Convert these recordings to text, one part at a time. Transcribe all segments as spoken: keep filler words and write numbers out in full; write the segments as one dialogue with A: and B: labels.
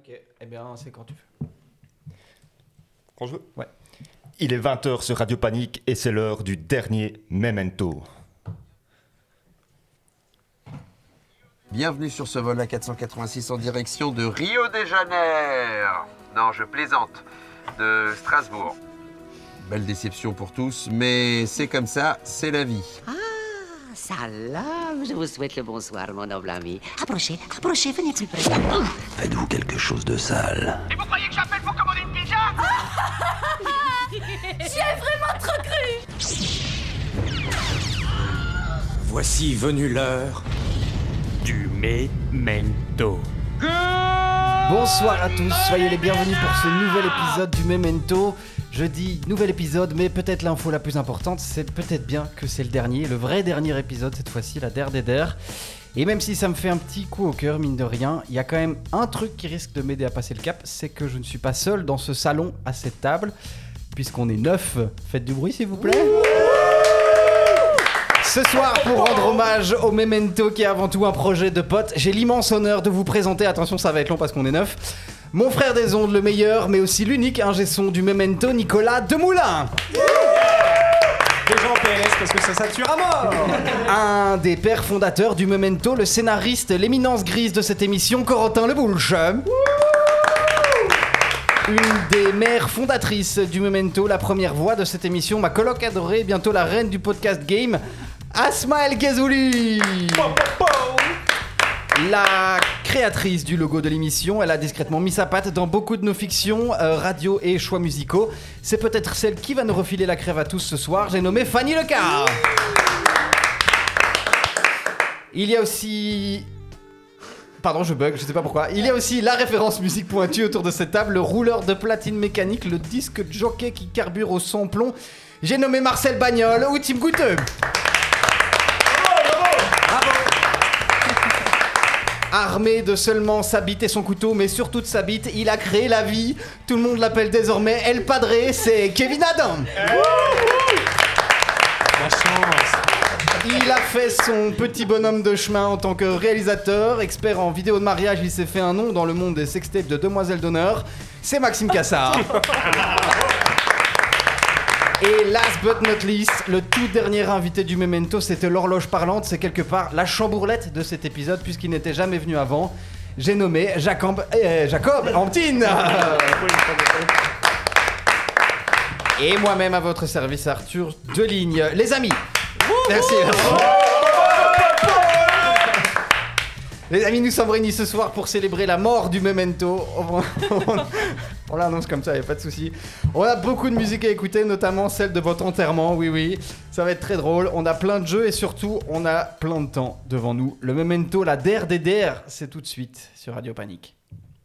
A: Ok, eh bien c'est quand tu veux.
B: Quand je veux.
A: Ouais.
B: Il est vingt heures sur Radio Panique et c'est l'heure du dernier Memento.
C: Bienvenue sur ce vol A quatre cent quatre-vingt-six en direction de Rio de Janeiro. Non, je plaisante. De Strasbourg. Belle déception pour tous, mais c'est comme ça, c'est la vie.
D: Ah, salam, je vous souhaite le bonsoir, mon noble ami. Approchez, approchez, venez plus près.
E: Faites-vous quelque chose de sale?
F: Et vous croyez que j'appelle pour commander une pizza?
G: J'y ai vraiment trop cru.
E: Voici venue l'heure du Memento.
A: Bonsoir à tous, soyez les bienvenus pour ce nouvel épisode du Memento. Je dis nouvel épisode, mais peut-être l'info la plus importante, c'est peut-être bien que c'est le dernier, le vrai dernier épisode cette fois-ci, la der des der. Et même si ça me fait un petit coup au cœur, mine de rien, il y a quand même un truc qui risque de m'aider à passer le cap, c'est que je ne suis pas seul dans ce salon à cette table, puisqu'on est neuf. Faites du bruit s'il vous plaît. Ce soir, pour rendre hommage au Memento qui est avant tout un projet de potes, j'ai l'immense honneur de vous présenter, attention ça va être long parce qu'on est neuf, mon frère des ondes, le meilleur, mais aussi l'unique ingé son du Memento, Nicolas Demoulin.
H: Déjà en P L S parce que ça sature à mort.
A: Un des pères fondateurs du Memento, le scénariste, l'éminence grise de cette émission, Corentin Lebouche. Une des mères fondatrices du Memento, la première voix de cette émission, ma coloc adorée, bientôt la reine du podcast game, Asma El Ghazouli. La créatrice du logo de l'émission, elle a discrètement mis sa patte dans beaucoup de nos fictions, euh, radio et choix musicaux. C'est peut-être celle qui va nous refiler la crève à tous ce soir, j'ai nommé Fanny Lecar. Il y a aussi... Pardon, je bug, je sais pas pourquoi. Il y a aussi la référence musique pointue autour de cette table, le rouleur de platine mécanique, le disque jockey qui carbure au sans plomb. J'ai nommé Marcel Bagnol ou Tim Gouteux. Armé de seulement sa bite et son couteau, mais surtout de sa bite, il a créé la vie. Tout le monde l'appelle désormais El Padré, c'est Kevin Adam.
H: La chance.
A: Il a fait son petit bonhomme de chemin en tant que réalisateur, expert en vidéo de mariage, il s'est fait un nom dans le monde des sextapes de demoiselles d'honneur. C'est Maxime Cassard. Et last but not least, le tout dernier invité du Memento, c'était l'horloge parlante, c'est quelque part la chambourlette de cet épisode puisqu'il n'était jamais venu avant. J'ai nommé Jacob, euh, Jacob Antine. Et moi-même à votre service, Arthur Deligne. Les amis, merci. Les amis, nous sommes réunis ce soir pour célébrer la mort du Memento. On l'annonce comme ça, il n'y a pas de souci. On a beaucoup de musique à écouter, notamment celle de votre enterrement, oui oui. Ça va être très drôle, on a plein de jeux et surtout, on a plein de temps devant nous. Le Memento, la der des der, c'est tout de suite sur Radio Panique.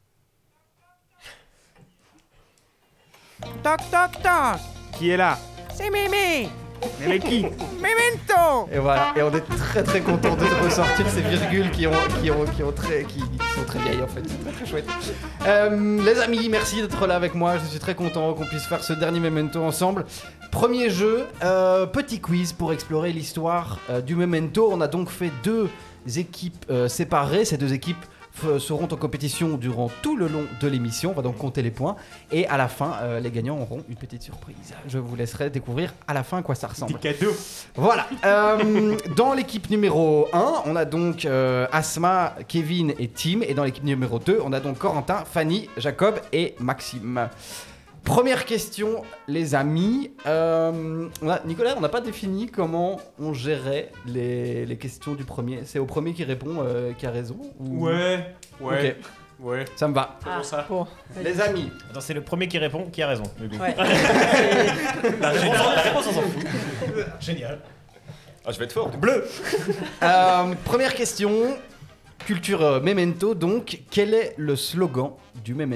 F: Toc toc toc.
H: Qui est là?
F: C'est Mémé.
H: Mais qui?
F: Memento.
A: Et voilà, et on est très très content de ressortir ces virgules qui, ont, qui, ont, qui, ont très, qui sont très vieilles en fait, c'est très très chouette. Euh, les amis, merci d'être là avec moi, je suis très content qu'on puisse faire ce dernier Memento ensemble. Premier jeu, euh, petit quiz pour explorer l'histoire euh, du Memento. On a donc fait deux équipes euh, séparées, ces deux équipes f- seront en compétition durant tout le long de l'émission, on va donc compter les points et à la fin euh, les gagnants auront une petite surprise. Je vous laisserai découvrir à la fin à quoi ça ressemble.
H: Des cadeaux.
A: Voilà, euh, dans l'équipe numéro un, on a donc euh, Asma, Kevin et Tim, et dans l'équipe numéro deux, on a donc Corentin, Fanny, Jacob et Maxime. Première question, les amis. Euh, on a, Nicolas, on n'a pas défini comment on gérait les, les questions du premier. C'est au premier qui répond euh, qui a raison ou...
H: Ouais, ouais,
A: Ok,
H: ouais.
A: ça me va.
H: Comment ça?
G: Bon.
A: Les amis,
I: Attends, c'est le premier qui répond qui a raison. Du coup.
G: Ouais.
I: La, réponse, la réponse, on s'en fout. Génial.
B: Ah, je vais être fort.
I: Bleu.
A: euh, première question, culture euh, Memento. Donc, quel est le slogan du Memento ?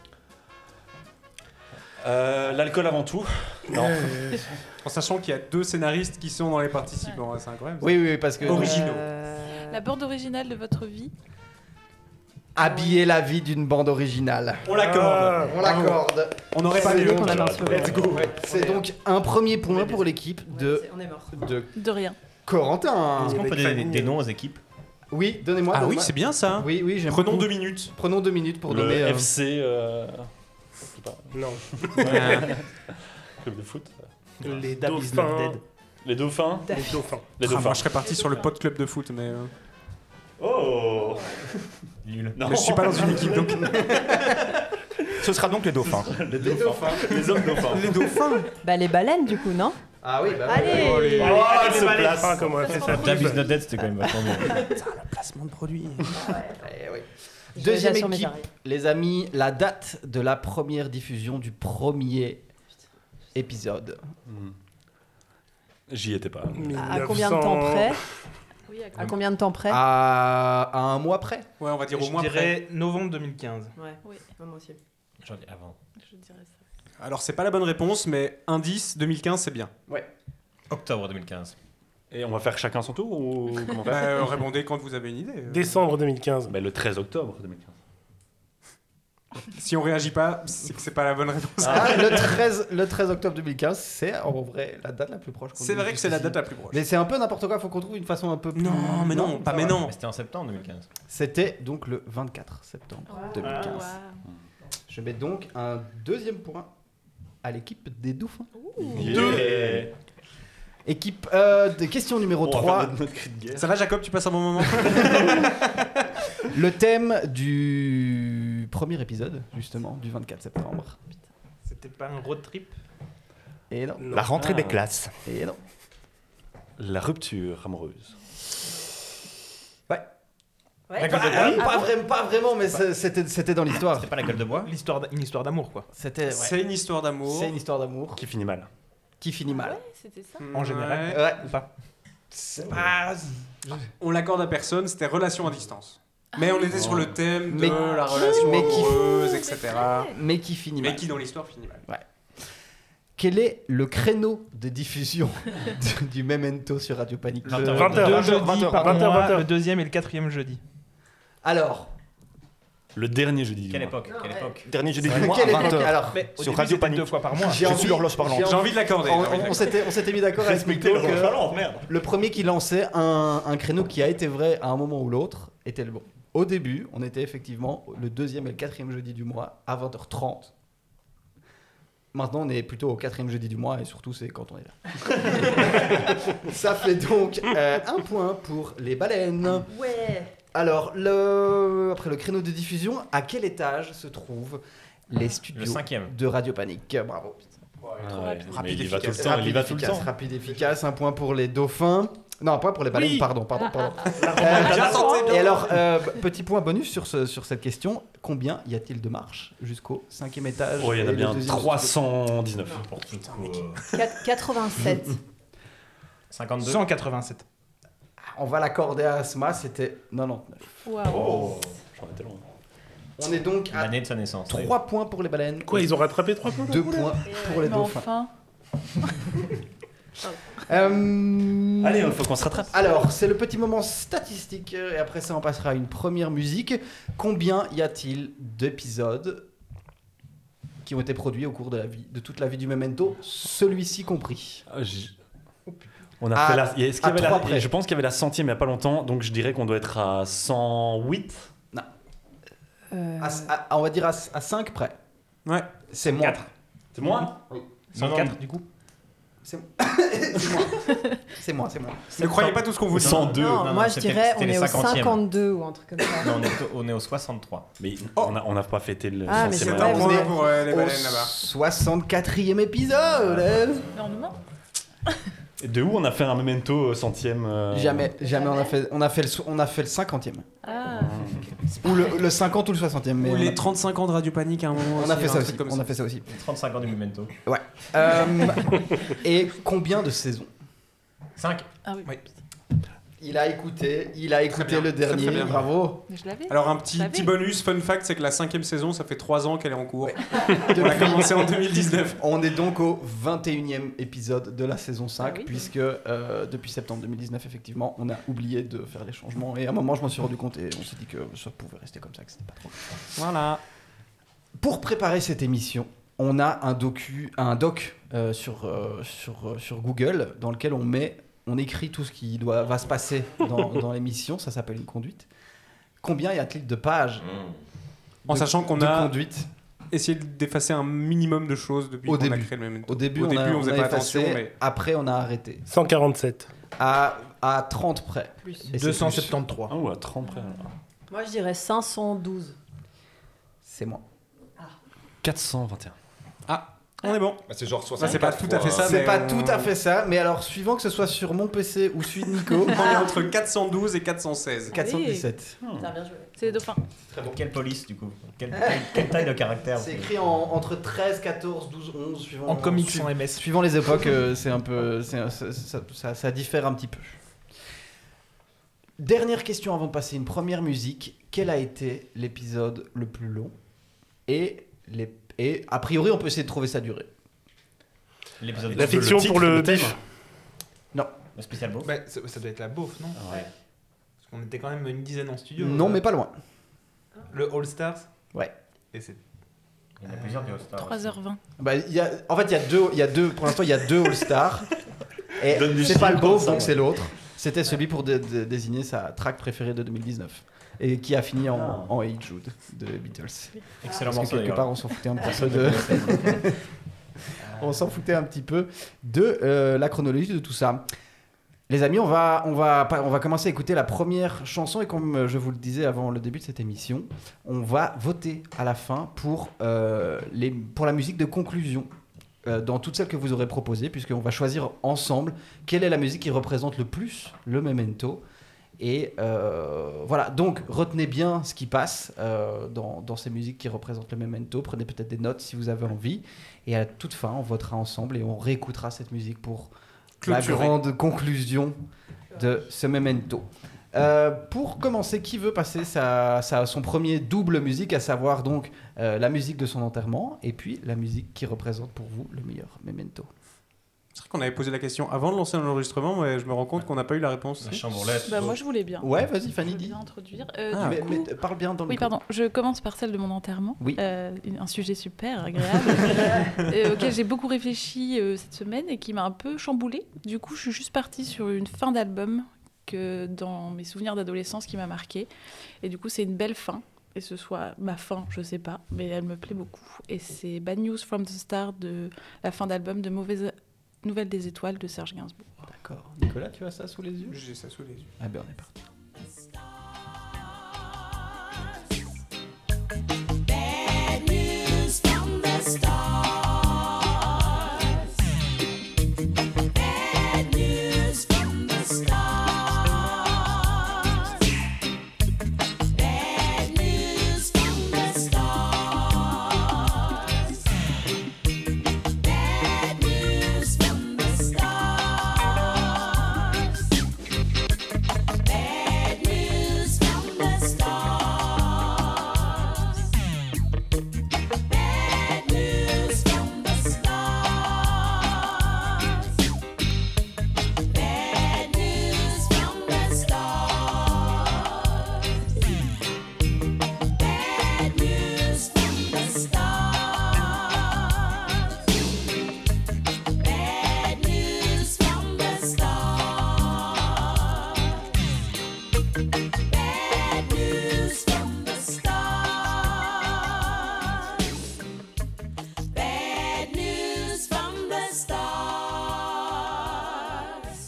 I: Euh, l'alcool avant tout. Non.
H: En sachant qu'il y a deux scénaristes qui sont dans les participants, c'est incroyable.
A: Oui, oui, oui, parce que...
I: Originaux.
G: La bande originale de votre vie.
A: Habiller la vie d'une bande originale.
I: On l'accorde.
A: On l'accorde.
H: On n'aurait pas
G: C'est
H: mieux.
G: qu'on a un slogan.
I: Let's go.
A: C'est donc un premier point pour l'équipe de,
G: On est mort.
A: de
G: De rien.
A: Corentin.
I: Est-ce qu'on peut donner des, des noms aux équipes?
A: Oui, donnez-moi.
H: Ah oui,
A: donnez-moi.
H: c'est bien ça.
A: Oui, oui, j'aime
H: Prenons
A: beaucoup.
H: deux minutes.
A: Prenons deux minutes pour
I: Le
A: donner. euh,
I: F C. Euh... je sais pas.
J: Non.
I: Club de foot.
J: Les
K: Dab is
J: dauphins.
K: not dead.
I: Les dauphins.
J: Les dauphins.
I: Les
H: Ah,
I: dauphins.
H: moi, je serais parti sur le pod club de foot, mais euh,
I: Oh.
B: Nul.
I: Non.
H: mais je suis pas dans une équipe donc.
B: Ce sera donc les dauphins.
I: Les dauphins. Les hommes dauphins.
H: Les dauphins.
L: Bah les baleines du coup, non?
A: Ah oui, bah.
L: Allez.
H: Oh, les-
I: Oh, elle se
J: Ah,
I: place.
J: comment elle fait ça
K: Dab is not dead, c'était quand même vachement bien.
H: Placement de produit.
A: Eh oui.
L: Je
A: Deuxième
L: vais sur mes
A: équipe,
L: oreilles.
A: les amis, la date de la première diffusion du premier épisode.
I: Hmm. J'y étais pas.
L: À combien de temps près?
G: Oui, à
L: À combien de temps près?
A: À, à un mois près.
H: Ouais, on va dire au
K: Je
H: moins près.
K: dirais novembre deux mille quinze.
L: Ouais,
G: Oui.
L: moi aussi.
K: J'en ai avant.
G: Je dirais ça.
H: Alors, c'est pas la bonne réponse, mais indice deux mille quinze, c'est bien.
K: Octobre deux mille quinze.
I: Et on va faire chacun son tour ou comment
H: Bah,
I: faire
H: euh, répondez quand vous avez une idée. euh.
J: Décembre deux mille quinze.
I: bah, Le treize octobre deux mille quinze.
H: Si on réagit pas, c'est que c'est pas la bonne réponse.
A: Ah, le, treize, le treize octobre deux mille quinze, c'est en vrai la date la plus proche. qu'on
H: C'est
A: ait
H: vrai que c'est la
A: jusqu'ici.
H: date la plus proche.
A: Mais c'est un peu n'importe quoi, faut qu'on trouve une façon un peu plus.
H: Non, mais non, pas mais non.
K: Mais c'était en septembre deux mille quinze.
A: C'était donc le vingt-quatre septembre deux mille quinze.
G: Wow.
A: Je mets donc un deuxième point à l'équipe des Dauphins.
I: Deux.
A: Équipe euh, de question numéro
I: On va
A: trois.
I: faire notre- notre cri de guerre.
H: Ça va, Jacob, tu passes un bon moment?
A: Le thème du premier épisode, justement, du vingt-quatre septembre.
K: C'était pas un road trip?
A: Et non.
B: La rentrée
I: Ah.
B: des classes.
A: Et non.
I: La rupture amoureuse.
A: Ouais.
K: La
A: Pas,
K: gueule de bois?
A: euh, pas, vraiment, pas vraiment, mais c'est- c'était c'était dans l'histoire.
K: C'était pas la gueule de bois? L'histoire d'- une histoire d'amour, quoi.
A: C'était. ouais.
H: C'est une histoire d'amour.
A: C'est une histoire d'amour
I: Qui finit mal.
A: qui finit mal.
G: Ouais, c'était ça.
K: En général.
H: Ouais.
A: Ouais.
K: Ou pas?
A: C'est pas-
H: On l'accorde à personne, c'était relation à distance. Mais on était sur le thème de
A: Mais-
H: la relation
A: mais qui-
H: amoureuse, et cetera.
A: Mais qui finit
H: Mais
A: mal.
H: qui dans l'histoire finit mal.
A: Quel est le créneau de diffusion de- du Memento sur Radio Panique?
K: Le-
A: Le-
J: vingt heures,
K: Deux
J: vingt heures,
K: jeudis
J: vingt heures,
K: par
J: vingt heures,
K: mois,
J: vingt heures.
K: le deuxième et le quatrième jeudi.
A: Alors,
I: Le dernier jeudi. du
K: Quelle
I: mois.
K: époque? Quelle époque?
B: Dernier jeudi du
A: quelle
B: mois à
A: époque
B: vingt heures.
A: Alors,
K: Mais au
B: Sur
K: début,
B: Radio
K: c'était
B: Panique.
K: deux fois par mois.
A: J'ai
B: Je
A: envie-
B: suis l'horloge parlante.
A: j'ai
H: J'ai envie de l'accorder.
A: on,
H: j'ai envie de
A: on- on
H: l'accorder.
A: s'était on s'était mis d'accord avec
I: Respectez
A: Nico
I: l'horloge
A: que
I: parlante, merde.
A: le premier qui lançait un, un créneau qui a été vrai à un moment ou l'autre était le bon. Au début, on était effectivement le deuxième et le quatrième jeudi du mois à vingt heures trente. Maintenant, on est plutôt au quatrième jeudi du mois et surtout, c'est quand on est là. Ça fait donc euh, un point pour les baleines.
L: Ouais.
A: Alors, le... après le créneau de diffusion, à quel étage se trouvent les studios
K: Le cinquième.
A: de Radio Panique? Bravo.
I: Ah ouais,
H: rapide.
I: mais
H: Rapide,
I: il y va tout le
H: efficace.
I: temps. Il y va tout le
A: efficace,
I: temps.
A: rapide, efficace. Un point pour les dauphins. Non, un point pour les baleines,
H: Oui.
A: pardon, pardon, pardon.
H: Bien tenté, bien
A: Et alors, euh, petit point bonus sur, ce, sur cette question. Combien y a-t-il de marches jusqu'au cinquième étage?
I: Oh, il y en
A: et
I: a
A: le
I: bien
A: deuxième
I: trois
A: studio
I: cent dix-neuf.
L: Quatre- quatre-vingt-sept.
K: cinquante-deux.
H: cent quatre-vingt-sept.
A: On va l'accorder à Asma, c'était quatre-vingt-dix-neuf.
G: Waouh.
I: Oh, j'en étais loin.
A: On est donc à
K: L'année de sa naissance.
A: trois points pour les baleines.
J: Quoi, ils ont rattrapé trois points?
A: deux points pour les
G: Mais
A: dauphins.
G: enfin.
A: Euh,
I: Allez, il faut qu'on se rattrape.
A: Alors, c'est le petit moment statistique, euh, et après ça, on passera à une première musique. Combien y a-t-il d'épisodes qui ont été produits au cours de, la vie, de toute la vie du Memento, celui-ci compris?
I: Ah, j'- On a
A: À-
I: fait la. Est-ce qu'il y
A: à
I: avait
A: trois
I: la-
A: près.
I: Je pense qu'il y avait la centième il n'y a pas longtemps, donc je dirais qu'on doit être à cent huit.
L: Euh,
A: À, à- on va dire à, à cinq près.
H: Ouais.
A: C'est moins.
I: C'est moins
K: cent quatre du coup.
A: C'est c'est moins. C'est moins, c'est moins.
H: Ne croyez pas tout ce qu'on vous dit.
I: cent deux.
L: non,
K: non,
L: moi
K: non,
L: je
K: c'était-
L: dirais
K: c'était
L: on
K: les
L: est au
K: cinquantièmes.
L: cinquante-deux ou un truc comme ça.
K: Non, on est, au- on est au soixante-trois.
I: Mais on n'a on a pas fêté le
L: Ah, mais
I: centième
L: c'est
I: année.
L: vrai,
H: On
L: on
H: est
L: est
H: pour euh, les
A: Au
H: baleines là-bas.
A: soixante-quatrième épisode.
G: Mais on nous ment.
I: Et de où on a fait un memento centième euh,
A: Jamais, jamais on a fait, on a fait le, so- on a fait le cinquantième.
G: Ah.
A: Ou le, le cinquante ou le soixantième. Mais
H: Ou
A: on
H: les
A: a-
H: trente-cinq ans de Radio Panique à un moment.
A: on a
H: aussi,
A: fait
H: un
A: ça
H: truc
A: aussi.
H: comme
A: On a fait ça aussi.
K: trente-cinq ans du Memento.
A: Ouais. Euh, et combien de saisons?
K: cinq.
G: Ah oui.
H: Oui.
A: Il a écouté, il a écouté
H: bien,
A: le
H: très, très
A: dernier.
H: bien.
A: Bravo.
G: Mais je l'avais.
H: Alors un petit,
G: Je l'avais.
H: petit bonus, fun fact, c'est que la cinquième saison, ça fait trois ans qu'elle est en cours. On a
A: Depuis-
H: commencé en deux mille dix-neuf.
A: On est donc au vingt et unième épisode de la saison cinq,
G: Ah oui.
A: puisque euh, depuis septembre deux mille dix-neuf, effectivement, on a oublié de faire les changements. Et à un moment, je m'en suis rendu compte et on s'est dit que ça pouvait rester comme ça, que c'était pas trop.
H: Voilà.
A: Pour préparer cette émission, on a un docu, un doc euh, sur, euh, sur, euh, sur Google dans lequel on met on écrit tout ce qui doit, va se passer dans, dans l'émission, ça s'appelle une conduite. Combien y a-t-il de pages
H: En
A: de,
H: sachant qu'on
A: de
H: a
A: conduite
H: essayé d'effacer un minimum de choses depuis
A: au
H: qu'on
A: début.
H: a créé le Memento.
A: Au début,
H: Au
A: on,
H: début,
A: a,
H: on faisait
A: on a
H: pas
A: effacé,
H: attention, mais
A: après on a arrêté.
J: cent quarante-sept.
A: À, à trente près.
L: Plus.
A: Et c'est
K: deux cent
A: plus.
K: soixante-treize.
I: Ah ouais, à trente près. alors.
L: Moi, je dirais cinq cent douze.
A: C'est moi.
I: quatre cent vingt et un.
H: Ah, on est bon.
B: Bah, c'est genre
H: Ça,
B: soixante-quatre
H: c'est pas tout à fait ça.
A: C'est
H: mais
A: pas
H: on-
A: tout à fait ça, mais alors suivant que ce soit sur mon P C ou celui de Nico,
H: On est entre quatre cent douze et quatre cent seize.
A: quatre cent dix-sept.
L: T'as bien joué.
G: C'est les dauphins.
K: Quelle police du coup quelle, quelle, quelle taille de caractère
A: C'est écrit en, entre treize, quatorze, douze, onze, suivant,
I: En comics
A: suivant-
I: sans M S.
A: suivant les époques, euh, c'est un peu, c'est un- ça, ça- ça- ça diffère un petit peu. Dernière question avant de passer une première musique. Quel a été l'épisode le plus long et, les, et a priori, on peut essayer de trouver sa durée.
K: L'épisode
J: La
K: de-
J: fiction
I: titre,
J: pour le
I: le thème.
J: bif.
K: le spécial beau.
H: Bah, ça, ça doit être la beauf, non
K: Ouais.
H: Parce qu'on était quand même une dizaine en studio.
A: Non,
H: euh,
A: mais pas loin.
H: Le All Stars.
A: Ouais.
H: Et c'est
K: Il y en a plusieurs du All-Star.
G: trois heures vingt.
A: Bah, il y a, en fait, il y a deux, il y a deux, pour l'instant, il y a deux All-Stars. Et
I: Donne des
A: c'est pas le
I: chiffres
A: beau,
I: comme ça,
A: donc
I: ouais.
A: c'est l'autre. C'était celui pour dé- dé- désigner sa track préférée de deux mille dix-neuf. Et qui a fini en,
K: Ah.
A: en Hey Jude de Beatles.
K: Excellent
A: Parce
K: morceau
A: que quelque
K: d'ailleurs.
A: part, on s'en foutait un petit peu
K: Personne
A: de...
K: ne connaissait.
A: on s'en foutait un petit peu de euh, la chronologie de tout ça. Les amis, on va, on, va, pas- on va commencer à écouter la première chanson et comme euh, je vous le disais avant le début de cette émission, on va voter à la fin pour, euh, les, pour la musique de conclusion euh, dans toutes celles que vous aurez proposées, puisqu'on va choisir ensemble quelle est la musique qui représente le plus le Memento. Et euh, voilà, donc retenez bien ce qui passe euh, dans, dans ces musiques qui représentent le Memento. Prenez peut-être des notes si vous avez envie. Et à toute fin, on votera ensemble et on réécoutera cette musique pour la
H: Clôturer.
A: grande conclusion de ce Memento. Euh, pour commencer, qui veut passer sa, sa- son premier double musique, à savoir donc euh, la musique de son enterrement et puis la musique qui représente pour vous le meilleur Memento?
H: C'est vrai qu'on avait posé la question avant de lancer l'enregistrement, mais je me rends compte qu'on n'a pas eu la réponse.
K: La chambourlette.
G: Bah, moi, je voulais bien.
A: Ouais, vas-y, Fanny,
G: Je veux
A: dis.
G: bien introduire. Euh,
H: Ah,
G: du
A: mais,
G: coup-
A: mais parle bien dans le
G: Oui,
A: micro.
G: pardon. Je commence par celle de mon enterrement.
A: Oui.
G: Euh, une- un sujet super agréable euh, auquel j'ai beaucoup réfléchi euh, cette semaine et qui m'a un peu chamboulée. Du coup, je suis juste partie sur une fin d'album que dans mes souvenirs d'adolescence qui m'a marquée. Et du coup, c'est une belle fin. Et ce soit ma fin, je sais pas, mais elle me plaît beaucoup. Et c'est Bad News from the Start de la fin d'album de Mauvaise Nouvelle des Étoiles de Serge Gainsbourg.
A: D'accord. Nicolas, tu as ça sous les yeux?
H: J'ai ça sous les yeux.
A: Ah ben on est parti.
M: Bad news from the stars. Bad news from the stars. Bad news from the stars. Bad news from the stars. Bad news from the stars. Bad news from the stars. Bad news from the stars. Bad news from the stars. Bad news from the stars. Bad news from the stars. Bad news from the stars.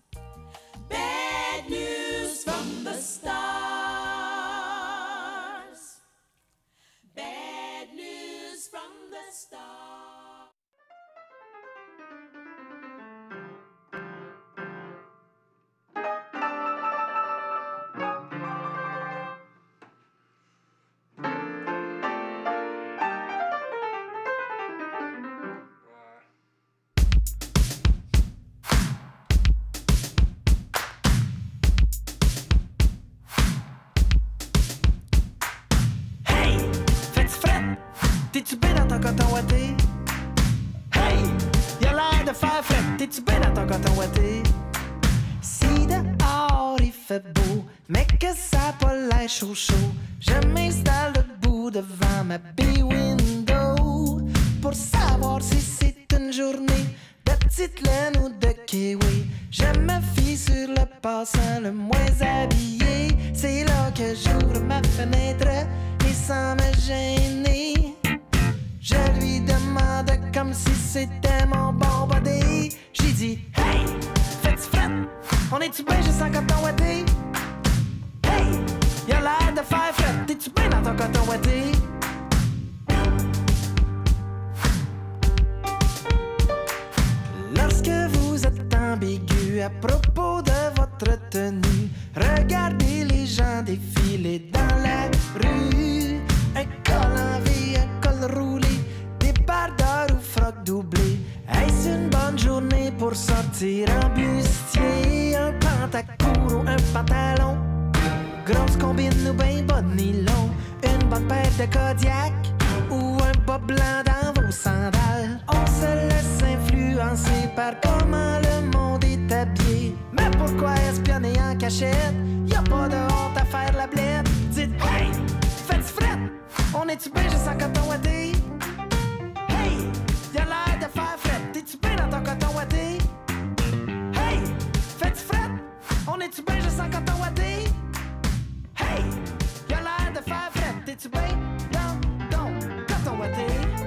M: Bad news from the stars. Bad news from the stars.
F: Hey, fais-tu fret? T'es-tu bien dans ton coton ouaté? Hey, y'a l'air de faire fret. T'es-tu bien dans ton coton ouaté? Si dehors il fait beau, mais que ça a pas l'air chaud chaud, je m'installe debout devant ma bay window pour savoir si c'est une journée de petite laine ou de kiwi. Je me fie sur le passant le moins habillé. C'est là que j'ouvre ma fenêtre et sans me gêner, je lui demande comme si c'était mon bon body. J'ai dit, hey, fais-tu fret? On est-tu bien juste en coton ouaté? Hey, y'a l'air de faire fret. T'es-tu bien dans ton coton ouaté? Lorsque vous êtes ambigu à propos de votre tenue, regardez les gens défiler dans la rue. Un col en V, un col roulé, des bardeurs ou frocs doublés. Est-ce une bonne journée pour sortir en bustier? Un pantacourt ou un pantalon, grosse combine ou ben bas de nylon, une bonne paire de Kodiak ou un bas blanc dans vos sandales. On se laisse influencer par comment le monde est habillé. Mais pourquoi espionner en cachette? Y'a pas de honte à faire la blette. Dites, hey, fais-tu fret? On est-tu bien juste en coton ouaté? Hey, y'a l'air de faire fret. T'es-tu bien dans ton coton ouaté? Hey, fais-tu fret? On est-tu bien juste en coton ouaté? Hey, y'a l'air de faire fret. T'es-tu bien dans ton coton ouaté?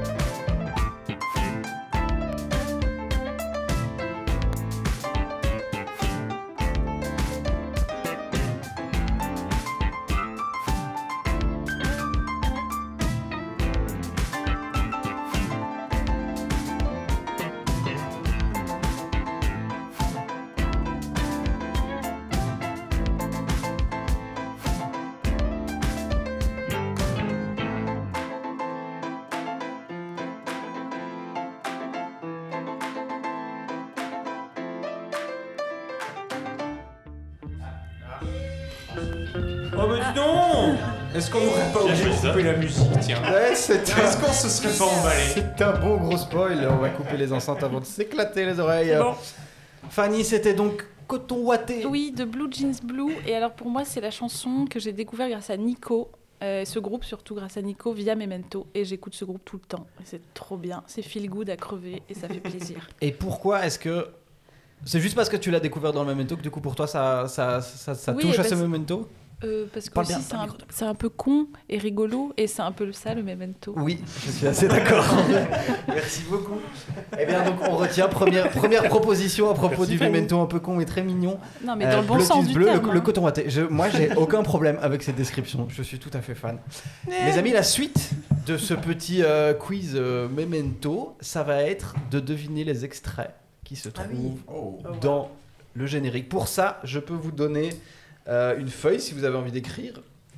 H: Oh bah dis donc! Est-ce qu'on n'aurait pas obligé de couper la musique, tiens?
A: Ouais, c'est
H: Est-ce qu'on se serait pas emballé?
A: C'est un bon gros spoil. On va couper les enceintes avant de s'éclater les oreilles.
G: Bon.
A: Fanny, c'était donc Coton Ouaté.
G: Oui, de Blue Jeans Blue. Et alors pour moi, c'est la chanson que j'ai découvert grâce à Nico. Euh, ce groupe surtout grâce à Nico via Memento. Et j'écoute ce groupe tout le temps. Et c'est trop bien. C'est feel good à crever et ça fait plaisir.
A: Et pourquoi est-ce que... C'est juste parce que tu l'as découvert dans le Memento que du coup pour toi ça, ça, ça, ça
G: Oui,
A: touche
G: et
A: à ce
G: parce-
A: Memento?
G: Euh, parce que
A: Parle
G: aussi,
A: bien,
G: c'est,
A: dans le
G: un,
A: micro,
G: c'est un peu con et rigolo. Et c'est un peu ça le Memento.
A: Oui, je suis assez d'accord. Merci beaucoup. Eh bien donc on retient première, première proposition à propos
G: Merci,
A: du
G: Fanny.
A: Memento un peu con et très mignon.
G: Non, mais dans le bon
A: Bleu
G: sens
A: Jeans
G: du
A: bleu,
G: terme,
A: le,
G: hein.
A: le coton ouaté. Je, moi j'ai aucun problème avec cette description. Je suis tout à fait fan. Les amis, la suite de ce petit euh, quiz euh, Memento, ça va être de deviner les extraits qui se trouvent
K: oui. Oh.
A: dans le générique. Pour ça, je peux vous donner euh, une feuille si vous avez envie d'écrire.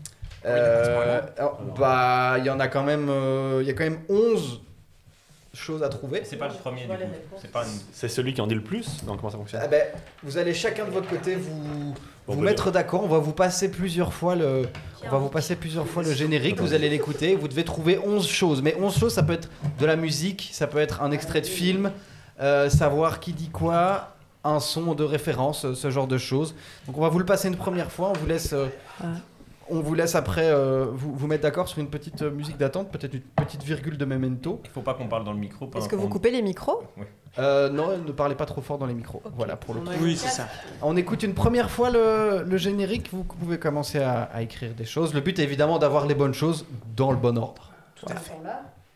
A: Euh, alors, bah, il y en a quand même, euh, il y a quand même onze choses à trouver.
K: C'est pas le premier du coup. C'est pas une...
I: C'est celui qui en dit le plus? Non, comment ça fonctionne?
A: Ah ben, vous allez chacun de votre côté vous,
I: Bon,
A: vous
I: bah,
A: mettre d'accord. On va vous passer plusieurs fois le, on va vous passer plusieurs fois le générique. Vous allez l'écouter. Vous devez trouver onze choses. Mais onze choses, ça peut être de la musique, ça peut être un extrait de film, euh, savoir qui dit quoi, un son de référence, ce genre de choses. Donc on va vous le passer une première fois. On vous laisse. Euh, On vous laisse après euh, vous, vous mettre d'accord sur une petite euh, musique d'attente, peut-être une petite virgule de Memento.
K: Il faut pas qu'on parle dans le micro.
L: Est-ce que vous coupez les micros?
K: Oui.
A: Euh, non, ne parlez pas trop fort dans les micros. Voilà, pour le coup.
H: Oui, c'est ça.
A: On écoute une première fois le, le générique, vous pouvez commencer à, à écrire des choses. Le but est évidemment d'avoir les bonnes choses dans le bon ordre.
L: Tout à fait.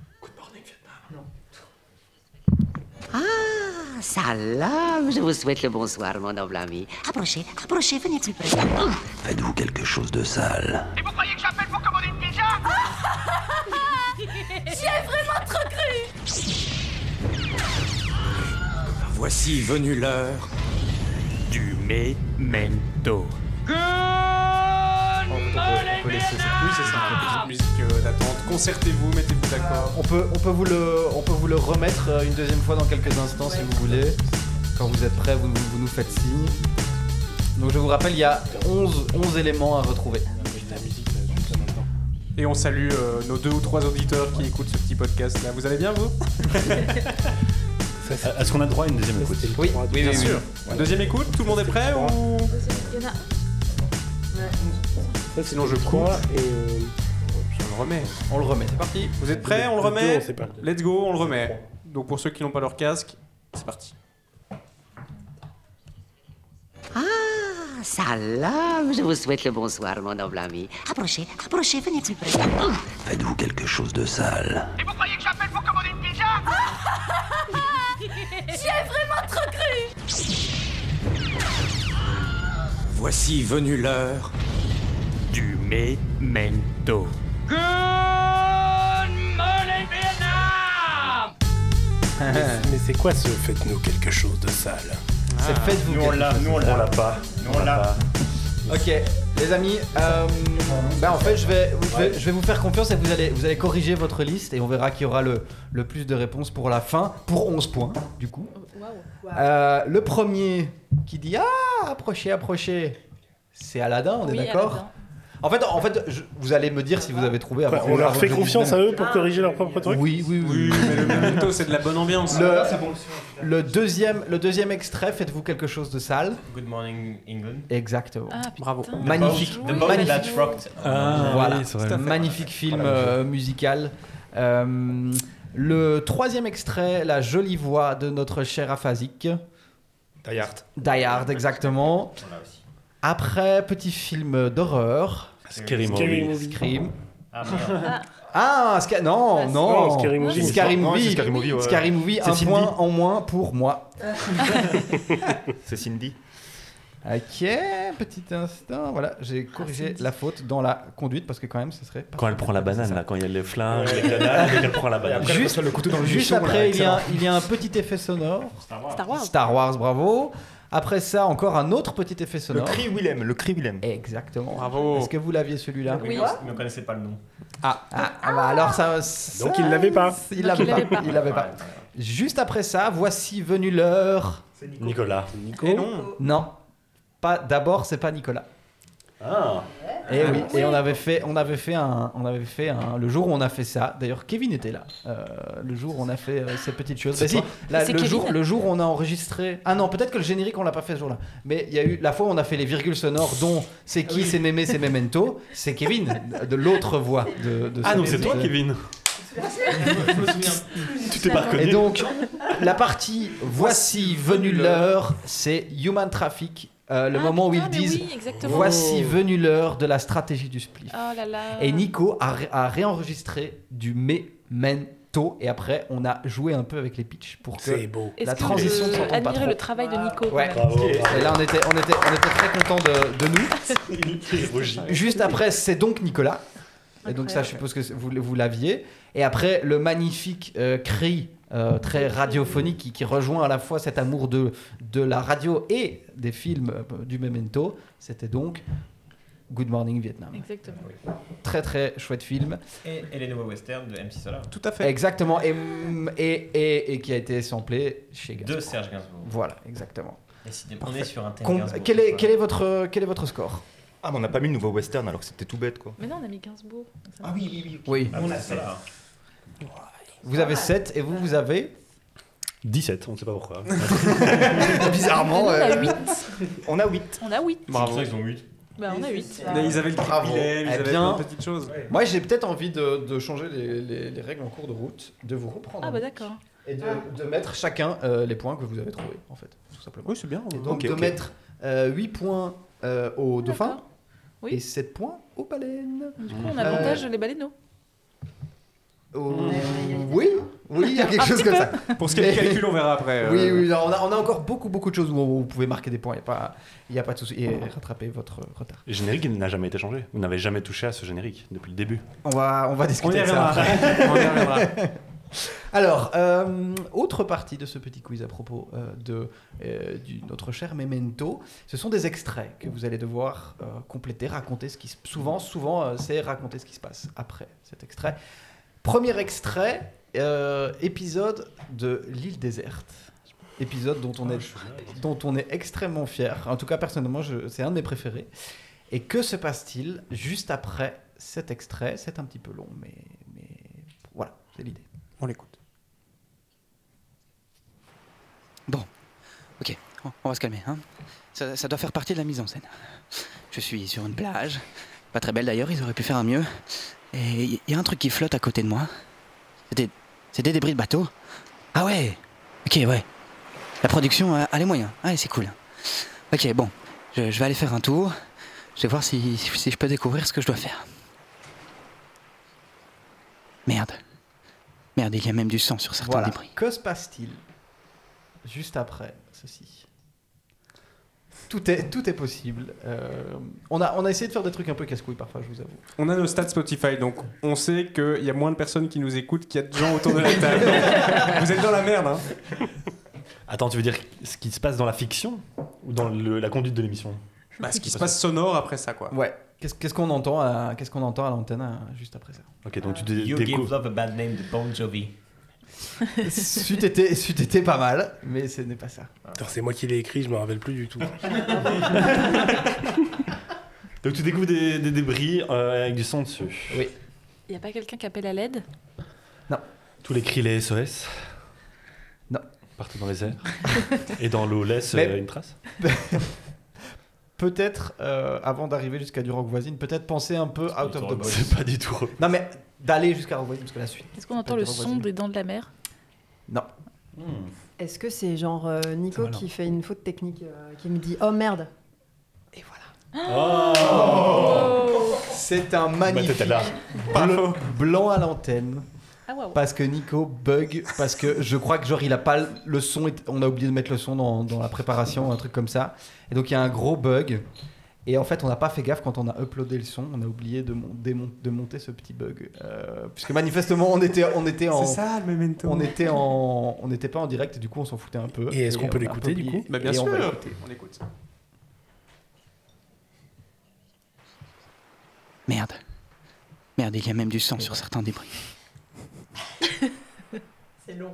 D: Ah, salam, je vous souhaite le bonsoir, mon noble ami. Approchez, approchez, venez plus près.
E: Faites-vous quelque chose de sale?
M: Et vous croyez que j'appelle pour commander une pizza?
N: J'y ai vraiment trop cru.
E: Voici venue l'heure du Memento.
H: On peut, on peut laisser cette... Oui, c'est ça. Petite musique euh, d'attente. Concertez-vous, mettez-vous d'accord.
A: On peut, on, peut vous le, on peut vous le remettre euh, une deuxième fois dans quelques instants si vous voulez. Quand vous êtes prêts, vous, vous nous faites signe. Donc je vous rappelle, il y a onze, onze éléments à retrouver.
H: Et on salue euh, nos deux ou trois auditeurs qui écoutent ce petit podcast là. Vous allez bien, vous?
I: Est-ce qu'on a droit à une deuxième écoute?
A: Oui, oui,
H: bien
A: oui,
H: sûr.
A: oui.
H: Deuxième écoute, tout le monde est prêt ou...
G: Il y en a.
H: Sinon je coupe et puis on le remet.
A: On le remet, c'est parti.
H: Vous êtes prêts? On le
J: Le deux,
H: remet?
J: on sait pas.
H: Let's go, on le remet. Donc pour ceux qui n'ont pas leur casque, c'est parti.
D: Ah, salam, je vous souhaite le bonsoir, mon noble ami. Approchez, approchez, venez plus près.
E: Faites-vous quelque chose de sale?
M: Et vous croyez que j'appelle pour commander une pizza?
N: J'y ai vraiment trop cru.
E: Voici venue l'heure du memento.
N: Good morning, Vietnam!
J: Mais, mais c'est quoi ce faites-nous quelque chose de sale?
A: C'est faites-vous
K: Nous on
A: quelque
K: l'a,
A: chose.
K: nous on l'a pas. Nous on l'a pas.
A: Ok, les amis, euh, bah en fait je vais, je, vais, je vais vous faire confiance et vous allez, vous allez corriger votre liste et on verra qui aura le, le plus de réponses pour la fin, pour onze points du coup. Euh, le premier qui dit « Ah, approchez, approchez », c'est Aladdin, on est
G: Oui,
A: d'accord?
G: Aladdin.
A: En fait, en fait je- vous allez me dire si vous avez trouvé.
J: Quoi,
A: avant-
J: on leur
A: avant
J: fait
A: que je dise
J: confiance
A: même.
J: à eux pour corriger leur propre truc?
A: Oui, oui, oui.
H: Oui, mais le memento, c'est de la bonne ambiance.
A: Le, le, deuxième, le deuxième extrait, faites-vous quelque chose de sale?
K: Good morning England.
A: Exactement.
G: Ah,
H: Bravo.
G: putain.
A: Magnifique.
K: The boat
A: Magnifique.
K: that rocked.
O: Ah,
A: Voilà,
O: oui, c'est vrai.
A: magnifique film euh, musical. Euh, le troisième extrait, la jolie voix de notre cher Afazik.
B: Die Hard.
A: Die Hard, exactement.
K: On l'a aussi.
A: Après, petit film d'horreur.
O: Scary
J: Scary
O: Movie.
J: Movie.
A: Scream.
K: Ah merde.
A: Ah, Sca- non,
G: Ah,
A: non.
J: non, Scary Movie.
A: Scary
B: Non,
A: Movie.
B: c'est Scary Movie, ouais.
A: Scary Movie,
B: C'est
A: un
B: Cindy.
A: point en moins pour moi.
B: C'est Cindy.
A: Ok, petit instant. Voilà, j'ai corrigé la faute dans la conduite parce que quand même, ce serait. pas-
O: Quand elle prend la banane, là, quand il y a les flingues, les grenades, et qu'elle prend la banane.
A: Juste,
B: le couteau dans le
A: juste
B: buisson,
A: après,
B: là,
A: il y, a,
B: excellent.
A: il y a un petit effet sonore.
K: Star Wars.
G: Star Wars.
A: Star Wars, bravo. Après ça, encore un autre petit effet
B: Le
A: sonore.
B: cri Willem, le cri Willem.
A: Exactement.
H: Bravo.
A: Est-ce que vous l'aviez celui-là?
K: Oui. Il ne connaissait pas le nom.
A: Ah, ah, ah bah alors ça, ça-
J: Donc il l'avait pas.
A: Il
G: Donc
A: l'avait
G: il
A: pas.
G: l'avait pas.
A: Il l'avait pas. Juste après ça, voici venue l'heure.
O: Nicolas.
H: Et non.
A: Non, pas. D'abord, c'est pas Nicolas.
O: Ah.
A: Et oui. Et on avait fait, on avait fait un, on avait fait un. Le jour où on a fait ça. D'ailleurs, Kevin était là. Euh, le jour où on a fait euh, ces petites choses. Bah si, là,
G: C'est
A: le
G: Kevin.
A: jour, le jour où on a enregistré. Ah non, peut-être que le générique on l'a pas fait ce jour-là. Mais il y a eu la fois où on a fait les virgules sonores, dont c'est qui, c'est Mémé, c'est Memento. C'est Kevin de l'autre voix de. de
O: Ah
A: ce-
O: donc c'est
A: de-
O: toi,
A: de-
O: Kevin.
K: Je me souviens.
O: Tu t'es pas reconnu.
A: Et donc, la partie voici venue l'heure, c'est Human Traffic. euh, le
G: Ah,
A: moment où
G: putain,
A: ils
G: mais
A: disent
G: oui, exactement.
A: voici venue l'heure de la stratégie du spliff.
G: Oh là là.
A: Et Nico a, ré- a réenregistré du Memento et après on a joué un peu avec les pitchs pour que
J: C'est beau.
G: Est-ce
A: la
G: que
A: transition
G: vous
A: ne s'entende pas
G: admirez
A: trop.
G: le travail de Nico quand
A: Ouais.
G: même.
O: Bravo.
A: Et là on était, on était, on était très contents de, de nous. Juste après c'est donc Nicolas. Et donc ça je suppose que vous, vous l'aviez. Et après le magnifique euh, cri euh, très radiophonique qui, qui rejoint à la fois cet amour de, de la radio et des films euh, du Memento, c'était donc Good Morning Vietnam.
G: Exactement.
A: Très très chouette film.
K: Et, et les nouveaux westerns de M C Solar.
H: Tout à fait.
A: Exactement. Et, et, et, et qui a été samplé chez Gainsbourg.
K: De Serge Gainsbourg.
A: Voilà, exactement.
K: Décidément, on est sur un thème
A: Com-
K: Gainsbourg,
A: quel,
K: ce
A: est,
K: soir.
A: quel, est votre, quel est votre score?
B: Ah, mais on n'a pas mis le nouveau western alors que c'était tout bête quoi.
G: Mais non, on a mis Gainsbourg.
B: Ah oui, oui, oui.
A: Oui.
K: Ah, c'est Solar.
A: Vous avez sept et vous, vous avez
O: dix-sept, on ne sait pas pourquoi.
A: Bizarrement.
G: On a
A: euh,
G: huit.
B: On a huit.
G: On a huit.
H: Bravo.
K: C'est pour ça qu'ils ont huit.
G: Bah, on a huit.
H: Mais ils avaient le
A: Bravo.
H: Willem, ils
A: Eh
H: avaient
A: bien,
H: plein de petites choses.
A: Moi, j'ai peut-être envie de, de changer les, les- les règles en cours de route, de vous reprendre
G: Ah bah d'accord.
A: et de, de mettre chacun euh, les points que vous avez trouvés, en fait, tout simplement.
H: Oui, c'est bien.
A: Et donc
B: Ok,
A: de
B: ok.
A: mettre euh, huit points euh, au dauphin
G: D'accord. Oui.
A: et sept points aux baleines.
G: Du coup, on avantage les baleineaux.
A: Au- Oui, oui, il y a quelque chose comme ça.
H: Pour ce qui est du
A: Mais-
H: calcul, on verra après. euh.
A: Oui, oui, non, on, a, on a encore beaucoup, beaucoup de choses où vous pouvez marquer des points. Il n'y a, pas- il y a pas de souci. Et rattraper votre retard.
O: Le générique il n'a jamais été changé. Vous n'avez jamais touché à ce générique depuis le début.
A: On va, on va
H: On
A: discuter
H: y
A: de ça
H: reviendra.
A: après.
H: On y reviendra.
A: Alors, euh, autre partie de ce petit quiz à propos euh, de euh, du, notre cher Memento, ce sont des extraits que vous allez devoir euh, compléter, raconter ce qui se... Souvent, souvent, euh, c'est raconter ce qui se passe après cet extrait. Premier extrait, euh, épisode de l'île déserte. Épisode dont on, est, dont on est extrêmement fier. En tout cas, personnellement, je, c'est un de mes préférés. Et que se passe-t-il juste après cet extrait? C'est un petit peu long, mais, mais voilà, c'est l'idée.
H: On l'écoute.
P: Bon, ok, on, on va se calmer. Hein. Ça, ça doit faire partie de la mise en scène. Je suis sur une plage, pas très belle d'ailleurs, ils auraient pu faire un mieux. Et il y a un truc qui flotte à côté de moi. C'est des, c'est des débris de bateau. Ah ouais, ok, ouais. La production a, a les moyens, ouais, c'est cool. Ok, bon, Je, je vais aller faire un tour. Je vais voir si, si je peux découvrir ce que je dois faire. Merde. Merde, il y a même du sang sur certains
A: Voilà.
P: débris.
A: Que se passe-t-il juste après ceci? Tout est, tout est possible. Euh, on, a, on a essayé de faire des trucs un peu casse-couilles parfois, je vous avoue.
H: On a nos stats Spotify, donc on sait qu'il y a moins de personnes qui nous écoutent qu'il y a de gens autour de la table. Vous êtes dans la merde, hein.
O: Attends, tu veux dire ce qui se passe dans la fiction ou dans le- la conduite de l'émission?
H: Bah, ce qui se passe sonore après ça, quoi.
A: Ouais. Qu'est-ce, qu'est-ce qu'on entend à, qu'est-ce qu'on entend à l'antenne euh, juste après ça?
O: Ok, donc tu dé-
K: You give
O: découvres.
K: love a bad name de Bon Jovi.
A: C'eût été, c'eût été pas mal, mais ce n'est pas ça.
J: Attends, c'est moi qui l'ai écrit, je me rappelle plus du tout.
O: Donc tu découvres des, des débris euh, avec du sang dessus.
A: Oui.
G: Y a pas quelqu'un qui appelle à l'aide?
O: Tous les cris, les S O S.
A: Non.
O: Partout dans les airs. Et dans l'eau laisse
A: Mais-
O: euh, une trace.
A: Peut-être, euh, avant d'arriver jusqu'à du rock voisine, peut-être penser un peu out of the box.
O: C'est pas du tout.
A: Non mais d'aller jusqu'à rock voisine, parce que la suite.
G: Est-ce qu'on entend le son des dents de la mer?
A: Non.
L: Est-ce que c'est genre euh, Nico qui fait une faute technique, euh, qui me dit oh merde?
A: Oh C'est un
O: Bah,
A: magnifique
O: t'étais là.
A: blanc, blanc à l'antenne.
G: Ah, waouh.
A: Parce que Nico bug, parce que je crois que genre il a pas le- le son, est- on a oublié de mettre le son dans, dans la préparation, un truc comme ça. Et donc il y a un gros bug. Et en fait on n'a pas fait gaffe quand on a uploadé le son, on a oublié de, mon- démon- de monter ce petit bug. Euh, puisque manifestement on était, on était en...
H: C'est ça, le memento.
A: On était en, on n'était pas en direct et du coup on s'en foutait un peu.
J: Et est-ce qu'on peut
A: on a
J: l'écouter,
A: un peu
J: du
A: oublié.
J: coup
H: Bah, bien
A: Et
H: sûr,
A: on va l'écouter.
H: on l'écoute.
P: Merde. Merde, il y a même du sang sur certains débris.
L: C'est long.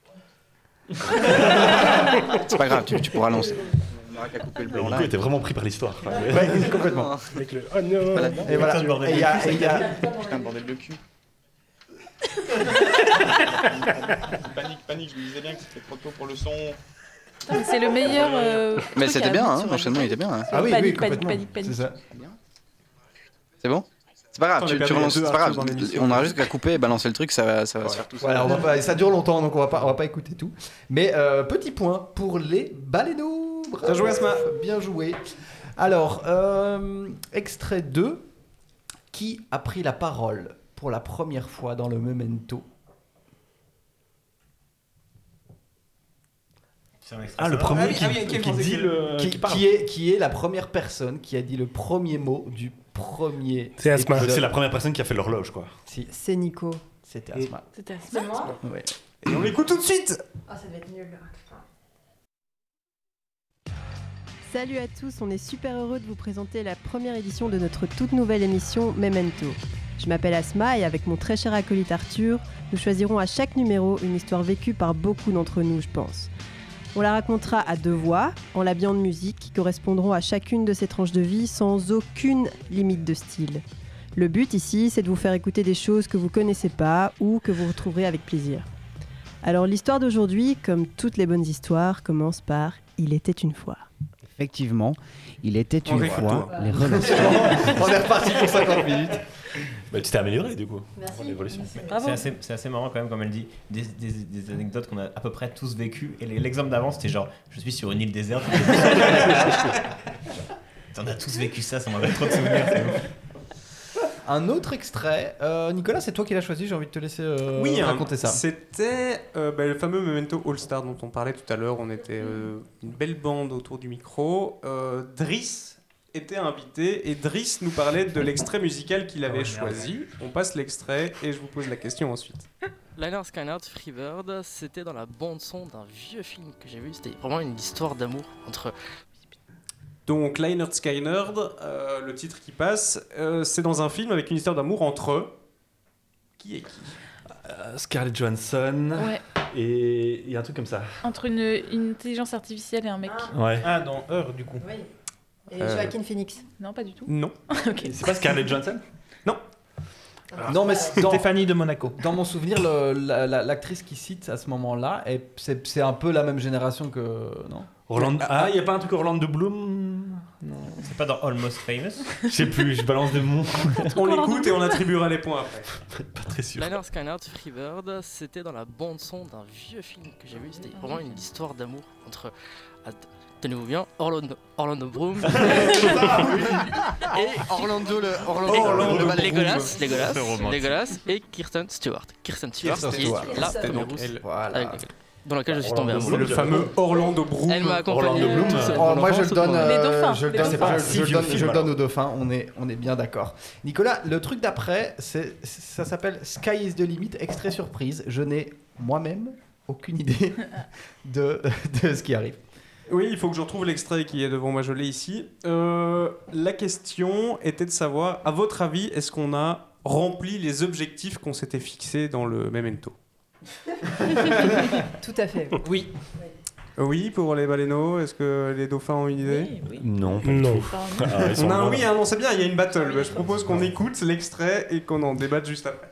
P: C'est pas grave, tu, tu pourras lancer. On aura qu'à couper le blanc là.
O: Nico était vraiment pris par l'histoire. quoi.
A: Ouais, complètement.
J: Avec le oh non.
P: Voilà.
A: Et voilà.
K: Putain de bordel
A: Et il y a, et il y a-
P: Putain de bordel de cul.
Q: Panique, panique, je me disais bien que c'était trop tôt pour le son.
G: Putain, mais c'est le meilleur. euh,
P: Mais
G: truc
P: c'était
G: à
P: bien,
G: mettre
P: hein,
G: sur
P: l'enchaînement
G: la
P: il était bien. Hein.
A: Ah oui, oui,
G: Panique,
A: complètement.
G: panique, panique,
A: C'est ça.
P: C'est bon? C'est pas grave,
H: Attends, on a
P: tu, tu
H: perdu
P: relances,
H: les deux
P: c'est pas grave.
H: Arthur dans l'émission.
P: On aura juste qu'à couper et balancer le truc, ça va, ça va se faire tout seul.
A: Voilà, on va pas, et ça dure longtemps donc on va pas, on va pas écouter tout. Mais euh, petit point pour les baleineaux. Bravo.
H: Bien joué, Asma.
A: Bien joué. Alors, euh, extrait deux. Qui a pris la parole pour la première fois dans le Memento?
O: Ah, le premier
H: Ah oui,
O: qui,
H: ah oui, quel
O: qui
H: français
O: dit
H: qui-
O: le.
A: qui,
O: qui parle.
A: qui est, qui est la première personne qui a dit le premier mot du premier
J: C'est Asma.
A: épisode.
O: C'est la première personne qui a fait l'horloge, quoi.
A: Si,
L: C'est Nico.
A: c'était Asma.
G: C'était
L: C'est
G: assez
L: moi?
A: Ouais.
H: Et on l'écoute tout de suite.
L: Ah, ça va être nul. Salut à tous, on est super heureux de vous présenter la première édition de notre toute nouvelle émission Memento. Je m'appelle Asma et avec mon très cher acolyte Arthur, nous choisirons à chaque numéro une histoire vécue par beaucoup d'entre nous, je pense. On la racontera à deux voix, en l'habillant de musique qui correspondront à chacune de ces tranches de vie sans aucune limite de style. Le but ici, c'est de vous faire écouter des choses que vous connaissez pas ou que vous retrouverez avec plaisir. Alors l'histoire d'aujourd'hui, comme toutes les bonnes histoires, commence par « Il était une fois ».
R: Effectivement, il était
H: On
R: une
H: réécoute,
R: fois
H: toi.
R: les relations.
A: On est reparti pour cinquante minutes.
O: Bah, tu t'es amélioré du coup.
L: Merci.
O: Pour l'évolution.
G: Bravo.
K: C'est assez, c'est assez marrant quand même, comme elle dit, des, des, des anecdotes qu'on a à peu près tous vécues. Et l'exemple d'avant, c'était genre, je suis sur une île déserte. On a tous vécu ça, ça m'en rappelle trop de souvenirs. C'est ouf.
A: Un autre extrait. Euh, Nicolas, c'est toi qui l'as choisi, j'ai envie de te laisser euh,
H: Oui, hein,
A: raconter ça.
H: c'était euh, bah, le fameux Memento All Star dont on parlait tout à l'heure. On était euh, une belle bande autour du micro. Euh, Driss était invité et Driss nous parlait de l'extrait musical qu'il avait choisi. On passe l'extrait et je vous pose la question ensuite.
S: Liner Skynyrd Freebird, c'était dans la bande-son d'un vieux film que j'ai vu. C'était vraiment une histoire d'amour entre.
H: Donc Lynyrd Skynyrd, euh, le titre qui passe, euh, c'est dans un film avec une histoire d'amour entre qui et qui
O: Euh, Scarlett Johansson.
G: Ouais.
O: Et il y a un truc comme ça.
G: Entre une, une intelligence artificielle et un mec.
O: Ouais.
K: Ah, dans Heure, du coup.
L: Oui. Et
H: Euh,
L: Joaquin Phoenix.
G: Non, pas du tout.
H: Non.
G: Ok.
O: C'est pas Scarlett Johansson?
H: Non.
A: Non, mais c'est- dans,
K: Stéphanie de Monaco.
A: dans mon souvenir, le- la- la- l'actrice qui cite à ce moment-là, est- c'est c'est un peu la même génération que. Non
O: Orlando... Ah, il y a pas un truc Orlando Bloom? Non.
K: C'est pas dans Almost Famous?
O: Je sais plus, je balance des mots.
H: On l'écoute et on attribuera les points après.
O: Pas très sûr.
S: Liner Skynyrd Freebird, c'était dans la bande-son d'un vieux film que j'ai vu. C'était vraiment une histoire d'amour entre. Att- tenez-vous bien, Orlando, Orlando Bloom.
P: Et Orlando le Orlando,
S: Orlando
P: le, le
S: Legolas, Legolas,
P: C'est romantique.
S: Legolas et Kirsten Stewart. Kirsten Stewart
A: Kirsten
S: qui
A: Stewart.
S: est la
A: C'était
S: première
A: donc
S: rousse
A: elle. Voilà.
S: avec laquelle- dans laquelle je suis tombé
H: C'est
S: amoureux.
H: le fameux Orlando Bloom.
S: Elle m'a accompagné.
H: Orlando Bloom.
S: toute cette
A: Oh, moi je
S: enfance,
A: le donne,
S: toute ma-
G: Les
A: euh,
G: dauphins,
A: je le
G: les
A: donne,
G: dauphins.
A: je-
B: Si
A: je le
B: vieux
A: donne,
B: film,
A: je le donne
B: alors.
A: aux dauphins. On est, on est bien d'accord. Nicolas, le truc d'après, c'est, ça s'appelle Sky is the limit, extrait surprise. Je n'ai moi-même aucune idée de, de ce qui arrive.
H: Oui, il faut que je retrouve l'extrait qui est devant moi, je l'ai ici. Euh, la question était de savoir, à votre avis, est-ce qu'on a rempli les objectifs qu'on s'était fixés dans le Memento?
L: Tout à fait.
H: Oui. Oui, pour les baleineaux, est-ce que les dauphins ont une idée?
O: Non, pas
H: Non.
O: du tout. Ah, ils sont
H: On a un
O: loin,
H: oui et
O: là.
H: un non, c'est bien, il y a une battle. Bah, je propose qu'on écoute l'extrait et qu'on en débatte juste après.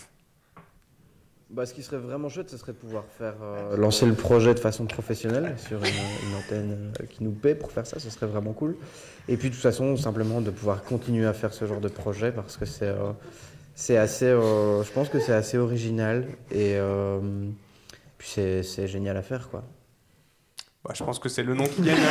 T: Bah, ce qui serait vraiment chouette, ce serait de pouvoir faire euh, lancer le projet de façon professionnelle sur une, une antenne euh, qui nous paie pour faire ça, ce serait vraiment cool. Et puis de toute façon, simplement de pouvoir continuer à faire ce genre de projet parce que c'est euh, c'est assez, euh, je pense que c'est assez original et euh, puis c'est c'est génial à faire quoi.
H: Bah, je pense que c'est le nom qui gagne.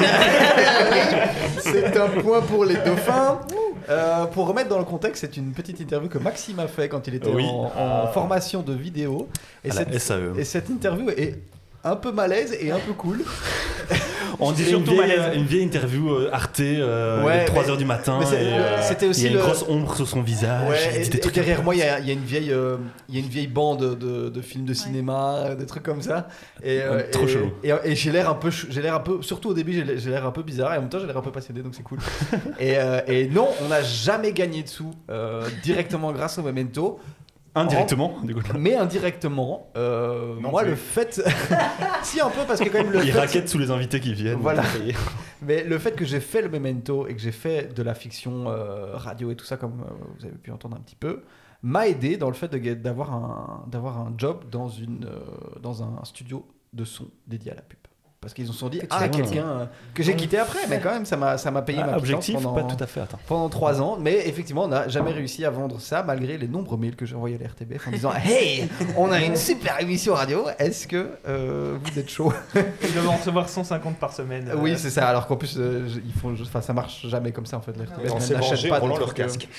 A: C'est un point pour les dauphins. Euh, pour remettre dans le contexte, c'est une petite interview que Maxime a fait quand il était
O: Oui.
A: en, en formation de vidéo. Et
O: À la
A: cette,
O: S A E.
A: et cette interview est un peu malaise et un peu cool.
O: On
A: Je
O: dirait
A: dirais
O: une vieille, une vieille interview euh, Arte, euh,
A: Ouais,
O: trois
A: mais-
O: heures du matin.
A: mais c'est-
O: et, euh,
A: c'était aussi
O: il y a une
A: le-
O: grosse ombre sur son visage.
A: Ouais,
O: il
A: et,
O: dit des
A: et
O: trucs
A: derrière moi, il y, a il y a une vieille, euh, il y a une vieille bande de, de films de cinéma, euh, des trucs comme ça. Et, euh,
O: Trop
A: et-
O: chelou.
A: Et, et j'ai l'air un peu, ch- j'ai l'air un peu, surtout au début, j'ai l'air- j'ai l'air un peu bizarre et en même temps, j'ai l'air un peu passionné, donc c'est cool. et, euh, et non, on n'a jamais gagné de sous euh, directement grâce au Memento.
O: Indirectement, du coup.
A: Mais indirectement, euh,
O: Non
A: moi
O: plus.
A: le fait, si un peu parce que quand même le
O: Il
A: fait-
O: raquette sous les invités qui viennent.
A: Voilà. Mais le fait que j'ai fait le Memento et que j'ai fait de la fiction euh, radio et tout ça, comme euh, vous avez pu entendre un petit peu, m'a aidé dans le fait de ga- d'avoir un, d'avoir un job dans, une, euh, dans un studio de son dédié à la pub. Parce qu'ils se sont dit,
O: Que tu
A: ah,
O: as quitté.
A: quelqu'un euh, que j'ai quitté après, mais quand même, ça m'a, ça m'a payé
O: Ah,
A: ma pitance
O: objectif,
A: pendant,
O: pas tout à fait, attends.
A: pendant trois ans. Mais effectivement, on n'a jamais réussi à vendre ça, malgré les nombreux mails que j'ai envoyés à la R T B F en disant, hey, on a une super émission radio, est-ce que euh, vous êtes chaud?
I: Ils doivent en recevoir cent cinquante par semaine. euh.
A: Oui, c'est ça. Alors qu'en plus, euh, je- ils font, enfin, ça marche jamais comme ça en fait. La R T B F
B: On
A: elle
B: s'est
A: n'achète
B: vengé
A: pas
B: en
A: de
B: volant leur
A: trucs, euh,
B: casque.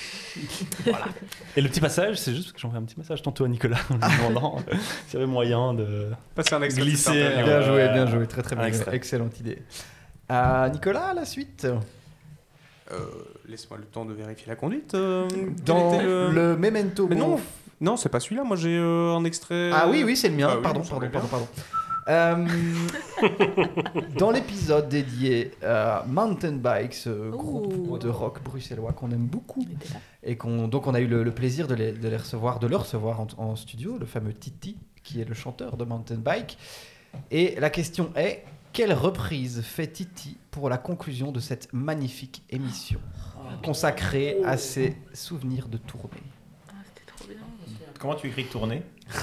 O: Et le petit passage, c'est juste que j'en fais un petit message tantôt à Nicolas en lui demandant euh, s'il y avait moyen de
H: Passer un extrait de
O: glisser.
H: cette interview.
A: Bien
O: euh,
A: joué, bien joué, très très
O: un
A: bien.
O: extrait.
A: Excellente idée. Euh, Nicolas, la suite.
H: Euh, Laisse-moi le temps de vérifier la conduite. euh, quel
A: Dans
H: était
A: le Memento.
H: Mais non,
A: bon.
H: non, c'est pas celui-là. Moi, j'ai euh, un extrait.
A: Ah oui, oui, c'est le mien.
H: Ah oui,
A: pardon,
H: il me
A: pardon,
H: semblait
A: pardon,
H: bien.
A: pardon. Euh, dans l'épisode dédié à Mountain Bike, ce groupe
G: Ouh.
A: de rock bruxellois qu'on aime beaucoup, et qu'on, donc on a eu le, le plaisir de les, de les recevoir, de le recevoir en, en studio, le fameux Titi, qui est le chanteur de Mountain Bike. Et la question est, quelle reprise fait Titi pour la conclusion de cette magnifique émission consacrée à ses souvenirs de tournée?
K: Comment tu écris tourner?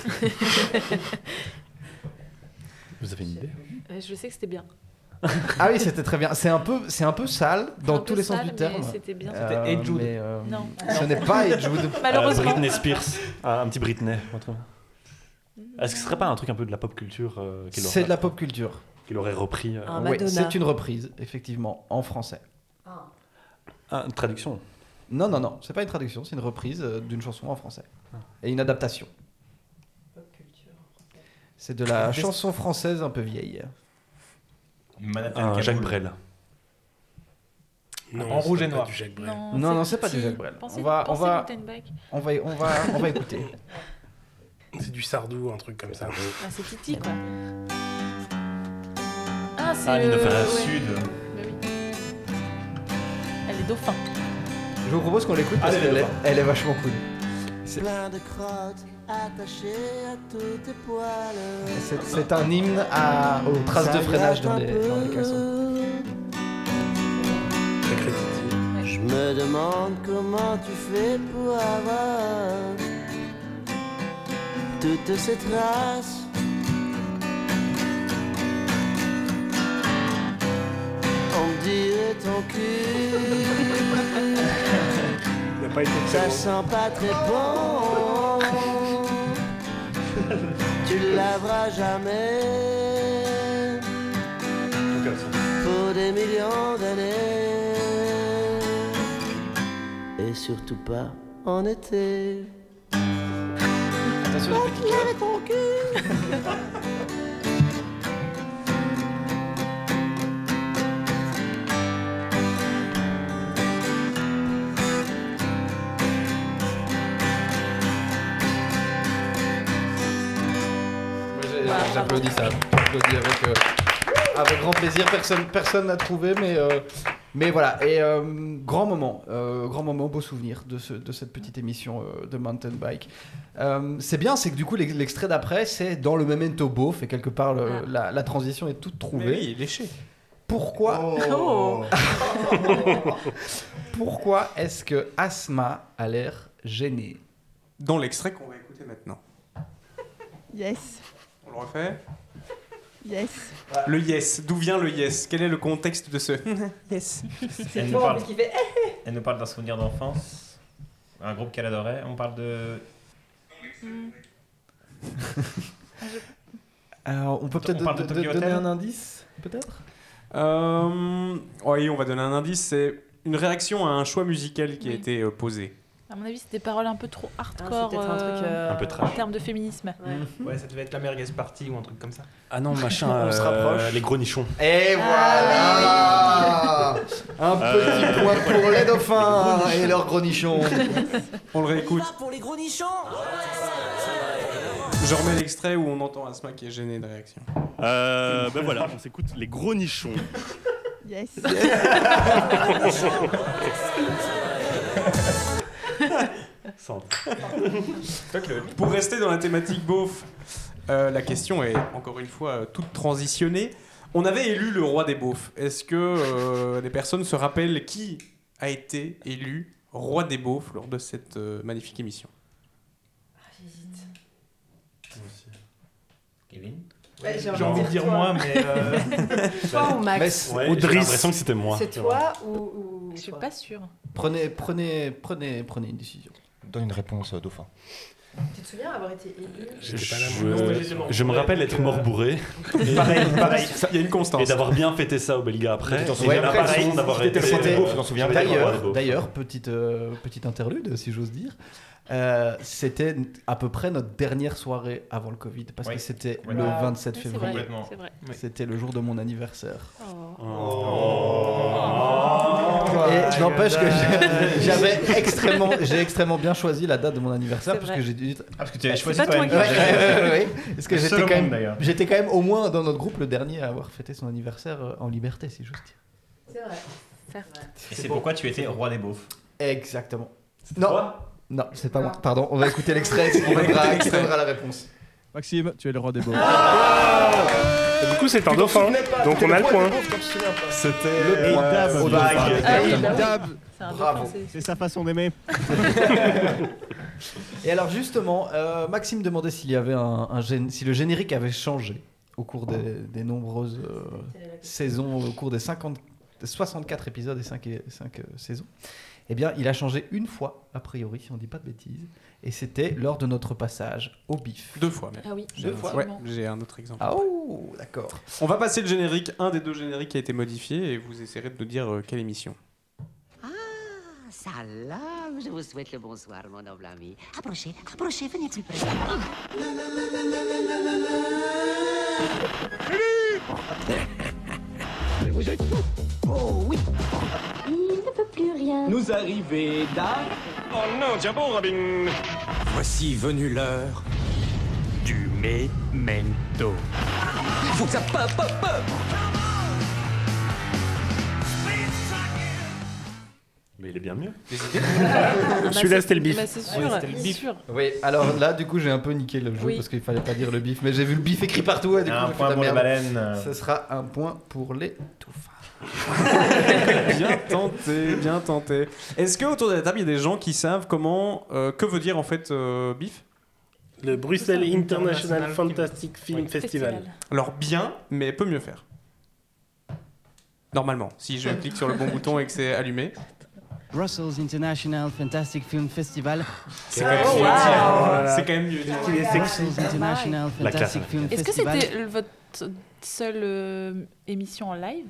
O: Vous avez une idée?
G: Euh, Je sais que c'était bien.
A: Ah oui, c'était très bien. C'est un peu, c'est un peu sale dans
G: Un peu
A: tous les sens
G: sale,
A: du terme.
G: mais c'était bien.
A: Euh,
G: C'était Ed Jude.
A: mais, euh,
G: Non.
A: Ce n'est pas Ed Jude.
G: Malheureusement.
O: Euh, Britney Spears. Ah, un petit Britney. autre- Est-ce que ce serait pas un truc un peu de la pop culture euh, qu'il aurait-
A: C'est de la pop culture.
O: qu'il aurait repris euh,
A: Oui, c'est une reprise, effectivement, en français.
O: Ah, une traduction.
A: Non, non, non, c'est pas une traduction, c'est une reprise euh, d'une chanson en français. Et une adaptation. C'est de la chanson française un peu vieille.
O: Un Jacques Brel.
J: Non,
I: En
J: c'est
I: rouge et
J: pas
I: noir.
J: du Jacques Brel.
G: Non,
A: Non, non,
G: c'est-
A: c'est pas du
G: si.
A: Jacques Brel.
G: Pensez-
A: On va, on
G: pensez
A: va,
G: Mountain Bike.
A: on va, on va, on va écouter.
J: C'est du Sardou, un truc comme ça.
G: Ah, c'est Titi, quoi. Ah, c'est.
O: Ah, Nino
G: euh,
O: Ferrer.
G: ouais.
O: Sud.
G: Bah oui. Elle est dauphin.
A: Je vous propose qu'on l'écoute parce
O: Allez,
A: qu'elle est,
O: les
A: elle est vachement cool. C'est-
F: Plein de crottes attachées à tous tes poils.
A: C'est, c'est un hymne à, aux traces de freinage dans les, dans les caleçons.
F: Je me demande comment tu fais pour avoir toutes ces traces. On me dirait ton cul.
J: Il n'a pas été
F: Ça
J: très bon.
F: sent pas très bon. Tu le laveras jamais. Pour des l'océan d'année. Et surtout pas en été.
A: Attention,
F: avec ton cul.
A: J'applaudis ça. J'applaudis avec, euh, avec grand plaisir. Personne personne n'a trouvé, mais, euh, mais voilà. Et euh, grand moment, euh, grand moment, beau souvenir de, ce, de cette petite émission euh, de Mountain Bike. Euh, c'est bien, c'est que du coup, l'extrait d'après, c'est dans le Memento Beauf, et quelque part, le, ah. la, la transition est toute trouvée.
H: Mais oui, il est léché.
A: Pourquoi
H: oh.
A: Pourquoi est-ce que Asma a l'air gênée?
H: Dans l'extrait qu'on va écouter maintenant.
L: Yes.
H: On le refait?
L: Yes.
H: Le yes, d'où vient le yes? Quel est le contexte de ce yes?
K: Elle nous, parle... Elle nous parle d'un souvenir d'enfance, un groupe qu'elle adorait. On parle de...
A: Alors, on peut peut-être
K: on
A: de, de, de donner un indice, peut-être
H: euh, Oui, on va donner un indice. C'est une réaction à un choix musical qui oui. a été euh, posé.
G: À mon avis, c'était des paroles un peu trop hardcore
L: ah, un, truc, euh,
O: un peu trash.
G: En termes de féminisme.
I: Ouais. Mmh. ouais, ça devait être la merguez party ou un truc comme ça.
O: Ah non, machin, on
A: euh,
O: se rapproche. Les gros nichons.
A: Et voilà. Un petit euh, point pour les dauphins les et leurs gros nichons.
H: On le réécoute.
F: Pour les gros nichons.
H: Je remets l'extrait où on entend Asma qui est gênée de réaction.
O: Euh, ben voilà, on s'écoute les gros nichons.
L: Yes.
H: Pour rester dans la thématique beauf, euh, la question est encore une fois euh, toute transitionnée. On avait élu le roi des beaufs. Est-ce que euh, les personnes se rappellent qui a été élu roi des beaufs lors de cette euh, magnifique émission?
G: Ah, j'hésite.
K: Moi aussi. Kevin?
I: Ouais, j'ai, j'ai envie de dire moi, mais. Euh...
L: Toi ou Max?
O: Ouais, j'ai l'impression que c'était moi.
L: C'est toi ou, ou.
G: Je suis pas sûre.
A: Prenez, prenez, prenez, prenez une décision.
B: Donne une réponse, euh, dauphin.
L: Tu te souviens avoir été élu?
O: Je, je, je, je me rappelle être mort bourré.
H: Pareil, pareil. Il y a une constance.
O: Et d'avoir bien fêté ça au Belga après.
B: Tu ouais, l'impression d'avoir été fêté. Tu t'en souviens?
A: D'ailleurs, d'ailleurs, petite euh, petite interlude, si j'ose dire. Euh, c'était à peu près notre dernière soirée avant le Covid, parce oui. que c'était oui. le vingt-sept oui, février.
G: C'est vrai, c'est vrai.
A: C'était le jour de mon anniversaire.
G: Oh.
A: Oh. Et je n'empêche que j'ai, j'avais extrêmement, j'ai extrêmement bien choisi la date de mon anniversaire, parce que j'ai dit.
K: Ah, parce que tu avais choisi
A: toi
K: toi-même.
A: Ouais, ouais, ouais, parce que j'étais quand même, j'étais quand même au moins dans notre groupe le dernier à avoir fêté son anniversaire en liberté, si j'ose dire.
L: C'est vrai.
G: Certes.
K: Et c'est, c'est pourquoi tu étais roi des beaufs.
A: Exactement.
I: C'était
A: non.
I: Toi
A: Non, c'est pas moi. Pardon, on va écouter l'extrait qui donnera, qui donnera la réponse.
U: Maxime, tu es le roi des beaufs. Ah
J: Et du coup, c'est un dauphin, donc on a le point.
O: C'était
A: le point.
O: Dab.
A: Au Dab.
L: Ah oui,
U: Dab.
G: C'est un
A: Bravo.
G: dauphin,
U: C'est sa façon d'aimer.
A: Et alors justement, euh, Maxime demandait s'il y avait un, un gén- si le générique avait changé au cours des, des nombreuses euh, saisons, au cours des cinquante, soixante-quatre épisodes et cinq, et cinq euh, saisons. Eh bien, il a changé une fois, a priori, si on ne dit pas de bêtises, et c'était lors de notre passage au bif.
H: Deux fois même.
G: Ah oui,
A: deux fois.
H: Ouais, j'ai un autre exemple.
A: Ah oh, d'accord.
H: On va passer le générique, un des deux génériques qui a été modifié, et vous essayerez de nous dire euh, quelle émission.
D: Ah, salam, je vous souhaite le bonsoir, mon noble ami. Approchez, approchez, venez plus près.
F: Vous êtes fous. Oh oui. Il ne peut plus rien.
E: Nous arriver d'un... Oh non, tiens bon, Robin. Voici venue l'heure du memento.
F: Il faut que ça pop, pop, pop.
O: Mais il est bien mieux.
U: Celui-là, c'était le bif.
G: Bah, c'est sûr,
K: ouais, c'était le
G: c'est
K: bif.
G: sûr.
A: Oui, alors là, du coup, j'ai un peu niqué le jeu
G: Oui.
A: parce qu'il fallait pas dire le bif, mais j'ai vu le bif écrit partout. Et du coup,
K: Un
A: j'ai fait
K: point
A: de la
K: pour les
A: merde.
K: baleines.
A: Ce sera un point pour les touffes.
H: Bien tenté, bien tenté. Est-ce que autour de la table, il y a des gens qui savent comment, euh, que veut dire en fait euh, bif?
U: Le Bruxelles International Fantastic Film
G: Oui.
U: Festival.
G: Festival.
H: Alors bien, mais peut mieux faire. Normalement, si je clique sur le bon bouton et que c'est allumé.
R: Brussels International Fantastic Film Festival.
H: C'est quand même
G: Oh,
H: mieux
G: wow.
H: dire.
U: Voilà.
H: C'est quand même mieux dire.
U: Il est sexy.
R: Brussels International
O: La classe.
R: Fantastic Film
G: Est-ce que
R: Festival.
G: c'était le- votre seule euh, émission en live?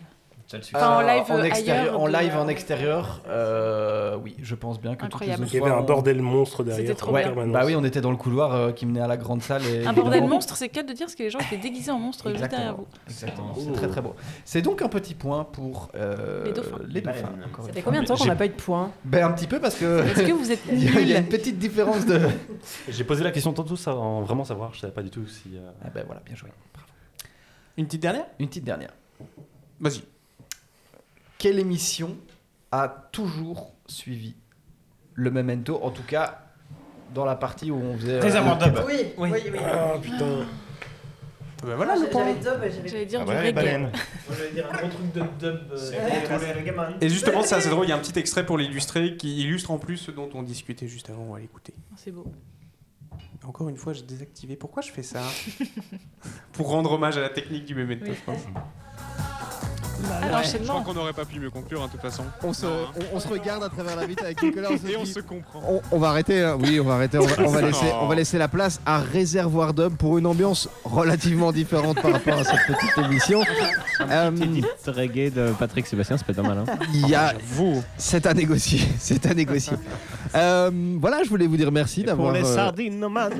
G: Enfin, en live,
A: en
G: euh,
A: extérieur,
G: ailleurs
A: en
G: de-
A: live en extérieur, euh, oui, je pense bien que
G: Incroyable.
A: toutes
J: Il y
A: les
J: avait
A: autres
J: un
A: fois,
J: bordel
A: on-
J: monstre derrière.
G: C'était trop
J: en
A: Ouais,
J: permanence.
A: bah oui, on était dans le couloir euh, qui menait à la grande salle. Et
G: Un bordel
A: évidemment-
G: monstre, c'est le cas de dire parce que les gens étaient déguisés en monstres juste derrière vous.
A: Exactement,
J: Oh.
A: c'est très très beau. C'est donc un petit point pour euh,
G: Les dauphins.
A: les dauphins,
K: Baleines.
A: encore
L: Ça
A: une
L: fait
A: fois.
L: combien de temps qu'on
A: J'ai-
L: n'a pas eu de points?
A: Ben un petit peu parce que.
G: Est-ce que vous êtes
A: il y a- il y a
G: nuls
A: une petite différence de.
O: J'ai posé la question tantôt sans vraiment savoir, je savais pas du tout si. euh,
A: Ah ben voilà, bien joué. Bravo.
H: Une petite dernière
A: Une petite dernière.
H: Vas-y.
A: Quelle émission a toujours suivi le Memento, en tout cas dans la partie où on faisait. euh,
K: Réservoir
A: le
K: Dub.
A: débat.
L: Oui, oui, oui.
J: Ah putain.
H: Ben voilà le point.
L: J'avais dub, j'avais-
G: J'allais dire
B: Ah
G: du
B: ouais, les
G: reggae.
B: baleines.
K: Moi, j'allais dire un gros truc de dub.
H: Et justement, c'est assez drôle, il y a un petit extrait pour l'illustrer qui illustre en plus ce dont on discutait juste avant, on va l'écouter.
G: C'est beau.
H: Encore une fois, j'ai désactivé. Pourquoi je fais ça Pour rendre hommage à la technique du Memento,
G: Oui.
H: je pense.
G: Ah,
Q: Je
G: l'enchaînement.
Q: crois qu'on n'aurait pas pu mieux conclure, hein, de toute façon.
C: On se,
Q: Non, hein.
C: on, on se regarde à travers la vitre avec Nicolas. On se
Q: Et on
C: dit-
Q: se comprend.
C: On, on va arrêter, hein. Oui, on va arrêter. On va, on va laisser,
Q: Oh.
C: on va laisser la place à Réservoir Dub pour une ambiance relativement différente par rapport à cette petite émission. Euh,
V: Petite reggae de Patrick Sébastien, c'est pas mal. Hein.
C: Il y a, c'est à négocier, c'est à négocier. Euh, voilà, je voulais vous dire merci
V: Pour
C: d'avoir.
V: les
C: euh,
V: sardines nomades.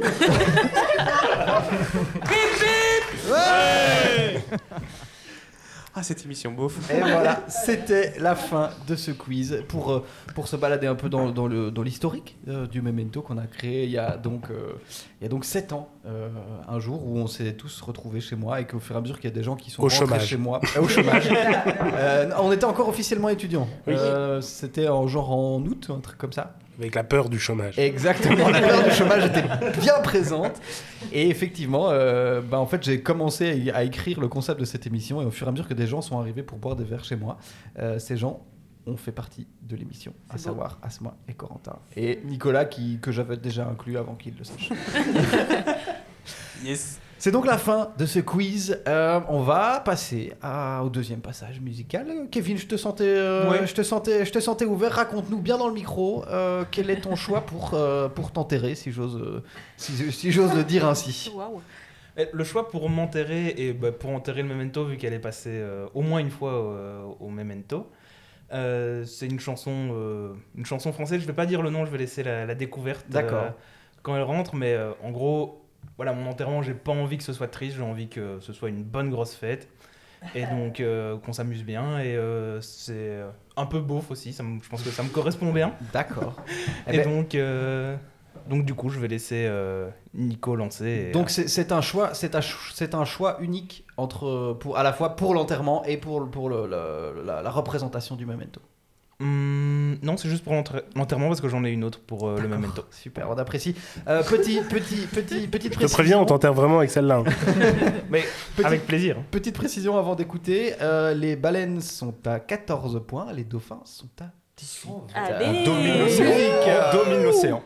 H: Ah, cette émission beauf.
A: Et voilà, c'était la fin de ce quiz. Pour, euh, pour se balader un peu dans, dans le- dans l'historique euh, du Memento qu'on a créé il y a donc, euh, il y a donc sept ans, euh, un jour où on s'est tous retrouvés chez moi et qu'au fur et à mesure qu'il y a des gens qui sont
J: Au
A: rentrés
J: chômage.
A: chez moi. Euh, au chômage. Euh, on était encore officiellement étudiants.
J: Oui.
A: Euh, c'était en genre en août, un truc comme ça.
J: Avec la peur du chômage.
A: Exactement, la peur du chômage était bien présente. Et effectivement, euh, bah, en fait, j'ai commencé à écrire le concept de cette émission. Et au fur et à mesure que des gens sont arrivés pour boire des verres chez moi, euh, ces gens ont fait partie de l'émission, à
G: C'est beau.
A: savoir Asma et Corentin. Et Nicolas, qui, que j'avais déjà inclus avant qu'il le sache.
H: Yes.
A: C'est donc la fin de ce quiz. Euh, on va passer à- au deuxième passage musical. Kevin, je te sentais, euh,
H: Ouais.
A: je te sentais, je te sentais ouvert. Raconte-nous bien dans le micro euh, quel est ton choix pour euh, pour t'enterrer, si j'ose, euh, si, si j'ose le dire ainsi.
G: Waouh.
I: Et Le choix pour m'enterrer et bah, pour enterrer le Memento, vu qu'elle est passée euh, au moins une fois euh, au Memento, euh, c'est une chanson, euh, une chanson française. Je vais pas dire le nom, je vais laisser la, la découverte euh,
A: D'accord.
I: quand elle rentre. Mais euh, en gros, voilà, mon enterrement, j'ai pas envie que ce soit triste. J'ai envie que ce soit une bonne grosse fête et donc euh, qu'on s'amuse bien. Et euh, c'est euh, un peu beauf aussi. Ça me- je pense que ça me correspond bien.
A: D'accord.
I: Et
A: Eh ben-
I: donc. euh, Donc du coup, je vais laisser euh, Nico lancer. et,
A: Donc c'est c'est un choix, c'est un, ch- c'est un choix unique entre pour à la fois pour l'enterrement et pour pour le, le- la, la représentation du Memento.
I: Hum, non, c'est juste pour l'enter- l'enterrement parce que j'en ai une autre pour euh, le
A: D'accord.
I: Memento.
A: Super, on apprécie. Euh, petit petit petit petite
J: Je te
A: précision.
J: préviens, on t'enterre vraiment avec celle-là. hein.
I: Mais
A: Petite-
I: avec plaisir.
A: Petite précision avant d'écouter, euh, les baleines sont à quatorze points, les dauphins sont à dix-huit.
G: Allez.
B: On domine l'océan. On domine l'océan.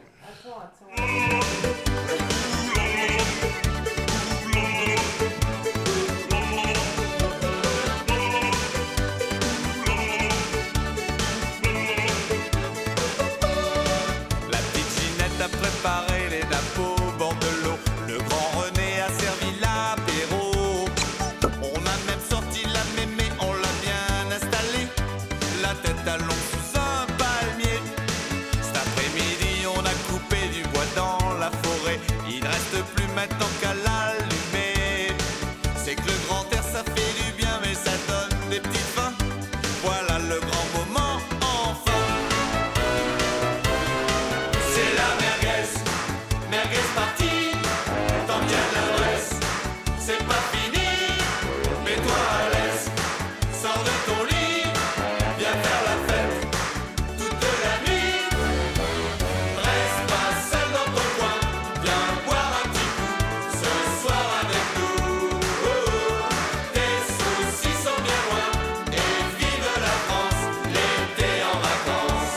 F: La petite Ginette a préparé les nappes au bord de l'eau. Le grand René a servi l'apéro. On a même sorti la mémé, on l'a bien installée. La tête allongée sous un palmier. Cet après-midi, on a coupé du bois dans la forêt. Il ne reste plus maintenant qu'à l'allumer. C'est que le grand air, ça fait du bien, mais ça donne des petites fins. Voilà le grand moment, enfin. C'est la merguez, merguez partie, t'en viens l'adresse, c'est pas fini, mets-toi à l'aise, sors de ton lit, viens faire la fête, toute la nuit, reste pas seul dans ton coin, viens boire un petit coup, ce soir avec nous, oh, oh. Tes soucis sont bien loin, et vive la France, l'été en vacances.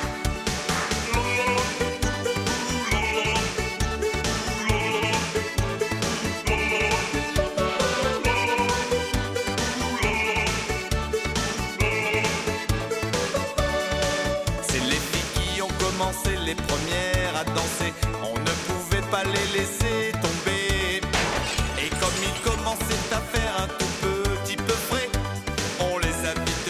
F: C'est les filles qui ont commencé les premières à danser. On ne pouvait pas les laisser tomber. Et comme ils commençaient à faire un tout petit peu frais, on les a vite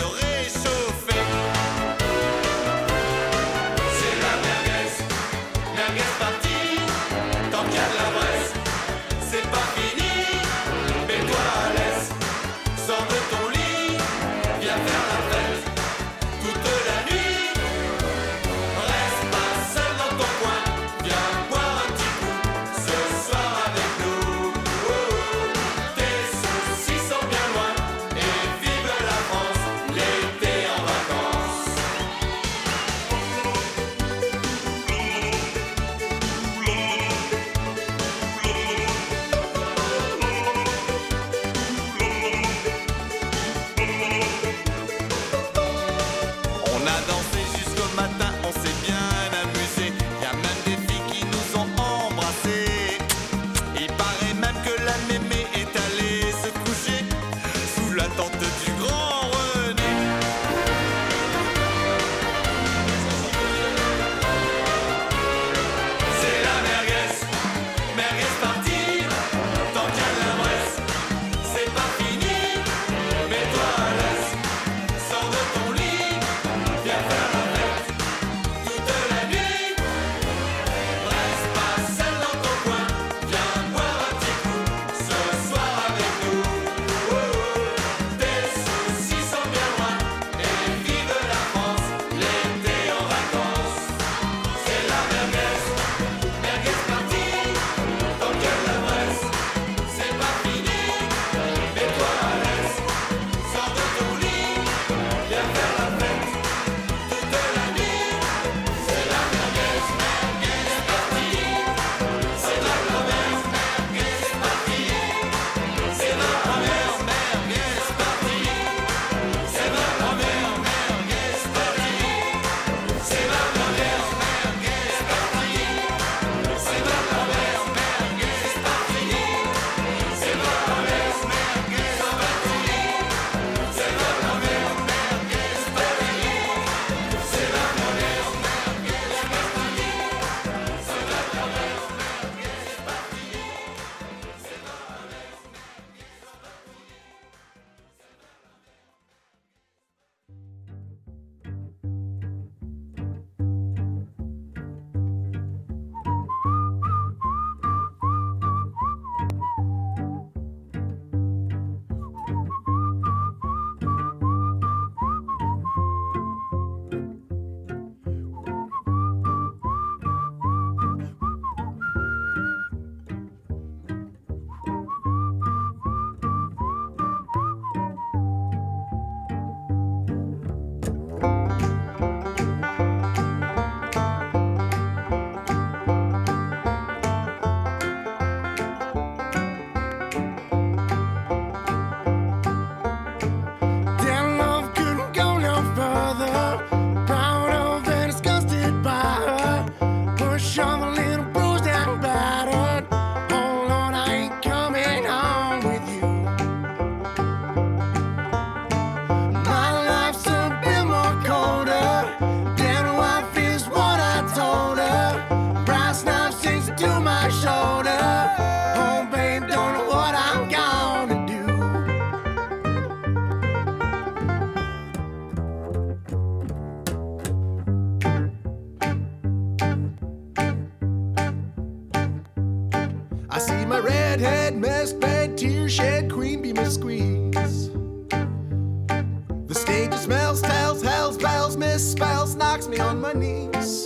M: mess bed, tear shed, queen bee must squeeze. The stage smells, tells, hells, bells, misspells, knocks me on my knees.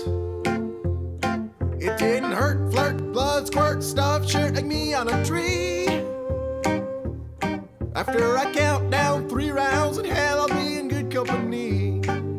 M: It didn't hurt, flirt, blood, squirt, stuff, shirt like me on a tree. After I count down three rounds in hell, I'll be in good company.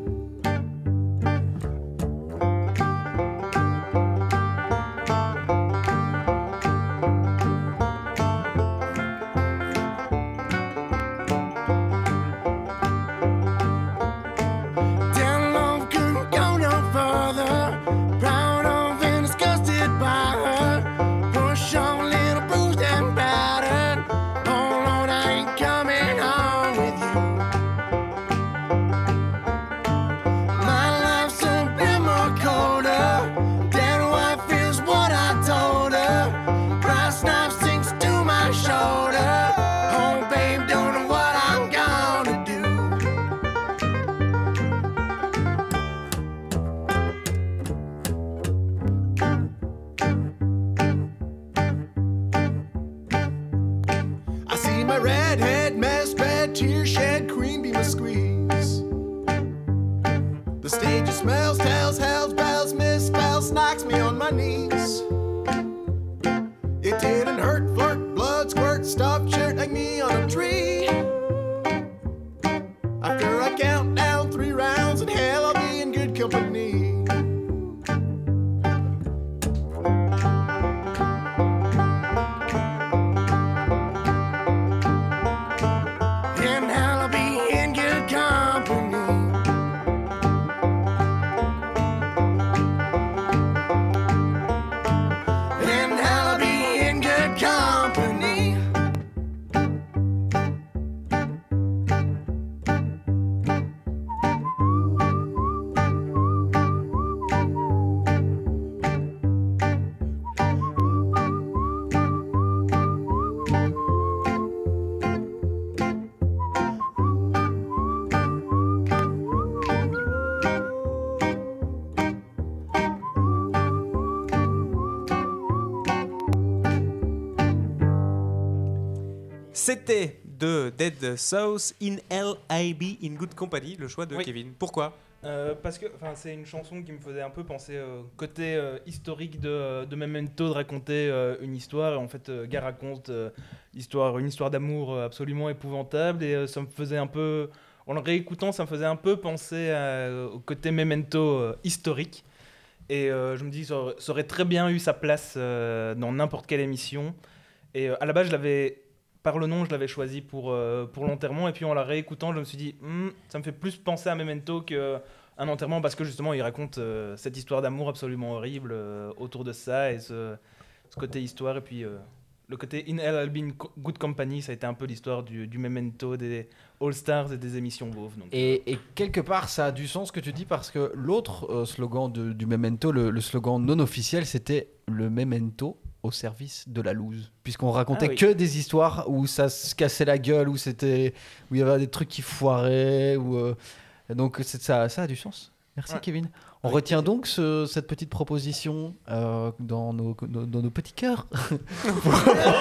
H: C'était de Dead South in L A B in Good Company, le choix de
I: Oui.
H: Kevin. Pourquoi
I: Euh, parce que c'est une chanson qui me faisait un peu penser au euh, côté euh, historique de, de Memento, de raconter euh, une histoire. Et en fait, euh, Gare raconte euh, histoire, une histoire d'amour euh, absolument épouvantable. Et euh, ça me faisait un peu, en le réécoutant, ça me faisait un peu penser à, au côté Memento euh, historique. Et euh, je me dis, ça aurait, ça aurait très bien eu sa place euh, dans n'importe quelle émission. Et euh, à la base, je l'avais, par le nom, je l'avais choisi pour, euh, pour l'enterrement. Et puis en la réécoutant, je me suis dit, hm, ça me fait plus penser à Memento qu'un enterrement, parce que justement, il raconte euh, cette histoire d'amour absolument horrible euh, autour de ça, et ce, ce côté histoire. Et puis euh, le côté In L A B in Good Company, ça a été un peu l'histoire du, du Memento, des All-Stars et des émissions Beauf. Donc,
A: Et, et quelque part, ça a du sens ce que tu dis, parce que l'autre euh, slogan de- du Memento, le, le slogan non officiel, c'était le Memento au service de la loose. Puisqu'on racontait
I: Ah oui.
A: que des histoires où ça se cassait la gueule, où, c'était, où il y avait des trucs qui foiraient. Où, euh, donc c'est- ça, ça a du sens. Merci
I: Ouais.
A: Kevin. On retient donc ce- cette petite proposition euh, dans, nos, nos- dans nos petits cœurs. pour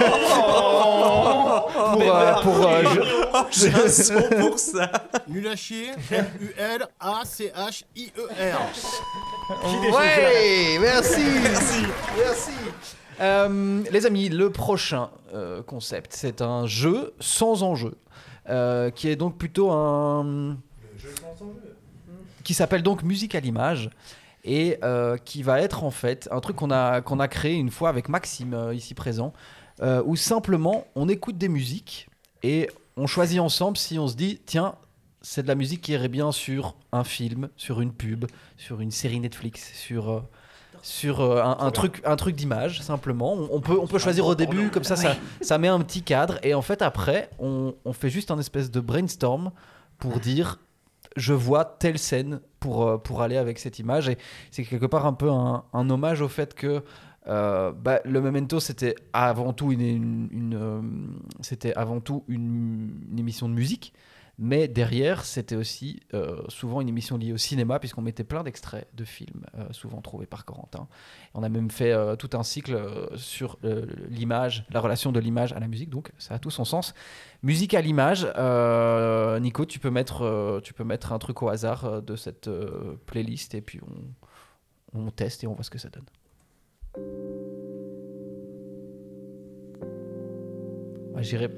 A: euh, pour, euh, je-
H: J'ai un son pour ça.
N: Nul à chier, M U L A C H I E R.
A: Ouais, merci, merci, merci. Euh, les amis, le prochain euh, concept, c'est un jeu sans enjeu, euh, qui est donc plutôt un, qui s'appelle donc Musique à l'image, et euh, qui va être en fait un truc qu'on a qu'on a créé une fois avec Maxime euh, ici présent, euh, où simplement on écoute des musiques et on choisit ensemble si on se dit tiens, c'est de la musique qui irait bien sur un film, sur une pub, sur une série Netflix, sur euh, sur euh, un, un truc un truc d'image simplement. On, on peut on peut choisir au début, comme ça ça ça met un petit cadre, et en fait après on, on fait juste un espèce de brainstorm pour dire je vois telle scène pour, euh, pour aller avec cette image, et c'est quelque part un peu un, un hommage au fait que euh, bah, le Memento c'était avant tout une, une, une, euh, c'était avant tout une, une émission de musique, Mais derrière, c'était aussi euh, souvent une émission liée au cinéma, puisqu'on mettait plein d'extraits de films, euh, souvent trouvés par Corentin. On a même fait euh, tout un cycle euh, sur euh, l'image, la relation de l'image à la musique, donc ça a tout son sens. Musique à l'image, euh, Nico, tu peux, mettre, euh, tu peux mettre un truc au hasard euh, de cette euh, playlist, et puis on, on teste et on voit ce que ça donne. Ouais, j'irai...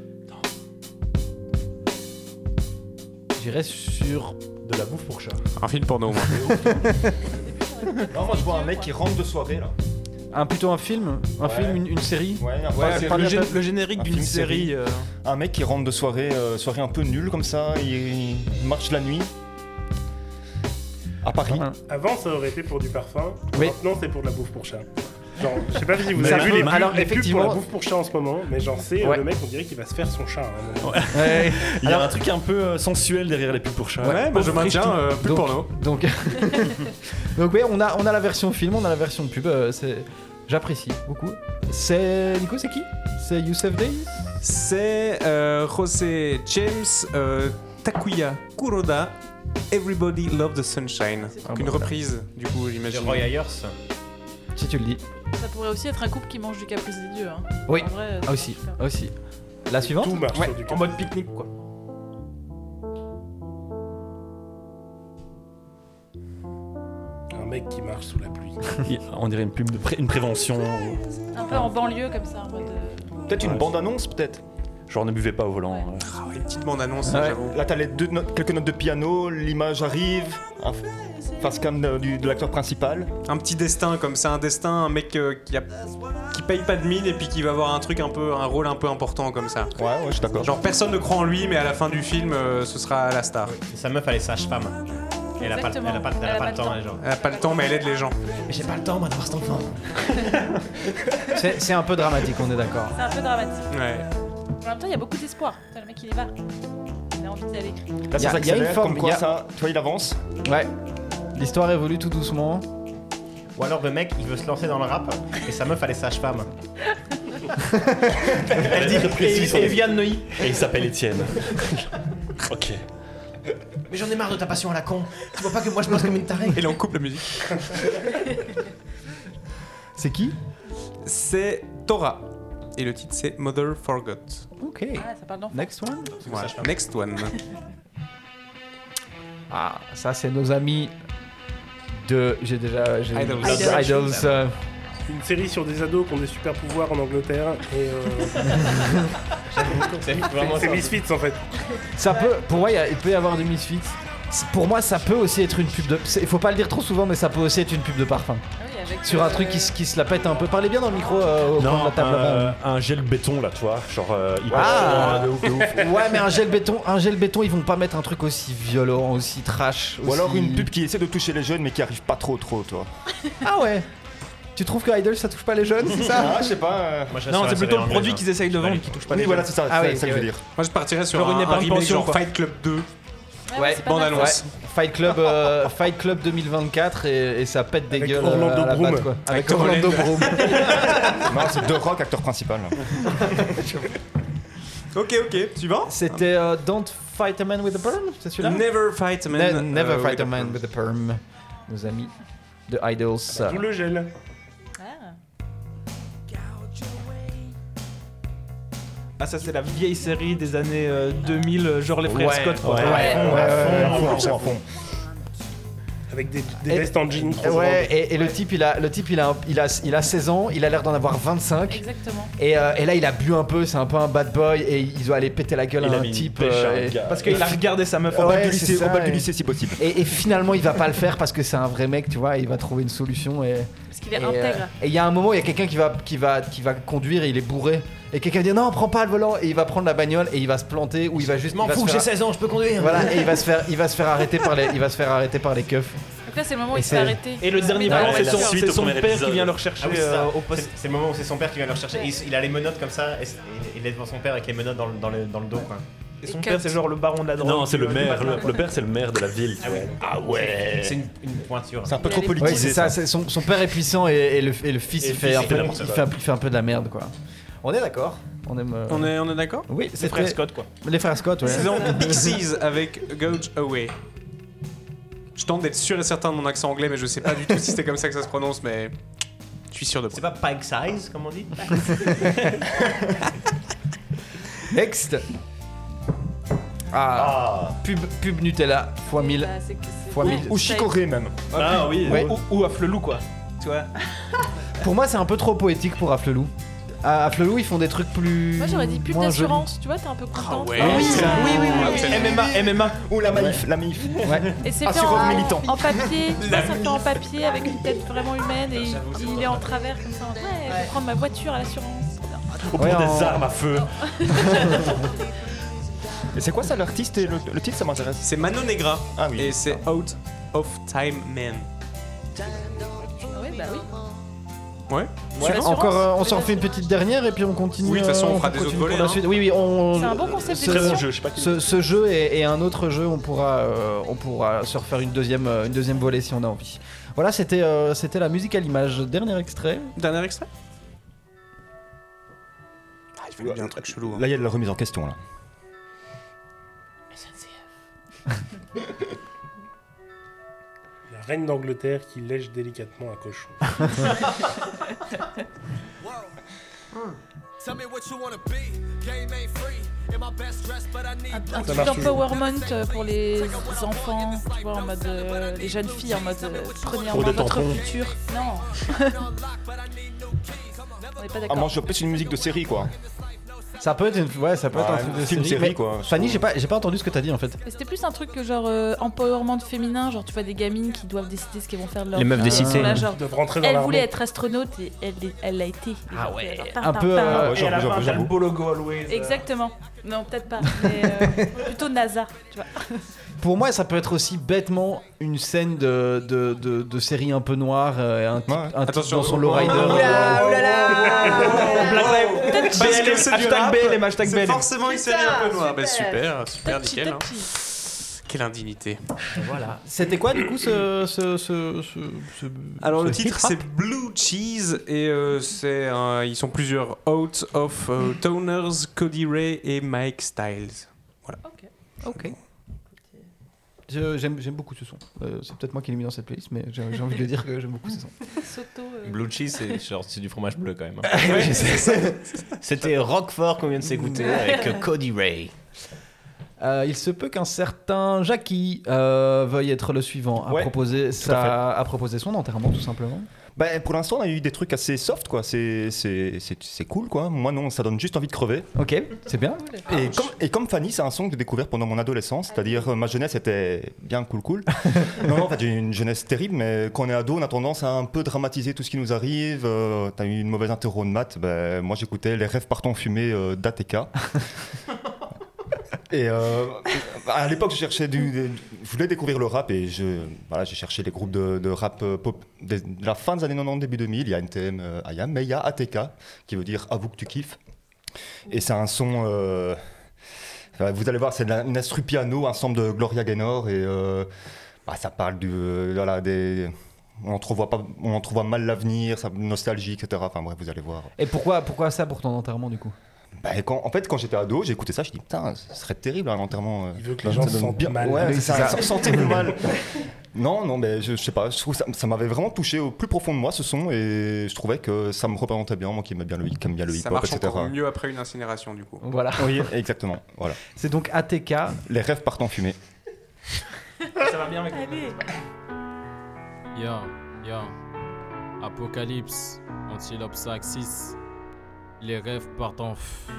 A: J'irais sur
O: de la bouffe pour chat.
H: Un film porno, moi.
B: Non, moi je vois un mec qui rentre de soirée là.
A: Un, plutôt un film Un
B: Ouais.
A: film, une, une série
B: Ouais, un
A: Ouais,
B: film,
A: pas
B: le,
A: la
B: gé-
A: peine.
B: le générique
O: Un
B: d'une
O: film
B: série.
O: série, euh.
B: Un mec qui rentre de soirée, euh, soirée un peu nulle comme ça, il, il marche la nuit. À Paris.
U: Avant, ça aurait été pour du parfum.
A: Oui.
U: Maintenant, c'est pour de la bouffe pour chat. Genre, je sais pas si vous
A: Mais
U: avez vu
A: alors,
U: les pubs,
A: alors,
U: les pubs pour
A: effectivement-
U: la bouffe pour chat en ce moment, mais genre, c'est euh,
A: Ouais.
U: le mec, on dirait qu'il va se faire son chat. Hein,
O: Ouais.
A: Ouais.
O: Il y a
A: Alors-
O: un truc un peu euh, sensuel derrière les pubs pour chat.
H: Ouais, bah, je maintiens, euh, plus
A: donc,
H: porno.
A: Donc, donc oui, on a, on a la version film, on a la version pub. euh, c'est... J'apprécie beaucoup. C'est Nico, c'est qui C'est Youssef Days.
H: C'est euh, José James euh, Takuya Kuroda. Everybody Love the Sunshine.
A: Ah,
H: Une
A: bon,
H: reprise, du coup, j'imagine.
K: De Roy Ayers.
A: Si tu le dis.
G: Ça pourrait aussi être un couple qui mange du caprice des dieux. Hein.
A: Oui.
G: En vrai,
A: Ah, aussi. Ah, aussi. La suivante.
U: Tout marche
A: Ouais.
U: sur du
I: En mode pique-nique, quoi.
U: Un mec qui marche sous la pluie.
O: Il- On dirait une pub de pré- une prévention.
G: un peu en banlieue comme ça. En mode, euh,
B: Peut-être une
O: Ouais.
B: bande-annonce, peut-être.
O: Genre ne buvez pas au volant. ouais.
H: Ah, une petite bande-annonce,
B: Ouais.
H: j'avoue.
B: Là, t'as les deux notes- quelques notes de piano, l'image arrive, un face cam de, du- de l'acteur principal.
H: Un petit destin comme ça, un destin, un mec euh, qui, a, qui paye pas de mine et puis qui va avoir un truc un peu, un rôle un peu important comme ça.
B: Ouais, ouais, je suis d'accord.
H: Genre personne ne croit en lui, mais à la fin du film, euh, ce sera la star.
K: Et sa meuf, elle est sage-femme. Elle a pas, elle a pas, elle a pas le temps, les gens.
H: Elle a pas le temps, mais elle aide les gens.
K: Mais j'ai pas le temps, moi, d'avoir cet enfant.
A: C'est, c'est un peu dramatique, on est d'accord.
G: C'est un peu dramatique.
H: Ouais.
G: En même temps, il y a beaucoup d'espoir. Putain, le mec, il est là. Il a envie d'y aller.
B: Là,
A: Il y a-
B: ça
A: il y a une
B: s'accélère,
A: forme,
B: comme quoi
A: il y a-
B: ça, tu vois, il avance.
A: Ouais. L'histoire évolue tout doucement.
K: Ou alors le mec, il veut se lancer dans le rap et sa meuf, elle est sage-femme.
O: Elle dit
I: Et Evian Neuilly.
O: Et il s'appelle Étienne. Ok.
K: Mais j'en ai marre de ta passion à la con. Tu vois pas que moi je bosse comme une tarée.
H: Et là, on coupe la musique.
A: C'est qui
H: C'est Torah. Et le titre, c'est Mother Forgot.
A: Ok.
G: Ah, ça parle d'enfant.
A: Next one.
H: Voilà. Next one.
A: Ah, ça c'est nos amis de. J'ai déjà. J'ai...
H: Idols.
A: Idols. Idols, euh,
U: Une série sur des ados qui ont des super pouvoirs en Angleterre et euh...
K: C'est vraiment
U: c'est
K: ça.
U: Misfits en fait.
A: Ça peut. Pour moi, il y a- il peut y avoir du Misfits. C'est- Pour moi, ça peut aussi être une pub de. c'est- Il faut pas le dire trop souvent, mais ça peut aussi être une pub de parfum.
G: Ah oui, avec,
A: Sur un
G: euh,
A: truc qui, se- qui se la pète un peu. Parlez bien dans le micro euh, au coin de
O: Non,
A: la table
O: un,
A: là-bas.
O: un gel béton là, tu vois. Genre, euh, il
A: Ah.
O: passe- de ouf, de ouf.
A: Ouais, mais un gel béton, un gel béton, ils vont pas mettre un truc aussi violent, aussi trash.
B: Ou alors
A: aussi-
B: une pub qui essaie de toucher les jeunes mais qui arrive pas trop trop, toi.
A: Ah ouais. Tu trouves que Idol ça touche pas les jeunes, c'est ça?
B: Ah, je sais pas. euh,
K: Moi, je reste
I: Non,
K: sur la
I: c'est plutôt
K: série
I: le
K: anglaise,
I: produit
K: hein.
I: qu'ils essayent de vendre qui touche pas
B: Oui,
I: les
B: voilà,
I: jeunes.
B: c'est ça,
A: Ah
B: c'est
A: oui,
B: ça que
A: ok,
B: je veux
A: ouais.
B: dire.
H: Moi, je partirais sur
I: Genre
H: un,
I: une
H: un
I: épargne
H: remake
I: pension,
H: genre
I: quoi.
H: Fight Club deux.
G: Ouais,
A: Ouais,
G: c'est pas
H: bande
G: mal.
H: annonce.
A: Fight Club, euh, Fight Club deux mille vingt-quatre et, et ça pète des
U: Avec
A: gueules
U: Orlando
A: euh, à la
U: Bloom.
A: batte, quoi. Avec
H: Avec
A: Orlando
H: Orlando.
A: Bloom.
B: Non, c'est The Rock, acteur principal.
H: Ok, ok, suivant.
A: C'était euh, Don't Fight a Man with a Perm, c'est celui-là?
H: Never Fight a Man.
A: Ne- Never
H: euh,
A: Fight
H: with
A: a Man with a Perm. Nos amis de Idols.
U: D'où le gel.
G: Ah.
I: Ah, ça, c'est la vieille série des années euh, deux mille, euh, genre les frères
A: Ouais,
I: Scott. quoi.
A: ouais,
I: Ouais.
A: ouais, ouais, ouais, à fond, à fond, à fond.
U: Avec des, des
A: Et-
U: vestes en jean. trop
A: Ouais,
U: grandes.
A: et, et le type, il a, le type il, a, il, a, il a seize ans, il a l'air d'en avoir vingt-cinq.
G: Exactement.
A: Et, euh, et là, il a bu un peu, c'est un peu un bad boy, et ils doivent aller péter la gueule
O: Il
A: à
O: a
A: un
O: mis une
A: type.
O: pêche à un
A: et-
O: gars.
I: Parce qu'il a regardé sa meuf.
A: Ouais,
B: Au bal du
A: c'est
B: lycée,
A: ça,
B: au bal du
A: et-
B: lycée si possible.
A: Et, et finalement, il va pas le faire parce que c'est un vrai mec, tu vois, il va trouver une solution. Et
G: Parce qu'il est
A: et, euh,
G: intègre.
A: et il y a un moment, il y a quelqu'un qui va, qui, va, qui va conduire et il est bourré. Et quelqu'un dit non, prends pas le volant. Et il va prendre la bagnole et il va se planter ou il va juste.
K: Je m'en
A: il va
K: fous,
A: se
K: j'ai
A: faire-
K: seize ans, je peux conduire.
A: Voilà, et il va se faire, il va se faire arrêter par les, il va se faire arrêter par les keufs.
G: Donc là, c'est le moment où
A: Et
G: il se fait
A: c'est-
G: arrêter.
I: Et le dernier
G: Mais
I: plan,
G: dans la
I: c'est son,
G: voiture.
O: Suite
I: c'est
O: au
I: son
O: premier
I: père
O: épisode.
I: qui vient le rechercher
K: Ah oui, c'est
I: euh,
K: ça.
I: au poste.
K: C'est- C'est le moment où c'est son père qui vient le rechercher. Et il, il a les menottes comme ça, et c'est- et il est devant son père avec les menottes dans le, dans le, dans le dos. Quoi.
I: Et son
G: Et
I: père,
G: cut.
I: c'est genre le baron de la drogue.
O: Non, c'est le
I: du-
O: maire.
I: du
O: Le,
I: matin.
O: le père, c'est le maire de la ville.
K: Ah ouais.
O: Ah ouais.
K: C'est une, une pointure.
B: C'est un peu
G: Il
B: trop
G: a les-
A: Ouais,
B: politisé.
A: c'est ça, c'est son, son père est puissant et, et le, et le fils,
O: Et
A: il,
O: le
A: fait
O: fils,
A: un
O: il
A: peu,
O: fait
A: il,
O: n'importe
A: fait
O: quoi.
A: un, il fait un peu de la merde, quoi. On est d'accord. On aime. euh,
H: On est, on est d'accord?
A: Oui,
I: Les
A: c'était-
I: frères Scott, quoi.
A: Les frères Scott, ouais.
H: C'est donc Pixies avec Gouge Away. Je tente d'être sûr et certain de mon accent anglais, mais je sais pas du tout si c'est comme ça que ça se prononce, mais je suis sûr de moi.
K: C'est pas Pike Size, comme on dit?
A: Next. Ah, Pub, pub Nutella, fois mille.
G: Bah, c'est que c'est-
A: Fois
G: Ouais.
A: mille.
B: Ou chicorée même.
I: Ah oui,
A: Ouais.
I: ou, ou Afflelou, quoi. Tu vois.
A: Pour moi, c'est un peu trop poétique pour Afflelou. À Afflelou, ils font des trucs plus.
G: Moi j'aurais dit pub
A: moins
G: d'assurance, tu vois, t'es un peu contente.
H: ouais.
G: Ah
A: oui,
G: ça-
A: oui, oui, oui,
G: oui.
I: M M A, M M A.
B: Ou la maïf, la maïf.
A: jolis. Ouais.
G: Et c'est fait
B: Assureur
G: en,
B: militant.
G: en papier, tu vois, ça fait en papier avec une tête vraiment humaine et il, il est en travers comme ça. Ouais, je vais prendre ma voiture à l'assurance.
B: Au
A: Ouais,
B: pour
A: en-
B: des armes à feu. Et c'est quoi ça l'artiste et le, le titre, ça m'intéresse.
H: C'est Mano Negra
B: Ah oui.
H: et c'est Out of Time Man.
G: Oui, bah oui.
H: Ouais.
A: Ouais,
G: L'assurance,
A: encore, euh, on s'en
G: peut-être.
A: refait une petite dernière et puis on continue.
H: Oui, de toute façon,
A: euh,
H: on fera des
A: continue
H: autres
A: pour
H: volets,
A: la
H: hein.
A: suite. Oui, oui, on.
G: C'est un bon concept
A: ce-
G: d'émission.
B: jeu, je sais pas qui-
A: Ce, ce jeu et, et un autre jeu, on pourra, euh, on pourra se refaire une deuxième, euh, une deuxième volée si on a envie. Voilà, c'était, euh, c'était la musique à l'image. Dernier extrait.
H: Dernier extrait. Ah, il fait bien un truc chelou. hein.
B: Là, il y a de la remise en question là.
U: La reine d'Angleterre qui lèche délicatement un cochon.
M: Tell me what you wanna be. Game ain't free. In my best dress, but I need
G: Un
U: Ça
G: truc
U: marche toujours.
G: d'empowerment euh, pour les enfants, tu vois, en mode. euh, les jeunes filles, en mode. euh, prenez en
B: Pour
G: main
B: des
G: votre
B: tampons.
G: futur. Non. On n'est pas
B: Ah,
G: d'accord.
B: moi, je plus une musique de série quoi.
A: Ça peut être, une, ouais, ça peut être
B: Ouais,
A: un truc de
B: film
A: série.
B: série,
A: mais
B: quoi.
A: Fanny, j'ai pas, j'ai pas entendu ce que t'as dit en fait.
G: Mais c'était plus un truc que genre euh, empowerment féminin, genre tu vois des gamines qui doivent décider ce qu'elles vont faire de leur
V: Les meufs des
G: vie,
V: cités.
G: sont là, genre,
U: Ils doivent rentrer dans
G: elle
U: l'armée.
G: voulait être astronaute et elle l'est- elle l'a été.
A: Ah ouais,
G: Genre,
A: un
G: tin,
A: peu,
G: tin, tin.
A: euh,
B: Ouais,
I: Et à la
B: j'avoue,
I: fin, t'as
B: j'avoue.
I: le beau logo Always. euh.
G: Exactement. Non, peut-être pas, mais euh, plutôt NASA, tu vois.
A: Pour moi, ça peut être aussi bêtement une scène de, de, de, de série un peu noire, euh, un type,
B: Ouais.
A: un type
H: Attention.
A: dans son lowrider.
G: Oula,
H: Parce que c'est du
I: Hashtag
H: rap,
I: B L M, hashtag
H: c'est
I: B L M.
H: forcément une série un peu noire. Bah, super, super,
G: Touchy,
H: nickel. hein.
G: touchy.
H: Quelle indignité.
A: Voilà. C'était quoi du coup ce. ce, ce, ce, ce-
H: Alors
A: ce
H: le titre
A: hip-hop
H: c'est Blue Cheese et euh, c'est un- ils sont plusieurs Out of euh, Toners, Cody Ray et Mike Styles. Voilà.
A: Ok. Je- J'aime j'aime beaucoup ce son. Euh, c'est peut-être moi qui l'ai mis dans cette playlist, mais j'ai j'ai envie de le dire que j'aime beaucoup ce son.
G: Soto. euh,
K: Blue cheese, c'est genre c'est du fromage bleu quand même. hein.
A: Oui, je sais.
K: C'était Roquefort qu'on vient de s'écouter avec euh, Cody Ray.
A: Euh, il se peut qu'un certain Jackie euh, veuille être le suivant à,
B: Ouais,
A: proposer
B: à
A: sa, à proposer son enterrement, tout simplement.
B: Bah, pour l'instant, on a eu des trucs assez soft quoi. C'est, c'est, c'est, c'est cool quoi. Moi non, ça donne juste envie de crever.
A: Ok, c'est bien.
B: Et comme, et comme Fanny, c'est un son que j'ai découvert pendant mon adolescence, c'est-à-dire euh, ma jeunesse était bien cool cool. non, non, en fait j'ai eu une jeunesse terrible, mais quand on est ado, on a tendance à un peu dramatiser tout ce qui nous arrive. Euh, t'as eu une mauvaise interro de maths, ben, moi j'écoutais Les Rêves partant fumés euh, d'A T K. Et euh, à l'époque, je cherchais du, du- je voulais découvrir le rap et je, voilà, j'ai cherché les groupes de, de rap euh, pop de la fin des années quatre-vingt-dix, début deux mille. Il y a N T M, euh, I A M, mais il y a A T K qui veut dire avoue que tu kiffes. Et c'est un son, euh, enfin, vous allez voir, c'est de la- une instru piano, un sample de Gloria Gaynor et euh, bah, ça parle du, euh, voilà, des, on entrevoit pas, on entrevoit mal l'avenir, ça nostalgie, et cetera. Enfin bref, vous allez voir.
A: Et pourquoi, pourquoi ça pour ton enterrement du coup?
B: Bah, et quand, en fait, quand j'étais ado, j'ai écouté ça, je dis putain, ce serait terrible un enterrement. euh,
U: Il veut que
B: ça
U: les gens
B: donne
U: se sentent
B: bien.
U: mal.
B: Ouais,
U: Oui,
B: c'est
U: c'est
B: ça,
U: ça.
B: se sentir mal. Non, non, mais je, je sais pas, je trouve ça, ça m'avait vraiment touché au plus profond de moi ce son et je trouvais que ça me représentait bien, moi qui aime bien le, qui aime bien le
H: Ça
B: hip-hop,
H: marche
B: et cetera.
H: encore mieux après une incinération du coup.
A: Voilà.
B: Oui, exactement. Voilà.
A: C'est donc A T K.
B: Les rêves partent en fumée.
I: Ça va bien avec le
G: Allez.
P: Yo, yo. Apocalypse, Antilope six. Les rêves partent en f...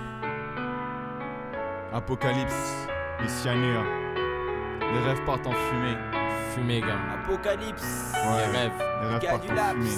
S: Apocalypse, les cyanures. Les rêves partent en fumée.
P: Fumée, gars.
S: Apocalypse.
P: Les rêves.
S: Les rêves partent en fumée.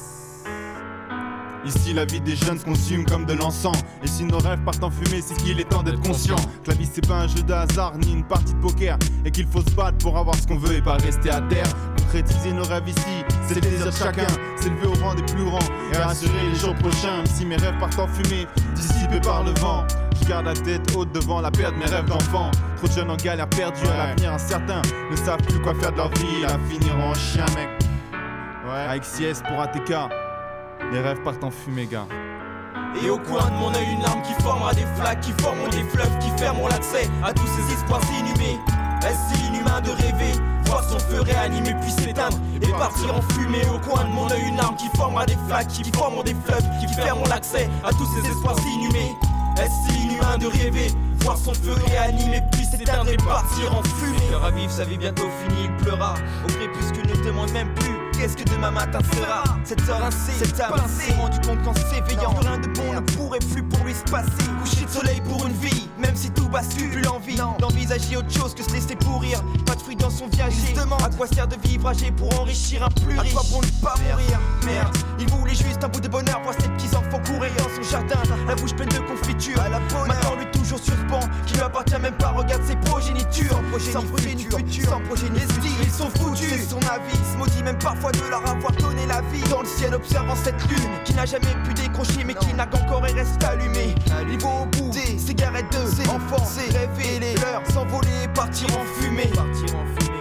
S: Ici la vie des jeunes se consume comme de l'encens. Et si nos rêves partent en fumée, c'est qu'il est temps d'être conscient que la vie c'est pas un jeu de hasard ni une partie de poker. Et qu'il faut se battre pour avoir ce qu'on veut et pas rester à terre. Concrétiser nos rêves ici, c'est le désir de chacun. S'élever au rang des plus grands et rassurer les jours prochains. Même si mes rêves partent en fumée, dissipés par le vent, je garde la tête haute devant la perte de mes rêves d'enfant. Trop de jeunes en galère perdus à l'avenir incertain, ne savent plus quoi faire de leur vie, la finiront en chien mec. Ouais, avec C S pour A T K, les rêves partent en fumée gars.
E: Et au coin de mon œil une larme qui formera des flaques, qui formeront des fleuves, qui fermeront l'accès à tous ces espoirs inhumés. Est-ce inhumain de rêver, voir son feu réanimer puis s'éteindre et partir en fumée? Au coin de mon œil une larme qui formera des flaques, qui formeront des fleuves, qui fermeront l'accès à tous ces espoirs inhumés. Est-ce inhumain de rêver, voir son feu réanimer puis s'éteindre et partir en fumée? Il pleura vivre, sa vie bientôt finie, il pleura. Au crépuscule ne demande même plus qu'est-ce que demain matin sera. Cette heure rincée, cette âme s'est rendu compte qu'en s'éveillant, plus rien de bon ne pourrait plus pour lui se passer. Coucher de soleil pour une vie, même si tout bascule, plus l'envie d'envisager autre chose que se laisser pourrir. Pas de fruits dans son viager, justement. À quoi sert de vivre âgé pour enrichir un plus riche? À quoi bon ne pas mourir? Merde, il voulait juste un bout de bonheur, voir ses petits enfants courir dans son jardin, la bouche pleine de confiture. À la bonne maintenant lui toujours suspend, qui lui appartient même pas, regarde ses progénitures. Sans progéniture, sans progéniture, ils sont foutus, c'est son avis. Il se maudit même parfois de leur avoir donné la vie. Dans le ciel observant cette lune qui n'a jamais pu décrocher mais qui n'a qu'encore et reste allumée. Il va au bout des cigarettes de ses enfants, ses rêves et les leurs, s'envoler et partir en fumée. Partir en fumée.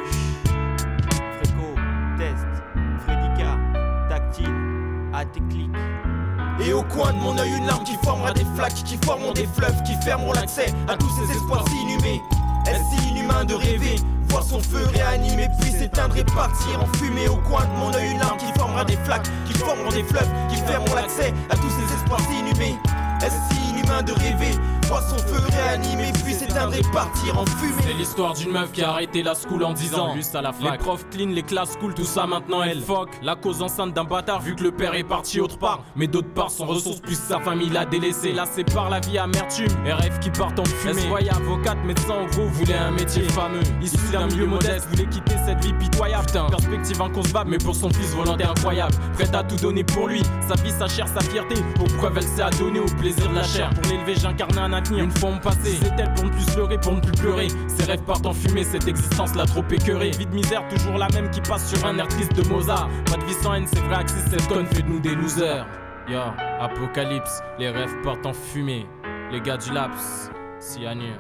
E: Fréco, test, Frédica, tactile, à tes clics. Et au coin de mon œil une larme qui formera des flaques, qui formeront des fleuves, qui fermeront l'accès à tous ces espoirs inhumés. Est-ce inhumain de rêver, voir son feu réanimer puis s'éteindre et partir en fumée? Au coin de mon œil une larme qui formera des flaques, qui formeront des fleuves, qui fermeront l'accès à tous ces espoirs inhumés. Est-ce inhumain de rêver, voir son feu réanimer puis s'éteindre et partir en fumée?
P: C'est l'histoire d'une meuf qui a arrêté la school en dix ans. Juste à la fac. Les profs clean, les classes cool, tout ça maintenant elle fuck. La cause enceinte d'un bâtard vu que le père est parti autre part. Mais d'autre part son ressource plus sa famille l'a délaissé. Lassé par la vie amertume et rêves qui partent en fumée. Elle se voyait avocate, médecin en gros, voulait un métier fameux. Issu d'un milieu modeste, voulait quitter cette vie pitoyable. Putain, perspective inconcevable mais pour son fils volonté incroyable. Prête à tout donner pour lui, sa vie, sa chair, sa fierté. Pour preuve elle s'est adonnée au plaisir de la chair. Pour l'élever j'incarnais un avenir, une fois mon passé. C'est elle pour ne plus pleurer, pour ne plus pleurer. Ses rêves partent en fumée, cette existence l'a trop écœurée. Vie de misère, toujours la même qui passe sur un air triste de Mozart. Pas de vie sans haine, c'est vrai, Axis, cette conne fait de nous des losers. Yo, apocalypse, les rêves partent en fumée. Les gars du laps, cyanure.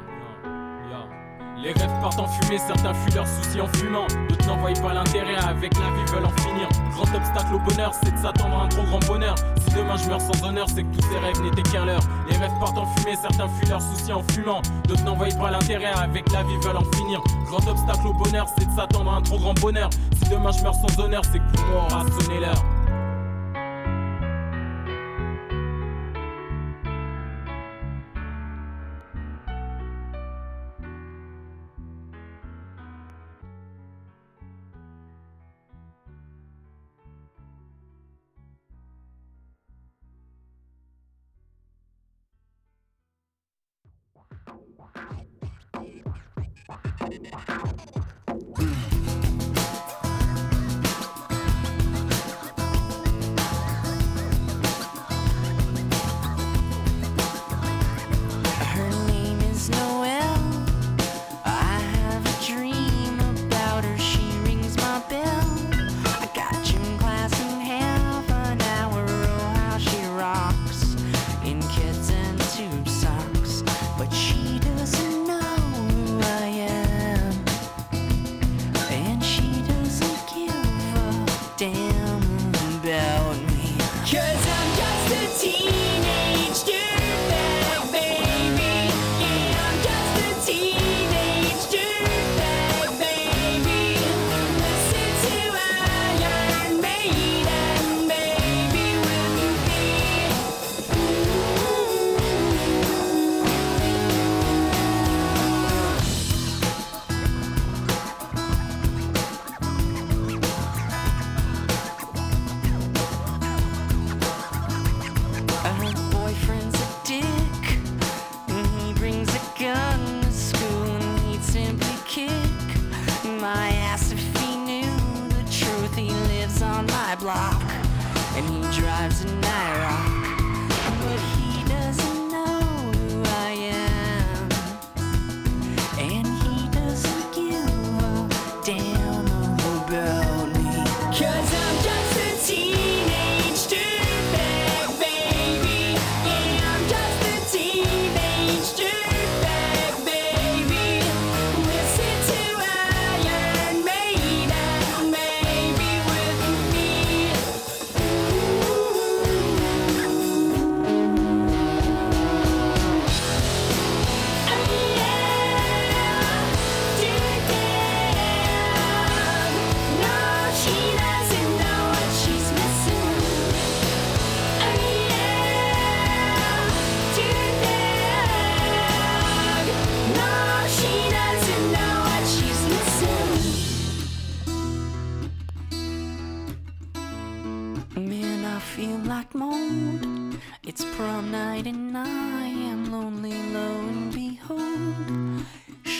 P: Les rêves partent en fumée, certains fuient leurs soucis en fumant. D'autres n'en voient pas l'intérêt, avec la vie veulent en finir. Grand obstacle au bonheur, c'est de s'attendre à un trop grand bonheur. Si demain je meurs sans honneur, c'est que tous ces rêves n'étaient qu'un leurre. Les rêves partent en fumée, certains fuient leurs soucis en fumant. D'autres n'en voient pas l'intérêt, avec la vie veulent en finir. Grand obstacle au bonheur, c'est de s'attendre à un trop grand bonheur. Si demain je meurs sans honneur, c'est que pour moi aura sonné l'heure.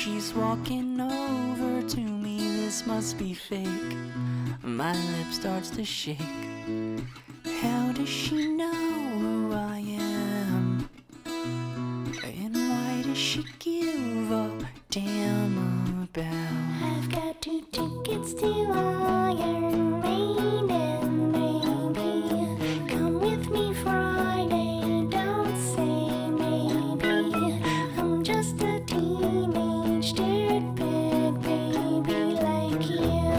F: she's walking over to me. This must be fake. My lip starts to shake. How does she know who I am? And why does she give a damn about? I've got two tickets to Iron Maiden, baby. Come with me Friday, don't say maybe. I'm just a teenage dirtbag baby like you.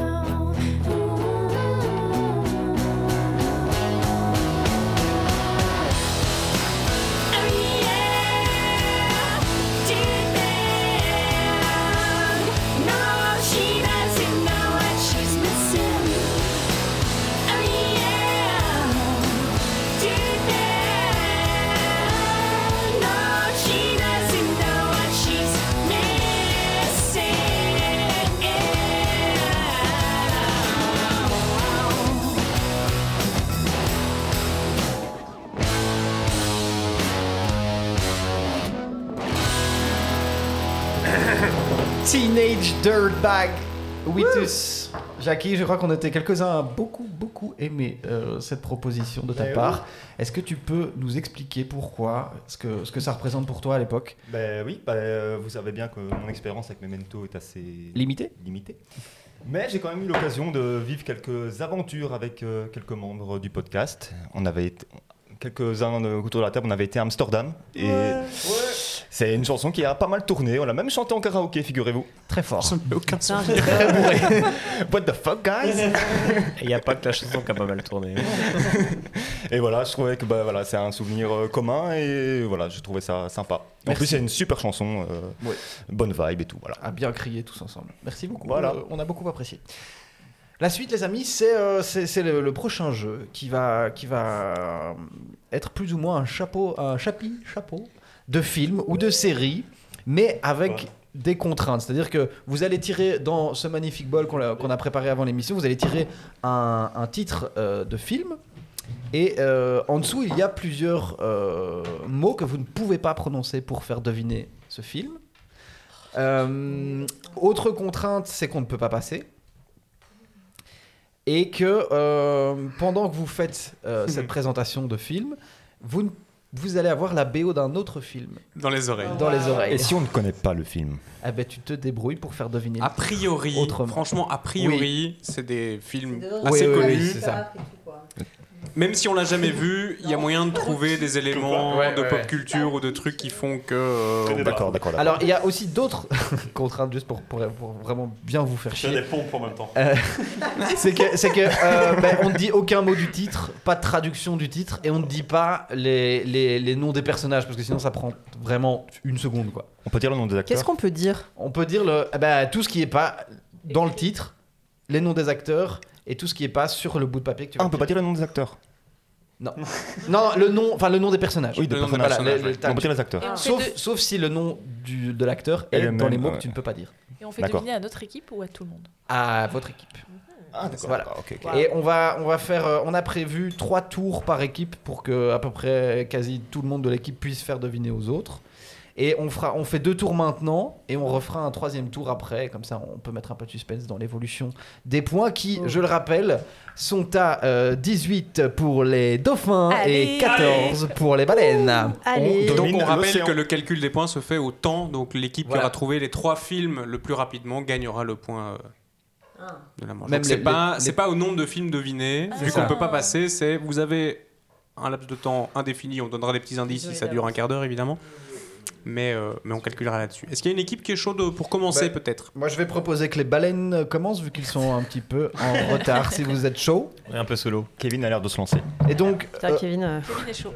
A: Teenage Dirtbag Witus. Jackie, je crois qu'on était quelques-uns à beaucoup, beaucoup aimer euh, cette proposition de ta
B: Ben
A: part. Est-ce que tu peux nous expliquer pourquoi, ce que, ce que ça représente pour toi à l'époque?
B: Ben oui, ben, euh, vous savez bien que mon expérience avec Memento est assez
A: limitée.
B: limitée. Mais j'ai quand même eu l'occasion de vivre quelques aventures avec euh, quelques membres du podcast. On avait été, quelques-uns de- autour de la table, on avait été à Amsterdam. Et c'est une chanson qui a pas mal tourné. On l'a même chanté en karaoké, figurez-vous.
A: Très fort.
B: Ça n'a aucun
L: Putain,
B: souvenir.
L: j'ai-
B: Très bourré. What the fuck, guys?
V: Il n'y a pas que la chanson qui a pas mal tourné.
B: Et voilà, je trouvais que bah, voilà, c'est un souvenir euh, commun et voilà, je trouvais ça sympa. En
A: Merci.
B: plus, c'est une super chanson, euh,
A: Ouais.
B: bonne vibe et tout. Voilà.
A: À bien crier tous ensemble. Merci beaucoup.
B: Voilà.
A: Euh, on a beaucoup apprécié. La suite, les amis, c'est euh, c'est- c'est le, le prochain jeu qui va, qui va euh, être plus ou moins un chapeau, un chapi, chapeau de film ou de série, mais avec des contraintes. C'est-à-dire que vous allez tirer dans ce magnifique bol qu'on a, qu'on a préparé avant l'émission, vous allez tirer un, un titre euh, de film. Et euh, en dessous, il y a plusieurs euh, mots que vous ne pouvez pas prononcer pour faire deviner ce film. Euh, autre contrainte, c'est qu'on ne peut pas passer. Et que euh, pendant que vous faites euh, cette présentation de film, vous, ne- vous allez avoir la B O d'un autre film.
H: Dans les oreilles.
A: Dans les oreilles.
B: Et si on ne connaît pas le film?
A: Ah ben, tu te débrouilles pour faire deviner.
H: A priori,
A: autrement.
H: franchement, a priori, c'est des films
A: des
H: assez
A: Oui, oui,
H: connus.
A: oui, c'est ça.
H: Même si on l'a jamais vu, il y a moyen de trouver des éléments
A: Ouais,
H: de
A: ouais,
H: pop
A: ouais.
H: culture ou de trucs qui font que. euh,
B: D'accord, d'accord, d'accord.
A: Alors, il y a aussi d'autres contraintes, juste pour, pour, pour vraiment bien vous faire chier.
O: Faire des pompes en même temps.
A: Euh, c'est que, c'est que euh, ben, on ne dit aucun mot du titre, pas de traduction du titre, et on ne dit pas les, les, les noms des personnages, parce que sinon ça prend vraiment une seconde, quoi.
B: On peut dire le nom des acteurs?
L: Qu'est-ce qu'on peut dire?
A: On peut dire le, eh ben, tout ce qui est pas dans le titre, les noms des acteurs, et tout ce qui est pas sur le bout de papier que tu
B: Ah,
A: vas
B: on peut pas dire le nom des acteurs?
A: Non. non, le nom, enfin le nom des personnages.
B: Oui, des
A: Le nom
B: personnages.
A: Voilà, les- les-
B: On peut dire les acteurs.
G: Et on fait
A: Sauf,
G: de-
A: sauf si le nom du, de l'acteur
B: Et
A: est
B: le
A: dans
B: même,
A: les mots
B: ouais.
A: que tu ne peux pas dire.
G: Et on fait
A: D'accord.
G: deviner à notre équipe ou à tout le monde?
A: À votre équipe.
B: Ah, d'accord.
A: Voilà.
B: ok, ok.
A: Et on va, on va faire, euh, on a prévu trois tours par équipe pour que à peu près quasi tout le monde de l'équipe puisse faire deviner aux autres. Et on fera, on fait deux tours maintenant et on refera un troisième tour après. Comme ça, on peut mettre un peu de suspense dans l'évolution des points qui, je le rappelle, sont à euh, dix-huit pour les dauphins
H: Allez.
A: et quatorze pour les baleines.
H: On- donc
A: domine
H: on rappelle
A: l'océan.
H: que le calcul des points se fait au temps, donc l'équipe qui
A: Voilà.
H: aura trouvé les trois films le plus rapidement gagnera le point euh, de la manche.
A: Même
H: Donc c'est
A: les-
H: pas,
A: les-
H: c'est pas au nombre de films devinés,
A: Ah.
H: vu
A: C'est
H: qu'on
A: ça.
H: peut pas passer, c'est vous avez un laps de temps indéfini, on donnera des petits indices si ça dure un quart d'heure évidemment, mais, euh, mais on calculera là-dessus. Est-ce qu'il y a une équipe qui est chaude pour commencer
A: Bah,
H: peut-être?
A: Moi, je vais proposer que les baleines commencent vu qu'ils sont un petit peu en retard. Si vous êtes chaud.
B: Un peu solo. Kevin a l'air de se lancer.
A: Et donc,
L: Putain,
A: euh,
L: Kevin. euh,
G: Kevin est chaud.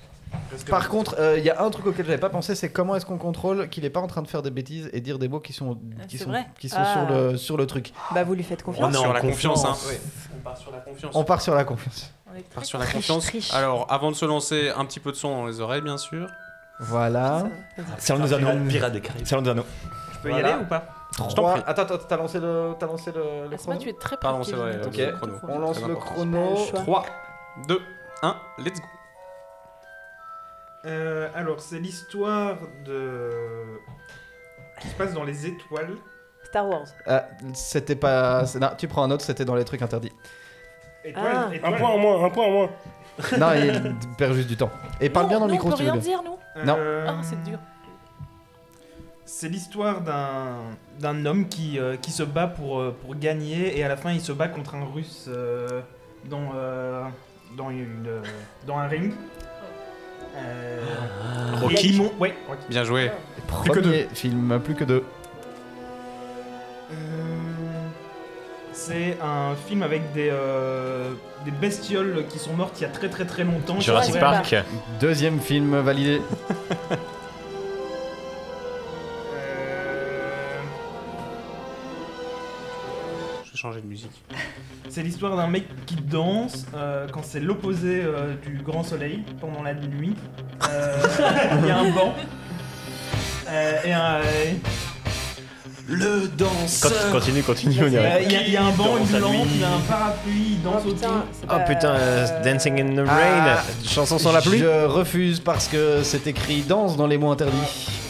A: par contre, il y a un truc auquel j'avais pas pensé, c'est comment est-ce qu'on contrôle qu'il est pas en train de faire des bêtises et dire des mots qui sont qui
L: c'est
A: sont,
L: vrai.
A: qui sont
L: Ah.
A: sur le sur le truc.
L: Bah, vous lui faites confiance.
H: sur la confiance, hein.
A: Oui.
H: On part sur la confiance.
A: On part sur la confiance.
H: On part sur la
L: Triche,
H: confiance.
L: triche.
H: Alors, avant de se lancer, un petit peu de son dans les oreilles, bien sûr.
A: Voilà.
B: Seigneur des Anneaux.
O: Pirate des Caraïbes.
B: Seigneur des Anneaux.
I: Je peux y
A: Voilà.
I: aller ou pas?
H: Je t'en
A: Trois.
H: prie.
A: Attends, attends, t'as lancé le t'as lancé le, le
G: Asma,
A: chrono.
G: tu es très
H: Pardon,
G: près,
H: c'est vrai.
G: Kevin.
A: Ok.
H: le chrono.
A: On lance
H: Très
A: le
H: important.
A: chrono.
H: trois, deux, un, let's go.
I: Euh, alors, c'est l'histoire de qui se passe dans les étoiles.
L: Star Wars.
A: Ah, c'était pas. c'est- Non, tu prends un autre, c'était dans les trucs interdits.
I: Étoile,
L: Ah.
I: étoile.
U: Un point en moins, un point en moins.
A: Non, il perd juste du temps. Et parle bien dans le
G: Non,
A: micro
G: on
A: si
G: peut
A: tu veux
G: rien
A: bien.
G: dire, nous
A: Non.
I: Euh,
G: Ah, c'est dur.
I: C'est l'histoire d'un d'un homme qui, euh, qui se bat pour, euh, pour gagner et à la fin il se bat contre un russe euh, dans, euh, dans, une, euh, dans un ring. Euh,
H: Rocky.
I: et ils m'ont- ouais, Rocky.
H: Bien joué.
A: Premier
H: Plus que deux.
A: film, plus que deux.
I: Euh, C'est un film avec des, euh, des bestioles qui sont mortes il y a très très très longtemps.
V: Jurassic
I: Ouais.
V: Park.
A: Deuxième film validé.
I: Euh,
H: Je vais changer de musique.
I: C'est l'histoire d'un mec qui danse euh, quand c'est l'opposé euh, du grand soleil pendant la nuit. Euh, Il y a un banc. Euh, et un.
O: Le danseur.
V: Quand- Continue, continue, on
I: Euh,
V: dirait.
I: Il y, a- il y a un banc,
O: Danse
I: une
O: à
I: lampe,
O: nuit.
I: il y a un parapluie, il danse
L: Oh,
I: autour.
L: putain, c'est
V: Oh
L: pas-
V: putain, euh, Dancing in the Rain,
A: Ah.
V: chanson sans la pluie.
A: Je refuse parce que c'est écrit danse dans les mots interdits.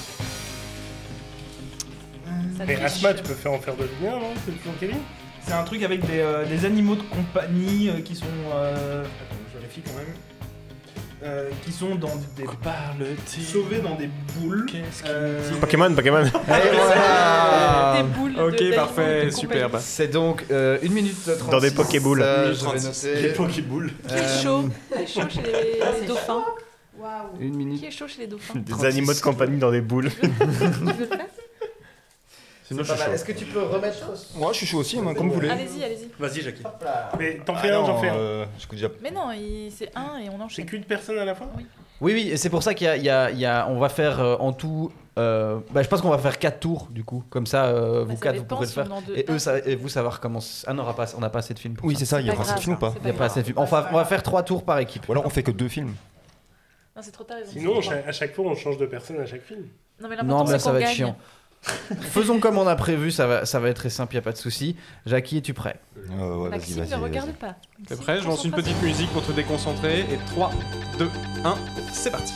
G: Ça
U: Mais
G: triche.
U: Asma, tu peux faire en faire deviner, non? C'est toujours Kevin?
I: C'est un truc avec des, euh, des animaux de compagnie euh, qui sont. euh, Attends, je vérifie quand même. Euh, qui sont dans des. sauvés dans des boules. Euh,
V: Pokémon, Pokémon.
A: Et voilà.
G: Des boules de-
H: Ok,
G: d'animaux
H: parfait,
G: de
H: superbe.
A: C'est donc euh, une minute trente-six.
V: Dans des Pokéboules.
A: Euh, je vais noter.
O: Les Pokéballs.
G: Qui est chaud Qui est chaud chez les,
L: Ah,
G: les
L: c'est
G: dauphins
L: Waouh.
A: Une minute.
G: Qui est chaud chez les dauphins
V: Des animaux de compagnie dans des boules.
G: Tu veux le faire
O: Sinon, je
A: Pas
O: suis
A: mal.
O: chaud.
A: Est-ce que tu peux remettre.
B: Moi, je suis chaud aussi, moi, comme vous voulez.
G: Allez-y, allez-y.
O: Vas-y, Jackie.
A: Hop là.
U: Mais t'en
B: Ah
U: fais un, j'en
B: non,
U: fais un.
B: euh, je déjà.
G: Mais non, il- c'est un et on
U: C'est
G: enchaîne.
U: qu'une personne à la fois?
G: Oui.
A: Oui, oui, et c'est pour ça qu'il y a, il y a- il y a- on va faire euh, en tout. euh, bah, je pense qu'on va faire quatre tours du coup, comme ça euh,
G: Bah,
A: vous
G: ça
A: quatre vous
G: dépend
A: pourrez le
G: si on
A: faire.
G: en deux-
A: Et eux, ça, et vous savoir comment. Ah non, on n'a pas, on n'a pas assez de films. Pour
B: Oui,
A: ça.
B: c'est ça, il y
G: pas
B: aura
G: grave,
B: assez de films ou pas
G: c'est
A: Il n'y a pas assez de films. On va, on va faire trois tours par équipe.
B: Ou alors on fait que deux films.
G: Non, c'est trop tard. ils ont
U: Sinon,
G: dit.
U: à chaque fois, on change de personne à chaque film.
G: Non, mais
A: Non,
G: l'important,
A: mais là
G: c'est
A: ça
G: qu'on
A: va être
G: gagne.
A: chiant. Faisons comme on a prévu, ça va, ça va être très simple, il n'y a pas de souci. Jackie, es-tu prêt?
B: Euh, ouais, vas-y,
G: Maxime,
B: vas-y.
G: ne
B: vas-y.
G: regarde pas.
H: T'es
G: Si,
H: prêt? Je lance une petite
G: concentration.
H: musique pour te déconcentrer. Et trois, deux, un, c'est parti.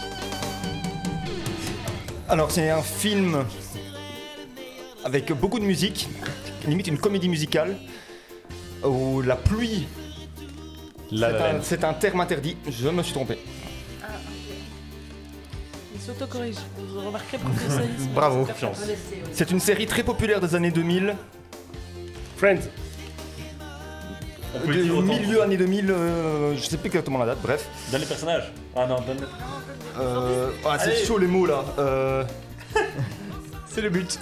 B: Alors, c'est un film avec beaucoup de musique, limite une comédie musicale, où la pluie,
O: La
B: c'est
O: La
B: un,
O: Land.
B: c'est un terme interdit. Je me suis trompé.
G: Ah, ok. Il s'autocorrige. Vous remarquerez le professionnalisme.
A: Bravo.
G: C'est
O: Confiance.
B: C'est une série très populaire des années deux mille,
U: Friends.
O: On peut
B: de
O: dire autant.
B: milieu années deux mille, euh, je sais plus exactement la date, bref.
O: Donne les personnages. Ah non, donne.
B: Euh, ah, c'est
O: Allez.
B: chaud les mots là. Euh,
H: C'est le but.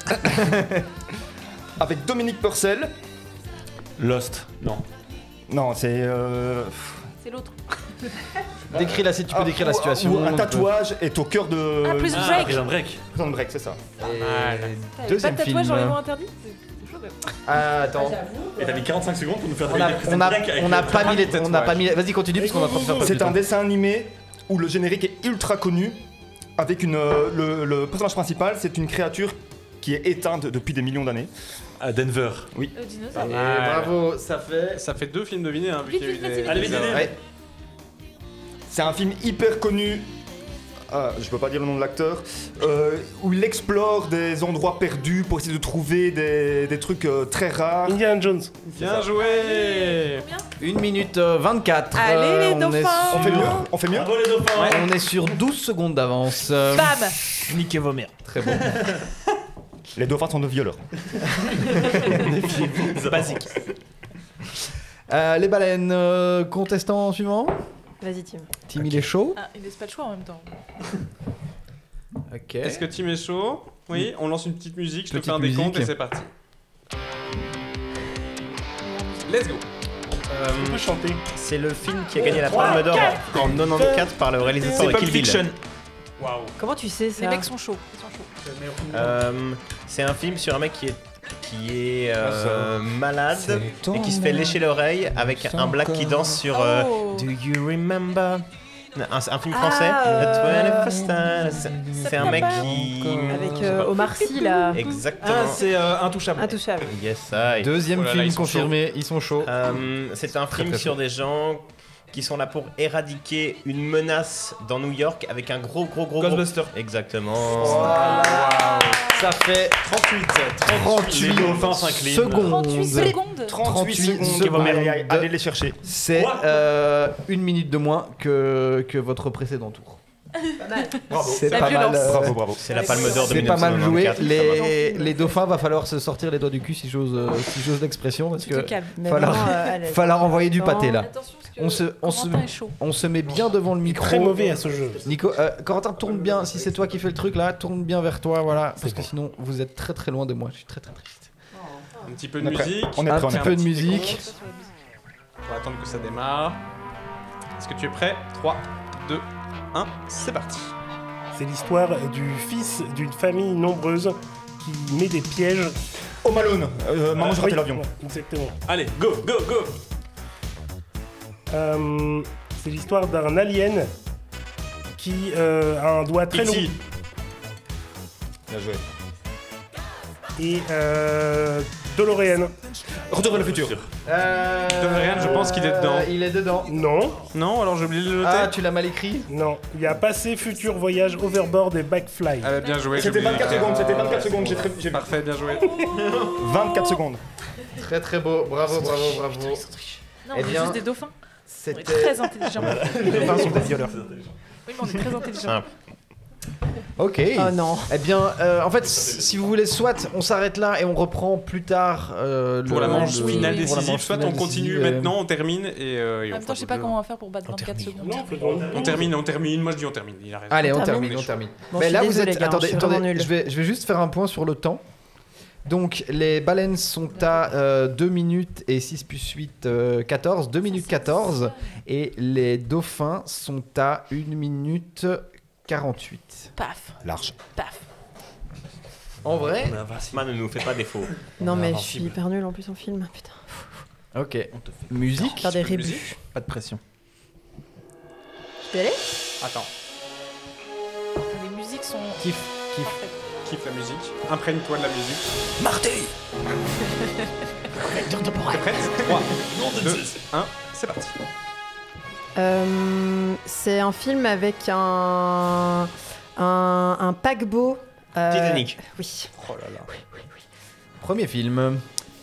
B: avec Dominique Purcell.
O: Lost. Non.
B: Non, c'est. Euh,
G: C'est l'autre.
A: Décris la, si tu peux
B: ah,
A: décrire la
B: ou-
A: situation.
B: ou un tatouage est au cœur de.
G: Ah, Prison
O: Ah,
G: Break.
O: Prison Break.
B: Prison Break, c'est ça.
A: Et
G: T'avais
A: deuxième
G: pas de tatouage
A: film.
G: dans les mots interdits C'est c'est chaud, quand même.
A: Ah, attends.
O: Et t'as mis quarante-cinq secondes pour nous faire
A: On a,
O: deviner Prison
A: on a,
O: Break avec
A: on a
O: le
A: pas mis les.
H: tatouage.
A: On a pas mis. Vas-y, continue parce qu'on va en train de faire.
B: C'est un dessin animé où le générique est ultra connu, avec une, euh, le, le personnage principal, c'est une créature qui est éteinte depuis des millions d'années.
O: À Denver.
B: Oui.
G: Le dinosaure.
A: Et bravo, ça fait.
H: Ça fait deux films devinés, hein, vu
G: Vite,
H: qu'il y a eu
G: vite, vite,
H: des-
G: vite,
O: Allez,
H: des
O: vite,
H: erreurs.
O: vite.
A: Ouais.
B: C'est un film hyper connu. Ah, je peux pas dire le nom de l'acteur, euh, où il explore des endroits perdus pour essayer de trouver des, des trucs euh, très rares.
U: Indiana Jones.
H: Bien joué.
A: une minute euh, vingt-quatre.
G: Allez, les
A: on est
G: dauphins.
A: sur-
B: On fait mieux On fait mieux
O: Bravo les dauphins.
A: Ouais, on est sur douze secondes d'avance. Euh,
G: Bam.
I: Niquez vos mères.
A: Très bon.
B: Les dauphins sont de violeurs.
I: Basique.
A: Euh, les baleines, euh, contestant suivant.
L: Vas-y, Tim.
A: Tim, il est chaud.
G: Ah, il laisse pas le choix en même temps.
A: Ok.
H: Est-ce que Tim est chaud? Oui, on lance une petite musique, je te
A: Petite
H: fais un décompte
A: musique.
H: et c'est parti. Let's go.
U: On peut chanter.
V: C'est le film qui a gagné la Palme d'Or en quatre-vingt-quatorze par le réalisateur
I: C'est
V: de
I: Pulp
V: Kill Bill.
I: Fiction.
U: Waouh.
L: Comment tu sais ça?
G: Les mecs sont chauds. Ils sont chauds.
V: Euh, c'est un film sur un mec qui est, qui est euh, malade
B: C'est
V: et qui se fait lécher l'oreille avec un black qui danse sur euh,
G: Oh.
V: Do You Remember un, un film français.
L: Ah, euh,
V: The twenty-first time. C'est- C'est un mec qui.
L: Avec
V: je sais
L: euh,
V: pas.
L: Omar Sy là.
V: Exactement.
I: Ah, c'est euh, intouchable.
L: Intouchable.
V: Yes, I.
A: Deuxième
H: Oh là là,
A: film
H: ils sont
A: confirmé, ils sont chauds.
V: Euh, c'est un film
A: très
V: sur des gens qui sont là pour éradiquer une menace dans New York avec un gros gros gros
O: Ghostbusters.
V: gros... Exactement.
A: Voilà. Ça fait
O: trente-huit.
A: trente-huit
O: Les dauphins s'inclinent.
A: secondes.
G: trente-huit secondes.
B: trente-huit secondes.
A: secondes.
B: Allez les chercher.
A: C'est euh, une minute de moins que, que votre précédent tour.
V: Bravo.
A: C'est pas mal. euh,
B: Bravo, bravo.
V: C'est la Palme d'Or de
A: C'est pas mal joué.
V: mille neuf cent quatre-vingt-quatre.
A: Les, les dauphins, va falloir se sortir les doigts du cul si j'ose euh, si j'ose l'expression parce
G: Tu te
A: que
G: calmes.
L: Mais
A: falloir,
L: non, euh, allez.
A: falloir envoyer du
L: Non.
A: pâté là.
G: Attention, parce que
A: On se, on, se,
G: Corentin est chaud.
A: on se met bien devant le micro.
U: Très mauvais à ce jeu.
A: Nico, euh, Corentin, tourne bien. Si c'est toi qui fais le truc là, tourne bien vers toi, voilà. Parce que sinon, vous êtes très très loin de moi. Je suis très très triste.
H: Un petit peu de
B: On est prêt.
H: musique.
B: On est
A: Un
B: prêt, on
A: petit
B: est
A: peu de
H: prêt.
A: musique.
H: On va attendre que ça démarre. Est-ce que tu es prêt? trois, deux, un, c'est parti.
U: C'est l'histoire du fils d'une famille nombreuse qui met des pièges.
B: Home Alone. Euh, Maman, j'ai raté
U: Oui,
B: l'avion.
U: ouais, exactement.
H: Allez, go, go, go.
U: Euh, c'est l'histoire d'un alien qui euh, a un doigt très long.
H: E T.
B: Bien joué.
U: Et euh, DeLorean.
B: Retour vers le futur.
A: Euh,
H: DeLorean, je pense qu'il est dedans.
A: Il est dedans.
U: Non,
H: Non, alors j'ai oublié de le noter.
A: Ah, tu l'as mal écrit.
U: non. Il y a passé, futur, voyage, overboard et backfly.
H: Ah, bah, bien joué.
B: C'était
H: j'ai oublié.
B: vingt-quatre secondes, c'était vingt-quatre secondes, j'ai très- j'ai
H: Parfait, bien joué.
B: vingt-quatre secondes.
A: Très très beau. Bravo, bravo, bravo.
G: Non,
A: Eh
G: on est
A: bien,
G: juste des dauphins. On est
A: C'était.
G: très intelligents.
U: Les dauphins sont des violeurs.
G: Oui, mais on est très intelligents.
V: Simple.
A: Ok.
L: Oh non.
A: Eh bien, euh, en fait, si vous voulez, soit on s'arrête là et on reprend plus tard euh,
H: Pour
A: le-
H: la manche
A: le-
H: finale
A: pour la
H: décisive,
A: manche
H: soit
A: finale
H: on continue
A: décisive, euh,
H: maintenant, on termine et, euh, et
G: En
H: on
G: même temps,
H: fera
G: je sais pas
H: deux.
G: comment on va faire pour battre vingt-quatre secondes.
U: Non, faut demander.
H: On termine, on termine. Moi je dis on termine. Il a raison.
A: Allez, on
L: On
A: termine,
H: termine.
A: on termine.
L: Bon,
A: Mais
L: je
A: là,
L: suis
A: vous
L: désolée,
A: êtes.
L: gars,
A: Attendez,
L: je suis
A: attendez.
L: vraiment nulle.
A: Je vais, je vais juste faire un point sur le temps. Donc, les baleines sont à euh, deux minutes et six plus huit, euh, quatorze. deux minutes quatorze. Et les dauphins sont à une minute quarante-huit.
G: Paf,
B: Large.
G: paf.
A: En vrai.
V: Man, ne nous fait pas défaut.
L: Non, mais je suis hyper nulle en plus en film. Putain.
A: Ok. Musique.
L: Faire des
H: Musique.
L: rébus.
I: Pas de pression.
L: Je peux y aller?
H: Attends,
G: Les musiques sont.
A: Kiff, kiff.
G: parfaites.
H: kiffe la musique. Imprègne-toi de la musique.
J: Marty.
H: T'es prête? trois, deux, un, c'est parti.
L: Euh, c'est un film avec un, un, un paquebot. euh,
V: Titanic.
L: Oui.
A: Oh là là. Premier film.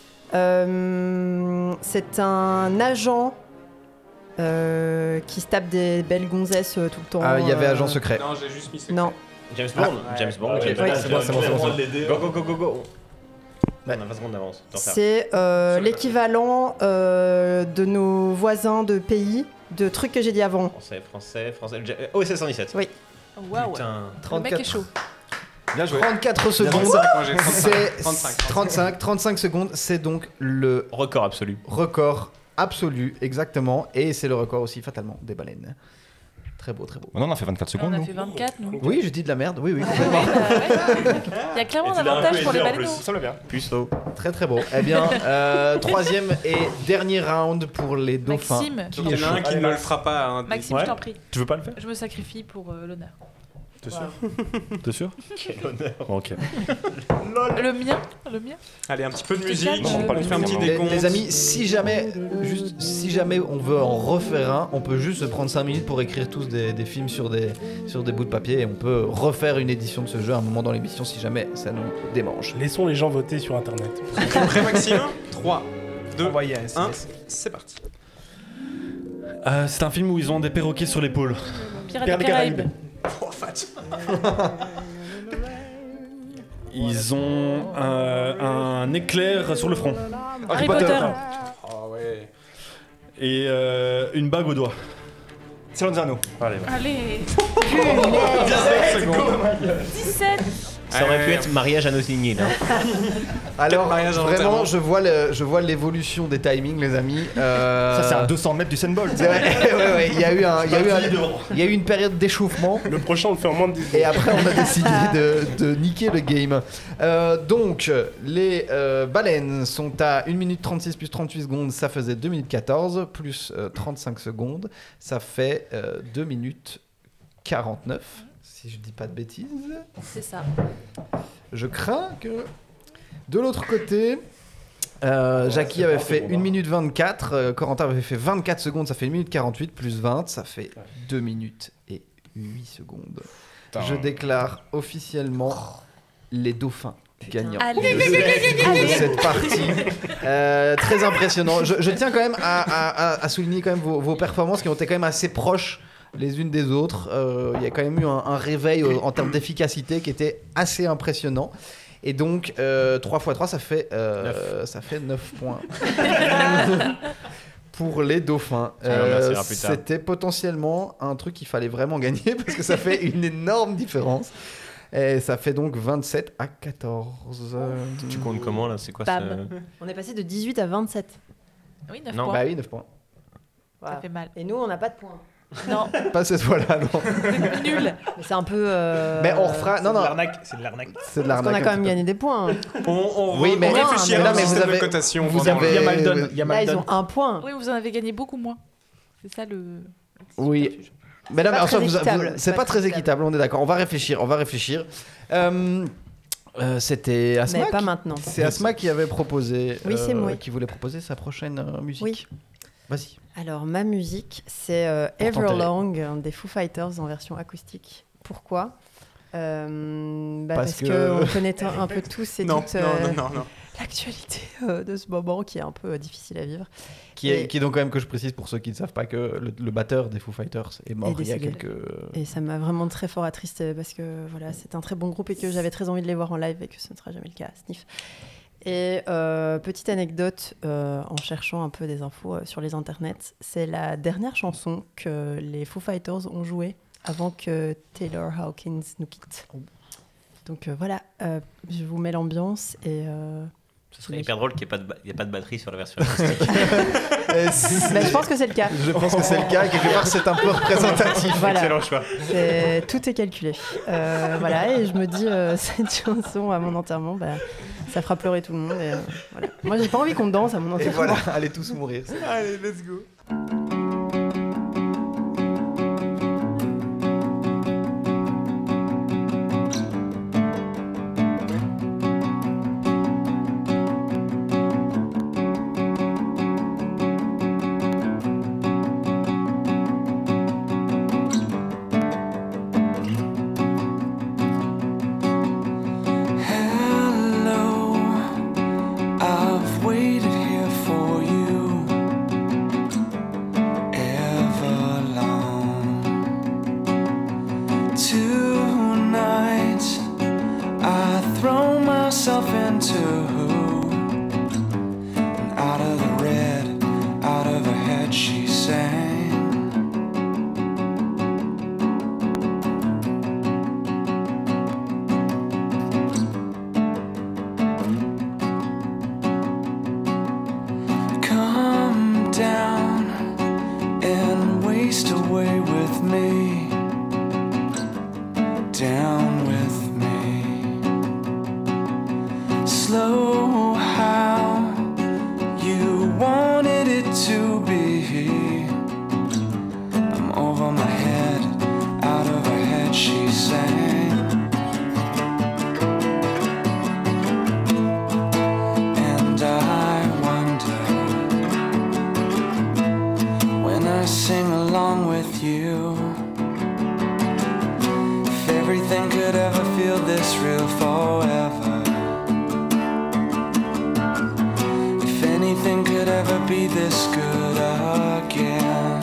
L: Euh, c'est un agent euh, qui se tape des belles gonzesses euh, tout le temps.
A: Ah, il y avait
L: euh,
A: Agent Secret.
H: Non, j'ai juste mis secret.
L: Non.
V: James Bond.
H: Ah,
V: James Bond.
H: ouais,
V: James
H: ouais,
V: Bond.
A: c'est bon, c'est bon, c'est bon, c'est bon.
V: Go, go, go, go, go. On a vingt secondes d'avance. T'en fais un.
L: C'est euh, l'équivalent euh, de nos voisins de pays, de trucs que j'ai dit avant.
V: Français, français, français. O S S cent dix-sept.
L: Oui.
G: Waouh.
V: Putain.
G: Le mec est chaud.
B: Bien joué.
A: trente-quatre secondes.
H: trente-cinq, moi, j'ai trente-cinq.
A: C'est
H: trente-cinq.
A: trente-cinq, trente-cinq secondes. C'est donc le
V: Record absolu.
A: record absolu, exactement. Et c'est le record aussi, fatalement, des baleines. Très beau, très beau.
B: Non, on a fait vingt-quatre
G: On
B: secondes,
G: a
B: nous.
G: fait vingt-quatre, nous.
A: Oui, je dis de la merde. Oui, oui,
G: Ah,
A: complètement.
G: ouais, ouais. Il y a clairement un avantage pour les baleineaux.
B: Ça me bien.
V: Puceau.
A: Très, très beau. Eh bien, euh, troisième et dernier round pour les dauphins.
G: Maxime.
A: Qui
H: Donc, il y en a un
A: est
H: qui
A: chaud.
H: ne le fera pas. hein.
G: Maxime,
O: Ouais.
G: je t'en prie.
O: Tu veux pas le faire?
G: Je me sacrifie pour euh, l'honneur.
O: T'es sûr? T'es sûr?
V: Quel honneur.
O: Ok.
G: Le mien Le mien
H: Allez, un petit peu de
G: T'es
H: musique.
G: calme,
H: On fait un petit
A: Les,
H: décompte.
A: les amis, si jamais, juste, si jamais on veut en refaire un, on peut juste se prendre cinq minutes pour écrire tous des, des films sur des, sur des bouts de papier et on peut refaire une édition de ce jeu à un moment dans l'émission si jamais ça nous démange.
U: Laissons les gens voter sur internet.
H: Prêt, Maxime? trois, deux,
I: Envoyez un S M
H: un,
I: S.
H: c'est parti.
O: Euh, c'est un film où ils ont des perroquets sur l'épaule.
G: Pirates des Caraïbes.
H: Oh, fat.
O: Ils ont euh, un éclair sur le front.
G: Harry Potter.
H: Oh, ouais.
O: Et euh, une bague au doigt.
B: C'est Lonzano.
O: Allez, ouais.
G: Allez.
H: dix-sept secondes.
G: dix-sept.
V: Ça aurait pu être mariage à nos signés, là.
A: Alors,
H: mariage en
A: vraiment,
H: enterrement.
A: je vois, le, je vois l'évolution des timings, les amis. Euh,
B: Ça, c'est un deux cents mètres du Sandball.
A: c'est vrai, ouais, ouais, il y a eu un, il y a eu un- il y a eu une période d'échauffement.
U: Le prochain, on le fait en moins de dix
A: Et après, on a décidé de, de niquer le game. Euh, donc, les euh, baleines sont à une minute trente-six plus trente-huit secondes, ça faisait deux minutes quatorze, plus euh, trente-cinq secondes, ça fait euh, deux minutes quarante-neuf, si je dis pas de bêtises.
G: C'est ça.
A: Je crains que, de l'autre côté, Euh, Jackie avait fait une minute vingt-quatre, euh, Corentin avait fait vingt-quatre secondes, ça fait une minute quarante-huit, plus vingt, ça fait deux minutes et huit secondes.
B: Putain.
A: Je déclare officiellement les dauphins gagnants
G: Allez.
A: de, cette, de cette partie. Euh, très impressionnant. Je, je tiens quand même à, à- à souligner quand même vos, vos performances qui ont été quand même assez proches les unes des autres. Euh, Il y a quand même eu un, un réveil au- en termes d'efficacité qui était assez impressionnant. Et donc, euh, trois fois trois, ça fait, euh, ça fait neuf points. Pour les dauphins.
K: Tu les remercieras plus tard.
A: C'était potentiellement un truc qu'il fallait vraiment gagner parce que ça fait une énorme différence. Et ça fait donc vingt-sept à quatorze.
K: Tu comptes comment là? C'est quoi
L: Bam.
K: ce...
L: On est passé de dix-huit à vingt-sept.
G: Oui, neuf
K: Non.
G: points.
A: Bah oui, neuf points.
L: Voilà.
G: fait mal.
L: Et nous, on n'a pas de points.
G: Non.
A: Pas cette fois-là, non.
G: Nul.
L: Mais c'est un peu. euh,
A: Mais on refera. Non,
I: C'est de
A: non.
I: l'arnaque. C'est de l'arnaque.
A: C'est de
L: Parce qu'on
A: l'arnaque.
L: a quand
A: un
L: même
A: petit peu.
L: gagné des points.
H: On, on,
A: Oui,
H: re-
A: mais-
H: on
A: mais
H: réfléchira
A: là,
H: au
A: mais vous
H: système
A: avez-
H: de cotation.
A: vous
H: pendant-
A: avez-
I: Il y a Maldon. Il y a
L: Là, ils
I: Maldon.
L: ont un point.
G: Oui, vous en avez gagné beaucoup moins. C'est ça le.
A: Oui. Mais là,
L: pas
A: mais en soi,
L: très
A: vous-
L: équitable.
A: vous- c'est pas très équitable, on est d'accord. On va réfléchir, on va réfléchir. Euh, euh, C'était Asma.
L: Mais pas
A: qui-
L: maintenant.
A: C'est Asma qui avait proposé.
L: Oui, c'est moi.
A: Qui voulait proposer sa prochaine euh, musique.
L: Oui.
A: Vas-y.
L: Alors, ma musique, c'est euh,
A: Pour
L: Everlong euh, des Foo Fighters en version acoustique. Pourquoi Euh, bah,
A: Parce
L: Parce,
A: que-
L: qu'on connaît un un peu tous et
H: Non,
L: toutes
H: non,
L: euh,
H: non, non, non.
L: l'actualité euh, de ce moment qui est un peu euh, difficile à vivre.
A: Qui est,
L: Et-
A: qui est donc quand même que je précise pour ceux qui ne savent pas que le, le batteur des Foo Fighters est mort
L: est
A: il y a
L: décédé.
A: quelques.
L: Et ça m'a vraiment très fort attristé parce que voilà, c'est un très bon groupe et que j'avais très envie de les voir en live et que ce ne sera jamais le cas à Sniff. Et euh, petite anecdote, euh, en cherchant un peu des infos euh, sur les internets, c'est la dernière chanson que les Foo Fighters ont jouée avant que Taylor Hawkins nous quitte. Donc euh, voilà, euh, je vous mets l'ambiance et... euh,
K: Ce serait hyper drôle qu'il n'y ait, pas de ba- il y ait pas de batterie sur la version acoustique.
L: bah, je pense que c'est le cas.
A: Je pense que c'est le cas, et quelque part c'est un peu représentatif.
L: Voilà.
K: Excellent choix.
L: C'est- Tout est calculé. Euh, voilà, et je me dis, euh, cette chanson à mon enterrement, bah, ça fera pleurer tout le monde. Et, euh, voilà. Moi, j'ai pas envie qu'on danse à mon
A: Et
L: enterrement.
A: voilà, allez tous mourir.
H: Allez, let's go.
F: Hello, I've waited here for you ever long. Tonight, I throw myself into and out of the red, out of her head she sang. Come down and waste away with me. Down with me. Slow how you wanted it to be. I'm over my head, out of her head she sang. And I wonder when I sing along with you, if everything could ever feel this real forever, if anything could ever be this good again.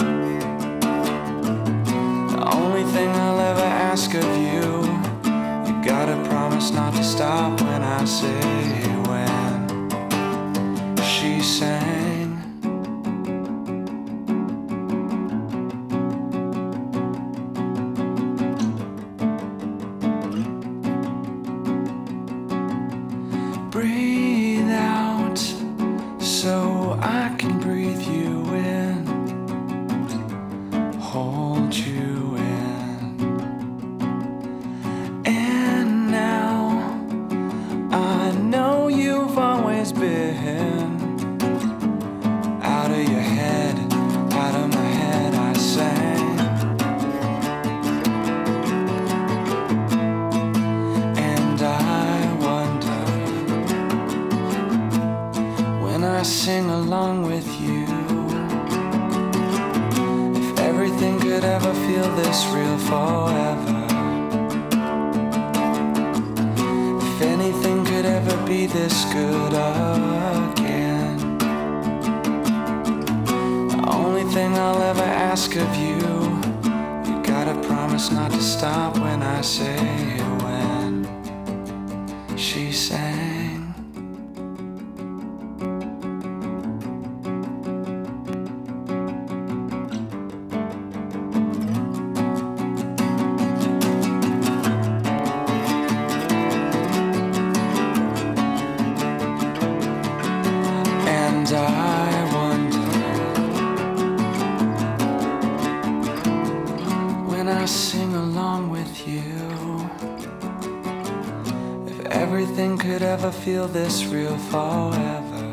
F: The only thing I'll ever ask of you, you gotta promise not to stop when I say when she sang. Breathe out so I can breathe you in, hold you in. And now I know you've always been out of your head, out of my head I sang. And I wonder sing along with you. If everything could ever feel this real forever, if anything could ever be this good again, the only thing I'll ever ask of you, you gotta promise not to stop when I say when. She sang. Feel this real forever.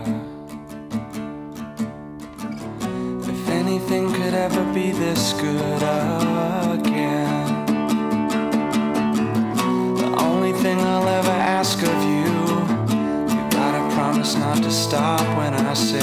F: If anything could ever be this good again, the only thing I'll ever ask of you, you gotta promise not to stop when I say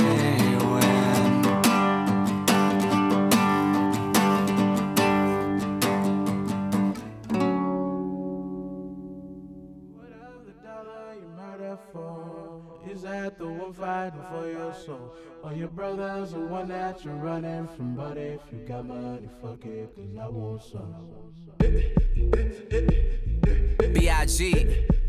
D: for your soul, or your brother's the one that you're running from. But if you got money, fuck it, cause I want some.
T: B I G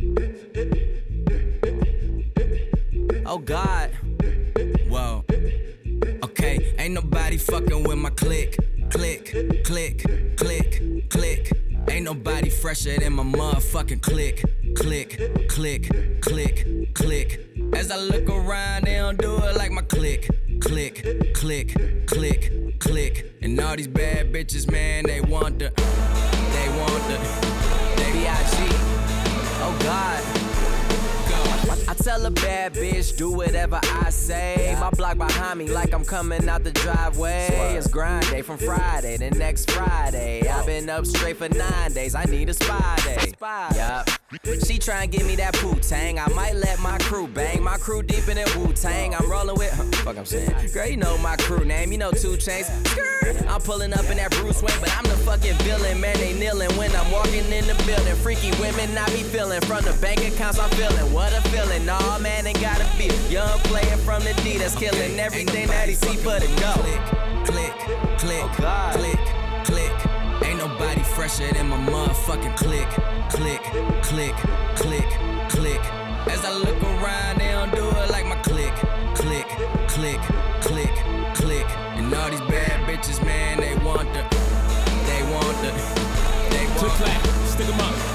T: Oh God. Whoa. Okay, ain't nobody fucking with my click. Click, click, click, click. Ain't nobody fresher than my motherfucking click. Click, click, click, click. As I look around, they don't do it like my click. Click, click, click, click. And all these bad bitches, man, they want the, they want the, they B I G Oh God. I tell a bad bitch, do whatever I say. My block behind me like I'm coming out the driveway. It's grind day from Friday to next Friday. I've been up straight for nine days, I need a spy day. Yup. She tryna give me that poo-tang. I might let my crew bang. My crew deep in that Wu-Tang. I'm rolling with, huh, fuck I'm saying. Girl, you know my crew name, you know two Chainz. I'm pulling up in that Bruce Wayne, but I'm the fucking villain. Man, they kneeling when I'm walking in the building. Freaky women I be feeling. From the bank accounts I'm feeling. What a feeling. Nah, man, ain't gotta be young player from the D that's killing everything that he see for the go. Click, click, click, oh click, click. Ain't nobody fresher than my motherfucking click. Click, click, click, click. As I look around, they don't do it like my click. Click, click, click, click. And all these bad bitches, man, they want the, they want the, they want the.
P: Click, clack, stick 'em up.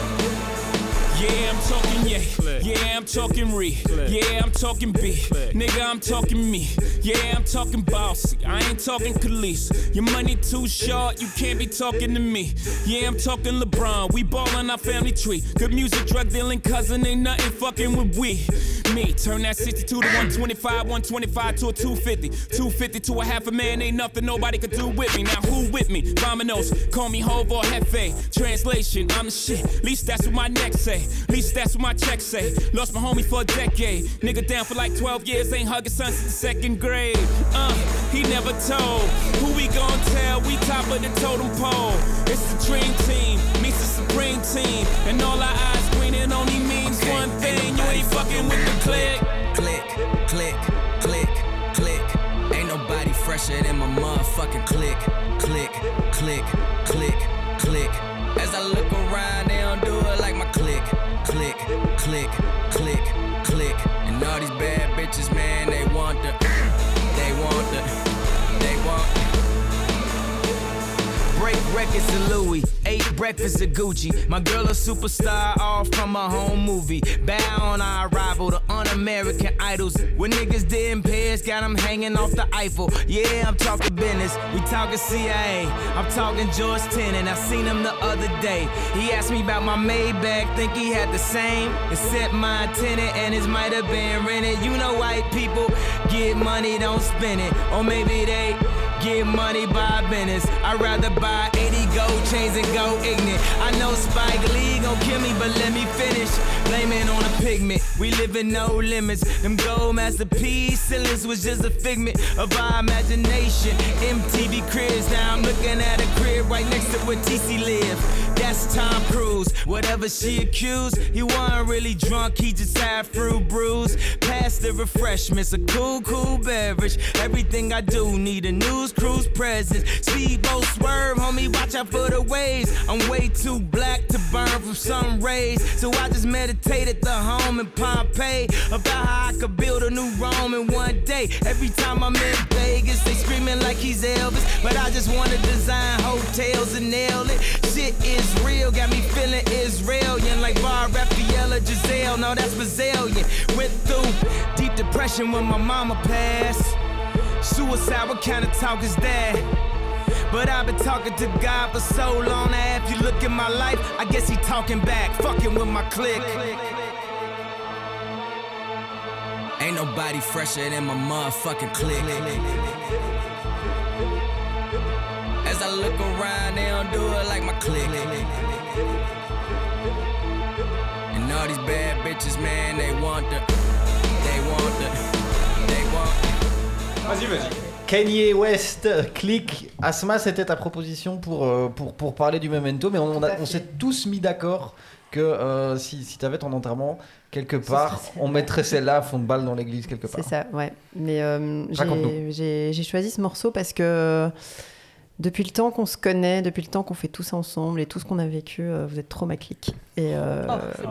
P: Yeah, I'm talking yeah. Yeah, I'm talking re. Yeah, I'm talking B. Nigga, I'm talking me. Yeah, I'm talking bossy. I ain't talking Khalees. Your money too short, you can't be talking to me. Yeah, I'm talking LeBron. We ballin' our family tree. Good music, drug dealing, cousin, ain't nothing fucking with we. Me, turn that sixty-two to one twenty-five, one twenty-five to a two fifty. two fifty to a half a man, ain't nothing nobody could do with me. Now who with me? Vamonos, call me Hov or Hefe. Translation, I'm the shit. Least that's what my neck say. Least that's what my check say. Lost my homie for a decade. Nigga down for like twelve years, ain't hugging son since the second grade. Uh, he never told. Who we gon' tell? We top of the totem pole. It's the dream team, meets the supreme team. And all our eyes greening only means okay, one thing. You ain't fucking with the click.
T: Click, click, click, click. Ain't nobody fresher than my motherfucking click. Click, click, click, click. As I look around, they don't do it like my click. Click, click, click, click. And all these bad bitches, man, they want the, they want the, they want the. Break records to Louis, ate breakfast at Gucci. My girl a superstar, all from a home movie. Bow on our arrival to un-American idols. When niggas didn't pay us, got them hanging off the Eiffel. Yeah, I'm talking business, we talking C I A. I'm talking George Tenet, I seen him the other day. He asked me about my Maybach, think he had the same. Except my tenant and his might have been rented. You know white people get money, don't spend it. Or maybe they Get money by business. I'd rather buy eighty gold chains and go ignorant. I know Spike Lee gon' kill me, but let me finish. Blame it on a pigment. We live in no limits. Them gold masterpiece ceilings was just a figment of our imagination. M T V cribs, now I'm looking at a crib right next to where T C live. That's Tom Cruise. Whatever she accused, he wasn't really drunk, he just had fruit brews. Pass the refreshments, a cool, cool beverage. Everything I do need a news cruise presence. Speedboat swerve, homie, watch out for the waves. I'm way too black to burn from sun rays, so I just meditate at the home in Pompeii about how I could build a new Rome in one day. Every time I'm in Vegas, they screaming like he's Elvis, but I just wanna design hotels and nail it. Shit is real, got me feeling Israelian like Bar Raphael or Giselle. No, that's Brazilian. Went through deep depression when my mama passed. Suicide, what kind of talk is that? But I've been talking to God for so long. Now if you look at my life, I guess he talking back, fucking with my clique. Ain't nobody fresher than my motherfucking clique. As I look around, they don't do it like my clique. And all these bad bitches, man, they want the, they want the, they want the.
H: Vas-y, vas-y.
A: Kanye West, click. Asma, c'était ta proposition pour, euh, pour, pour parler du Memento, mais on, on, a- on s'est tous mis d'accord que euh, si, si t'avais ton enterrement, quelque part,
L: serait
A: on mettrait celle-là à fond de balle dans l'église quelque part.
L: C'est ça, ouais. Mais euh,
A: Raconte-nous.
L: j'ai- j'ai j'ai choisi ce morceau parce que depuis le temps qu'on se connaît, depuis le temps qu'on fait tout ça ensemble et tout ce qu'on a vécu, euh, vous êtes trop ma clique. Et, euh,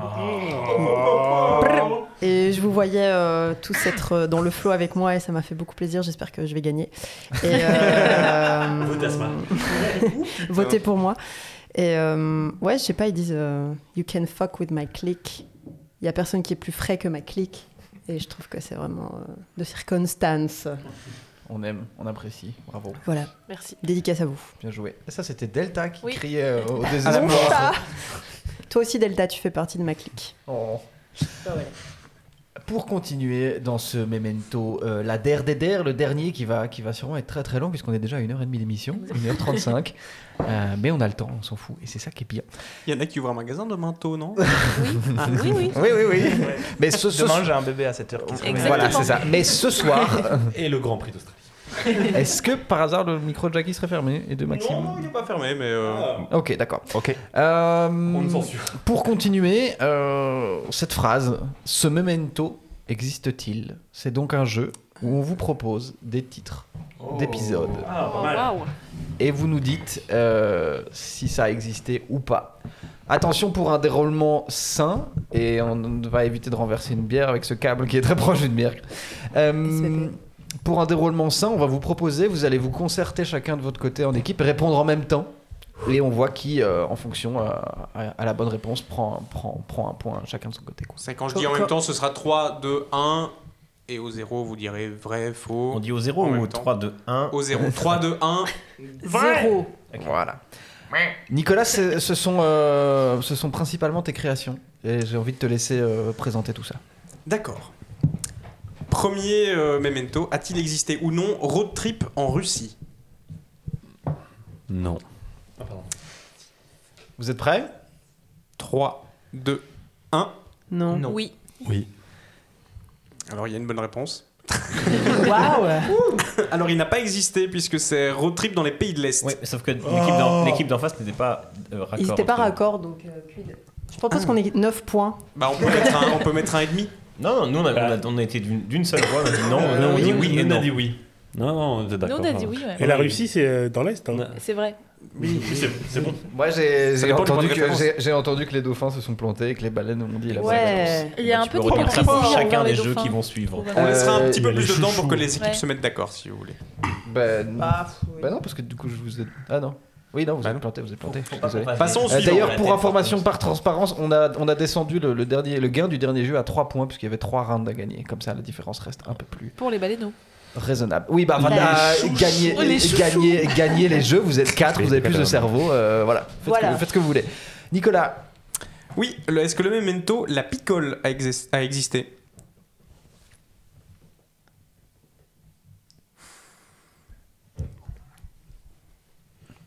L: Brrr. et je vous voyais euh, tous être euh, dans le flow avec moi et ça m'a fait beaucoup plaisir. J'espère que je vais gagner. Et, euh,
O: Vote Asma.
L: Votez pour moi. Et euh, ouais, je sais pas, ils disent euh, You can fuck with my clique. Il y a personne qui est plus frais que ma clique. Et je trouve que c'est vraiment euh, de circonstance.
A: On aime, on apprécie, bravo.
L: Voilà.
G: Merci.
L: Dédicace à vous.
A: Bien joué. Et ça, c'était Delta qui
G: Oui.
A: criait euh, au
L: Bon
A: désespoir.
L: chat. Toi aussi, Delta, tu fais partie de ma clique.
A: Oh. Pour continuer dans ce memento, euh, la der des der, le dernier qui va, qui va sûrement être très très long puisqu'on est déjà à une heure trente d'émission, une heure trente-cinq. Euh, mais on a le temps, on s'en fout et c'est ça qui est bien.
H: Il y en a qui ouvrent un magasin de manteaux, non?
A: Ah, oui, oui. Oui, oui, oui. Mais ce, ce
I: Demain, j'ai un bébé à sept heures. qui se réveille.
A: Voilà, c'est ça. Mais ce soir.
O: Et le Grand Prix d'Australie.
A: Est-ce que par hasard le micro de Jackie serait fermé et de Maxime?
H: Non, non, il n'est pas fermé, mais. Euh...
A: Ok, d'accord.
B: Ok.
A: Euh,
H: On nous censure.
A: Pour continuer, euh, cette phrase, ce memento existe-t-il? C'est donc un jeu où on vous propose des titres d'épisodes.
O: Ah, pas
G: Oh,
O: mal.
G: waouh.
A: Et vous nous dites euh, si ça a existé ou pas. Attention pour un déroulement sain, et on va éviter de renverser une bière avec ce câble qui est très proche d'une bière. Euh, pour un déroulement sain, on va vous proposer, vous allez vous concerter chacun de votre côté en équipe et répondre en même temps. Et on voit qui, euh, en fonction euh, à, à la bonne réponse, prend, prend, prend un point chacun de son côté. quoi.
H: C'est quand je dis en même temps, ce sera trois, deux, un. Et au zéro, vous direz vrai, faux.
K: On dit au zéro
H: En
K: ou
H: même
K: au
H: temps.
K: trois, deux, un?
H: Au zéro. trois, deux, un.
L: Zéro.
A: Voilà. Nicolas, c'est- ce sont, euh, ce sont principalement tes créations. Et j'ai envie de te laisser euh, présenter tout ça.
H: D'accord. Premier euh, memento, a-t-il existé ou non road trip en Russie?
O: Non.
A: Vous êtes prêts?
H: trois, deux, un.
L: Non.
I: Non.
G: Oui.
O: Oui.
H: Alors il y a une bonne réponse.
L: Waouh.
H: Alors il n'a pas existé puisque c'est road trip dans les pays de l'Est.
K: Oui, sauf que l'équipe d'en, l'équipe d'en face n'était pas euh, raccord.
L: Ils n'étaient pas
K: entre-
L: raccord, donc euh, quid. Je propose qu'on ait neuf points.
H: Bah on peut mettre un, on peut mettre un et demi.
K: Non, non, nous on a, on a, on a été d'une, d'une seule voix, on a dit non,
O: Euh,
K: non, on dit
O: nous,
K: oui et
O: nous, on a
K: non.
O: dit oui. Non, non, on était
G: Nous,
O: d'accord.
G: on a dit oui, ouais.
U: Et la Russie, c'est euh, dans l'Est. Hein.
G: C'est vrai.
O: Oui, c'est, c'est bon.
A: Moi, j'ai,
H: Ça
A: j'ai,
H: dépend du
A: entendu
H: point de
A: que,
H: référence.
A: j'ai, j'ai entendu que les dauphins se sont plantés et que les baleines ont dit la bonne réponse.
L: Ouais.
G: Il y a un
K: Tu
G: peu
K: peux regarder ça
G: d'hypocrisie
K: pour chacun
G: envers les
K: des jeux
G: dauphins.
K: qui vont suivre.
H: On laissera un
A: Euh,
H: petit peu
U: il y a
H: plus
U: les
H: de temps pour que
U: chouchous.
H: les équipes
G: Ouais.
H: se mettent d'accord si vous voulez.
A: Ben,
L: Bah, pff, oui.
A: ben non, parce que du coup, je vous ai. Ah non. Oui, non, vous
H: Bah
A: êtes
H: non.
A: planté, vous êtes planté.
K: Faut pas
A: Désolé.
K: qu'on fasse
H: Passons au
K: des-
A: Euh,
H: suivant.
A: D'ailleurs,
K: la
A: pour
K: tête,
A: information,
K: par
A: par transparence, on a, on a descendu le, le, dernier, le gain du dernier jeu à trois points, puisqu'il y avait trois rounds à gagner. Comme ça, la différence reste un peu plus
G: Pour les baleineaux.
A: raisonnable. Oui, bah,
L: Les
A: voilà,
L: chouchous.
A: gagner,
G: Oh, les chouchous.
A: gagner, gagner les jeux, vous êtes quatre, vous avez plus de
O: D'accord.
A: cerveau. euh, voilà. Faites,
L: Voilà.
A: Que, faites ce que vous voulez. Nicolas,
H: Oui, le- est-ce que le memento, la picole, a, exis- a existé?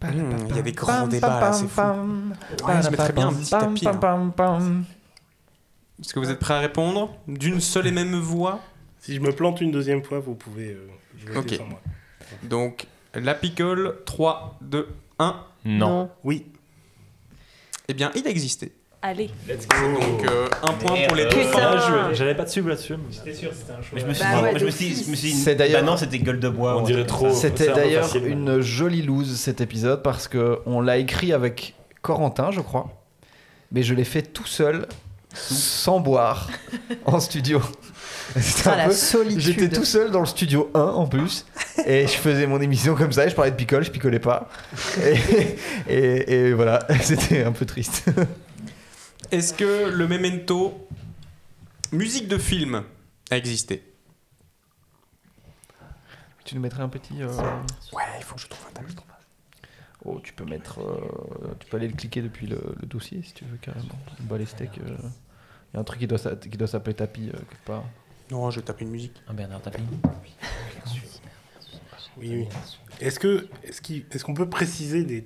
H: Mmh, il y a des grands débats là, c'est fou. Ouais, je mettrais bien un petit tapis. Hein. Est-ce que vous êtes prêts à répondre d'une seule et même voix?
U: Si je me plante une deuxième fois, vous pouvez euh, voter
H: Ok.
U: sans moi.
H: Donc, la picole, trois, deux, un.
V: Non.
L: Non.
U: Oui.
H: Eh bien, il existait.
G: Allez.
O: Let's go.
H: Donc, euh, un point pour les deux.
G: Putain.
O: Bien joué. J'allais pas dessus là-dessus. mais-
I: J'étais sûr que c'était un choix.
V: Mais je me suis
L: Bah
V: dit,
L: ouais,
V: moi, je me suis,
L: d'office.
V: je me suis dit,
A: C'est d'ailleurs-
V: bah non, c'était gueule de bois.
O: On
V: ou un
O: dirait
V: truc
O: trop.
V: comme ça.
A: C'était
O: c'est un peu
A: d'ailleurs
O: facile.
A: une jolie lose cet épisode parce que on l'a écrit avec Corentin, je crois, mais je l'ai fait tout seul, sans boire, en studio. C'était
L: Ah,
A: un
L: la
A: peu-
L: solitude.
A: J'étais tout seul dans le studio un en plus, et je faisais mon émission comme ça, et je parlais de picole, je picolais pas. Et, et- et voilà, c'était un peu triste.
H: Est-ce que le memento musique de film a existé?
A: Tu nous mettrais un petit. euh,
H: Ouais, il faut que je trouve un texte.
A: Oh, tu peux mettre. euh, Tu peux aller le cliquer depuis le, le dossier si tu veux carrément. Bah, les steaks. Il y a un truc qui doit, s'a- qui doit s'appeler tapis euh, quelque part.
H: Non, je vais taper une musique.
V: Un Bernard Tapie.
U: Oui, oui. Est-ce que, est-ce qu'il- est-ce qu'on peut préciser des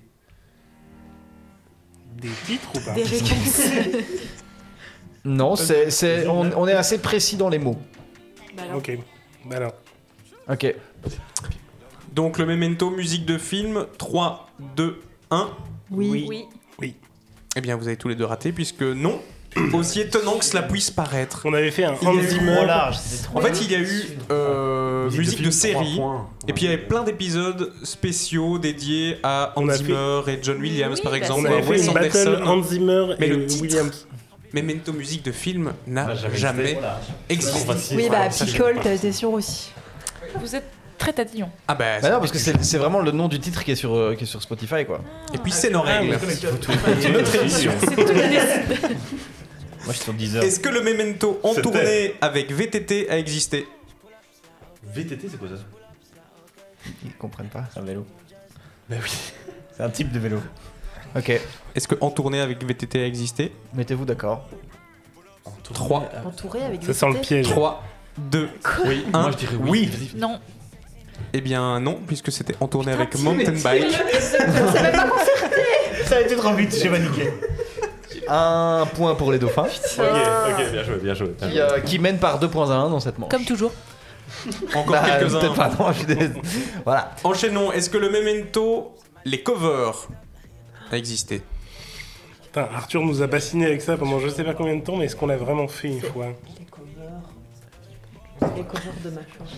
U: des titres ou pas?
G: Des réponses.
A: Non, c'est, c'est, on, on est assez précis dans les mots.
G: Bah alors.
U: Ok. Bah alors.
A: Ok.
H: Donc, le memento musique de film, trois, deux, un.
L: Oui.
G: Oui.
U: Oui.
H: Eh bien, vous avez tous les deux raté, puisque non. Aussi étonnant que cela puisse paraître.
U: On avait fait un
H: Il y a
U: Hans
H: eu-
U: Zimmer.
V: Trop large, c'était trop
H: En fait, il y a eu euh,
O: Musique de
H: musique de,
O: film,
H: série,
O: trois points.
H: et puis il y avait plein d'épisodes spéciaux dédiés à Hans
U: On a
H: Zimmer et John Williams,
G: Oui,
H: par
G: bah,
H: exemple,
U: On
G: c'est
H: ou à
U: avait
G: vrai.
U: fait
H: Wes
U: une battle
H: Anderson.
U: Hans Zimmer
H: Mais
U: et
H: le titre,
U: Williams.
H: Memento musique de film n'a
O: N'a jamais
H: jamais
O: existé. Voilà.
H: existé.
O: Trop facile.
L: Oui, bah,
H: Ça, je-
L: Picole, t'as été sûr aussi.
G: Vous êtes très tatillon.
H: Ah bah,
A: Bah non, parce que c'est, c'est vraiment le nom du titre qui est sur, euh, qui est sur Spotify, quoi.
H: Et puis c'est nos
U: Ah,
H: règles.
V: C'est une autre émission.
G: C'est tout le décide.
V: Moi, je suis sur dix heures.
H: Est-ce que le memento en
O: C'était.
H: tournée avec V T T a existé?
O: V T T, c'est quoi ça?
A: Ils comprennent pas.
V: C'est un vélo.
O: Bah oui.
V: C'est un type de vélo.
A: Ok.
H: Est-ce que en tournée avec V T T a existé?
A: Mettez-vous d'accord.
H: trois,
L: Entouré avec
U: Ça sent le piège.
H: trois, deux,
O: Oui,
H: un.
O: moi je dirais oui.
G: Non.
H: Eh bien non, puisque c'était en tournée avec Mountain Bike.
V: Ça a été trop vite, j'ai paniqué.
A: Un point pour les dauphins,
O: Ok, ok, bien joué, bien joué. bien
A: qui,
O: joué.
A: euh, qui mènent par deux points à un dans cette manche.
G: Comme toujours.
H: Encore
A: Bah,
H: quelques-uns.
A: peut-être pas, non, je suis désolé. Voilà.
H: Enchaînons. Est-ce que le memento, les covers, a existé?
U: Putain, Arthur nous a bassiné avec ça pendant je sais pas combien de temps, mais est-ce qu'on l'a vraiment fait une fois?
L: Les covers. Les covers de machin.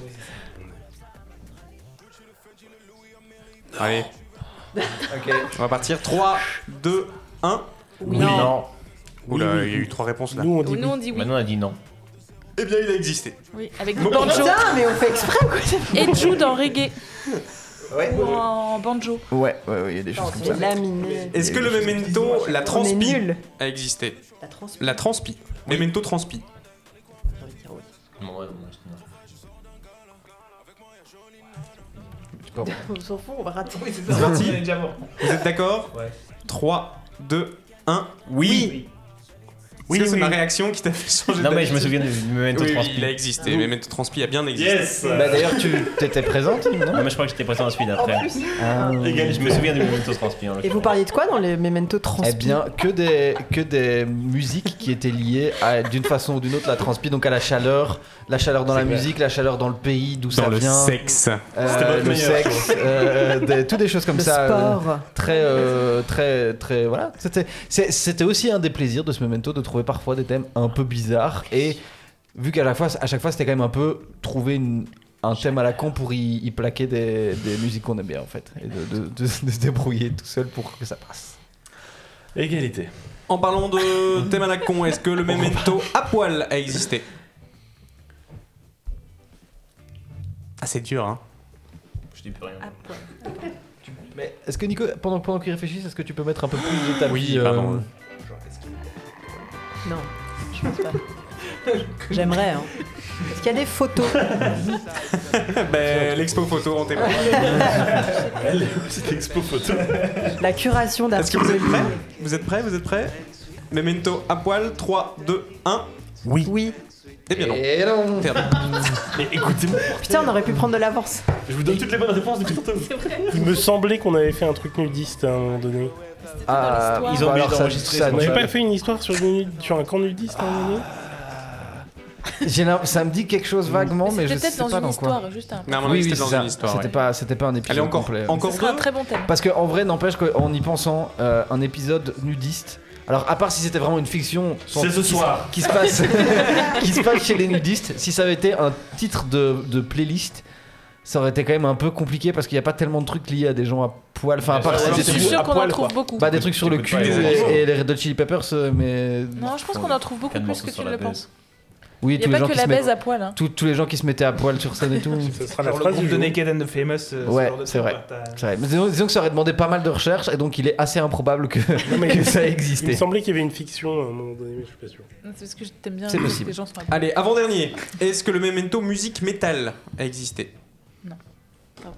H: Allez,
A: Ok.
H: on va partir. trois, deux, un.
G: Oui.
V: Non.
H: Oula,
U: Oui, oui.
H: il y a eu trois réponses là.
U: Nous on dit
G: Nous, on
U: oui.
G: dit oui.
V: Maintenant, on a dit non.
H: Eh bien, il a existé.
G: Oui, avec du
H: Bon,
G: banjo.
L: Putain, mais on fait exprès ou quoi?
G: Et joue dans reggae.
A: Ouais.
G: Ou en banjo.
A: Ouais, ouais, ouais, il y a des choses
L: Non,
A: comme
L: c'est
A: ça.
L: laminé.
H: Est-ce que le memento, la
L: On est
H: transpi,
L: nuls.
H: a existé?
L: La transpi.
H: La transpi. Memento transpi.
V: Non, ouais, non, c'est non.
L: On s'en fout, on va rater.
H: C'est parti. Vous êtes d'accord?
V: Ouais.
H: trois, deux, un.
V: Oui.
H: Oui, c'est
U: oui.
H: ma réaction qui t'a fait changer
V: Non, mais
H: d'avis.
V: je me souviens du memento
H: Oui, oui,
V: transpi.
H: il a existé. Memento transpi a bien existé.
O: Yes.
A: Bah d'ailleurs, tu t'étais présente, non?
V: Non, mais je crois que j'étais présent à celui d'après.
A: Ah.
V: Je me souviens du memento transpi. en
L: Et vous
V: l'occurrence.
L: parliez de quoi dans les Memento transpi?
A: Eh bien, que des, que des musiques qui étaient liées à, d'une façon ou d'une autre, la transpi, donc à la chaleur, la chaleur dans la
V: clair.
A: musique, la chaleur dans le pays, d'où ça
H: Dans le
A: vient.
H: sexe.
A: Euh,
O: C'était votre
A: le
O: meilleur,
A: sexe, euh, des, toutes des choses comme
L: Le
A: ça. euh,
L: sport.
A: très, euh, très, très, voilà. C'était, c'est- c'était aussi un des plaisirs de ce memento de trouver parfois des thèmes un peu bizarres et vu qu'à la fois, à chaque fois, c'était quand même un peu trouver une, un thème à la con pour y, y plaquer des, des musiques qu'on aime bien en fait et de, de- de- de se débrouiller tout seul pour que ça passe.
O: Égalité.
H: En parlant de thème à la con, est-ce que le memento à poil a existé? Ah, c'est dur, hein.
V: Je dis plus rien.
A: Mais est-ce que Nico, pendant, pendant qu'il réfléchit, est-ce que tu peux mettre un peu plus de ta
H: Oui,
A: vie,
H: pardon.
A: euh,
L: Non, je pense pas. J'aimerais, hein. Est-ce qu'il y a des photos?
H: Ben, l'expo photo en témoigne.
O: C'était expo photo.
L: La curation
H: Est-ce que
L: d'articles.
H: vous êtes prêts? Vous êtes prêts? Vous êtes prêts? Memento à poil, trois, deux, un.
U: Oui.
L: Oui.
H: Eh bien non.
A: Et non.
O: Mais écoutez-moi.
L: Putain, on aurait pu prendre de l'avance.
O: Je vous donne toutes les bonnes réponses depuis tantôt.
U: Il me semblait qu'on avait fait un truc nudiste à un moment donné.
A: Ah,
V: Ils ont
A: bah
V: oublié
A: alors ça-
V: d'enregistrer,
A: ça-
V: c'est
U: On
V: pour
U: n'avait
V: ça.
U: pas fait une histoire sur, une nu- sur un camp nudiste à un moment donné
A: J'ai l'im- ça me dit quelque chose vaguement, mais je
G: C'était
A: sais
G: peut-être
A: pas
G: dans
A: dans
G: une
A: quoi.
G: histoire, juste un.
H: Non, à mon
A: Oui,
H: avis,
A: oui,
H: c'était
A: c'est
H: dans
A: ça.
H: une histoire.
A: C'était
H: ouais.
A: pas, c'était pas un épisode
H: Allez, encore,
A: complet.
H: encore
G: Ce serait un
H: deux.
G: très bon thème.
A: Parce qu'en vrai, n'empêche qu'en y pensant, euh, un épisode nudiste. Alors, à part si c'était vraiment une fiction,
O: C'est ce
A: qui-
O: soir.
A: qui se passe, qui se passe chez les nudistes. Si ça avait été un titre de, de playlist, ça aurait été quand même un peu compliqué parce qu'il n'y a pas tellement de trucs liés à des gens à poil. Enfin, à part
O: Je
A: des
O: suis
A: trucs-
G: sûr
O: à
G: qu'on en
O: poil,
G: trouve
O: quoi.
G: beaucoup.
A: bah, des trucs sur le cul
V: T'écoutes pas les
A: et,
V: morceaux.
A: et les Red Hot Chili Peppers, euh, mais
G: Non, je pense qu'on en trouve beaucoup
V: Quatre
G: plus
V: morceaux
G: que
V: sur
G: tu
V: la
G: le
V: baise.
G: penses.
A: oui,
G: Il
A: tous
G: n'y
A: les
G: a
A: gens
G: pas que
A: qui
G: la
A: se mettent,
G: baise à poil. Hein.
A: tous, tous les gens qui se mettaient à poil sur scène et tout.
U: Ce sera la
I: Genre le
U: phrase
I: groupe
U: du
I: de
U: jour.
I: Naked and the Famous. euh, ce
A: Ouais,
I: genre de
A: c'est
I: truc,
A: vrai.
I: quoi. T'as-
A: C'est vrai. Mais disons, disons que ça aurait demandé pas mal de recherches et donc il est assez improbable que,
U: Non, mais
A: que ça
U: Il me
A: existait.
U: semblait qu'il y avait une fiction à un moment donné, mais je suis pas sûr.
G: C'est parce que je t'aime bien
A: C'est
G: que
A: possible.
G: les gens sont
H: Allez, avant-dernier. Est-ce que le memento musique métal a existé?
G: Non. Pardon.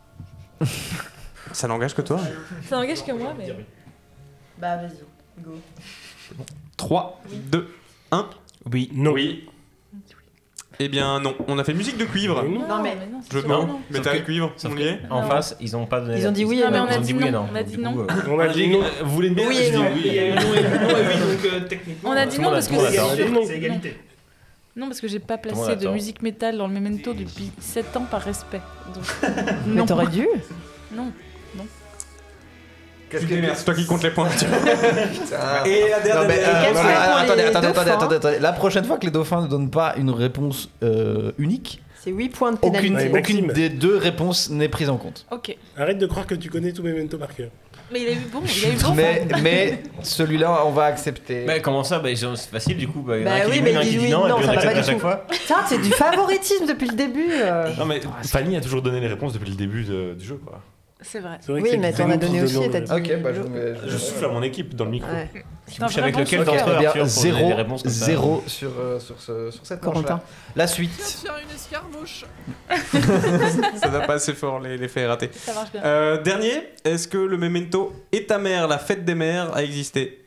H: Ça n'engage que toi.
G: Ça n'engage que moi, mais.
L: Bah, vas-y, go.
H: trois, deux, un.
U: Oui. Non.
O: Oui.
H: Eh bien non, on a fait musique de cuivre.
U: Non.
L: Non, mais.
G: non, c'est
H: Jeu de
G: sûr,
H: mots,
G: non.
H: métal,
V: que-
H: cuivre,
V: Sauf
H: on
V: que
H: y est.
V: en
G: Non.
V: face, ils ont pas donné.
L: Ils ont dit oui et
G: Non, mais
L: non.
G: on a
V: Ils ont
G: dit
V: dit oui et
G: non.
V: non.
G: On a
V: Donc,
G: dit
V: du
G: non.
V: coup, euh,
U: On a dit non.
O: Vous voulez bien
L: Oui et non.
I: Il y a eu non et non et oui, donc euh, techniquement.
G: On a
V: Tout
G: dit
V: le
G: non
V: monde a-
G: parce
V: tout le monde a
G: que
V: tort.
G: c'est sûr.
U: Non.
I: C'est égalité.
G: Non, parce que j'ai pas
V: le monde
G: placé
V: a
G: de
V: tort.
G: musique métal dans le memento depuis sept ans par respect. Donc,
L: Mais
G: non.
L: t'aurais dû.
G: Non.
H: Qu'est-ce que c'est toi qui compte les points.
A: Putain.
H: Et la
A: Non,
H: dernière.
A: mais, euh,
L: Quel
A: non,
L: point
A: mais,
L: pour
A: attendez,
L: les
A: attendez, attendez,
L: dauphins
A: attendez, attendez. La prochaine fois que les dauphins ne donnent pas une réponse euh, unique,
L: C'est huit points de
A: aucune,
L: pénalité.
U: Ouais,
A: aucune
U: Maxime.
A: des deux réponses n'est prise en compte.
G: Ok.
U: Arrête de croire que tu connais tous Memento par cœur.
G: Mais il a eu bon, il a eu bon.
A: Mais, mais celui-là, on va accepter.
V: Bah, comment ça? Bah, c'est facile du coup. Bah, il y en a
L: Bah
V: un qui
L: oui,
V: dit
L: mais
V: oui, un
L: il
V: qui
L: dit
V: dit
L: oui,
V: non, et
L: non,
V: puis on
L: ça va
V: accepte
L: pas
V: à
L: du
V: chaque
L: tout.
V: fois.
L: Putain, c'est du favoritisme depuis le début. euh.
O: Non mais Fanny a toujours donné les réponses depuis le début de- du jeu quoi.
G: C'est vrai.
U: C'est vrai
L: Oui,
U: que
L: mais
U: c'est
L: t'en as
U: nous qui
L: donné aussi
U: donnons
L: et t'as
U: les-
L: dit.
A: Ok, bah je, vais-
O: Je souffle à mon équipe dans le micro.
U: Ouais.
G: C'est un
V: couches avec
G: vrai
V: lequel
G: bon
V: d'entre
G: choix.
V: eux
A: Eh bien,
V: Arthur, pour donner des
A: zéro,
V: réponses comme ça.
A: zéro sur, euh, sur, ce, sur cette
L: Corentin.
A: manche-là. La suite.
E: Faire une escarmouche.
H: Ça va pas assez fort, les, les faits ratés.
G: Ça marche bien.
H: Euh, dernier, est-ce que le memento Et ta mère, la fête des mères a existé?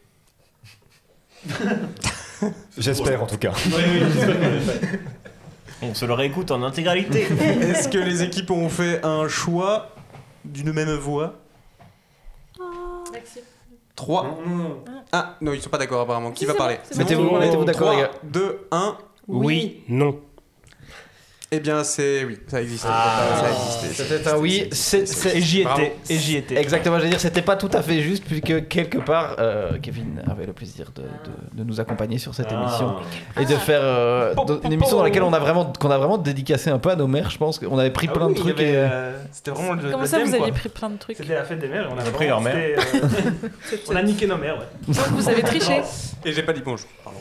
B: J'espère en tout cas.
V: On se le réécoute en intégralité.
H: Est-ce que les équipes ont fait un choix d'une même voix? trois. Ah, non, ils sont pas d'accord apparemment. Qui
G: Si,
H: va
G: c'est
H: parler?
G: bon, c'est
A: Mettez-vous
G: bon.
A: mettez-vous d'accord, les gars.
H: deux, un.
U: Oui. Non.
H: Eh bien, c'est. Oui, ça existe.
A: Ah.
H: ça a existé.
A: C'était un oui. c'est- c'est-
I: Et j'y
H: Bravo.
I: étais. Et j'y étais.
A: Exactement, je veux dire, c'était pas tout à fait juste, puisque quelque part, euh, Kevin avait le plaisir de, de- de nous accompagner sur cette
O: Ah.
A: émission et de faire euh, de- une émission dans laquelle on a vraiment, qu'on a vraiment dédicacé un peu à nos mères. Je pense qu'on avait pris
I: Ah
A: plein
I: oui,
A: de
I: il y
A: trucs.
I: avait,
A: et-
I: euh, C'était vraiment le.
G: Comment
I: le
G: ça,
I: thème,
G: vous aviez
I: quoi.
G: pris plein de trucs?
I: C'était la fête des mères. et On a
V: Ils ont pris
I: vraiment-
V: leur mère.
I: c'était, euh, On a niqué nos mères, ouais.
G: Donc vous avez triché.
H: Et j'ai pas dit bonjour. Pardon.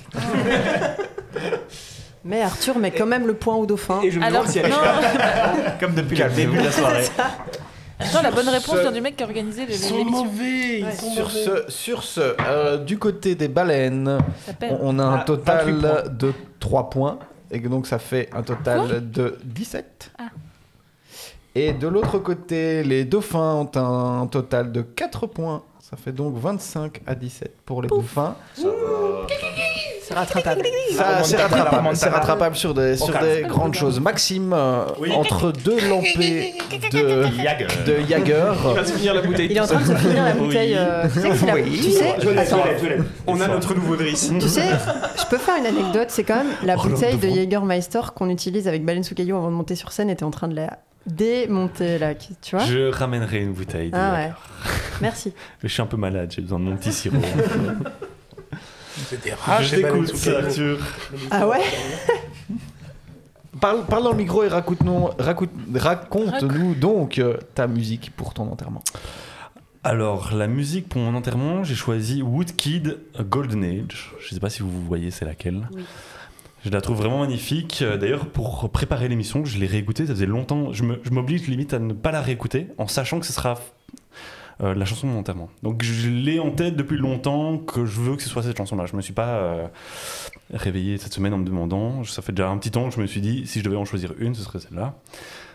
L: Mais Arthur met quand même le point au dauphin.
I: Et je me
G: Alors,
I: demande si elle est
G: non.
V: Comme depuis le début de la soirée.
G: Attends, la bonne réponse vient du mec qui a organisé le-
U: Ils sont
G: l'émission.
U: mauvais. Ils
G: Ouais.
U: sont
A: Sur
U: mauvais.
A: ce, sur ce euh, du côté des baleines,
G: Ça perd.
A: on, on a un
I: Ah,
A: total
I: vingt-huit points.
A: de trois points. Et que donc ça fait un total de dix-sept.
G: Ah.
A: Et de l'autre côté, les dauphins ont un total de quatre points. Ça fait donc vingt-cinq à dix-sept pour les dauphins.
L: C'est rattrapable.
A: Ça, c'est
I: remontada,
A: rattrapable,
I: remontada.
A: c'est rattrapable sur des, sur
I: calme.
A: des grandes choses. Maxime, euh, entre deux lampées de,
V: Jagger.
A: de Jager,
I: Il va se finir la bouteille.
L: Il est en train de se finir la bouteille. euh, Tu sais, qu'il a-
A: Oui.
L: tu sais,
U: Je l'ai, je
L: attends,
U: l'ai, je l'ai.
H: On a notre nouveau Driss.
L: tu sais, je peux faire une anecdote. C'est quand même la bouteille de Jägermeister qu'on utilise avec Baleine sous caillou avant de monter sur scène était en train de la démonter là, qui- tu vois.
O: Je ramènerai une bouteille. de
L: Ah
O: Jagger.
L: ouais. Merci.
O: Je suis un peu malade, j'ai besoin de mon petit sirop.
U: C'est des rats
O: Je
U: chez Baleine
O: t'écoute,
U: sous caillou.
O: Arthur.
L: Ah ouais.
A: parle, parle dans le micro et raconte-nous, raconte, raconte-nous donc euh, ta musique pour ton enterrement.
O: Alors, la musique pour mon enterrement, j'ai choisi Woodkid Golden Age. Je sais pas si vous voyez c'est laquelle.
G: Oui.
O: Je la trouve vraiment magnifique. Euh, D'ailleurs, pour préparer l'émission, je l'ai réécoutée. Ça faisait longtemps. Je me- je m'oblige limite à ne pas la réécouter en sachant que ce sera euh, la chanson de mon enterrement. Donc, je l'ai en tête depuis longtemps que je veux que ce soit cette chanson-là. Je me suis pas euh, réveillé cette semaine en me demandant. Ça fait déjà un petit temps que je me suis dit si je devais en choisir une, ce serait celle-là.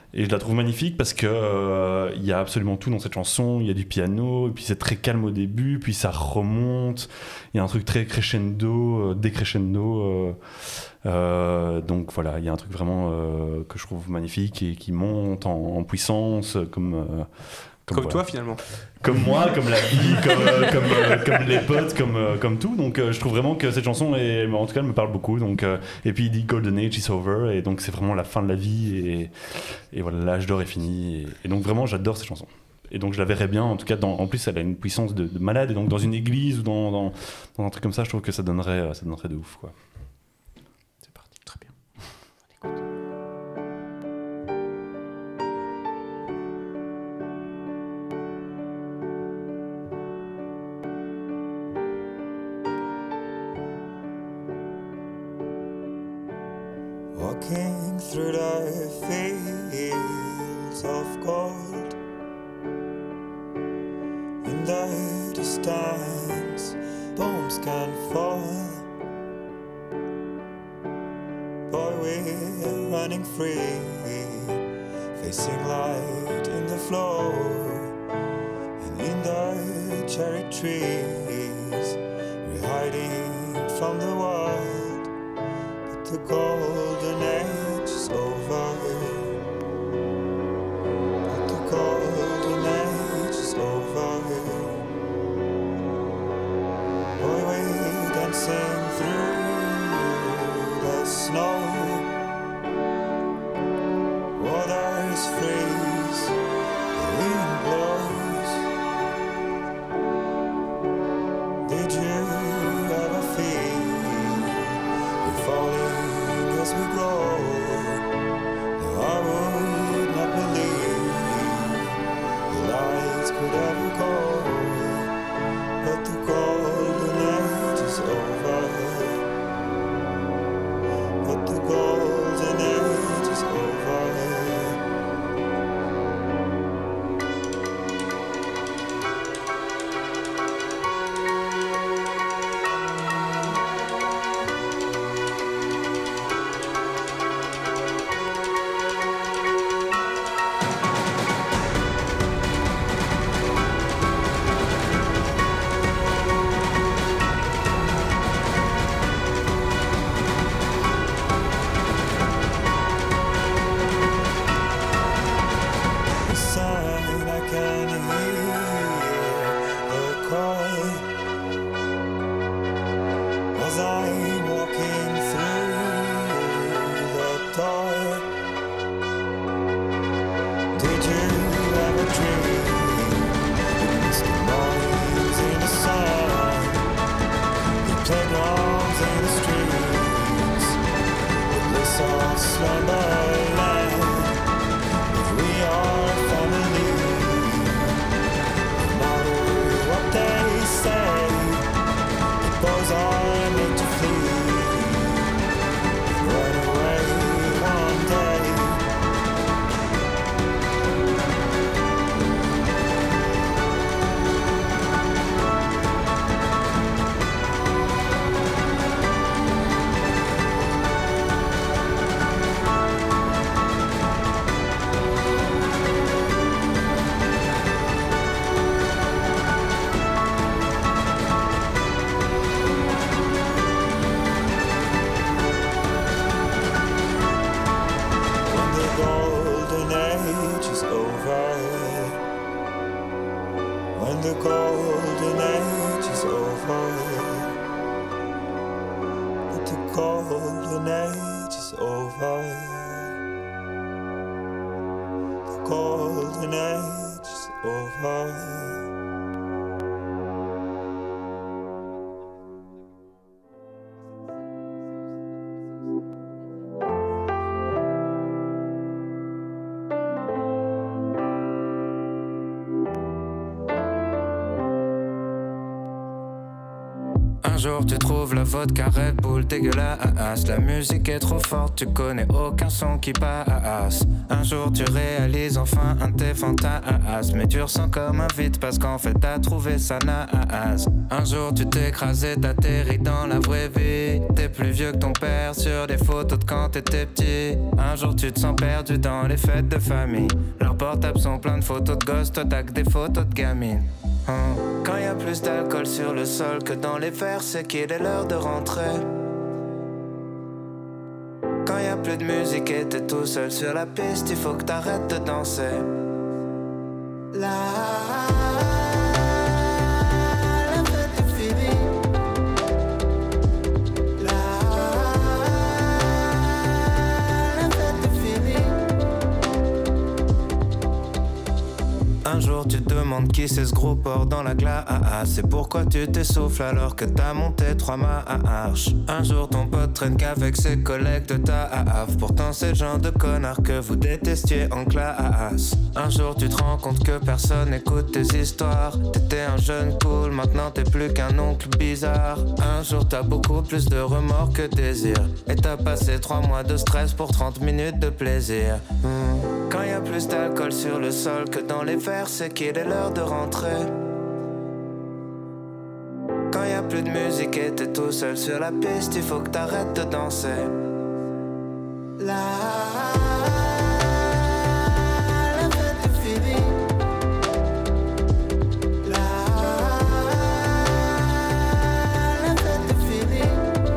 O: Et je la trouve magnifique parce que euh, il y a absolument tout dans cette chanson. Il y a du piano, et puis c'est très calme au début, puis ça remonte. Il y a un truc très crescendo, euh, décrescendo. Euh, euh, donc voilà, il y a un truc vraiment euh, que je trouve magnifique et qui monte en, en puissance, comme. Euh,
H: Comme
O: voilà.
H: toi, finalement.
O: Comme moi, comme la vie, comme, euh, comme, euh, comme les potes, comme, euh, comme tout. Donc euh, je trouve vraiment que cette chanson, est, en tout cas, elle me parle beaucoup. Donc, euh, et puis il dit Golden Age is over, et donc c'est vraiment la fin de la vie, et, et voilà, l'âge d'or est fini. Et, et donc vraiment, j'adore cette chanson. Et donc je la verrais bien, en tout cas, dans, en plus elle a une puissance de, de malade, et donc dans une église ou dans, dans, dans un truc comme ça, je trouve que ça donnerait, ça donnerait de ouf, quoi.
H: C'est parti, très bien.
Q: Walking through the fields of gold, in the distance bombs can fall. Boy, we're running free, facing light in the floor, and in the cherry trees we're hiding from the world, but the golden age is over. But the golden age is over. Boy, we're dancing through the snow. Waters freeze, the wind blows. Did you ever feel we're falling as we grow? No, I would not believe the lights could ever go. But the golden age is over. But the golden age is over. The sign I can hear the call as I'm walking through the door. Did you ever dream the misty mornings in the sun, the playgrounds in the streets, the bliss of slumberland? We are family, no matter what they say. The boys are made to flee, run away one day. When the golden age is over, when the golden age is over, but the golden age is over. The golden age is over.
R: I
C: Un jour tu trouves la vodka Red Bull dégueulasse. La musique est trop forte, tu connais aucun son qui passe. Un jour tu réalises enfin un de tes fantasmes, mais tu ressens comme un vide parce qu'en fait t'as trouvé ça naze. Un jour tu t'écrases et t'atterris dans la vraie vie. T'es plus vieux que ton père sur des photos de quand t'étais petit. Un jour tu te sens perdu dans les fêtes de famille. Leurs portables sont pleins de photos de gosses, toi t'as que des photos de gamines. Hum. Quand y a plus d'alcool sur le sol que dans les verres, c'est qu'il est l'heure de rentrer. Quand y a plus de musique et t'es tout seul sur la piste, il faut que t'arrêtes de danser. La, la fête est finie. La, la fête est finie. Un jour tu te demandes qui c'est ce gros porc dans la glace. C'est pourquoi tu t'essouffles alors que t'as monté trois marches. Un jour ton pote traîne qu'avec ses collègues de taf. Pourtant c'est le genre de connard que vous détestiez en classe. Un jour tu te rends compte que personne n'écoute tes histoires. T'étais un jeune cool, maintenant t'es plus qu'un oncle bizarre. Un jour t'as beaucoup plus de remords que désir. Et t'as passé trois mois de stress pour trente minutes de plaisir. mmh. Quand y a plus d'alcool sur le sol que dans les verres, c'est qu'il est l'heure de rentrer. Quand y a plus de musique et t'es tout seul sur la piste, il faut que t'arrêtes de danser. La, la fête est finie. La, la fête est finie.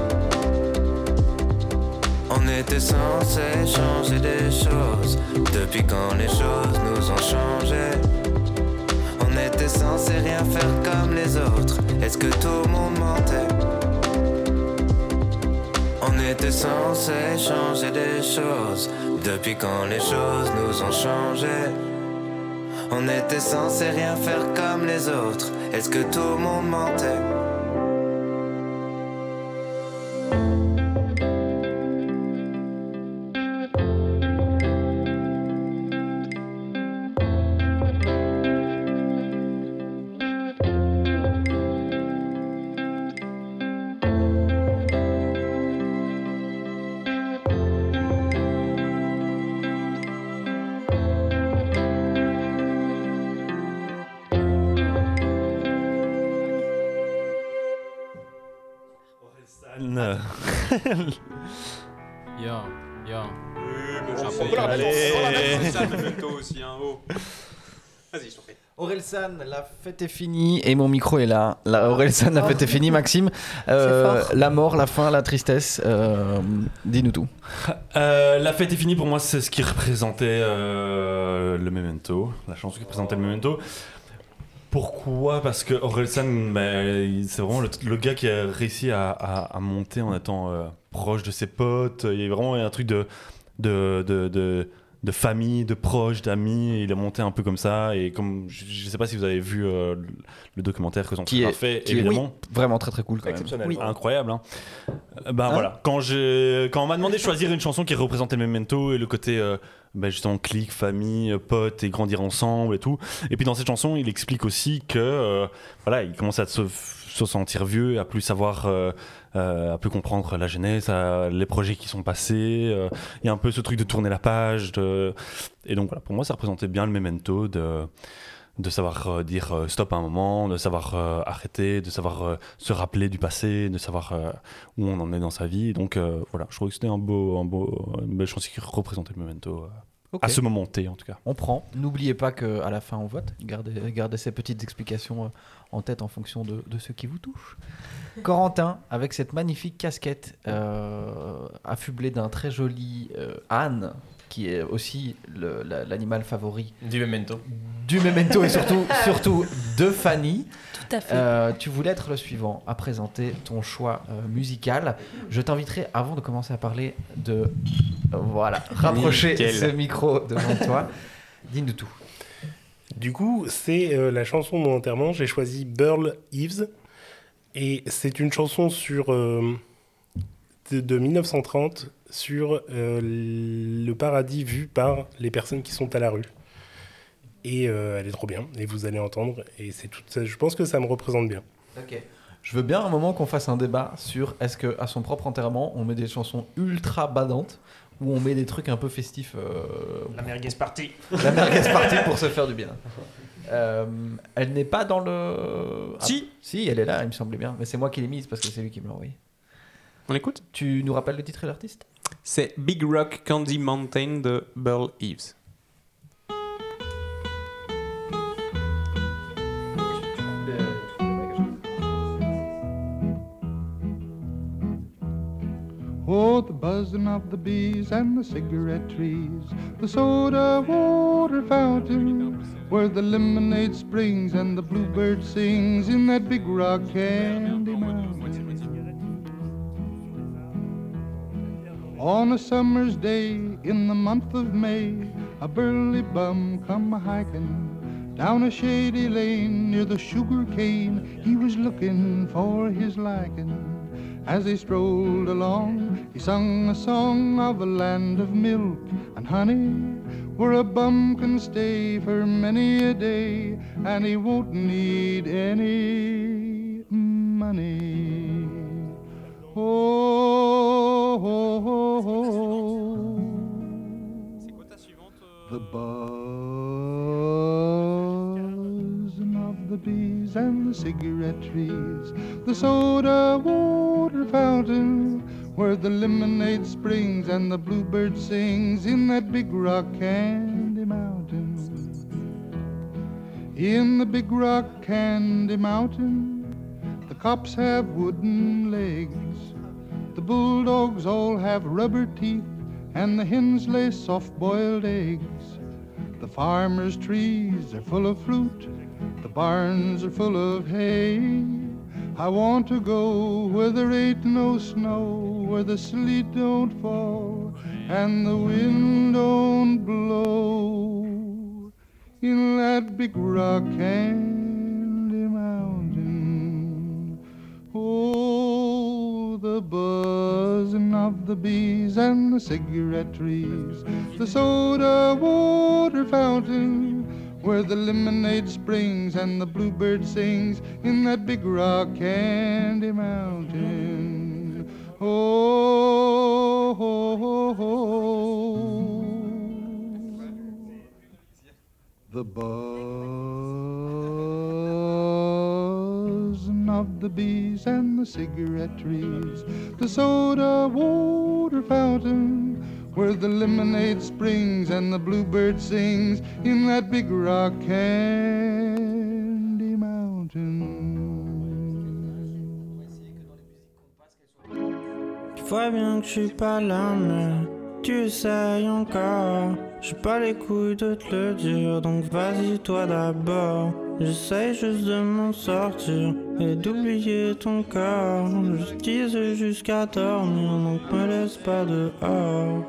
C: On était censé changer des choses. Depuis quand les choses nous ont changé? On était censé rien faire comme les autres. Est-ce que tout le monde mentait? On était censé changer des choses. Depuis quand les choses nous ont changé? On était censé rien faire comme les autres. Est-ce que tout le monde mentait?
P: Yo, yo.
H: aussi, hein, oh. Vas-y, je t'en prie.
A: Orelsan, la fête est finie et mon micro est là. La, Orelsan, la fête est finie. Maxime, euh, la mort, la fin, la tristesse, euh, dis-nous tout.
O: Euh, la fête est finie pour moi, c'est ce qui représentait euh, le Memento, la chanson qui représentait le Memento. Pourquoi? Parce que Orelsan, bah, c'est vraiment le, le gars qui a réussi à, à, à monter en étant euh, proche de ses potes. Il y a vraiment un truc de, de, de, de, de famille, de proches, d'amis. Il a monté un peu comme ça. Et comme je ne sais pas si vous avez vu euh, le, le documentaire que Zantra a fait,
A: qui
O: évidemment.
A: Est, oui, vraiment très très cool. Quand
O: Exceptionnel,
A: même. Oui.
O: Incroyable. Hein. Ben
A: hein
O: voilà. Quand, j'ai, quand on m'a demandé de choisir une chanson qui représentait le Memento et le côté. Euh, Ben justement clique, famille, potes et grandir ensemble et tout. Et puis dans cette chanson, il explique aussi que euh, voilà, il commence à se, se sentir vieux, à plus savoir, euh, euh, à plus comprendre la jeunesse, à, les projets qui sont passés. Euh, il y a un peu ce truc de tourner la page. De... Et donc voilà, pour moi, ça représentait bien le Memento de de savoir euh, dire euh, stop à un moment, de savoir euh, arrêter, de savoir euh, se rappeler du passé, de savoir euh, où on en est dans sa vie. Donc euh, voilà, je trouvais que c'était un beau, un beau, une belle chanson qui représentait le Memento euh,
A: okay.
O: à ce moment T en tout cas.
A: On prend. N'oubliez pas qu'à la fin on vote. Gardez, gardez ces petites explications euh, en tête en fonction de, de ce qui vous touche. Corentin, avec cette magnifique casquette euh, affublée d'un très joli euh, âne, qui est aussi le, la, l'animal favori
V: du Memento.
A: Du Memento et surtout, surtout de Fanny.
G: Tout à fait.
A: Euh, tu voulais être le suivant à présenter ton choix euh, musical. Je t'inviterai, avant de commencer à parler, de euh, voilà, rapprocher
U: Nickel.
A: ce micro devant toi. Dis-nous tout.
U: Du coup, c'est euh, la chanson de mon enterrement. J'ai choisi Burl Ives. Et c'est une chanson sur, euh, de, de dix-neuf cent trente sur euh, le paradis vu par les personnes qui sont à la rue. Et euh, elle est trop bien, et vous allez entendre, et c'est tout ça. Je pense que ça me représente bien.
A: Ok. Je veux bien un moment qu'on fasse un débat sur est-ce qu'à son propre enterrement, on met des chansons ultra badantes ou on met des trucs un peu festifs. Euh,
I: La merguez party.
A: La merguez party pour se faire du bien. Euh, elle n'est pas dans le.
H: Si.
A: Ah, si, elle est là, il me semblait bien. Mais c'est moi qui l'ai mise parce que c'est lui qui me l'a envoyé.
H: On écoute ?
A: Tu nous rappelles le titre et l'artiste ?
H: C'est Big Rock Candy Mountain de Burl Ives.
N: Oh, the buzzing of the bees and the cigarette trees, the soda water fountain, where the lemonade springs and the bluebird sings in that big rock candy mountain. On a summer's day in the month of May, a burly bum come a-hiking down a shady lane near the sugar cane. He was looking for his liking. As he strolled along, he sung a song of a land of milk and honey, where a bum can stay for many a day, and he won't need any money. Oh, oh, oh, oh. The buzzing of the bees and the cigarette trees, the soda water fountain, where the lemonade springs and the bluebird sings in that big rock candy mountain. In the big rock candy mountain, the cops have wooden legs, the bulldogs all have rubber teeth, and the hens lay soft-boiled eggs. The farmers' trees are full of fruit, the barns are full of hay. I want to go where there ain't no snow, where the sleet don't fall and the wind don't blow. In that big rock candy mountain, oh, the buzzing of the bees and the cigarette trees, the soda water fountain, where the lemonade springs and the bluebird sings in that big rock candy mountain. Oh, oh, oh, oh. The buzzing of the bees and the cigarette trees, the soda water fountain, where the lemonade springs and the bluebird sings in that big rock candy mountain.
R: Tu vois bien que je suis pas là, mais tu essayes encore. J'ai pas les couilles de te le dire, donc vas-y toi d'abord. J'essaye juste de m'en sortir et d'oublier ton corps. Je disais jusqu'à dormir, donc me laisse pas dehors.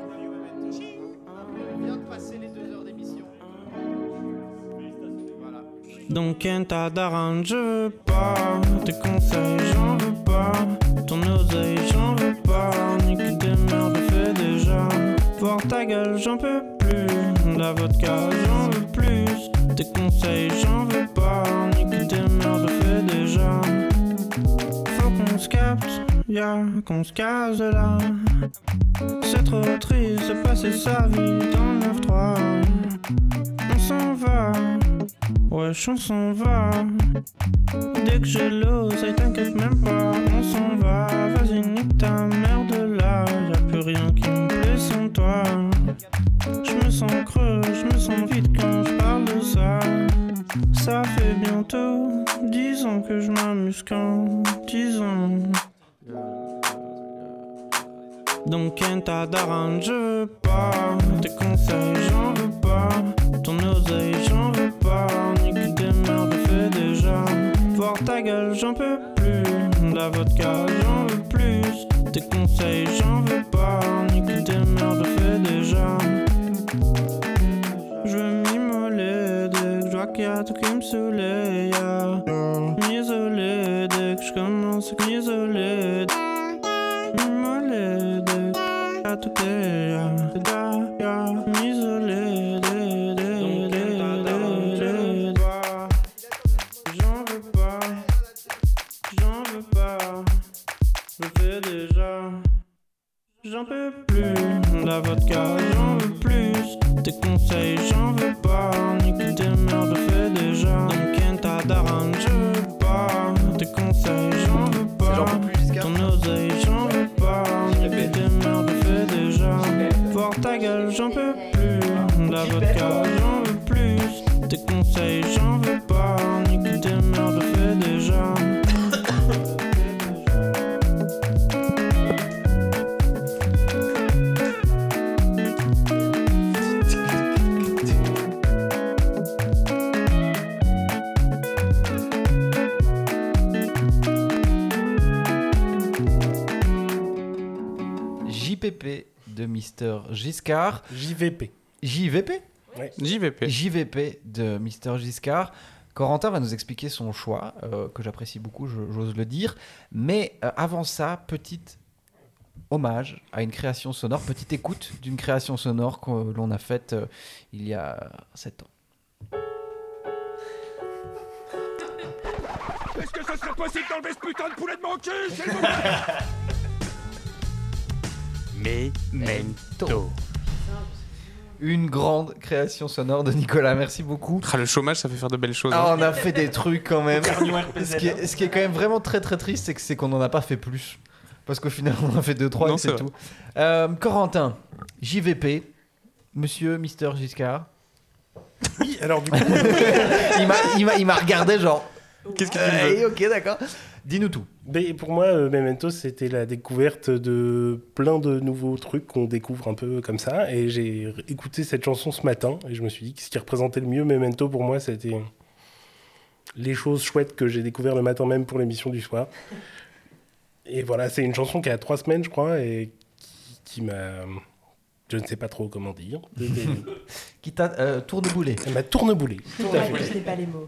R: Donc Kenta Daran, je veux pas tes conseils, j'en veux pas ton oseille, j'en veux pas ni que des merdes fait déjà. Voir ta gueule, j'en peux plus. De la vodka, j'en veux plus. Tes conseils, j'en veux pas ni que des merdes fait déjà. Faut qu'on se capte, y'a qu'on se casse de là. C'est trop triste de passer sa vie dans le neuf trois. On s'en va. Wesh, on s'en va. Dès que j'ai l'oseille, t'inquiète même pas. On s'en va, vas-y nique ta merde là. Y'a plus rien qui me plaît sans toi. Je me sens creux, je me sens vide quand je parle de ça. Ça fait bientôt dix ans que je m'amuse quand dix ans. Donc Kenta Daran, je veux pas tes conseils, j'en veux pas ton oseille, j'en veux pas ni que des merdes fait déjà. Voir ta gueule, j'en peux plus. De la vodka, j'en veux plus. Tes conseils, j'en veux pas ni que des merdes fait déjà. Je veux m'immoler dès que je vois qu'il y a tout qui me saoulait, yeah. M'isoler dès que je commence à m'isoler. M'immoler dès que y a tout qui est, yeah. Yeah. M'isoler dès, dès, dès, dès, dès. J'en veux pas, j'en veux vodka, j'en veux plus. Tes conseils, j'en veux pas. Nique tes mères, je fais déjà. Donc ta daronne, je veux pas. Tes conseils, j'en veux pas. Ton oseille, j'en veux pas. Nique tes mères, je fais déjà. Voir ta gueule, j'en peux plus. La vodka, j'en veux plus. Tes conseils, j'en veux pas. Nique tes mères, je fais déjà.
A: J P P de Mister Giscard.
U: J V P.
A: J V P
U: Ouais.
H: J V P.
A: J V P de Mister Giscard. Corentin va nous expliquer son choix, euh, que j'apprécie beaucoup, je- j'ose le dire. Mais euh, avant ça, petite hommage à une création sonore, petite écoute d'une création sonore que l'on a faite euh, il y a sept ans.
M: Est-ce que ce serait possible d'enlever ce putain de poulet de mon cul, s'il vous plaît?
A: Memento. Une grande création sonore de Nicolas, merci beaucoup.
H: Ah, le chômage, ça fait faire de belles choses.
A: Ah,
H: hein.
A: on a fait des trucs quand même. ce, qui est, ce qui est quand même vraiment très très triste, c'est que c'est qu'on n'en a pas fait plus. Parce qu'au final, on en a fait deux trois
H: Non,
A: et c'est
H: c'est
A: tout. Euh, Corentin, J V P, Monsieur Mister Giscard.
U: Oui, alors du coup.
A: il m'a- il m'a il m'a regardé genre.
U: Qu'est-ce que
A: tu veux Ok, d'accord. Dis-nous tout.
U: Mais pour moi, euh, Memento, c'était la découverte de plein de nouveaux trucs qu'on découvre un peu comme ça. Et j'ai écouté cette chanson ce matin et je me suis dit que ce qui représentait le mieux Memento pour moi, c'était les choses chouettes que j'ai découvert le matin même pour l'émission du soir. Et voilà, c'est une chanson qui a trois semaines, je crois, et qui, qui m'a... Je ne sais pas trop comment dire.
A: Qui t'a euh, tourneboulé.
U: Elle m'a tourneboulé. Tout à fait.
L: Je n'ai pas les mots.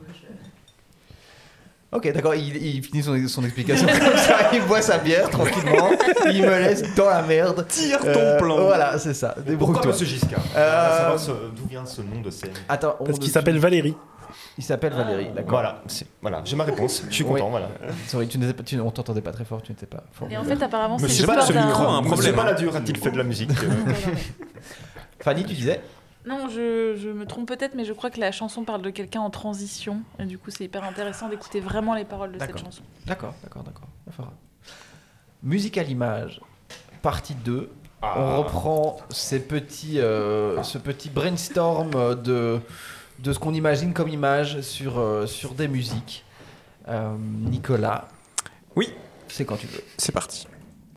A: Ok, d'accord, il, il finit son, son explication comme ça, il boit sa bière tranquillement, il me laisse dans la merde.
B: Tire ton
A: Euh,
B: plan.
A: Voilà, c'est ça.
B: Pourquoi
A: Débrouille-toi.
B: Monsieur Giscard
A: Euh,
B: On va savoir ce- d'où vient ce nom de scène.
A: Attends, on
U: Parce qu'il
A: ne-
U: s'appelle Valérie.
A: Il s'appelle Valérie, d'accord.
B: Voilà, c'est- voilà, j'ai ma réponse. Je suis content,
A: Oui.
B: voilà.
A: Sorry, tu n'étais pas, tu, on t'entendait pas très fort, tu n'étais pas fort.
G: Et en fait, apparemment, c'est
B: Monsieur
G: l'histoire d'un-
B: Balladur,
H: un
B: Monsieur
H: problème.
B: Balladur a-t-il fait de la musique euh,
A: Fanny, tu disais
G: Non, je, je me trompe peut-être, mais je crois que la chanson parle de quelqu'un en transition. Et du coup, c'est hyper intéressant d'écouter vraiment les paroles de cette
A: D'accord.
G: chanson.
A: D'accord, d'accord, d'accord. On fera. Musique à l'image, partie deux.
B: Ah.
A: On reprend ces petits, euh, ce petit brainstorm de, de ce qu'on imagine comme image sur, euh, sur des musiques. Euh, Nicolas.
H: Oui.
A: C'est quand tu veux.
H: C'est parti.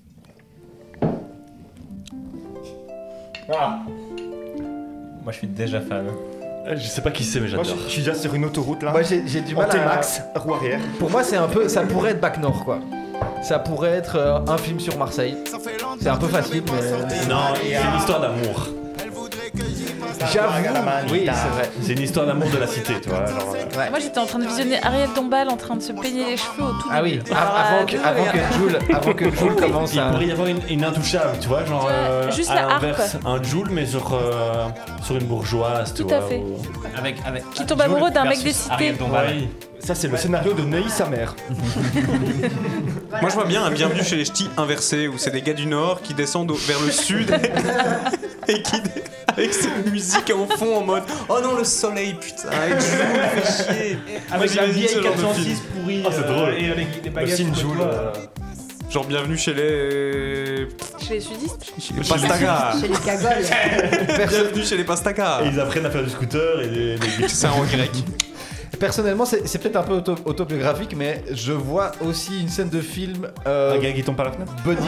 K: Ah. Moi, je suis déjà fan.
O: Je sais pas qui c'est, mais
B: Moi,
O: j'adore.
B: je, je suis déjà sur une autoroute là.
A: Moi, j'ai j'ai du
B: En
A: mal à...
B: T-Max, roue arrière.
A: Pour moi, c'est un peu, ça pourrait être Bac Nord, quoi. Ça pourrait être euh, un film sur Marseille. C'est un peu facile, mais...
O: Non, c'est une histoire d'amour.
A: J'avoue, oui, c'est vrai.
O: C'est une histoire d'amour de la cité, tu vois. Genre, euh,
G: Moi, j'étais en train de visionner Ariel Dombal en train de se peigner les cheveux au tout
A: Ah oui,
G: début.
A: av-
G: Alors,
A: avant
G: euh,
A: que,
G: désolé,
A: avant
G: hein.
A: que Jules, avant que Jules commence
O: il
A: à...
O: pourrait y avoir une, une intouchable, tu vois, genre
G: Ouais,
O: euh,
G: juste
O: à
G: la harpe.
O: l'inverse, un Joule mais sur, euh, sur une bourgeoise, tu
G: Tout
O: vois.
G: à fait.
O: ou-
K: Avec, avec
G: Qui tombe amoureux d'un mec des
K: versus
G: cités.
K: Ariel Dombal.
O: Oui.
B: Ça, c'est le scénario de Neuilly sa mère.
H: Moi, je vois bien un Bienvenue chez les Ch'tis inversé, où c'est des gars du Nord qui descendent au- vers le Sud et qui, avec cette musique en fond en mode oh non, le soleil, putain, et Jules, fait chier. Moi,
I: Avec la
H: j'imagine
I: vieille
H: ce genre de
I: quatre cent six
H: film.
I: pourrie
O: Ah, c'est
I: euh,
O: drôle.
I: et les, les baguettes
B: Aussi une
I: sur le
B: Joule,
I: toit,
B: euh,
H: Genre Bienvenue chez les.
G: Chez les sudistes.
H: Chez les Pastaga.
L: Chez les cagoles.
H: Bienvenue chez les Pastaga.
O: Et ils apprennent à faire du scooter et des. des...
H: C'est en grec.
A: Personnellement, c'est c'est peut-être un peu auto- autobiographique, mais je vois aussi une scène de film... Euh,
O: Un gars qui tombe par la fenêtre.
A: Body...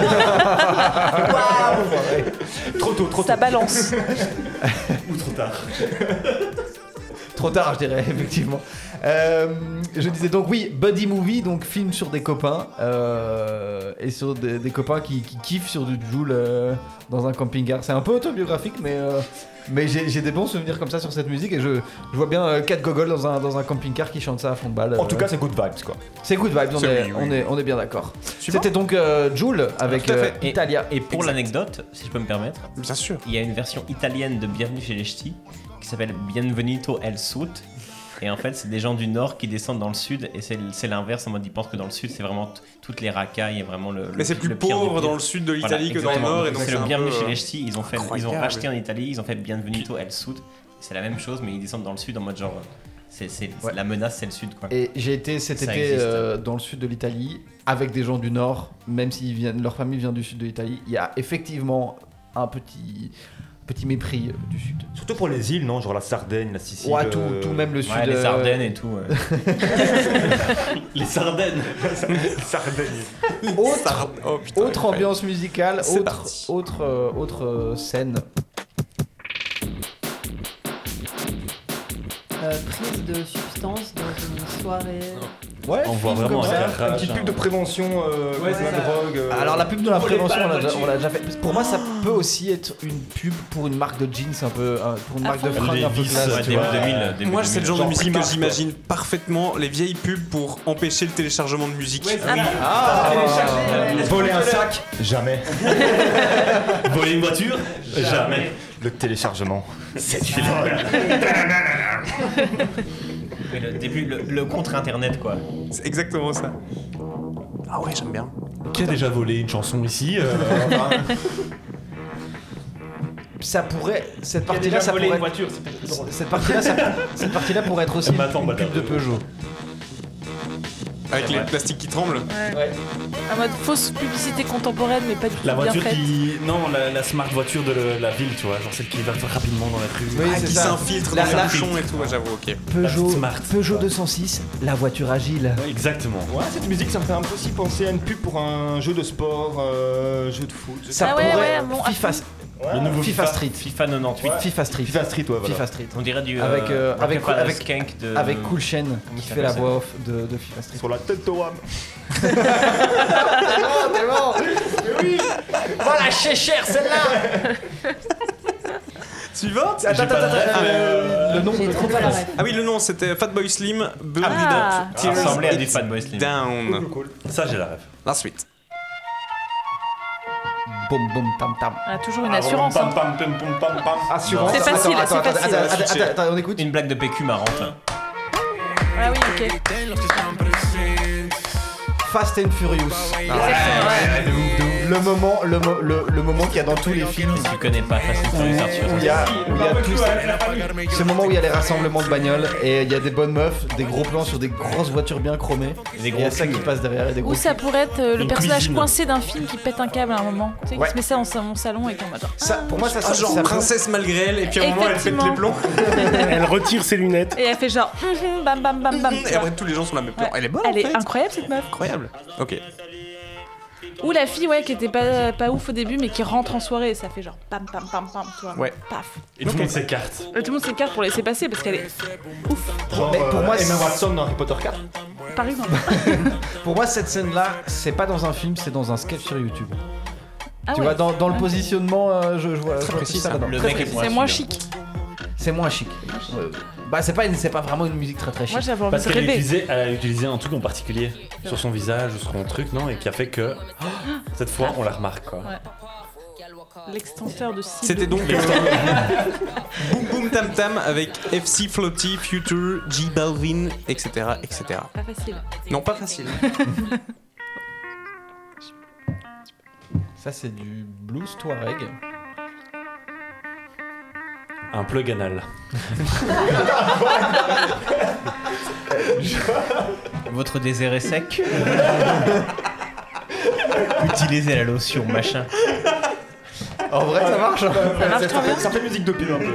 B: Waouh. Trop tôt, trop tôt.
G: Ça balance.
O: Ou trop tard.
A: Trop tard, je dirais, effectivement. Euh, je disais donc, oui, buddy movie, donc film sur des copains, euh, et sur des, des copains qui, qui kiffent sur du Joule euh, dans un camping-car. C'est un peu autobiographique, mais, euh, mais j'ai j'ai des bons souvenirs comme ça sur cette musique, et je, je vois bien euh, quatre gogoles dans un, dans un camping-car qui chantent ça à fond de balle.
B: En tout
A: euh.
B: cas, c'est good vibes quoi.
A: C'est good vibes, on,
B: C'est
A: est,
B: oui, oui.
A: on, est, on est bien d'accord.
H: Suivant.
A: C'était donc euh, Joule avec
H: Tout à
A: euh,
H: fait.
K: Et-
A: Italia.
K: Et pour l'anecdote, si je peux me permettre,
H: Bien sûr.
K: il y a une version italienne de Bienvenue chez les Ch'tis qui s'appelle Bienvenuto el Sud.
V: Et en fait, c'est des gens du nord qui descendent dans le sud, et c'est, c'est l'inverse, en mode ils pensent que dans le sud, c'est vraiment t- toutes les racailles et vraiment le.
H: Mais
V: le,
H: c'est plus
V: le pire
H: pauvre
V: du pire.
H: dans le sud de l'Italie que dans le
V: exactement.
H: nord, et donc
V: c'est,
H: c'est
V: le
H: un
V: bienvenu
H: peu,
V: chez
H: euh,
V: les ch'tis. Ils ont fait, ils ont
H: incroyable.
V: racheté en Italie, ils ont fait Bienvenuto El Sud. C'est la même chose, mais ils descendent dans le sud en mode genre. C'est, c'est,
A: Ouais.
V: La menace, c'est le sud, quoi.
A: Et j'ai été cet
V: Ça
A: été
V: existe.
A: euh, dans le sud de l'Italie avec des gens du nord, même s'ils viennent, leur famille vient du sud de l'Italie. Il y a effectivement un petit, petit mépris euh, du sud.
B: Surtout pour les îles, non? Genre la Sardaigne, la Sicile.
A: Ouais, tout,
B: euh,
A: tout même le sud.
V: Ouais, les
A: euh,
V: Ardennes et tout. ouais.
O: Les Sardennes.
B: Sardaigne.
A: Autre,
H: Sard- oh, putain,
A: autre
H: incroyable.
A: ambiance musicale,
H: C'est
A: autre,
H: parti.
A: autre, euh, autre euh, scène.
L: Euh, prise de substance dans une soirée.
A: Ouais,
O: On voit
A: film
O: vraiment
A: comme
O: un
A: ça.
O: garage.
B: Une petite pub de prévention euh,
A: Ouais,
B: de
A: c'est
B: la
A: ça.
B: drogue. euh,
A: Alors la pub de la
O: Volez
A: prévention,
O: pas
A: on
O: la
A: l'a, déjà,
O: voiture.
A: on l'a déjà fait. Pour moi, ça peut aussi être une pub pour une marque de jeans un peu, euh, pour une
G: À
A: marque de
G: fond.
A: fringues un peu
O: Levi's,
A: classe,
O: ouais,
A: tu
V: début
A: vois.
V: deux mille, début
H: Moi, c'est le genre de
B: Genre
H: musique que
B: Primark,
H: j'imagine parfaitement les vieilles pubs pour empêcher le téléchargement de musique.
A: Ah,
B: Voler un sac? Jamais.
O: Voler une voiture? Jamais.
B: Le téléchargement.
O: C'est du vol.
V: Et le début, le, le contre-internet, quoi.
H: C'est exactement ça. Ah ouais, j'aime bien.
O: Qui a déjà volé une chanson ici euh, enfin,
A: ça pourrait, cette
I: Qui a
A: partie-là,
I: déjà
A: ça
I: volé
A: pourrait,
I: une voiture, c'est peut-être plus drôle.
A: cette partie-là, ça, cette partie-là pourrait être aussi une,
O: M'attends,
A: une
O: madame.
A: pub de Peugeot.
H: Avec
V: C'est
H: les
V: vrai.
H: plastiques qui tremblent.
G: Ouais. En mode fausse publicité contemporaine, mais pas du tout
O: La
G: bien
O: voiture
G: faite.
O: qui. Non, la, la smart voiture de le- la ville, tu vois, genre celle qui va rapidement dans la rue.
A: Oui,
H: Ah,
A: c'est
H: qui
A: ça.
H: s'infiltre
A: La-
H: dans les
A: la-
H: bouchons et tout, ouais, j'avoue, ok.
A: Peugeot,
O: Smart.
A: Peugeot deux cent six, la voiture agile.
O: Ouais, exactement.
B: Ouais, cette musique, ça me fait un peu aussi penser à une pub pour un jeu de sport, euh, jeu de foot.
A: Ça
G: Ah ouais,
A: pourrait
G: ouais, bon,
A: FIFA,
O: Le nouveau
A: FIFA Street.
V: FIFA quatre-vingt-huit.
A: FIFA Street.
B: FIFA Street, ouais, voilà.
A: FIFA Street.
V: On dirait du.
A: Avec, euh, avec,
V: Rockefeller
A: avec,
V: Skank de.
A: avec Cool Chain
V: Comment
A: qui
V: il
A: fait la
V: s'appelle,
A: voix off de, de FIFA Street.
B: Sur la tête de Wam.
A: T'es bon, t'es bon. Mais oui. Voilà, chez cher celle-là.
H: Suivante.
A: Attends, attends, attends.
H: Ah,
A: euh, le nom.
L: J'ai
A: le
L: trop pas la ref.
H: Ah oui, le nom c'était Fatboy Slim, Burn
G: Ah.
H: It Up,
V: Ça
H: Tears
V: ressemblait à
H: It
V: du Fatboy Slim.
H: Down.
O: Ça, j'ai la rêve.
H: La suite.
A: Boum boum tam tam.
G: On a toujours une assurance.
O: Pam,
G: hein.
O: pam, pam, pam, pam, pam.
A: Assurance.
G: C'est facile,
A: Attends,
G: c'est
A: attends,
G: facile.
A: attends, attends, attends, attends, on écoute.
V: Une blague de P Q marrante. hein.
G: Ah oui, ok.
A: Fast and Furious. Le moment, le, mo- le, le moment qu'il y a dans tous les films.
V: Si tu connais pas Fast and Furious, Arthur.
A: Où il y a, où il y a tous ce moment où il y a les rassemblements de bagnoles et il y a des bonnes meufs, des gros plans sur des grosses voitures bien chromées.
V: Des
A: Et il y a
V: gros
A: ça qui
V: culs.
A: passe derrière et des gros
G: Ou ça pourrait être euh, le
O: Une
G: personnage
O: cuisine.
G: coincé d'un film qui pète un câble à un moment. Tu sais, qui
A: Ouais.
G: se met ça dans son salon et qui est en mode.
A: Ça, pour moi, ça,
H: Ah,
A: ça,
H: genre
A: ça peut-
H: princesse malgré elle, et puis à un moment elle pète
G: Effectivement.
H: les plombs.
U: Elle retire ses lunettes.
G: Et elle fait genre. Mhm, bam bam bam bam.
H: Et après tous les gens sont là, mais
G: Ouais.
H: elle est bonne
G: Elle
H: en
G: est
H: fait.
G: incroyable cette meuf.
H: Incroyable. Ok.
G: Ou la fille, ouais, qui était pas, pas ouf au début, mais qui rentre en soirée et ça fait genre pam pam pam pam, tu vois.
H: Ouais.
G: Paf.
O: Et tout le monde s'écarte.
G: Euh, Tout le monde s'écarte pour laisser passer parce qu'elle est ouf.
B: Genre,
A: Mais pour
B: euh,
A: moi,
B: Emma
A: c'est-
B: Watson dans Harry Potter quatre.
G: Par exemple.
A: Pour moi, cette scène-là, c'est pas dans un film, c'est dans un sketch sur YouTube.
G: Ah
A: tu
G: ouais.
A: vois, dans, dans le positionnement, euh, je, je vois, je vois
H: précis,
A: tout ça
H: ça.
A: là-dedans.
V: Le
A: Très
V: mec est
A: précis.
V: moins
G: C'est moins
V: chic.
G: chic.
A: C'est moins chic. Euh, bah, c'est pas, une- c'est pas vraiment une musique très très chic.
G: Moi j'avais envie
O: Parce
G: de
O: qu'elle a
G: rêver.
O: utilisé, elle a utilisé un truc en particulier sur son visage ou sur son truc, non? Et qui a fait que cette fois on la remarque, quoi.
G: Ouais. L'extenseur de cible.
H: C'était donc euh, Boom Boom Tam Tam avec F C Flotti, Future, J Balvin, et cetera, et cetera.
G: Pas facile.
H: Non, pas facile.
A: Ça, c'est du blues Touareg.
O: Un plug anal.
V: Votre désert est sec. Utilisez la lotion, machin.
A: En vrai, ça marche.
G: Ça marche trop bien.
B: Ça fait musique de pub un peu.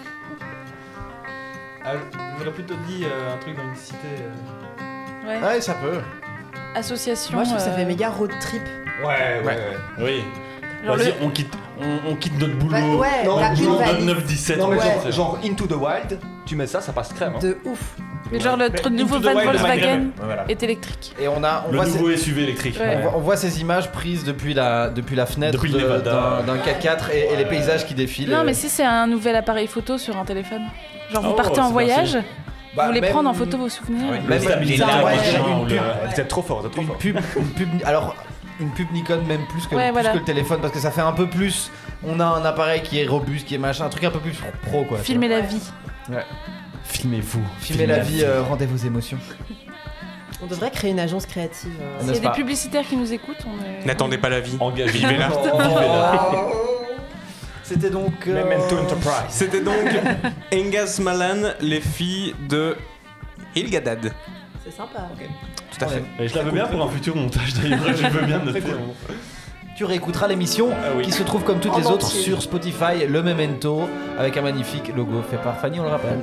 I: Ah, j'aurais plutôt dit euh, un truc dans une cité. euh.
G: Ouais.
A: Ouais, ça peut.
G: Association.
L: Moi, je trouve que ça
G: euh,
L: fait méga road trip.
O: Ouais, ouais, ouais. Oui.
G: Genre
O: Vas-y,
G: le-
O: on, quitte, on, on quitte notre boulot.
L: Bah, ouais,
B: Non,
L: la
B: je-
L: une
B: non,
L: valise.
O: neuf dix-sept.
B: Non, mais
L: Ouais.
B: genre, genre Into the Wild, tu mets ça, ça passe crème. Hein.
L: De ouf.
G: Mais genre le tr- nouveau
O: Into the
G: van
O: Wild de
G: Volkswagen
O: Maghreb.
V: Ouais, voilà.
G: est électrique.
A: Et on a, on
O: Le
A: voit
O: nouveau
A: ces,
O: S U V électrique.
G: Ouais.
A: on voit- on voit ces images prises depuis la, depuis la fenêtre
O: Depuis le
A: de-
O: Nevada.
A: d'un d'un quatre quatre et, et les paysages qui défilent.
G: Non,
A: euh.
G: mais si c'est un nouvel appareil photo sur un téléphone. Genre vous
O: Oh,
G: partez en
O: c'est
G: voyage,
A: Bah,
G: vous voulez
A: même-
G: prendre en photo vos souvenirs.
V: Ouais,
A: Même
V: le stabilisateur,
A: ça, ouais,
V: machin,
A: une
V: ou le-
A: pub.
B: Vous êtes trop fort, vous êtes trop
A: Une
B: fort.
A: pub, une pub, alors une pub Nikon même plus que,
G: Ouais,
A: plus
G: voilà.
A: que le téléphone parce que ça fait un peu plus. On a un appareil qui est robuste, qui est machin, un truc un peu plus pro quoi. tu
G: Filmer la vie.
A: vois. Ouais.
O: Filmez-vous.
A: Filmez la vie, euh, rendez vos émotions.
L: On devrait créer une agence créative. euh.
G: S'il y a des publicitaires qui nous écoutent, on est...
H: N'attendez pas la vie.
O: Engagez.
H: Vivez-la.
A: C'était donc. euh,
B: Memento Enterprise.
H: C'était donc Engaz Malan, les filles de Ilgadad.
L: C'est sympa.
H: Tout à fait.
O: Et je la veux bien pour un futur montage d'ailleurs. Je veux bien noter.
A: Tu réécouteras l'émission qui se trouve comme toutes
L: En
A: les autres
L: entier.
A: sur Spotify, le Memento, avec un magnifique logo fait par Fanny, on le rappelle.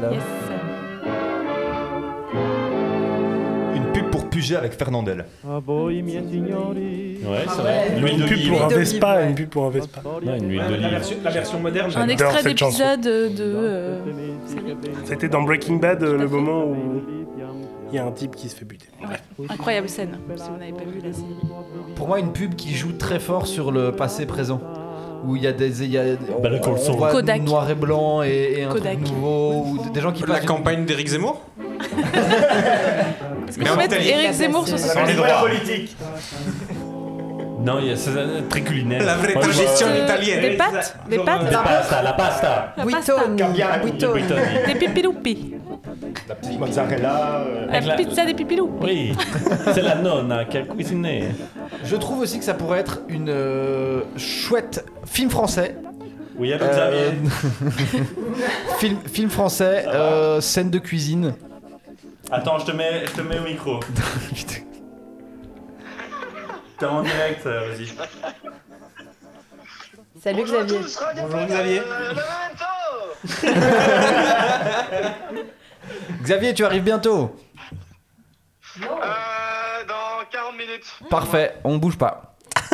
B: Une pub pour Puget avec Fernandel.
O: Ouais,
U: Ah
O: c'est
U: ouais.
O: vrai. L'huile
U: Une pub
O: d'olive.
U: pour un Vespa, une pub pour un Vespa.
O: Ouais, une huile
I: La
O: d'olive.
I: version, la version moderne,
G: Un
U: J'adore
G: extrait
U: cette chanson.
G: d'épisode de... euh, série.
U: C'était dans Breaking Bad euh, le moment où il y a un type qui se fait buter.
G: Ouais. Incroyable scène, si vous n'avez pas vu la série.
A: Pour moi, une pub qui joue très fort sur le passé-présent. Où il y a des. Il y a, on,
O: Bah, le Call
A: on
O: Saul.
A: voit
G: Kodak.
A: noir et blanc et, et un
G: Kodak.
A: truc nouveau. Ou des gens qui
H: La
A: passent. une-
H: campagne d'Éric Zemmour.
G: Est-ce qu'on peut mettre Éric Zemmour sur ce
B: Sans les
G: sujet
B: droits.
H: politique.
O: Non, il y a c'est euh, très culinaire.
H: La vraie
O: Moi, je vois-
H: tradition
G: Euh,
H: italienne.
G: Des pâtes Des pâtes
O: La pasta, la pasta.
G: La pasta.
L: Buitoni.
O: Buitoni.
G: Des pipiloupi.
B: La petite mozzarella. euh,
G: La
O: Avec la-
G: pizza des pipiloupi.
O: Oui, c'est la nonna qui a cuisiné.
A: Je trouve aussi que ça pourrait être une euh, chouette film français.
O: Oui, allô
A: Euh,
O: Xavier.
A: film, film français, euh, scène de cuisine.
O: Attends, je te mets, je te mets au micro. T'es en direct, euh, vas-y.
L: Salut Xavier.
H: Bonjour Xavier.
A: Xavier, tu arrives bientôt.
M: Euh, dans quarante minutes.
A: Parfait, on bouge pas.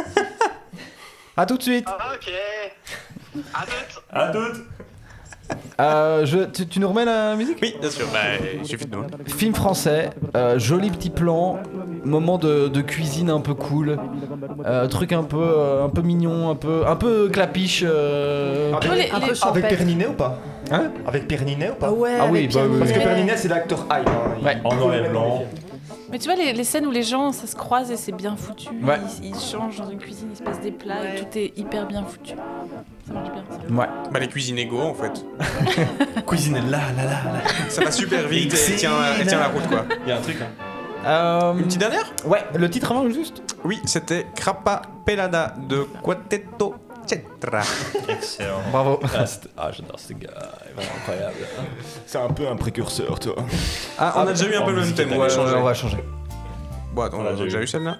A: À tout de suite.
M: Ah, ok. À toutes.
O: À toutes.
A: Euh, je, tu, tu nous remets la musique?
H: Oui, bien sûr. Bah, il suffit de nous.
A: Film français, euh, joli petit plan, moment de, de cuisine un peu cool, euh, truc un peu, euh, un peu mignon, un peu, un peu clapiche. euh.
B: Avec,
G: les- les-
B: avec
L: champêtre.
B: Pierre Ninet ou pas
A: Hein?
B: Avec Pierre Ninet ou pas
L: Ah ouais,
A: Ah oui,
L: avec
A: bah
L: Pierre
A: oui, oui.
B: Parce que
L: Ninet.
B: Pierre Ninet c'est l'acteur hype. hein. Il-
A: Ouais.
O: En noir et blanc.
G: Mais tu vois, les, les scènes où les gens, ça se croise et c'est bien foutu.
A: Ouais.
G: Ils, ils changent dans une cuisine, il se passe des plats
L: Ouais.
G: et tout est hyper bien foutu. Ça marche bien, ça.
A: Ouais.
H: Bah, les cuisines égaux en fait.
O: Cuisine là, là, là, là.
H: Ça va super vite et tient, et tient la route quoi.
O: Il y a un truc, hein.
A: Euh,
H: Une petite dernière?
A: Ouais, le titre avant juste.
H: Oui, c'était Crappa Pelada de Quartetto Cetra.
V: Excellent.
A: Bravo.
O: Ah, c'est- ah, j'adore ce gars, il est vraiment incroyable.
B: C'est un peu un précurseur, toi.
H: Ah, on a déjà eu un peu le même thème, on va
A: Ouais,
H: changer.
A: on va changer.
H: Bon, attends, on a déjà eu celle-là.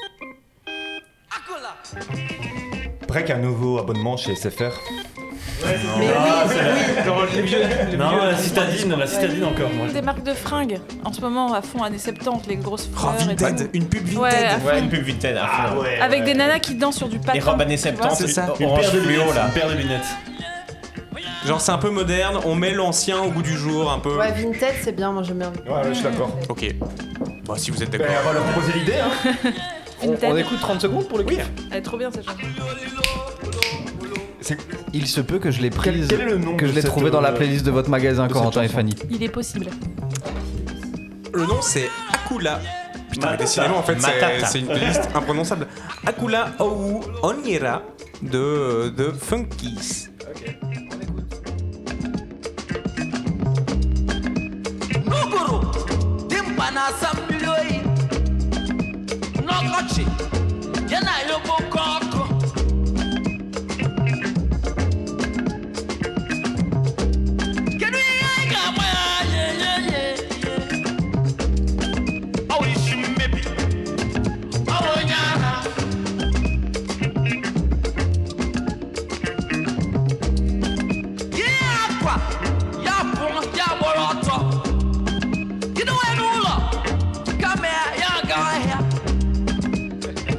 B: Break un nouveau abonnement chez S F R.
L: Mais
O: Ah,
L: oui,
O: c'est la-
L: oui.
I: Genre, les vieux, les
O: Non,
I: vieux-
O: la citadine, la citadine encore. Moi.
G: Des marques de fringues, en ce moment à fond, années soixante-dix, les grosses
H: Oh,
G: fleurs. et
H: Vinted,
G: tout.
H: une pub Vinted.
G: Ouais, à
V: Ouais,
G: fond.
V: une pub Vinted à
O: Ah
V: fond.
G: Avec des nanas qui dansent sur du patin.
V: Les robes années
G: tu vois.
V: soixante-dix,
H: c'est ça.
O: Une
V: orange
O: paire de
V: fluo
O: lunettes,
V: là.
O: une paire de lunettes.
H: Genre, c'est un peu moderne, on met l'ancien au goût du jour, un peu.
L: Ouais, Vinted, c'est bien, moi j'aime bien.
B: Ouais, ouais, je suis d'accord.
H: Ok. Bon, si vous êtes
B: Ben,
H: d'accord.
B: on va leur proposer l'idée, hein.
A: On,
G: Vinted.
A: on écoute trente secondes pour le kiff.
G: Elle est trop bien cette chanson.
B: C'est-
A: Il se peut que je l'ai prise,
B: Quel est le nom
A: que
B: de
A: je l'ai
B: cette,
A: trouvée dans la
B: euh,
A: playlist de votre magasin,
B: de
A: Corentin et
B: cette
A: Fanny.
G: Il est possible.
H: Le nom c'est Akula. Putain, mais
O: Matata.
H: décidément en fait c'est-
V: Matata.
H: c'est une playlist imprononçable. Akula Ou Onira de, de Funkies.
F: Nuguru, timpana sambiloi. Nokochi, yana yobo koko. Kedu ihe ị ga-agba ya ye ye ye ye. Ọ wụ isi mmebi, ọ wụ onye agha. Ihe akwa, ya pụ, ya gbọrọ ọtọ. Gịnị wee n'ụlọ? Kama ya, ya aga ahịa.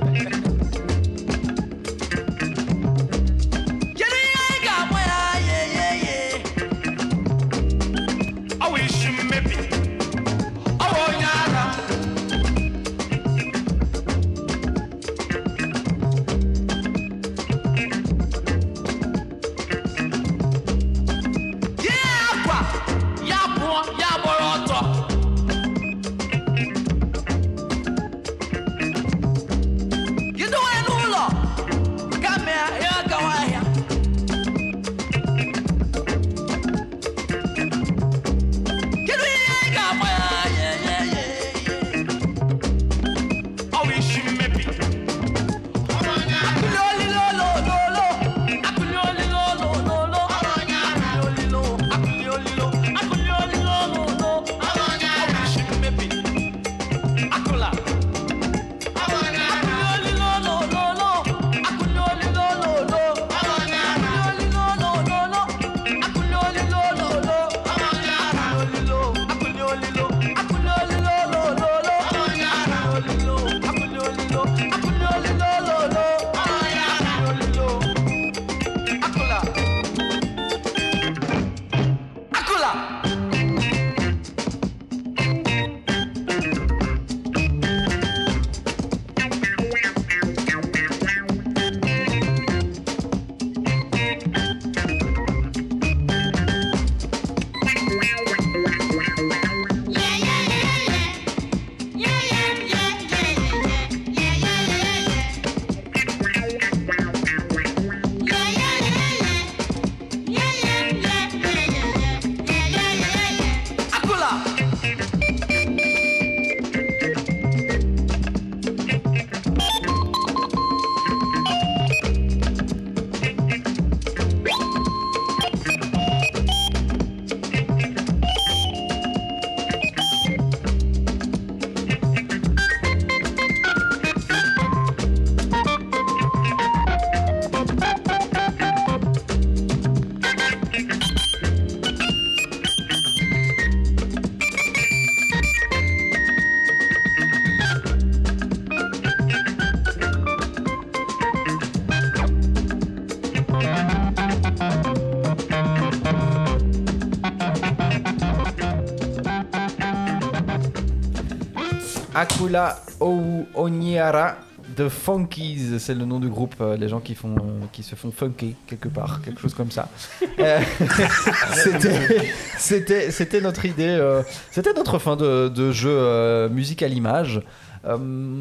A: Akula Ou Onyara de Funkies, c'est le nom du groupe, euh, les gens qui, font, euh, qui se font funker quelque part, quelque chose comme ça. Euh, c'était, c'était, c'était notre idée, euh, c'était notre fin de, de jeu euh, musique à l'image. Euh,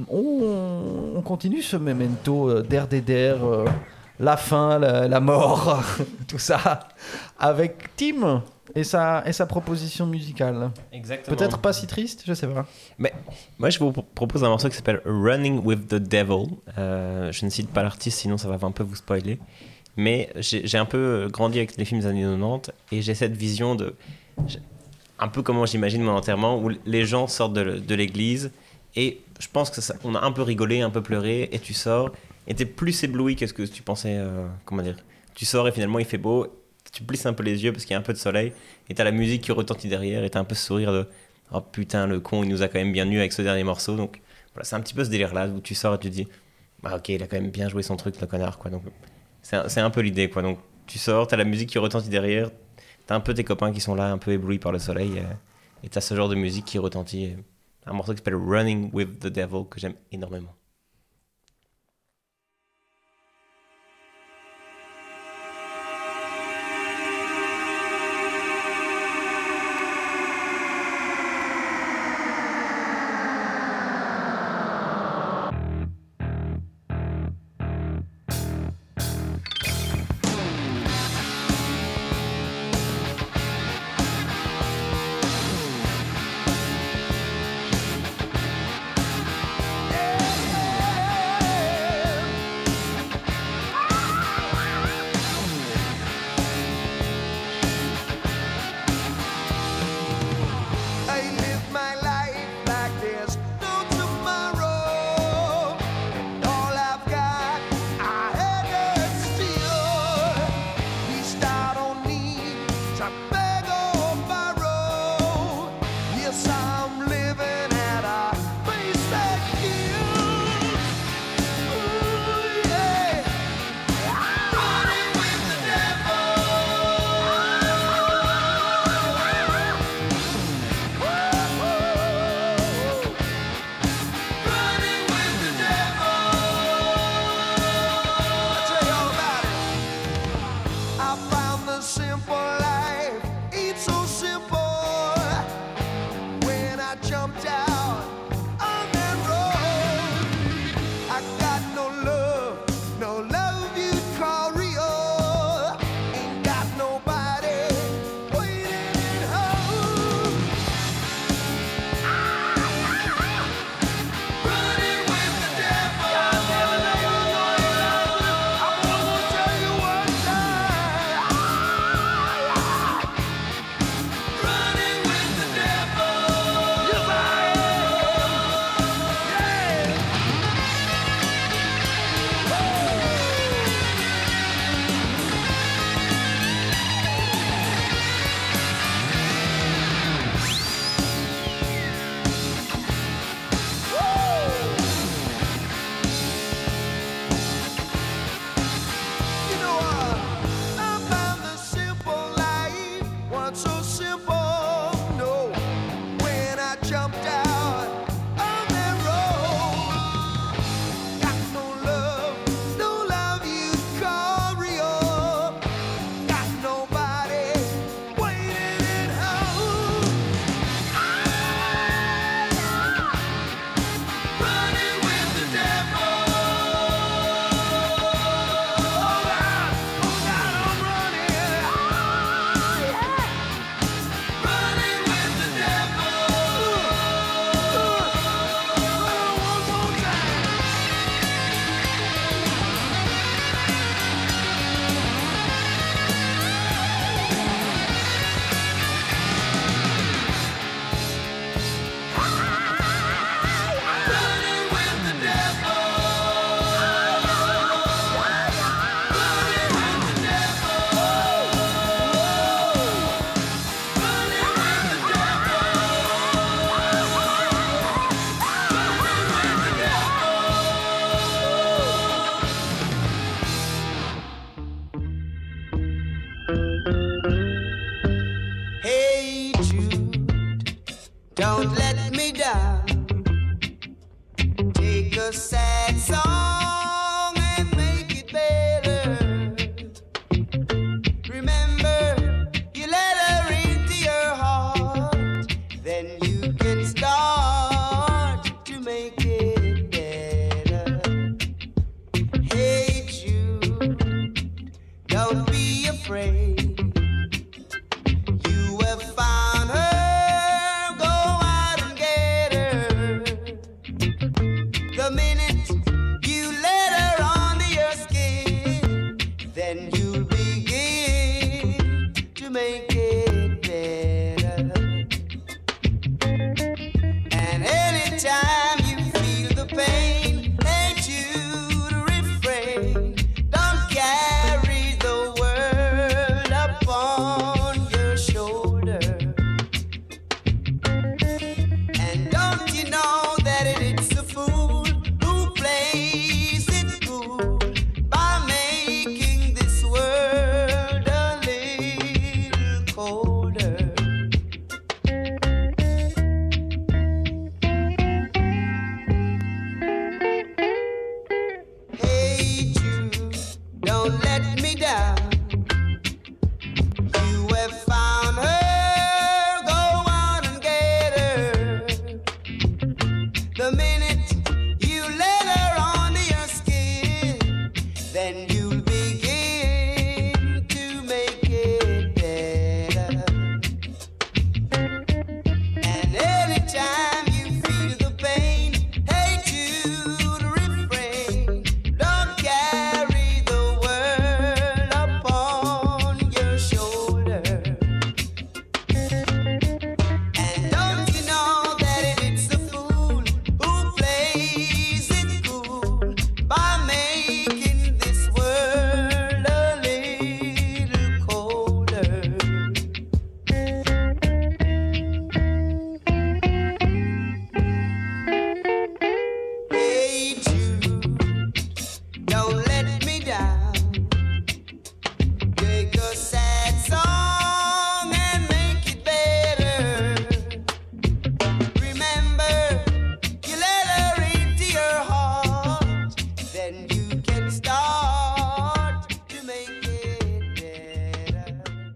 A: on, on continue ce memento euh, d'R D D R, euh, la fin, la, la mort, tout ça, avec Tim et sa, et sa proposition musicale.
V: Exactement.
A: Peut-être pas si triste, je sais pas.
V: Mais moi, je vous propose un morceau qui s'appelle Running with the Devil. Euh, je ne cite pas l'artiste, sinon ça va un peu vous spoiler. Mais j'ai, j'ai un peu grandi avec les films des années quatre-vingt-dix et j'ai cette vision de... Un peu comment j'imagine mon enterrement, où les gens sortent de, de l'église et je pense que ça, on a un peu rigolé, un peu pleuré et tu sors et t'es plus ébloui que ce que tu pensais... Euh, comment dire ? Tu sors et finalement il fait beau, tu plisses un peu les yeux parce qu'il y a un peu de soleil et t'as la musique qui retentit derrière et t'as un peu ce sourire de « Oh putain, le con, il nous a quand même bien nus avec ce dernier morceau. » Donc voilà, c'est un petit peu ce délire-là où tu sors et tu te dis bah, « Ok, il a quand même bien joué son truc, le connard. » quoi. Donc c'est un, c'est un peu l'idée. Quoi. Donc tu sors, t'as la musique qui retentit derrière, t'as un peu tes copains qui sont là, un peu éblouis par le soleil et, et t'as ce genre de musique qui retentit. Et un morceau qui s'appelle « Running with the Devil » que j'aime énormément.
Q: Run
J: a sad song and make it better. Remember, you let her into your heart, then you can start to make it better. Hey Jude, don't be afraid. You have found her, go out and get her. The minute you let her under your skin, then you'll begin to make it better. And anytime you feel the pain, ain't you to refrain? Don't carry the world upon your shoulder. And don't you know that it's a fool who plays it cool by making this world a little colder. Hey Jude, don't let me down. You have found her, go out and get her. The minute you let her under your skin, then you'll begin to make it better. And anytime you feel the pain, hey Jude, refrain. Don't carry the world upon your shoulder. And don't you know that it's the fool who plays it cool by making this world a little colder. Hey Jude, don't let me down. Take a sad song and make it better. Remember, you let her into your heart, then you can start to make it better.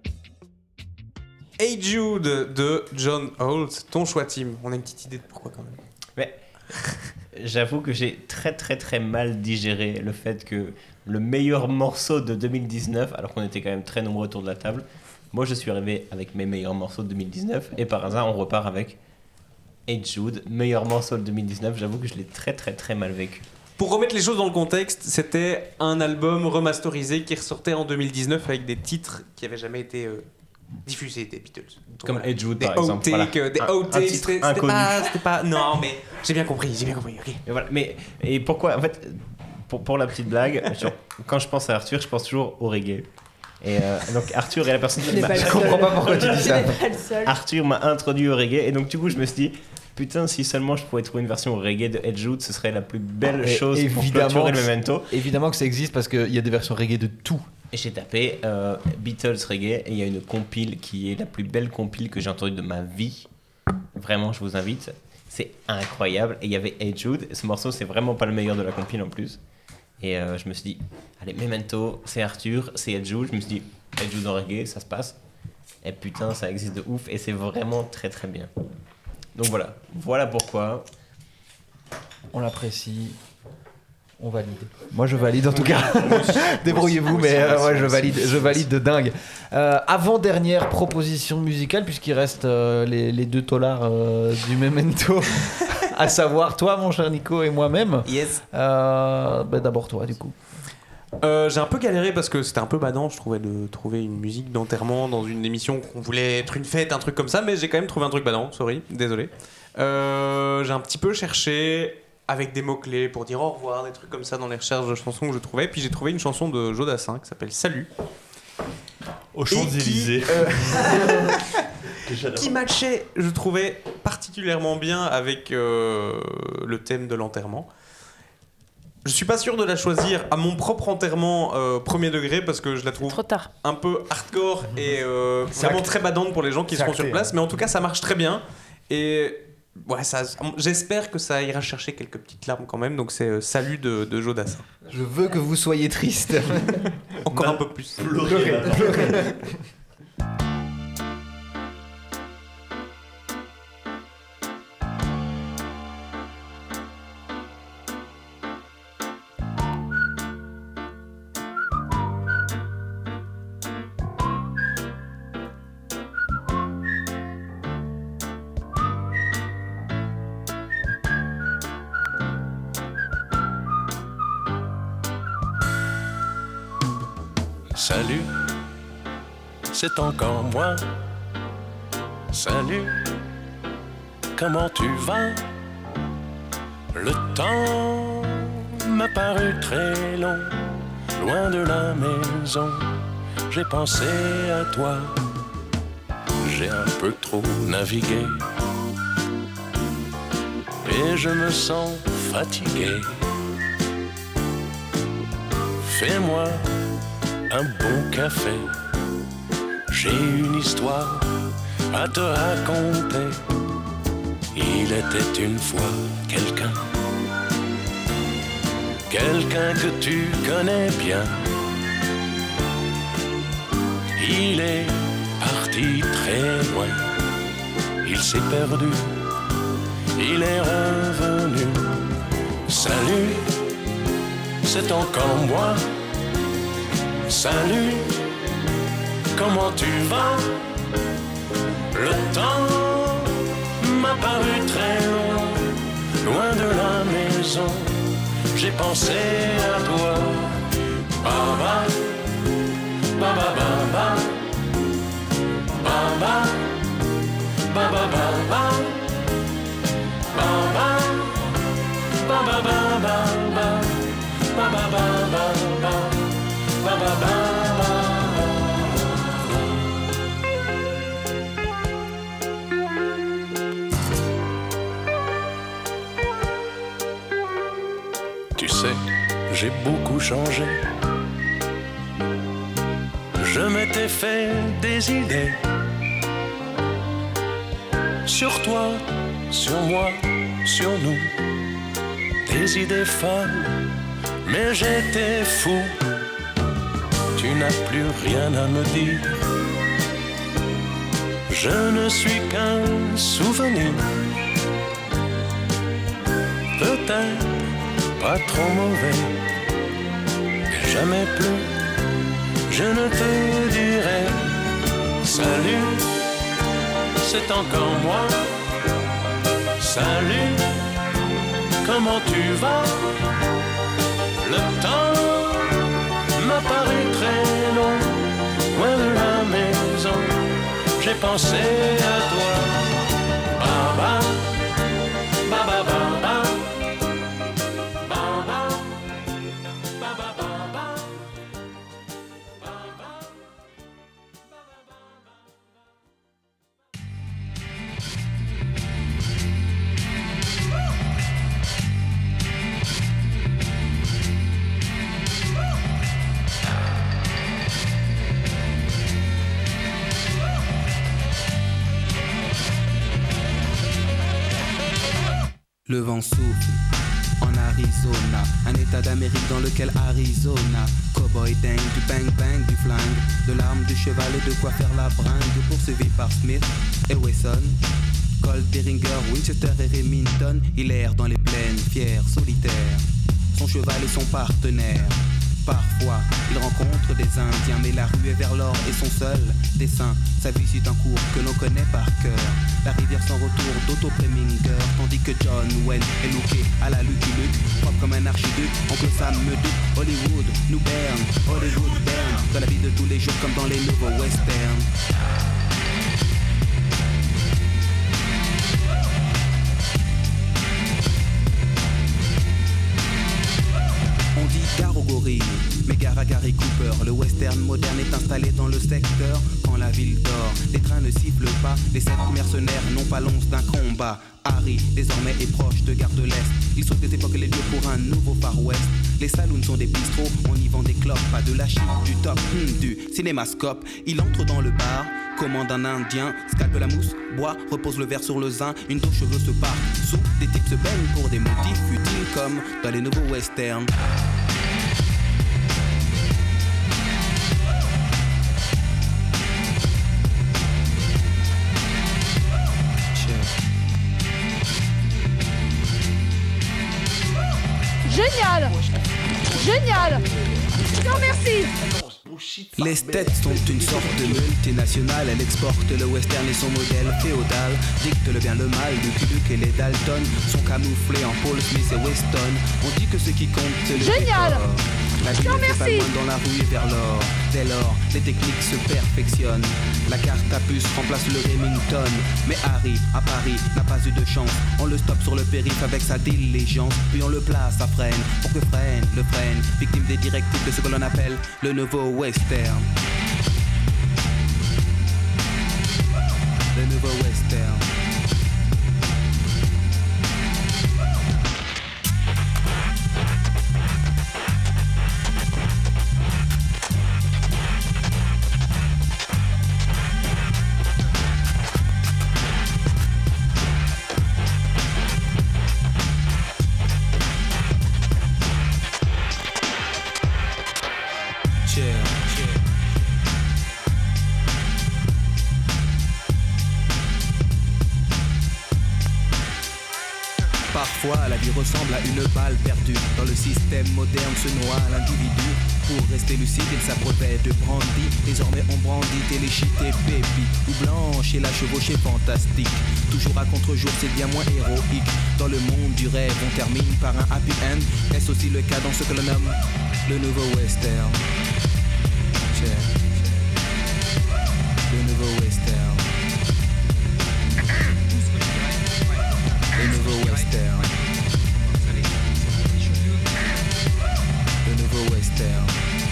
H: Hey Jude de John Holt, ton choix Tim. On a une petite idée de pourquoi quand même.
V: Mais j'avoue que j'ai très très très mal digéré le fait que le meilleur morceau de deux mille dix-neuf, alors qu'on était quand même très nombreux autour de la table, moi je suis arrivé avec mes meilleurs morceaux de deux mille dix-neuf et par hasard on repart avec Hey Jude, meilleur morceau de deux mille dix-neuf. J'avoue que je l'ai très très très mal vécu.
H: Pour remettre les choses dans le contexte, c'était un album remasterisé qui ressortait en deux mille dix-neuf avec des titres qui n'avaient jamais été euh, diffusés des Beatles. Donc,
V: Comme
H: voilà.
V: Hey Jude
H: Des
V: par exemple.
H: outtakes,
V: Voilà.
H: euh, des
V: Un- un
H: outtakes,
V: titre
H: c'était c'était
V: inconnu.
H: pas, c'était pas... Non mais j'ai bien compris, j'ai bien compris, ok.
V: Et voilà. Mais et pourquoi en fait pour, pour la petite blague, genre, quand je pense à Arthur, je pense toujours au reggae. Et euh, donc Arthur est la personne
L: Tu
V: qui
L: n'es
V: m'a-
L: pas le
V: je
L: seul.
V: comprends pas pourquoi tu dis
L: Tu
V: ça.
L: n'es pas le seul.
V: Arthur m'a introduit au reggae et donc du coup je me suis dit putain, si seulement je pouvais trouver une version reggae de Hey Jude, ce serait la plus belle
A: Et
V: chose pour
A: évidemment
V: clôturer
A: que-
V: le memento.
A: Évidemment que ça existe parce qu'il y a des versions reggae de tout.
V: Et j'ai tapé euh, Beatles reggae et il y a une compile qui est la plus belle compile que j'ai entendue de ma vie. Vraiment, je vous invite. C'est incroyable. Et il y avait Hey Jude. Et ce morceau, c'est vraiment pas le meilleur de la compile en plus. Et euh, je me suis dit, allez, Memento, c'est Arthur, c'est Hey Jude. Je me suis dit, Hey Jude en reggae, ça se passe. Et putain, ça existe de ouf. Et c'est vraiment très très bien. Donc voilà. Voilà pourquoi.
A: On l'apprécie. On valide. Moi je valide en tout cas. Débrouillez-vous, mais euh, ouais, je valide, je valide de dingue. Euh, avant-dernière proposition musicale, puisqu'il reste euh, les, les deux tolards euh, du Memento, à savoir toi, mon cher Nico, et moi-même.
H: Yes.
A: Euh, bah, d'abord toi, du coup.
H: Euh, j'ai un peu galéré parce que c'était un peu badant, je trouvais, de trouver une musique d'enterrement dans une émission qu'on voulait être une fête, un truc comme ça, mais j'ai quand même trouvé un truc badant, sorry, désolé. Euh, j'ai un petit peu cherché avec des mots-clés pour dire au revoir, des trucs comme ça dans les recherches de chansons que je trouvais, puis j'ai trouvé une chanson de Jodassin qui s'appelle Salut.
O: Aux Champs-Élysées.
H: Qui, euh, qui matchait, je trouvais, particulièrement bien avec euh, le thème de l'enterrement. Je suis pas sûr de la choisir à mon propre enterrement euh, premier degré parce que je la trouve
G: trop tard.
H: un peu hardcore et euh,
A: C'est
H: vraiment
A: acté.
H: très badante pour les gens qui
A: C'est
H: seront
A: acté,
H: sur place,
A: hein.
H: mais en tout cas ça marche très bien et Ouais, ça, j'espère que ça ira chercher quelques petites larmes quand même. Donc c'est euh, Salut de, de Jodassin.
A: Je veux que vous soyez triste.
H: Encore un peu plus.
A: Pleurez, pleurez.
D: Salut, c'est encore moi. Salut, comment tu vas? Le temps m'a paru très long, loin de la maison. J'ai pensé à toi, j'ai un peu trop navigué et je me sens fatigué. Fais-moi un bon café, j'ai une histoire à te raconter. Il était une fois quelqu'un, quelqu'un que tu connais bien. Il est parti très loin, il s'est perdu, il est revenu. Salut, c'est encore moi. Salut, comment tu vas? Le temps m'a paru très long, loin de la maison. J'ai pensé à toi. Baba, baba, baba, baba, baba, baba, baba, baba, baba, baba, baba. Ba, ba, ba, ba. Tu sais, j'ai beaucoup changé. Je m'étais fait des idées sur toi, sur moi, sur nous. Des idées folles, mais j'étais fou. Tu n'as plus rien à me dire. Je ne suis qu'un souvenir. Peut-être pas trop mauvais. Et jamais plus je ne te dirai salut, c'est encore moi. Salut, comment tu vas? Le temps m'a paru très long, loin de la maison, j'ai pensé à toi. Baba, baba, baba, baba, baba, baba.
S: Le vent souffle en Arizona, un état d'Amérique dans lequel Arizona. Cowboy dingue, du bang bang, du flingue, de l'arme, du cheval et de quoi faire la bringue. Poursuivi par Smith et Wesson, Colt, Beringer, Winchester et Remington. Il erre dans les plaines, fier, solitaire, son cheval est son partenaire. Parfois, il rencontre des Indiens, mais la rue est vers l'or et son seul dessin. Sa vie suit un cours que l'on connaît par cœur. La rivière sans retour d'Otto Preminger, tandis que John Wayne est looké à la Lucky Luke, propre comme un archiduc. Oncle Sam me doute, Hollywood nous berne, Hollywood berne, dans la vie de tous les jours comme dans les nouveaux westerns. On dit gare aux gorilles, mais gare à Gary Cooper. Le western moderne est installé dans le secteur. Quand la ville dort, les trains ne sifflent pas. Les sept mercenaires n'ont pas l'once d'un combat. Harry, désormais, est proche de Gare de l'Est. Il sauve des époques et les lieux pour un nouveau Far West. Les saloons sont des bistrots, on y vend des clopes. Pas de la chic, du top, hmm, du cinémascope. Il entre dans le bar, commande un indien, scalpe la mousse, bois, repose le verre sur le zin, une douche cheveux se part sous, des types se baignent pour des motifs utiles comme dans les nouveaux westerns.
E: Génial! Génial! Non merci!
S: Les States sont une sorte de multinationale. Elle exporte le western et son modèle féodal. Dicte le bien, le mal, Lucky Luke et les Dalton sont camouflés en Paul Smith et Weston. On dit que ce qui compte c'est le
E: Génial!
S: décor. La vie
E: Non,
S: ne fait pas
E: merci.
S: loin dans la rue et vers l'or. Dès lors, les techniques se perfectionnent. La carte à puce remplace le Remington. Mais Harry, à Paris, n'a pas eu de chance. On le stoppe sur le périph' avec sa diligence. Puis on le place à freine pour que freine le freine. Victime des directives de ce que l'on appelle le nouveau western. Le nouveau western. Chill, chill. Parfois, la vie ressemble à une balle perdue. Dans le système moderne se noie l'individu. Pour rester lucide, il s'abreuvait de brandy. Désormais, on brandit téléchité baby. Ou blanche et la chevauchée fantastique. Toujours à contre-jour, c'est bien moins héroïque. Dans le monde du rêve, on termine par un happy end. Est-ce aussi le cas dans ce que l'on nomme le nouveau western? Check. Le nouveau western. Le nouveau western. Le nouveau western.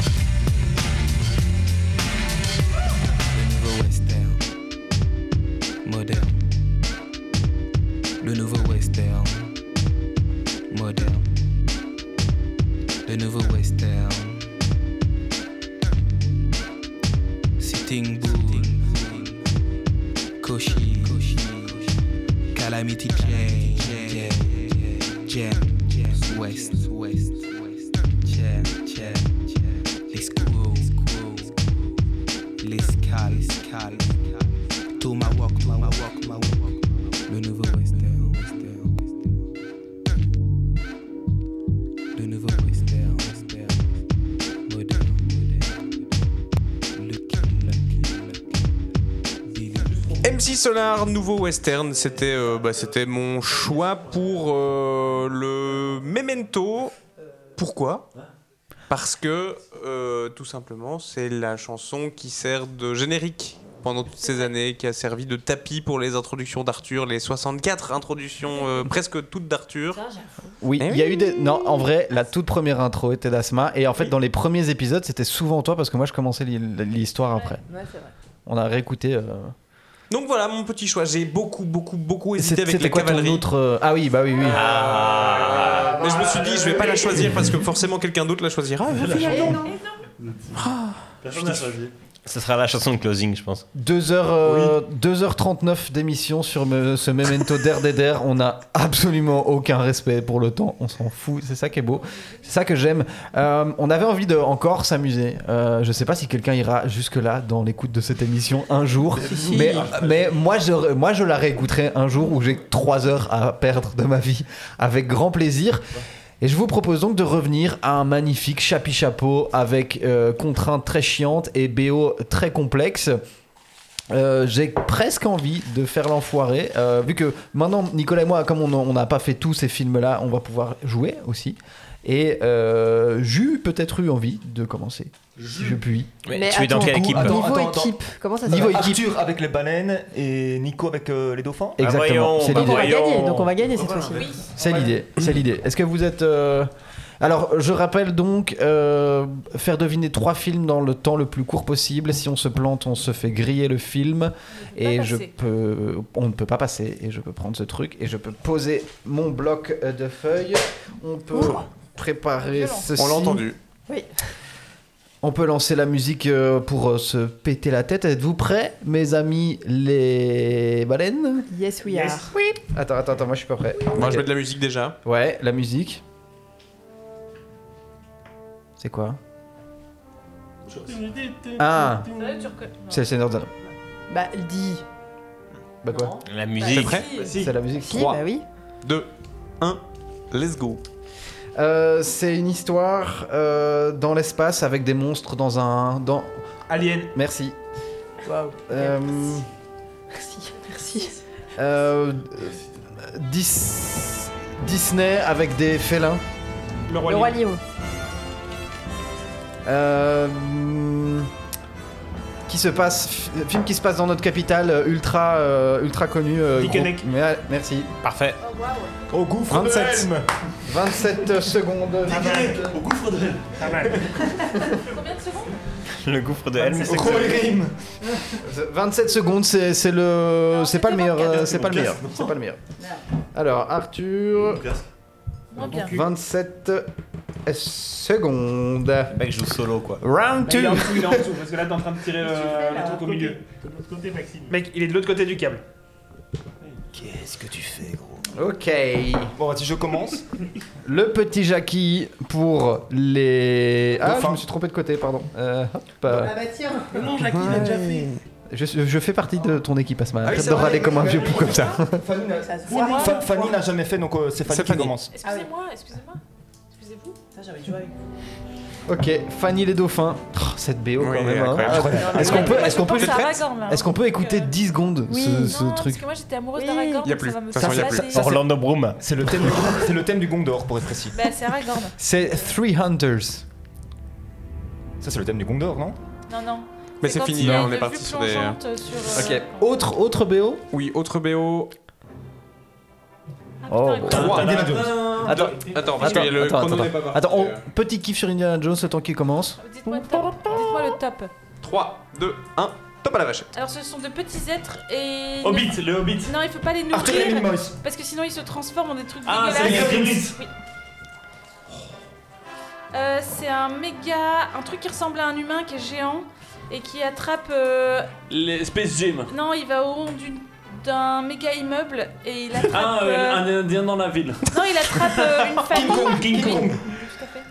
S: Le nouveau western. Moderne. Le nouveau western. Moderne. Le nouveau western. Sitting Bull. Koshi. Calamity Jane. Jam. West. West. Jam. Jam. Les Squirrels. Les Scal. Tomahawk. Tomahawk. Le nouveau western. Le nouveau western. Moderne.
H: M C Solar, nouveau western, c'était euh, bah, c'était mon choix pour euh, le Memento. Pourquoi ? Parce que, euh, tout simplement, c'est la chanson qui sert de générique pendant toutes ces années, qui a servi de tapis pour les introductions d'Arthur, les soixante-quatre introductions euh, presque toutes d'Arthur.
A: Oui, il y a eu des. Non, en vrai, la toute première intro était d'Asma. Et en fait, dans les premiers épisodes, c'était souvent toi parce que moi, je commençais l'histoire après.
L: Ouais, c'est vrai.
A: On a réécouté. Euh...
H: Donc voilà mon petit choix. J'ai beaucoup, beaucoup, beaucoup hésité
A: C'était-
H: avec
A: c'était
H: la
A: quoi ton
H: cavalerie.
A: autre, euh, Ah oui, bah oui, oui.
H: Ah. Mais je me suis dit, je vais pas la choisir parce que forcément quelqu'un d'autre la choisira. Finalement.
O: Personne n'a choisi.
V: Ce sera la chanson de closing, je pense.
A: deux heures, euh, deux heures trente-neuf d'émission sur me- ce Memento d'Air d'Eder. On n'a absolument aucun respect pour le temps. On s'en fout. C'est ça qui est beau. C'est ça que j'aime. Euh, on avait envie de encore s'amuser. Euh, je sais pas si quelqu'un ira jusque-là dans l'écoute de cette émission un jour.
L: Si.
A: Mais, mais moi, je, moi, je la réécouterai un jour où j'ai trois heures à perdre de ma vie avec grand plaisir. Et je vous propose donc de revenir à un magnifique chapi chapeau avec euh, contraintes très chiantes et B O très complexes. Euh, j'ai presque envie de faire l'enfoiré, euh, vu que maintenant Nicolas et moi, comme on n'a pas fait tous ces films-là, on va pouvoir jouer aussi. Et euh, j'ai peut-être eu envie de commencer, si je puis.
V: Mais Mais tu es dans attends, quelle équipe
L: Niveau
B: Attends, attends,
L: équipe, comment ça
A: Niveau
L: s'appelle
A: équipe.
B: Arthur avec les baleines et Nico avec euh, les dauphins.
A: Exactement, c'est
L: Donc on va
A: l'idée.
L: gagner, donc on va gagner cette fois-ci.
A: C'est l'idée, c'est l'idée. Est-ce que vous êtes... euh, Alors, je rappelle donc, euh, faire deviner trois films dans le temps le plus court possible. Si on se plante, on se fait griller le film. Et je
G: passer.
A: peux... On ne peut pas passer. Et je peux prendre ce truc. Et je peux poser mon bloc de feuilles. On peut préparer ceci.
H: On l'a entendu.
L: Oui.
A: On peut lancer la musique euh, pour euh, se péter la tête. Êtes-vous prêts, mes amis les baleines?
L: Yes, we are.
A: Oui. Attends, attends, attends, moi je suis pas prêt.
H: Moi
A: Ok.
H: je mets de la musique déjà.
A: Ouais, la musique. C'est quoi? Ah, c'est le Seigneur des Anneaux.
L: Bah, dis.
A: Bah quoi?
V: La
H: musique. C'est prêt?
A: C'est la musique.
L: Si, bah oui.
H: deux, un, let's go.
A: Euh, c'est une histoire euh, dans l'espace avec des monstres dans un... Dans...
I: Alien.
A: Merci.
L: Waouh.
A: Euh,
L: Merci, merci.
A: euh, Dis- Disney avec des félins.
I: Le
L: Le Roi Lion.
A: Euh, qui se passe, f- film qui se passe dans notre capitale, euh, ultra, euh, ultra connu. euh, gros-
I: Dickeneck.
A: Mais- merci.
V: Parfait.
B: Au gouffre de
A: vingt-sept.
B: Helm.
A: vingt-sept secondes.
O: Au gouffre de Helm.
G: Combien de secondes?
V: Le gouffre de Helm.
A: Au Grim. vingt-sept secondes, c'est c'est le, c'est pas le meilleur, euh, c'est pas le meilleur, c'est pas le meilleur. Alors Arthur,
G: Moins bien.
A: vingt-sept secondes.
V: Le mec joue solo quoi.
A: Round
I: Il est en
A: two.
I: dessous, il est en dessous, parce que là t'es en train de tirer le, le truc au milieu.
U: De l'autre côté, Maxime.
I: Mec, il est de l'autre côté du câble.
B: Qu'est-ce que tu fais, gros?
A: Ok.
B: Bon, si je commence.
A: Le petit Jackie pour les. Ah,
B: Dauphin.
A: je me suis trompé de côté, pardon. Euh, hop. euh,
L: Ah bah tiens.
U: Mais non, Jackie l'a déjà fait.
A: Je, je fais partie de ton équipe, Asma.
B: Ah oui,
A: Arrête
B: c'est
A: de
B: vrai.
A: râler comme un vieux pou comme ça.
B: Fanny n'a-
L: Ça se
G: C'est moi.
B: Fa- Fanny n'a jamais fait, donc euh, c'est Fanny
H: C'est
B: qui
H: Fanny.
B: commence.
G: Excusez-moi, excusez-moi. Excusez-vous.
L: Ça, j'avais joué avec vous.
A: Ok, Fanny les dauphins. Oh, cette B O quand
H: Oui,
A: même. hein.
H: incroyable.
A: Est-ce qu'on peut, est-ce qu'on peut,
G: Je pense à Aragorn, là.
A: est-ce qu'on peut écouter dix secondes
L: Oui.
A: ce, ce
G: Non,
A: truc?
G: parce que moi j'étais amoureuse
L: Oui.
G: d'Aragorn.
H: Y a
G: donc
H: plus.
G: Ça va me
H: De toute façon, y a
G: faire
H: plus.
G: bader.
B: Ça, c'est-
V: Orlando Bloom.
B: C'est le thème, du- c'est le thème du Gondor pour être précis.
G: Bah c'est Aragorn.
A: C'est Three Hunters.
B: Ça, c'est le thème du Gondor, non?
G: Non, non.
H: Mais c'est
G: quand
H: fini,
G: il a
H: là, on
G: une
H: est
G: vue
H: parti sur des-
G: plongeante sur, euh,
A: Ok. Autre, autre B O.
H: Oui, autre B O.
A: Oh.
H: trois.
A: Indiana Jones. Attends,
H: Attends, parce
A: attends,
H: que le
A: attends,
H: chrono
A: attends.
H: n'est pas parti.
A: Attends, on- petit kiff sur Indiana Jones le temps qu'il commence.
G: Dites-moi le top. Dites-moi le top.
H: trois, deux, un, top à la vachette.
G: Alors ce sont de petits êtres et...
O: Hobbit, le Hobbit.
G: Non, il faut pas les
B: Arthur et les
G: nourrir.
B: Minimoys.
G: Parce que sinon ils se transforment en des trucs
O: Ah, c'est
G: dégueulasses.
O: les Gremlins.
G: Oui. Euh, c'est un méga... Un truc qui ressemble à un humain qui est géant et qui attrape... euh,
O: Les Space Jam.
G: Non, il va au rond d'une- d'un méga immeuble et il attrape...
O: Ah,
G: euh,
O: euh, un Indien dans la ville.
G: Non, il attrape euh, une famille.
O: King Kong, King
G: Oui,
O: Kong.
G: tout à fait.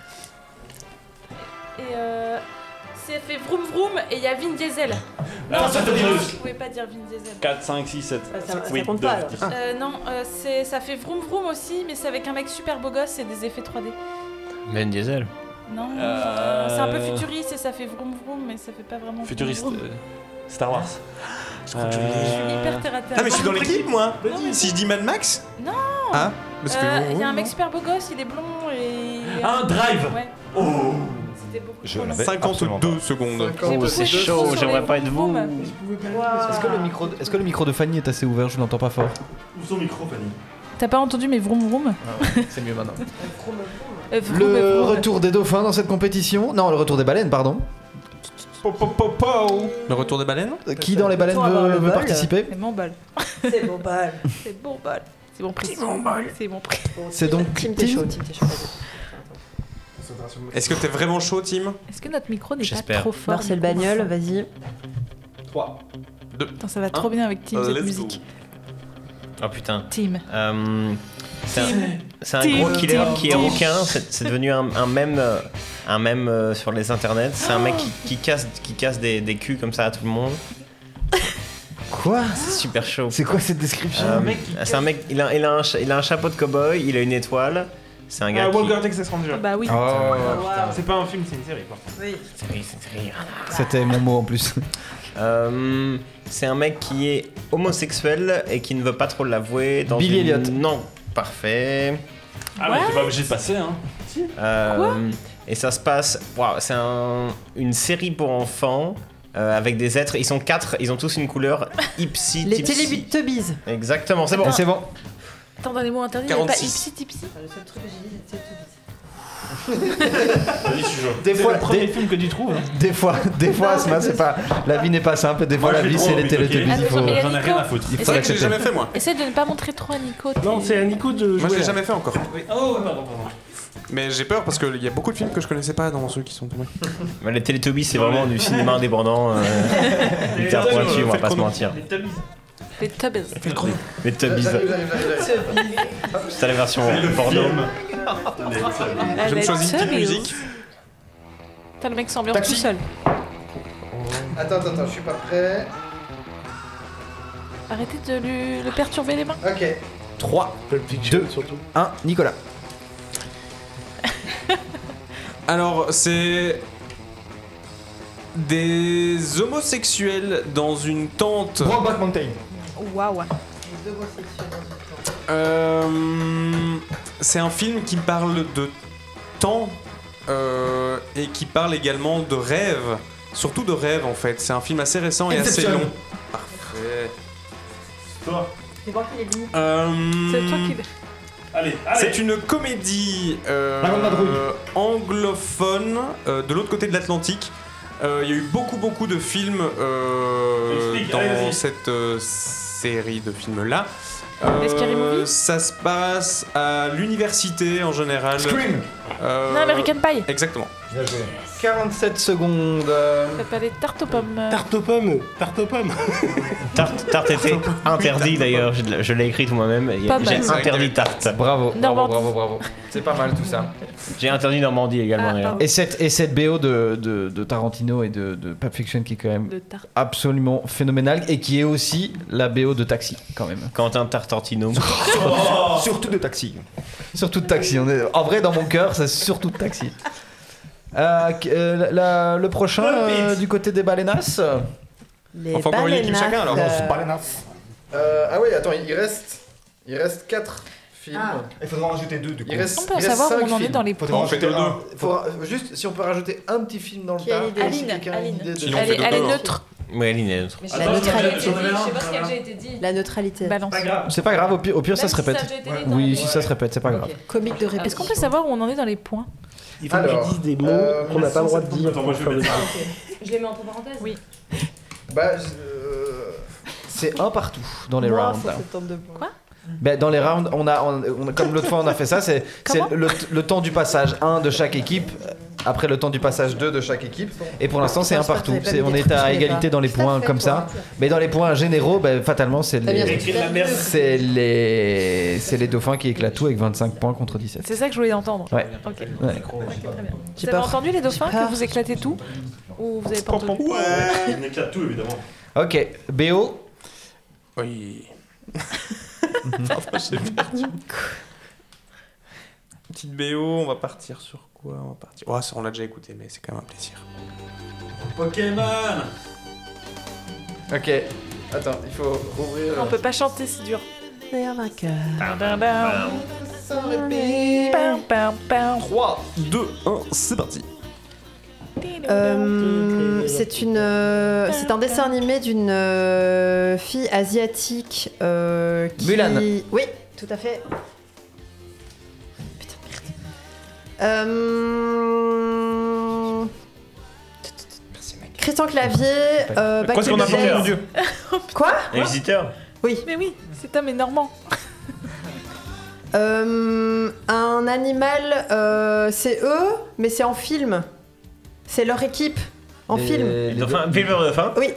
G: Et euh... C'est fait vroom vroom et il y a Vin Diesel.
O: Ah, ça te dit
G: non,
O: le-
G: je pouvais pas dire Vin Diesel.
O: quatre, cinq, six, sept.
L: Ça, ça, ça
O: Oui,
L: compte
O: deux.
L: pas alors.
G: Euh, non, euh, c'est, ça fait vroom vroom aussi, mais c'est avec un mec super beau gosse et des effets trois D.
V: Vin Diesel.
G: Non,
O: Euh,
G: euh, c'est un peu futuriste et ça fait vroom vroom, mais ça fait pas vraiment. vroom
O: Futuriste.
G: vroom.
O: euh, Star Wars.
G: Je suis hyper terre à terre.
H: Ah, mais je suis dans l'équipe, moi. Si je dis Mad Max.
G: Non.
H: Ah, parce que.
G: Euh, Il y a un mec super beau gosse, il est blond et.
O: Ah, Drive.
G: Ouais.
O: Oh.
G: C'était beaucoup
B: Je
G: trop long.
B: l'avais absolument
H: cinquante-deux secondes.
V: Oh, c'est chaud, j'aimerais pas être vous.
A: Est-ce que le micro, est-ce que le micro de Fanny est assez ouvert? Je l'entends pas fort.
O: Où son micro, Fanny?
G: T'as pas entendu mes vroom vroom?
A: C'est mieux maintenant.
G: Euh, vroom,
A: Le
G: vroom.
A: retour des dauphins dans cette compétition. Non, le retour des baleines, pardon.
H: Le retour des baleines.
A: Qui dans les baleines
L: Faut avoir
A: veut,
L: le
A: veut
L: bol.
A: participer?
G: C'est mon bol.
L: C'est bon bal.
G: C'est bon bol. C'est mon prix. C'est mon prix.
A: C'est donc
L: Tim, t'es
A: Tim.
L: chaud, Tim, t'es chaud.
H: Est-ce que t'es vraiment chaud, Tim?
G: Est-ce que notre micro n'est pas
V: J'espère.
G: trop fort?
L: Marcel Bagnol, vas-y.
H: trois, deux.
G: Putain, ça va trop bien avec Team, cette
H: Let's
G: musique.
V: Oh putain.
G: Team.
V: Euh, c'est un, c'est un
G: Team,
V: gros killer
G: team,
V: qui est
G: team.
V: rouquin, c'est c'est devenu un, un mème, euh, un mème euh, sur les internets. C'est un mec qui, qui casse, qui casse des, des culs comme ça à tout le monde.
A: Quoi?
V: C'est super chaud.
A: C'est quoi cette description?
V: Euh, c'est un mec, il a, il, a un, cha- il a un chapeau de cow-boy, il a une étoile. C'est un gars
I: Ah,
V: qui...
I: Walker Texas Ranger.
G: Bah oui.
A: Oh,
I: C'est pas un film, c'est une série. Quoi.
L: Oui.
V: C'est vrai, c'est vrai.
A: C'était mon mot en plus.
V: Euh, c'est un mec qui est homosexuel et qui ne veut pas trop l'avouer. Dans
A: Billy
V: une...
A: Elliot.
V: Non, parfait.
O: Ah, mais t'es pas obligé de passer, hein.
V: Euh, et ça se passe. Waouh, c'est un- une série pour enfants. euh, avec des êtres, ils sont quatre, ils ont tous une couleur Ipsy
L: Les
V: Tipsy.
L: Télétubbies.
V: Exactement, c'est bon.
A: Et c'est bon.
G: Attends, dans les mots interdits, il n'y a pas
H: quarante-six.
G: Ipsy Tipsy.
L: Le seul truc que j'ai dit, c'est Télétubbies.
O: Vas-y, je suis chaud.
A: Des
I: C'est
A: fois,
I: le premier
A: des,
I: film que tu trouves. hein.
A: des fois, des fois, Asma, c'est pas. La vie n'est pas simple. Des fois,
O: Moi,
A: la
O: je
A: vie,
O: fais
A: c'est
O: trop
A: les
O: vite, ok.
A: télétubies. Il faut.
G: Attention, mais
O: J'en ai rien à foutre.
A: Il
H: C'est
A: faut
H: vrai que je l'ai
A: l'accepter.
H: jamais fait, moi.
G: Essaye de ne pas montrer trop à Nico.
U: Non, c'est à Nico de jouer.
H: Moi, je l'ai
U: là.
H: jamais fait encore.
O: Oh, pardon, pardon.
H: Mais j'ai peur parce qu'il y a beaucoup de films que je connaissais pas dans ceux qui sont tombés.
V: Bah, les Teletubbies, c'est vraiment du cinéma indépendant, euh, hyper pointu, on va pas se mentir.
G: Les Tubbies.
V: Les Tubbies. C'est la version porno.
H: Je me choisis une petite musique.
G: T'as le mec s'ambiance tout seul.
A: Attends, attends, attends, je suis pas prêt.
G: Arrêtez de lui, le perturber les mains.
A: Ok. trois, deux, un, Nicolas.
H: Alors, c'est des homosexuels dans une tente.
B: Brokeback Mountain.
G: Waouh.
H: Euh, c'est un film qui parle de temps euh, et qui parle également de rêve. Surtout de rêve en fait. C'est un film assez récent et assez
B: Inception.
H: long. Parfait.
B: Toi.
L: C'est moi qui l'ai dit.
H: Euh,
G: C'est toi qui.
O: Allez, allez.
H: C'est une comédie euh,
B: La Grande Madrouille.
H: anglophone euh, de l'autre côté de l'Atlantique. Euh, Il y a eu beaucoup beaucoup de films euh,
O: Explique,
H: dans
O: allez, vas-y.
H: cette euh, série de films là.
G: Les Scary Movie
H: Ça se passe à l'université en général.
A: Scream.
H: Euh,
G: Non, American Pie.
H: Exactement.
A: quarante-sept secondes. euh,
G: Ça s'appelle les tartes aux pommes.
U: Tarte aux pommes, tarte aux pommes.
V: Tarte, tarte était interdit d'ailleurs, je, l'ai- je l'ai écrit moi-même. Il y a-
G: Pas
V: J'ai
G: mal.
V: interdit tarte.
A: Bravo, bravo,
G: Normandie.
A: bravo, bravo. C'est pas mal tout ça.
V: J'ai interdit Normandie également
G: Ah,
V: d'ailleurs.
G: pardon.
A: Et cette, et cette B O de, de, de Tarantino et de, de Pulp Fiction qui est quand même
G: De tarte.
A: absolument phénoménale et qui est aussi la B O de Taxi quand même.
V: Quentin Tarantino.
B: Surtout de Taxi.
A: Surtout de Taxi. On est... En vrai, dans mon cœur, c'est surtout de Taxi. Euh, qu- euh, la- le prochain euh, du côté des baleinas.
L: Les
H: Enfin, encore une équipe
L: baleinas,
H: chacun, alors.
L: euh,
B: Balenas.
A: Euh, ah oui, attends, il reste, il reste quatre films.
L: Ah.
B: Il faudra en rajouter deux du coup.
A: Il reste,
G: On peut
A: il reste
G: savoir où
A: cinq
G: on en est
A: films.
G: dans les
B: Faudra
G: points.
B: en rajouter
H: Faites-le
B: un.
A: Faut- juste si on peut rajouter un petit film dans le
L: Qui a
A: tas.
L: l'idée
A: si
G: Aline,
A: quelqu'un a une
G: Aline.
A: idée de-
H: Sinon,
G: Elle est,
H: faites-le
G: elle est
H: deux.
G: neutre.
V: Oui, Aline est neutre.
L: La neutralité.
C: Je sais pas ce qui a déjà été dit.
L: La neutralité.
G: Balance.
A: C'est pas grave, au pire, au pire ça
C: Même
A: se
C: si
A: répète.
C: ça a déjà été dit,
A: Oui,
C: t'as-
A: si ça se répète, c'est pas grave.
L: Comique de répétition.
G: Est-ce qu'on peut savoir où on en est dans les points?
U: Il faut que
A: Alors,
U: tu dises des mots
A: euh,
U: qu'on n'a pas le droit de dire.
O: Attends, moi, je vais mettre
C: Je les mets entre parenthèses.
G: Oui.
A: Bah, euh, c'est un partout dans les
L: Moi,
A: rounds.
L: ça,
A: hein.
L: c'est tente de points.
G: Quoi?
A: Ben, dans les rounds, on a, on, on a- comme l'autre fois on a fait ça, c'est c'est
G: Comment
A: le, le temps du passage un de chaque équipe, après le temps du passage deux de chaque équipe, et pour l'instant c'est un partout. C'est- on est à égalité dans les points comme ça, mais dans les points généraux, ben, fatalement c'est
L: T'as bien
A: les,
L: écrit de la merde.
A: c'est les, c'est les dauphins qui éclatent tout avec vingt-cinq points contre dix-sept.
G: C'est ça que je voulais entendre.
A: Ouais.
G: Ok.
A: Ouais.
G: Ok, très bien.
L: J'ai
G: Vous avez
L: peur.
G: entendu les dauphins
L: J'ai peur.
G: que vous éclatez tout? Ou vous avez pas entendu?
O: Ouais, on éclate tout évidemment.
A: Ok, B O.
H: Oui. Pardon, j'ai perdu. Petite B O, on va partir sur quoi? On va partir. Oh, ça on l'a déjà écouté, mais c'est quand même un plaisir.
O: Pokémon.
A: Ok, attends, il faut rouvrir.
G: On peut pas chanter, c'est dur.
L: Derrière ma cœur.
G: Bam, bam. Bam, bam, bam.
H: trois, deux, un, c'est parti.
L: Euh, c'est une, euh, c'est un dessin animé d'une euh, fille asiatique euh, qui.
A: Mulan.
L: Oui, tout à fait. Putain merde. Euh... Christian Clavier. Euh,
H: Quoi, ce qu'on a
L: Back to the
H: planté, mon
L: Days.
H: dieu?
L: Quoi?
V: Les visiteurs.
L: Oui.
G: Mais oui, cet homme est normand.
L: Euh, un animal, euh, c'est eux, mais c'est en film. C'est leur équipe en
A: Les-
L: film.
A: les
V: Les dauphins, Vive le dauphin.
L: Oui.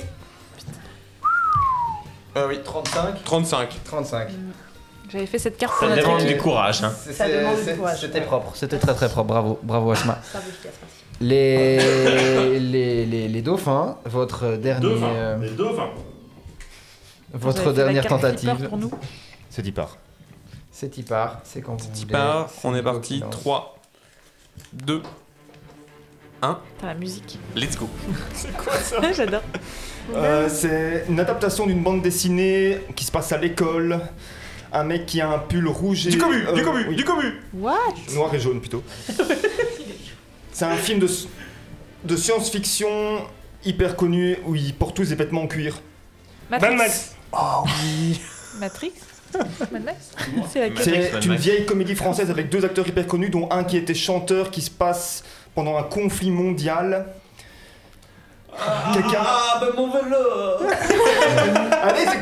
H: Euh, oui.
A: trente-cinq.
H: trente-cinq.
A: trente-cinq.
G: J'avais fait cette carte pour
V: Ça
G: notre
V: demande
G: équipe.
V: du courage. Hein.
A: C'est-
L: Ça demande du
A: c'est-
L: courage,
A: C'était
L: ouais.
A: propre, c'était très très propre. Bravo, bravo Asma.
C: Ça veut efficace, merci.
A: Les, les, les, les dauphins, votre dernier,
O: Dauphins.
A: euh,
O: Les dauphins.
G: Vous
A: votre
G: avez fait la
A: dernière
G: carte
A: tentative.
G: flipper pour nous.
B: C'est dix parts.
A: C'est Tipar, c'est quand vous voulez.
H: Tipar,
A: C'est
H: on est
A: Nico
H: parti.
A: qui lance.
H: trois, deux, un.
G: T'as la musique.
H: Let's go.
G: C'est quoi ça? J'adore.
B: Euh, c'est une adaptation d'une bande dessinée qui se passe à l'école. Un mec qui a un pull rouge et...
H: Du commu,
B: euh,
H: du commu,
B: oui.
H: du commu.
G: What?
B: Noir et jaune plutôt. C'est un film de, de science-fiction hyper connu où ils portent tous des vêtements en cuir.
G: Matrix.
U: Mad Max.
B: Oh oui.
G: Matrix. Mad Max. C'est laquelle?
B: C'est
V: Mad
B: une
V: Max.
B: vieille comédie française avec deux acteurs hyper connus, dont un qui était chanteur, qui se passe pendant un conflit mondial. Quelqu'un.
O: Ah, ben mon vélo.
B: Allez, c'est quoi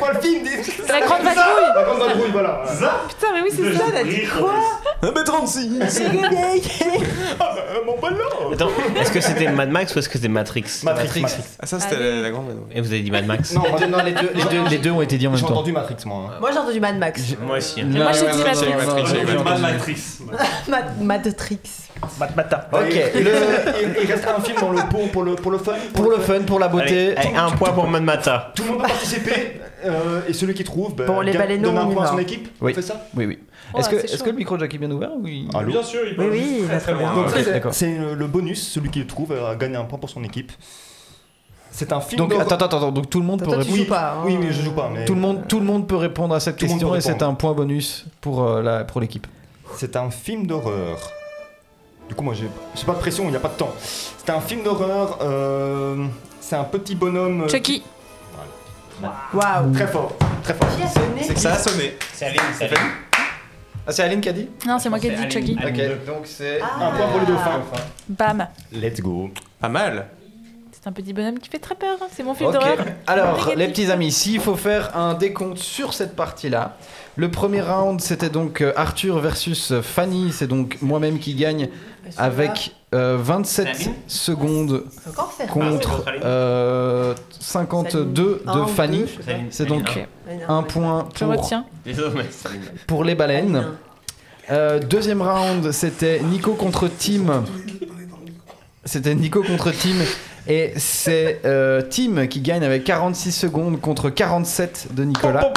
B: pas le film.
G: La grande vadrouille.
B: La grande vadrouille, voilà.
G: Putain, mais oui, c'est ça.
L: Elle a dit quoi
B: un mètre trente-six. Ah bah, mon ballon.
V: Attends, est-ce que c'était Mad Max ou est-ce que c'était Matrix
B: Matrix. Matrix.
H: Ah, ça, c'était la, la grande vadrouille.
V: Et vous avez dit Mad Max
A: Non, non, les deux, les deux, les deux ont été dit en même
B: J'ai
A: temps.
B: entendu Matrix, moi.
L: Moi, j'ai entendu Mad Max.
V: Moi aussi.
G: Mais moi, j'ai dit
H: Matrix.
G: Matrix.
O: Mad Matrix.
L: Mad- Matrix.
I: Mat Mata.
A: Ok,
B: Il,
A: le-
B: il, il restera un film dans le pot pour le, pour le fun.
A: pour le fun, pour la beauté.
V: Allez, allez, un point pour Mad Mata.
B: Tout le monde va participer euh, et celui qui trouve bah,
L: Bon, les
B: gagne-
L: baleineaux,
B: donne un
L: on y
B: point à
L: va.
B: son équipe.
A: Oui.
B: On fait ça.
A: Oui, oui.
G: Oh,
A: Est-ce que,
G: c'est
A: est-ce
G: chaud.
A: que le micro de Jackie est bien ouvert ou il-
B: Allô.
O: Bien sûr, il
L: Oui,
O: peut
L: oui, il va très bien.
B: Donc, c'est-
A: d'accord.
B: c'est le, le bonus, celui qui le trouve euh, gagne un point pour son équipe. C'est un film.
A: Donc
B: d'horreur-
A: attends, attends, attends, donc tout le monde peut
L: Toi, tu
A: répondre.
L: joues pas. hein.
B: Oui, oui, je joue pas, mais
A: Tout le monde, tout le monde peut répondre à cette
B: Tout le monde
A: question
B: peut
A: et c'est
B: répondre.
A: un point bonus pour euh, la pour l'équipe.
B: c'est un film d'horreur. Du coup, moi, j'ai j'ai pas de pression, il n'y a pas de temps. C'est un film d'horreur. euh, c'est un petit bonhomme. euh,
G: Chucky.
L: Waouh.
B: Très fort, très fort.
L: Qui a sonné
H: C'est que ça a sonné.
V: C'est Aline, c'est Aline.
A: Ah, c'est Aline qui a dit.
G: Non, c'est moi qui ai dit
V: Aline.
G: Chucky.
V: Aline.
A: Ok, donc c'est
L: Ah.
B: Un point pour les dauphins.
G: Bam.
B: Let's go.
H: Pas mal.
G: C'est un petit bonhomme qui fait très peur. C'est mon film
A: Ok.
G: d'horreur.
A: Alors,
G: Négatif.
A: les petits amis, s'il faut faire un décompte sur cette partie-là, le premier round c'était donc euh, Arthur versus Fanny, c'est donc moi-même qui gagne avec euh, vingt-sept
V: Aline
A: secondes
L: C'est encore faire.
A: contre euh, cinquante-deux
L: Un
A: de
L: ou
A: Fanny.
L: deux, je sais pas.
A: C'est donc
G: Ok.
A: un point
G: Je
A: pour,
G: retiens.
V: Désolé, c'est Aline.
A: pour les baleines. Euh, deuxième round, c'était Nico contre Tim. C'était Nico contre Tim. Et c'est euh, Tim qui gagne avec quarante-six secondes contre quarante-sept de Nicolas.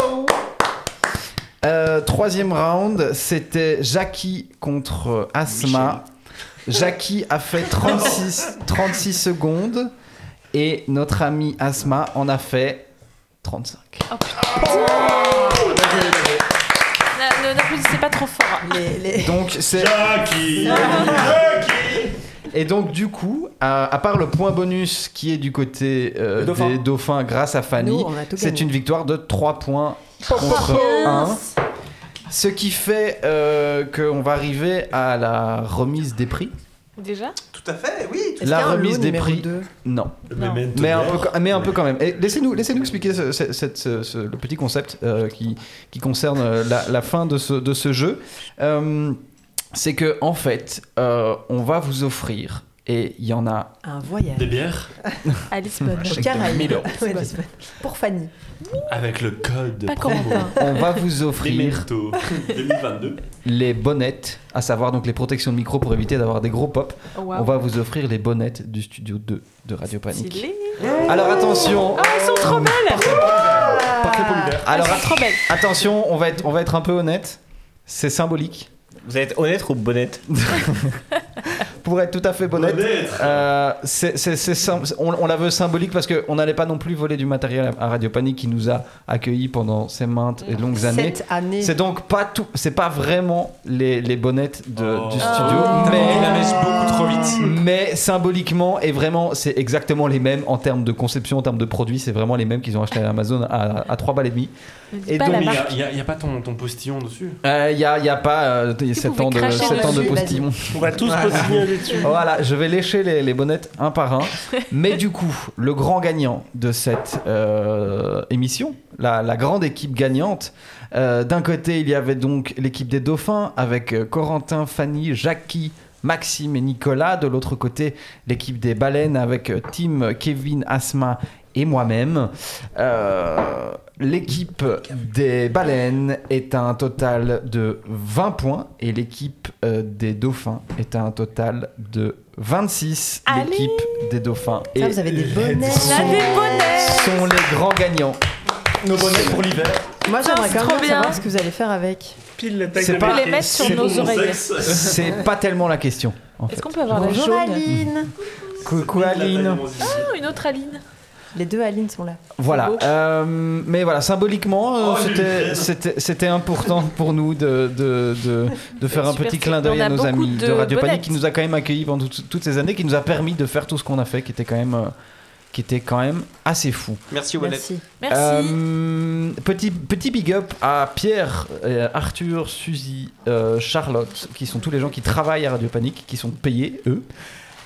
A: Euh, troisième round, c'était Jackie contre Asma. Jackie a fait trente-six, trente-six secondes et notre ami Asma en a fait trente-cinq.
G: Oh putain. Ne- ne- N'applaudissez pas trop fort.
L: Les, les...
A: Donc c'est
O: Jackie.
A: et donc du coup, à, à part le point bonus qui est du côté euh,
B: Le dauphin.
A: des dauphins grâce à Fanny,
L: Nous, on a tout
A: c'est
L: gagné.
A: une victoire de trois points contre un. Ce qui fait euh, qu'on va arriver à la remise des prix.
G: Déjà.
H: Tout à fait, oui.
L: Est-ce qu'il y
A: La
L: a un
A: remise
L: lot
A: des
L: numéro
A: prix.
L: deux
A: Non.
G: Non.
A: Mais un, peu, quand- mais un peu quand même. Et laissez-nous, laissez-nous expliquer ce, ce- cette- ce- ce- le petit concept euh, qui, qui concerne euh, la, la fin de ce, de ce jeu. Euh, c'est que en fait, euh, on va vous offrir, et il y en a
L: Un voyage.
O: Des bières
G: À Lisbonne.
L: Au Caraïbes.
A: mille euros.
L: Ouais, Lisbonne. Pour Fanny.
O: avec le code
G: Pas
O: promo
G: Corentin.
A: on va vous offrir
O: Memento deux mille vingt-deux.
A: les bonnettes, à savoir donc les protections de micro pour éviter d'avoir des gros pops.
G: Oh, wow.
A: On va vous offrir les bonnettes du studio deux de Radio Panique.
G: Stylé.
A: Alors attention.
G: Ah, elles sont trop belles.
B: Parfait pour l'hiver.
G: Elles
A: Alors
G: sont trop belles.
A: attention, on va être, on va être un peu honnête. C'est symbolique.
V: Vous allez être honnête ou bonnette?
A: Pour être tout à fait honnête,
O: Honnête.
A: euh, c'est, c'est- c'est sym- on, on la veut symbolique parce qu'on n'allait pas non plus voler du matériel à Radio Panique qui nous a accueillis pendant ces maintes et longues années.
L: Cette année.
A: C'est donc pas tout, c'est pas vraiment les, les bonnettes de-
O: Oh.
A: du studio,
H: T'as
A: mais,
H: vendu la mèche beaucoup trop vite.
A: mais symboliquement et vraiment c'est exactement les mêmes en termes de conception, en termes de produits, c'est vraiment les mêmes qu'ils ont acheté à Amazon à, à trois balles et demi.
G: Ne dis
A: Et
G: pas
A: donc,
G: la
O: Mais il
G: marque.
O: n'y a, y a pas ton, ton postillon dessus.
A: Il n'y a, y a pas euh, sept
G: pouvez
A: ans de,
G: cracher
A: sept ans de
L: dessus,
A: postillon.
U: On va tous postillon dessus.
A: Voilà, je vais lécher les, les bonnettes un par un. Mais du coup, le grand gagnant de cette euh, émission, la, la grande équipe gagnante, euh, d'un côté, il y avait donc l'équipe des dauphins avec euh, Corentin, Fanny, Jackie, Maxime et Nicolas. De l'autre côté, l'équipe des baleines avec euh, Tim, Kevin, Asma et moi-même. Euh, l'équipe des baleines est à un total de vingt points et l'équipe euh, des dauphins est à un total de vingt-six.
G: Allez.
A: L'équipe des dauphins
L: Ça,
A: et
L: vous avez des bonnets.
G: On a des bonnets.
A: sont les grands gagnants.
B: Nos bonnettes pour l'hiver.
L: Moi, j'aimerais
G: c'est
L: quand
G: trop
L: même
G: bien.
L: savoir ce que vous allez faire avec.
U: Pile la taille
A: C'est
U: de
A: pas-
G: On
U: la
G: peut les mettre sur
A: c'est
G: nos
A: pour mon
G: oreilles.
A: C'est pas tellement la question. En fait.
G: Est-ce qu'on peut avoir la
L: Bonjour
G: jaune?
L: Aline.
A: Coucou Aline.
G: Ah, une autre Aline.
L: Les deux Aline sont là.
A: Voilà,
G: beau.
A: euh, mais voilà, symboliquement, euh,
O: Oh,
A: c'était,
O: Liliane.
A: c'était, c'était important pour nous de, de, de, de faire un
G: Super
A: petit
G: stylé.
A: clin d'œil
G: On a
A: à nos
G: beaucoup
A: amis de,
G: de
A: Radio Panique
G: bonnettes.
A: qui nous a quand même accueillis pendant tout- toutes ces années, qui nous a permis de faire tout ce qu'on a fait, qui était quand même, euh, qui était quand même assez fou.
H: Merci aux bonnettes.
L: Merci.
G: Merci.
A: Euh, petit, petit big up à Pierre, euh, Arthur, Suzy, euh, Charlotte, qui sont tous les gens qui travaillent à Radio Panique, qui sont payés, eux.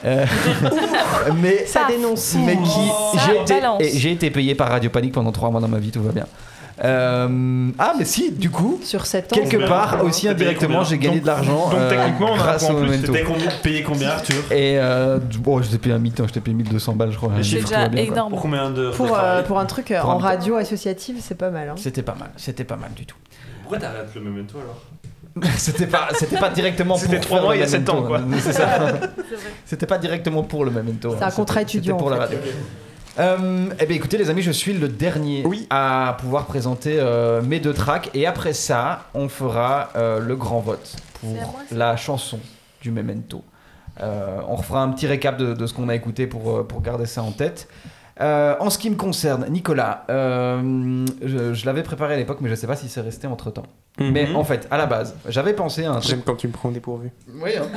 A: Euh, mais
L: Ça dénonce.
A: Mais qui
L: Ça
A: j'ai été,
L: balance.
A: et j'ai été payé par Radio Panique pendant trois mois dans ma vie, tout va bien. Euh, ah mais si, du coup,
L: sur sept ans,
A: quelque
O: Combien
A: part aussi
O: T'as payé
A: indirectement,
O: combien
A: j'ai gagné
O: Donc-
A: de l'argent.
O: donc
A: euh,
O: techniquement, on a un
A: grâce
O: point
A: au
O: en plus.
A: Memento.
O: T'étais combien- payé combien, Arthur?
A: Et euh, bon, je t'ai payé un mi-temps, je t'ai payé mille deux cents balles, je crois.
O: Les
A: Un
O: chiffres,
A: chiffre,
G: déjà
A: tout va bien, quoi.
G: énorme.
O: Pour combien de
L: Pour, euh, pour un truc euh,
A: Pour un
L: en
A: mi-temps.
L: radio associative, c'est pas mal. Hein.
A: C'était pas mal, c'était pas mal du tout.
O: Pourquoi t'arrêtes le Memento alors?
A: C'était pas, c'était pas directement pour
O: C'était trois
A: faire
O: mois
A: le
O: il y a sept
A: Memento,
O: ans, quoi.
A: hein. C'est ça. C'était pas directement pour le Memento.
L: C'est un
A: hein.
L: contrat
A: C'était-
L: étudiant,
A: C'était pour
L: en
A: la
L: fait.
A: radio. Euh, eh bien écoutez les amis, je suis le dernier à pouvoir présenter euh, mes deux tracks et après ça on fera euh, le grand vote pour
G: C'est à moi, ça.
A: la chanson du Memento. Euh, on refera un petit récap de, de ce qu'on a écouté pour, euh, pour garder ça en tête. Euh, en ce qui me concerne, Nicolas, euh, je, je l'avais préparé à l'époque mais je sais pas si c'est resté entre temps.
H: Mhm.
A: Mais en fait, à la base, j'avais pensé à un truc.
H: J'aime quand tu me prends au dépourvu.
A: Oui, hein.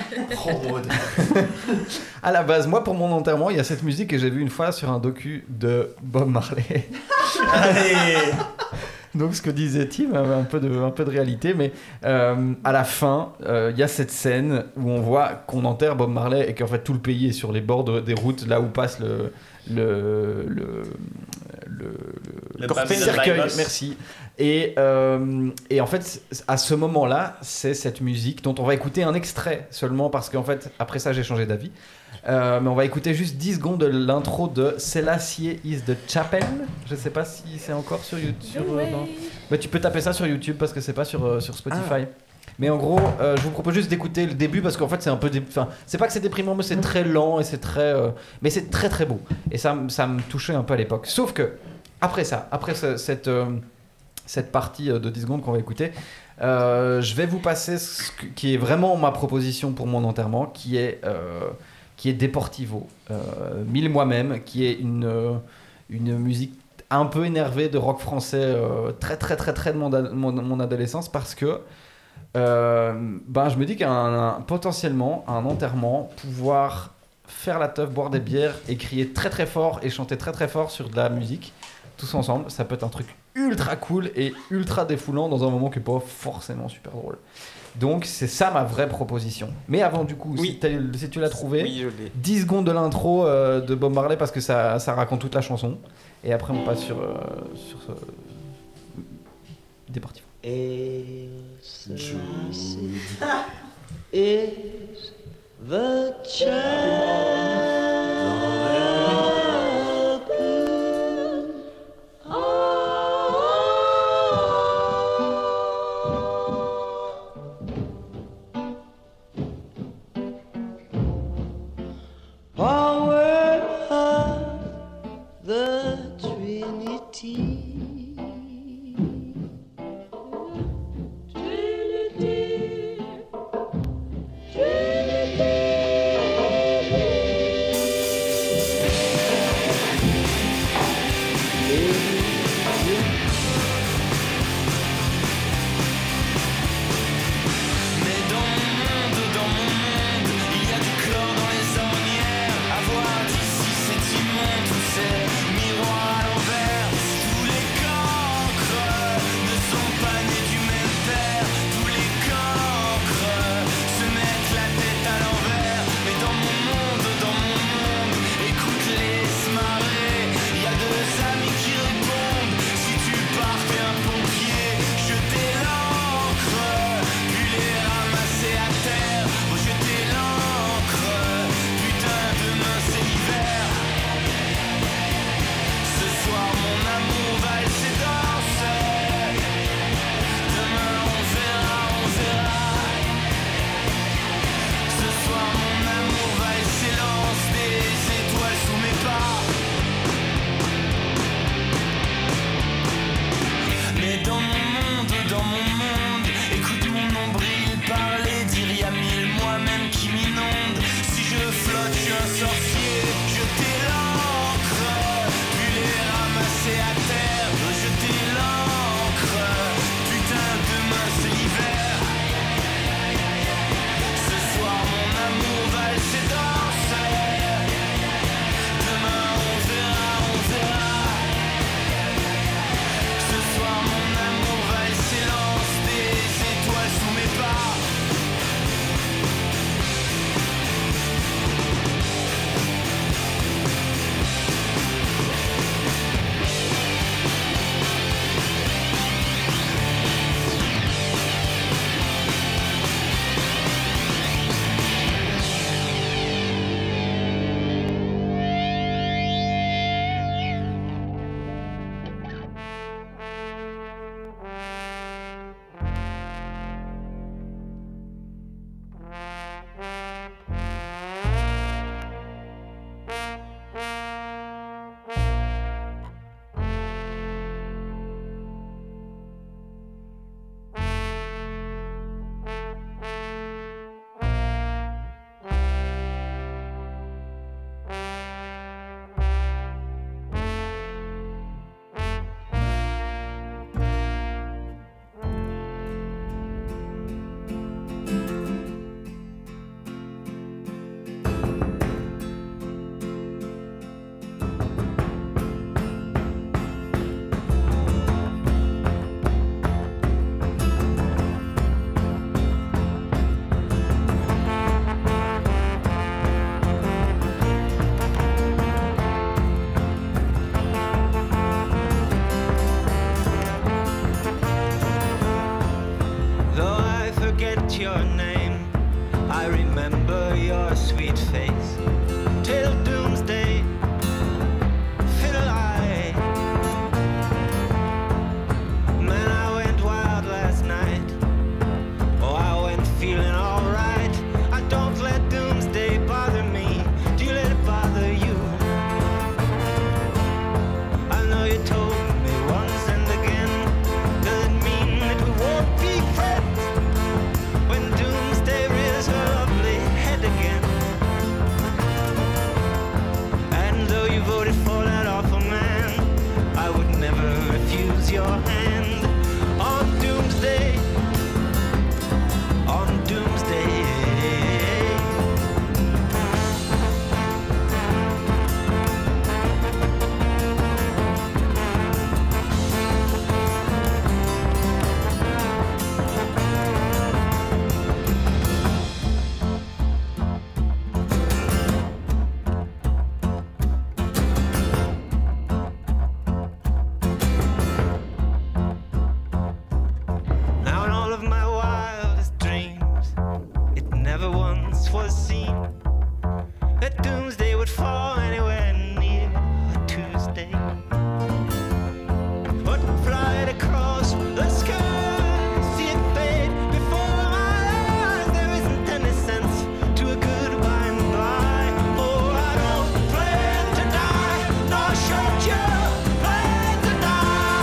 A: À la base, moi pour mon enterrement, il y a cette musique que j'ai vue une fois sur un docu de Bob Marley.
O: Allez.
A: Donc ce que disait Tim, avait un peu de, un peu de réalité, mais euh, à la fin, euh, il y a cette scène où on voit qu'on enterre Bob Marley et qu'en fait tout le pays est sur les bords de- des routes, là où passe le le le, le,
O: Le
A: cortège,
O: bus.
A: cercueil,
O: Le bus.
A: merci. Et, euh, et en fait, à ce moment-là, c'est cette musique dont on va écouter un extrait seulement parce qu'en fait, après ça, j'ai changé d'avis. Euh, mais on va écouter juste dix secondes de l'intro de Selassie is the Chapel. Je sais pas si c'est encore sur YouTube. Sur, euh, non. Mais tu peux taper ça sur YouTube parce que c'est pas sur, euh, sur Spotify. Mais en gros, euh, je vous propose juste d'écouter le début parce qu'en fait, c'est un peu. dé- Enfin, c'est pas que c'est déprimant, mais c'est très lent et c'est très. euh, Mais c'est très très beau. Et ça, m- ça me touchait un peu à l'époque. Sauf que, après ça, après ce- cette, euh, cette partie euh, de dix secondes qu'on va écouter, euh, je vais vous passer ce que- qui est vraiment ma proposition pour mon enterrement, qui est, euh, qui est Deportivo, euh, Mille moi-même, qui est une, euh, une musique un peu énervée de rock français, euh, très très très très de mon, ad- mon, mon adolescence, parce que euh, ben, je me dis qu'un un- potentiellement, un enterrement, pouvoir faire la teuf, boire des bières et crier très très fort et chanter très très fort sur de la musique, tous ensemble, ça peut être un truc ultra cool et ultra défoulant dans un moment qui n'est pas forcément super drôle. Donc c'est ça ma vraie proposition. Mais avant du coup, si, t'as- si tu l'as trouvé,
H: Oui, je l'ai.
A: dix secondes de l'intro euh, de Bob Marley parce que ça, ça raconte toute la chanson. Et après on passe sur, euh, sur ce... Deportivo.
J: Is the power of the Trinity.
Q: Mais dans mon monde, dans mon monde, il y a du chlore dans les ornières. À voir d'ici, c'est immonde, tous ces miroirs à l'envers. Tous les cancres ne sont pas nés du même père. Tous les cancres se mettent la tête à l'envers. Mais dans mon monde, dans mon monde, écoute-les se marrer. Il y a deux amis qui répondent. Si tu partais un pompier, jeter l'encre, puis les ramasser à terre. Oh, jeter l'encre, putain, demain c'est l'hiver. Ce soir mon amour valse et danse. Demain on verra, on verra. Ce soir mon amour valse et lance des étoiles sous mes pas. Mais dans mon monde, dans mon monde, écoute mon nombril parler, dire y a mille moi-même qui m'inonde. Si je flotte, je suis un sorcier, jeter l'encre, puis les ramasser à terre, jeter l'encre, putain demain c'est l'hiver. Ce soir mon amour valse et danse. Demain on verra, on verra. Ce soir mon amour valse et lance
F: your hand on doomsday, on doomsday. Now in all of my wildest dreams, it never once was seen that doomsday would fall anywhere near a Tuesday. But flight across the sky, see it fade before my eyes. There isn't any sense to a good by and by. Oh, I don't plan to die, nor should you plan to die.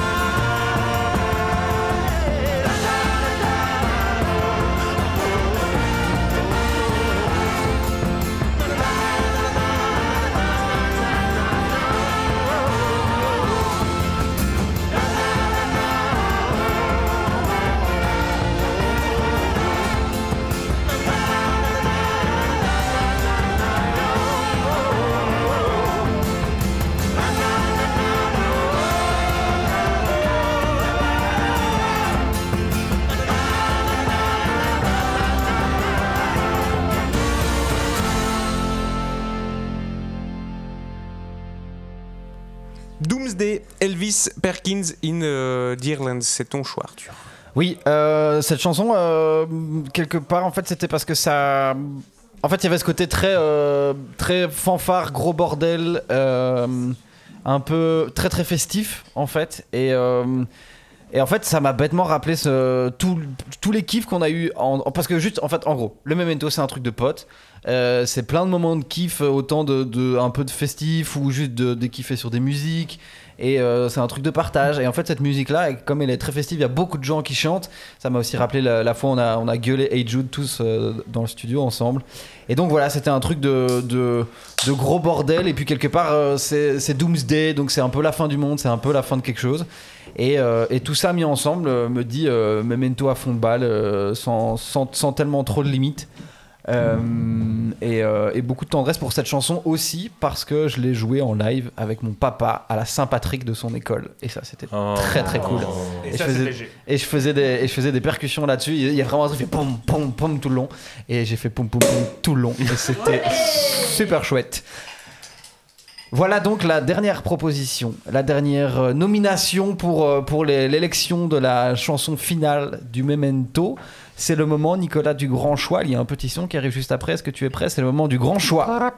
H: Doomsday, Elvis Perkins in euh, Ireland, c'est ton choix, Arthur.
A: Oui, euh, cette chanson, euh, quelque part, en fait, c'était parce que ça... En fait, il y avait ce côté très, euh, très fanfare, gros bordel, euh, un peu très très festif, en fait. Et, euh, et en fait, ça m'a bêtement rappelé ce, tout- tous les kiffs qu'on a eu. En, parce que juste, en fait, en gros, le Memento, c'est un truc de potes. Euh, c'est plein de moments de kiff, autant de, de un peu de festif ou juste de, de kiffer sur des musiques. Et euh, c'est un truc de partage. Et en fait, cette musique-là, comme elle est très festive, il y a beaucoup de gens qui chantent. Ça m'a aussi rappelé la, la fois où on a, on a gueulé Hey Jude tous euh, dans le studio ensemble. Et donc voilà, c'était un truc de, de, de gros bordel. Et puis quelque part, euh, c'est, c'est Doomsday, donc c'est un peu la fin du monde, c'est un peu la fin de quelque chose. Et, euh, et tout ça mis ensemble euh, me dit euh, Memento à fond de balle, euh, sans, sans, sans tellement trop de limites. Euh, et, euh, et beaucoup de tendresse pour cette chanson aussi parce que je l'ai jouée en live avec mon papa à la Saint-Patrick de son école et ça c'était
V: Oh.
A: très très cool.
V: Et
A: Et,
V: ça,
A: je
V: c'est
A: faisais,
V: léger.
A: et je faisais des et je faisais des percussions là-dessus. Il y a vraiment un truc qui fait pom pom pom tout le long et j'ai fait pom pom pom tout le long et c'était super chouette. Voilà donc la dernière proposition, la dernière euh, nomination pour, euh, pour les- l'élection de la chanson finale du Memento. C'est le moment, Nicolas, du grand choix. Il y a un petit son qui arrive juste après. Est-ce que tu es prêt? C'est le moment du grand choix.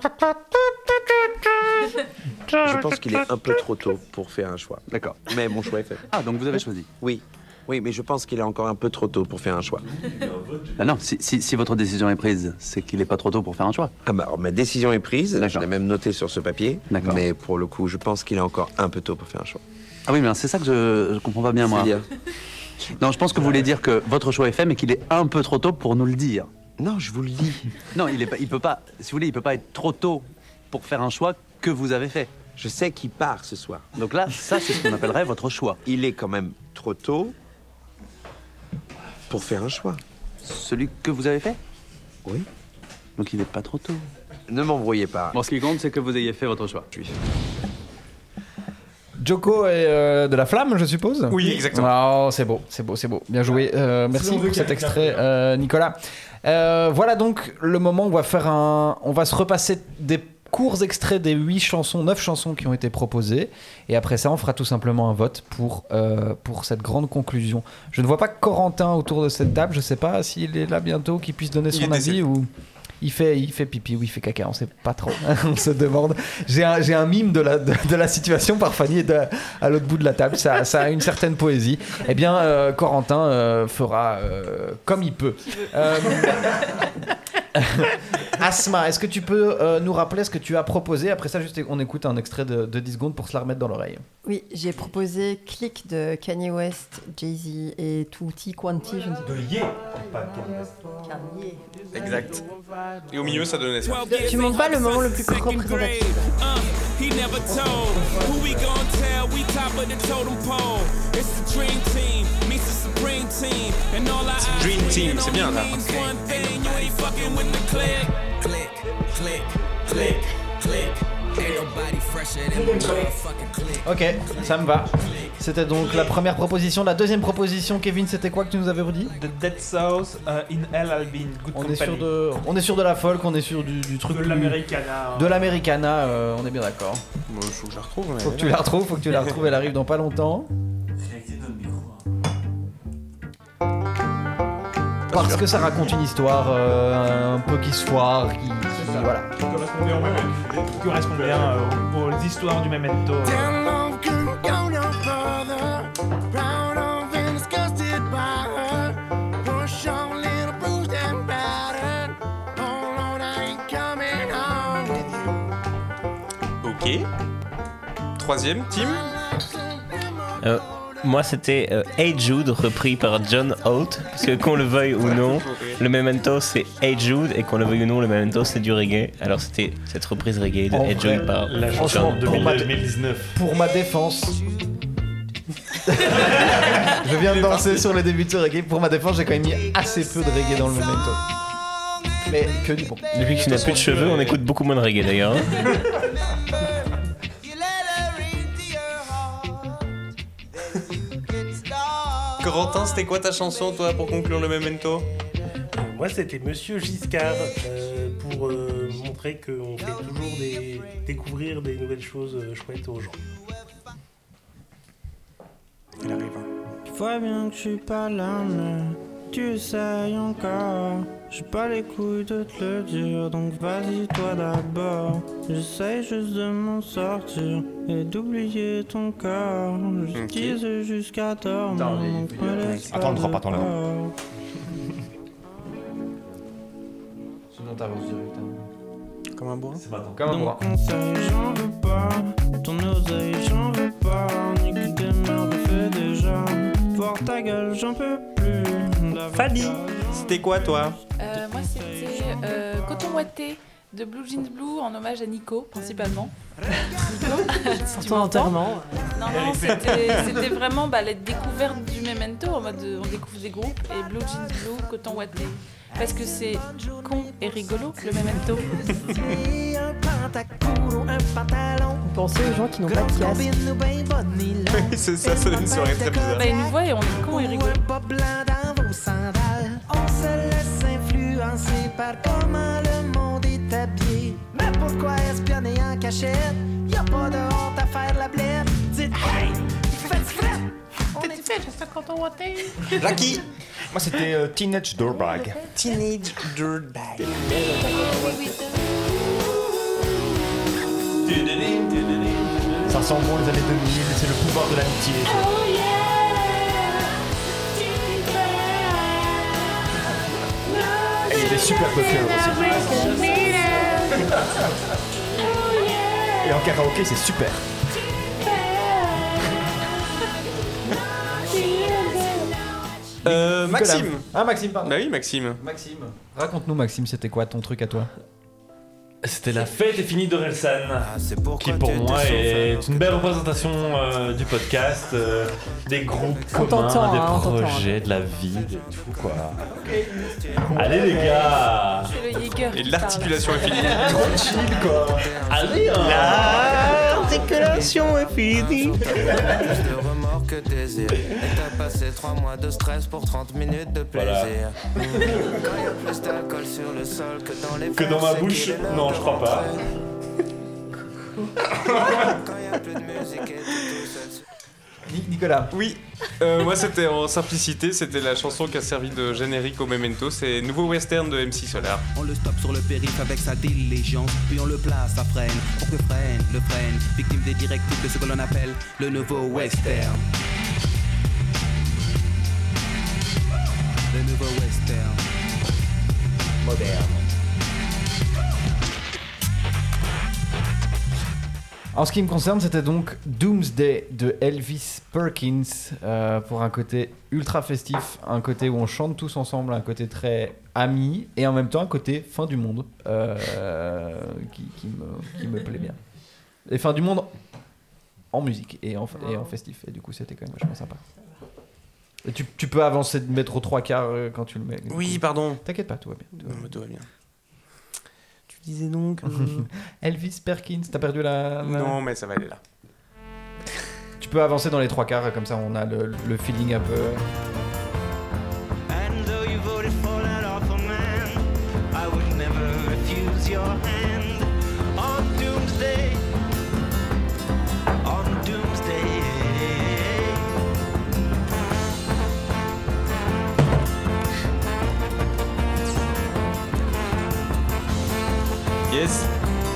P: Je pense qu'il est un peu trop tôt pour faire un choix.
T: D'accord.
P: Mais mon choix est fait.
T: Ah, donc vous avez choisi?
P: Oui. Oui, mais je pense qu'il est encore un peu trop tôt pour faire un choix.
T: Ah non, si, si- si votre décision est prise, c'est qu'il n'est pas trop tôt pour faire un choix.
P: Ah bah, alors, ma décision est prise, je l'ai même noté sur ce papier.
T: D'accord.
P: Mais pour le coup, je pense qu'il est encore un peu tôt pour faire un choix.
T: Ah oui, mais c'est ça que je, je comprends pas bien, moi.
P: C'est-à-dire
T: Non, je pense que vous voulez dire que votre choix est fait, mais qu'il est un peu trop tôt pour nous le dire.
P: Non, je vous le dis.
T: Non, il est pas, il peut pas. Si vous voulez, il peut pas être trop tôt pour faire un choix que vous avez fait.
P: Je sais qu'il part ce soir.
T: Donc là, ça, c'est ce qu'on appellerait votre choix.
P: Il est quand même trop tôt pour faire un choix.
T: Celui que vous avez fait?
P: Oui.
T: Donc il n'est pas trop tôt.
P: Ne m'embrouillez pas.
T: Bon, ce qui compte, c'est que vous ayez fait votre choix.
A: Joko est euh, de la flamme, je suppose.
H: Oui, exactement.
A: Oh, c'est beau, c'est beau, c'est beau. Bien joué. Euh, merci
H: on veut
A: pour cet
H: qu'il y ait
A: extrait, euh, Nicolas. Euh, voilà donc le moment où on va faire un, on va se repasser des courts extraits des huit chansons, neuf chansons qui ont été proposées, et après ça, on fera tout simplement un vote pour euh, pour cette grande conclusion. Je ne vois pas Corentin autour de cette table. Je sais pas s'il est là bientôt, qu'il puisse donner
H: Il
A: son
H: est
A: avis
H: décédé.
A: ou. Il fait, il fait pipi ou il fait caca, on sait pas trop. On se demande. J'ai un, j'ai un mime de la, de, de la situation par Fanny de- à l'autre bout de la table. Ça, ça a une certaine poésie. Eh bien, euh, Corentin euh, fera euh, comme il peut. Euh, Asma, est-ce que tu peux euh, nous rappeler ce que tu as proposé? Après ça, juste on écoute un extrait de, de dix secondes pour se la remettre dans l'oreille.
L: Oui, j'ai proposé Click de Kanye West, Jay-Z et Tutti Quanti. Je ne sais pas.
H: De Ye, pas
L: Kanye.
H: Exact. Et au milieu, ça donnait ça.
L: Tu montres pas le moment le plus représentatif.
Q: Uh, he never told who we gon' tell. We top of the totem pole. It's the
H: Dream Team, c'est bien ça.
A: Ok, ça me va. C'était donc la première proposition. La deuxième proposition, Kevin, c'était quoi que tu nous avais redit?
I: The Dead South, uh, In Hell I'll Be in Good
A: on
I: Company.
A: est, sur de, on est sur de la folk, on est sur du, du truc.
I: De
A: plus-
I: l'Americana.
A: De l'Americana, euh, on est bien d'accord.
H: Bon, faut que je la retrouve. mais
A: Faut que tu
H: elle est
A: la
H: là.
A: retrouves, faut que tu la retrouves, elle arrive dans pas longtemps. Parce que ça raconte une histoire euh, un peu qui se foire, qui, qui- voilà.
I: Qui correspond bien, au Memento- qui correspond bien euh, aux, aux histoires du Memento.
Q: Down love couldn't go no further. Proud of and disgusted by her. Push on, little bruised and battered. Oh Lord, I ain't coming home with you.
H: Ok. Troisième, Tim.
V: Euh, moi, c'était euh, Hey Jude, repris par John Holt. Parce que qu'on le veuille ou non, le Memento c'est Hey Jude, et qu'on le veuille ou non, le Memento c'est du reggae. Alors c'était cette reprise reggae de
A: En
V: Hey
A: vrai,
V: Jude par
O: la
V: John
O: chanson
V: Holt.
O: de
A: Pour ma-
O: deux mille dix-neuf.
A: Pour ma défense. Je viens de danser sur le début de ce reggae. Pour ma défense, j'ai quand même mis assez peu de reggae dans le Memento. Mais que du bon.
V: Depuis que tu n'as plus de cheveux, on écoute beaucoup moins de reggae d'ailleurs. hein.
H: Corentin, c'était quoi ta chanson, toi, pour conclure le Memento?
U: Moi, c'était Monsieur Giscard euh, pour euh, montrer qu'on fait toujours des, découvrir des nouvelles choses euh, chouettes aux gens.
H: Il arrive.
F: Tu vois bien que je suis pas là, mais tu essayes encore. J'ai pas les couilles de te le dire, donc vas-y toi d'abord. J'essaye juste de m'en sortir et d'oublier ton corps. Je tease jusqu'à dormir, donc me laisse
B: Attends, ne
F: pas
B: prends pas
F: de
B: ton nom.
F: peur.
A: Sinon, t'avances direct. hein.
H: Comme un bois.
A: Comme un
F: Donc
A: bois.
F: conseil, j'en veux pas. Ton oseille, j'en veux pas. Ni que des meurs, je fais déjà. Voir ta gueule, j'en peux plus.
H: Fanny, c'était quoi, toi?
G: Euh, moi, c'était euh, Coton Ouaté de Blue Jeans Blue en hommage à Nico, principalement. Nico, si tu
L: ton
G: m'entends.
L: enterrement.
G: Non, non, c'était c'était vraiment bah, la découverte du Memento, en mode euh, on découvre des groupes, et Blue Jeans Blue, Coton Ouaté. Parce que c'est con et rigolo, le Memento.
L: Pensez aux gens qui n'ont pas de casque.
H: Oui, c'est ça, c'est une soirée très bizarre.
G: Bah, ils nous voient et on est con et rigolo.
F: On se laisse influencer par comment le monde est habillé. Mais pourquoi espionner en cachette? Y'a pas de honte à faire la blette. Dites hey, faites fret. On est fait, je Coton Ouaté.
B: Lucky. Moi, c'était euh, Teenage Dirtbag.
H: Teenage Dirtbag.
B: Ça sent bon les années deux mille, c'est le pouvoir de l'amitié. Et il y a des super buffers aussi. Et en karaoké, c'est super.
H: Euh, Maxime.
A: Ah, Maxime, pardon.
H: Bah oui, Maxime.
A: Maxime. Raconte-nous, Maxime, c'était quoi ton truc à toi?
O: C'était La fête est finie d'Orelsan, qui pour moi est une belle représentation euh, du podcast, euh, des groupes
L: On
O: communs,
L: t'entend,
O: des
L: hein, on t'entend,
O: projets, de la vie, de tout quoi. Allez les gars.
G: C'est le Jäger.
H: Et l'articulation est finie.
O: Trop chill quoi. Allez hein.
F: L'articulation est finie.
S: Plus de remords que désir. Et t'as passé trois mois de stress pour trente minutes de plaisir.
O: Voilà.
S: Quand y a plus d'alcool sur le sol que dans les
O: Que dans ma
S: verres, c'est
O: bouche,
S: qu'il est l'heure
O: non
S: de
O: je crois pas.
S: Quand y a plus de musique et t'es tout seul.
A: Nicolas.
H: Oui, euh, moi c'était en simplicité, c'était la chanson qui a servi de générique au Memento, c'est Nouveau Western de M C Solar.
S: On le stoppe sur le périph' avec sa diligence, puis on le place à freine, pour que freine, le freine, victime des directives de ce que l'on appelle le nouveau western. Le nouveau western.
A: Moderne. En ce qui me concerne, c'était donc Doomsday de Elvis Perkins, euh, pour un côté ultra festif, un côté où on chante tous ensemble, un côté très ami, et en même temps un côté fin du monde, euh, qui, qui, me, qui me plaît bien. Et fin du monde en musique et en, et en festif, et du coup c'était quand même vachement sympa. Et tu, tu peux avancer de mettre aux trois quarts euh, quand tu le mets.
H: Oui, pardon.
A: T'inquiète pas, tout va bien. Tout va
H: Non,
A: bien.
H: mais tout va bien. Tu disais donc. euh,
A: Elvis Perkins, t'as perdu la, la-
H: Non, mais ça va aller là.
A: Tu peux avancer dans les trois quarts, comme ça on a le, le feeling un peu.
Q: And though you voted for that awful man, I would never refuse your hand. On Doomsday, on Doomsday.
H: Yes.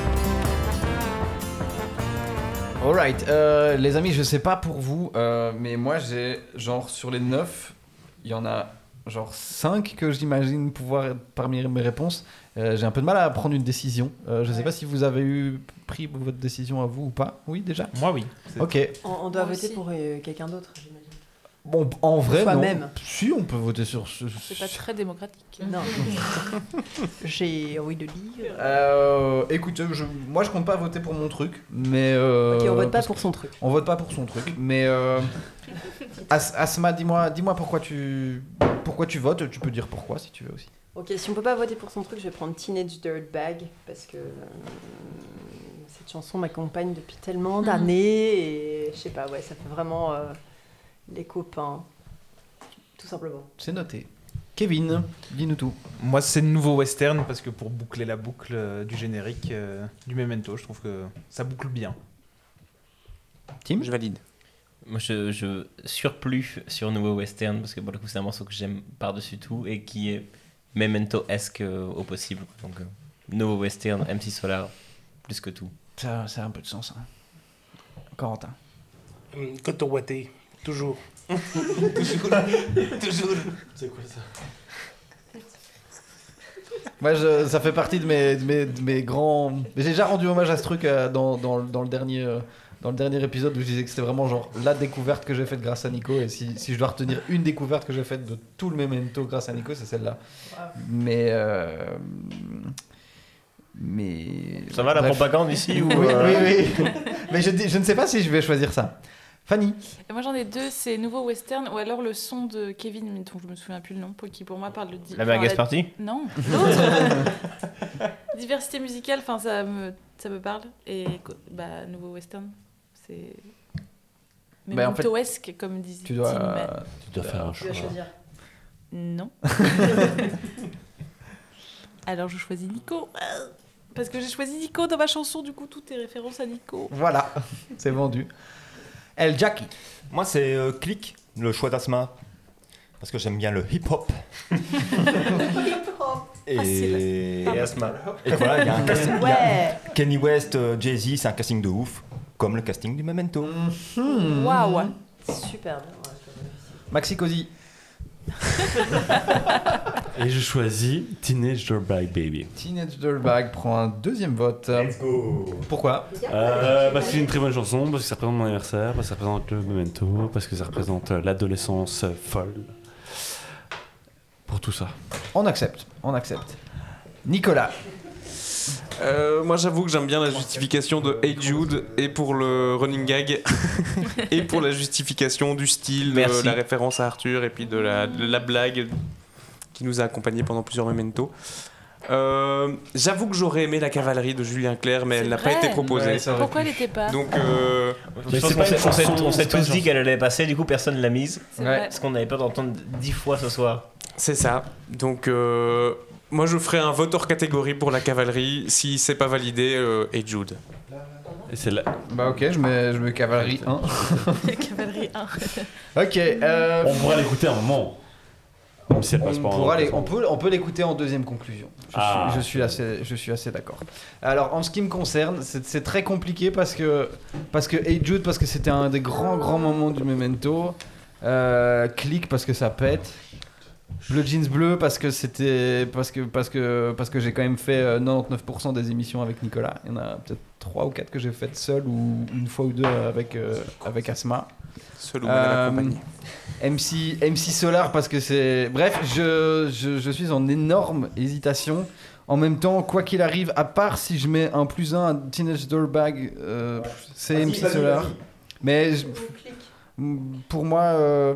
A: Alright, euh, les amis, je sais pas pour vous, euh, mais moi j'ai genre sur les neuf, il y en a genre cinq que j'imagine pouvoir être parmi mes réponses. Euh, j'ai un peu de mal à prendre une décision. Euh, je sais pas si vous avez eu pris votre décision à vous ou pas. Oui, déjà.
I: Moi, oui.
A: Ok.
L: On, on doit
G: Moi
L: voter
G: aussi.
L: pour euh, quelqu'un d'autre, j'imagine.
A: Bon, en vrai, non.
L: Soi-même.
A: Si, on peut voter sur ce.
G: C'est pas très démocratique.
L: Non. J'ai envie de lire.
A: Euh, écoute, je, moi je compte pas voter pour mon truc, mais. euh,
L: Ok, on vote pas
A: parce
L: pour
A: que-
L: son truc.
A: On vote pas pour son truc, mais. Euh, As- Asma, dis-moi, dis-moi pourquoi tu, pourquoi tu votes. Tu peux dire pourquoi si tu veux aussi.
L: Ok, si on peut pas voter pour son truc, je vais prendre Teenage Dirtbag parce que euh, cette chanson m'accompagne depuis tellement d'années et je sais pas, ouais, ça fait vraiment euh, les copains, tout simplement.
A: C'est noté. Kevin, dis-nous tout.
I: Moi, c'est le nouveau western parce que pour boucler la boucle euh, du générique euh, du Memento, je trouve que ça boucle bien.
A: Tim,
H: je valide.
V: Moi, je, je surplus sur Nouveau Western parce que pour le coup, c'est un morceau que j'aime par-dessus tout et qui est Memento-esque euh, au possible. Donc, euh, Nouveau Western, M C Solar, plus que tout.
A: Ça, ça a un peu de sens. Hein. Corentin.
U: Hum, Coton ouaté, toujours.
H: Toujours. Toujours.
U: C'est quoi ça?
A: Moi, je- ça fait partie de mes, de mes, de mes grands. J'ai déjà rendu hommage à ce truc euh, dans, dans, dans le dernier, euh, dans le dernier épisode où je disais que c'était vraiment genre la découverte que j'ai faite grâce à Nico. Et si, si je dois retenir une découverte que j'ai faite de tout le Memento grâce à Nico, c'est celle-là. Mais. euh, Mais.
V: Ça va, la
A: Bref.
V: propagande ici ou,
A: Oui,
V: euh,
A: oui, oui. Mais je, dis- je ne sais pas si je vais choisir ça. Fanny.
G: Et moi j'en ai deux, c'est Nouveau Western ou alors le son de Kevin, mais dont je me souviens plus le nom, pour- qui pour moi parle de... di-
V: La
G: enfin,
V: Vegas Party
G: Non, l'autre. Diversité musicale, enfin ça me, ça me parle. Et co- bah, Nouveau Western, c'est...
A: Bah, en fait,
G: Memento-esque, comme disait
A: tu dois-
G: Tim. mais-
O: Tu dois faire un
L: Tu vas
O: choix.
L: choisir.
G: Non. Alors je choisis Nico. Parce que j'ai choisi Nico dans ma chanson, du coup tout est référence à Nico.
A: Voilà, c'est vendu. El Jackie.
B: Moi, c'est euh, Click, le choix d'Asma. Parce que j'aime bien le hip-hop. Et,
G: Facile.
B: et Asma. Et voilà, il y a un casting. il y a-
L: Ouais.
B: Kenny West, euh, Jay-Z, c'est un casting de ouf. Comme le casting du Memento.
G: Waouh.
L: Super bien. Ouais, c'est difficile.
A: Maxi Cosi.
O: Et je choisis Teenage Dirtbag Baby.
A: Teenage Dirtbag prend un deuxième vote. Let's
B: go.
A: Pourquoi
O: Euh, parce que c'est une très bonne chanson, parce que ça représente mon anniversaire, parce que ça représente le Memento, parce que ça représente euh, l'adolescence euh, folle. Pour tout ça.
A: On accepte, on accepte. Nicolas.
H: Euh, moi j'avoue que j'aime bien la justification de Hey Jude et pour le running gag et pour la justification du style, de
V: Merci.
H: la référence à Arthur et puis de la, de la blague qui nous a accompagnés pendant plusieurs Memento. Euh, j'avoue que j'aurais aimé la cavalerie de Julien Clerc mais elle n'a pas
G: vrai.
H: été proposée.
A: Ouais, ça aurait
G: Pourquoi
A: pu.
G: elle était pas
H: Donc euh,
V: Mais
O: pense
V: c'est
O: pas
V: qu'on
O: une
V: s'est- on s'est-
O: chanson,
V: on s'est
O: c'est pas une
V: tous dit
O: chanson.
V: qu'elle allait passer, du coup personne ne l'a mise.
G: C'est
A: Ouais.
G: vrai.
V: Parce qu'on n'avait pas d'entendre dix fois ce soir.
H: c'est ça. Donc euh, moi je ferai un vote hors catégorie pour la cavalerie. Si c'est pas validé, euh, Hey Jude.
O: Et c'est là.
A: Bah ok, je mets, je mets cavalerie un.
G: Cavalerie un.
A: Ok. Euh,
O: On pourra l'écouter un moment. Même si elle passe
A: on,
O: pas en
A: pourra les-
O: remplacement.
A: on peut, on peut l'écouter en deuxième conclusion. Je
O: Ah.
A: suis, je suis assez, je suis assez d'accord. Alors en ce qui me concerne, c'est c'est très compliqué parce que parce que Hey Jude parce que c'était un des grands grands moments du Memento. Euh, Click parce que ça pète. Bleu Jeans Bleu parce que c'était parce que parce que parce que j'ai quand même fait euh, quatre-vingt-dix-neuf pour cent des émissions avec Nicolas. Il y en a peut-être trois ou quatre que j'ai faites seul ou une fois ou deux avec euh, avec Asma.
H: Seul ou mal accompagné.
A: M C, M C Solar parce que c'est... Bref, je, je, je suis en énorme hésitation. En même temps, quoi qu'il arrive, à part si je mets un plus un à Teenage Dirtbag, euh, c'est M C Solar. Mais je- pour moi, euh,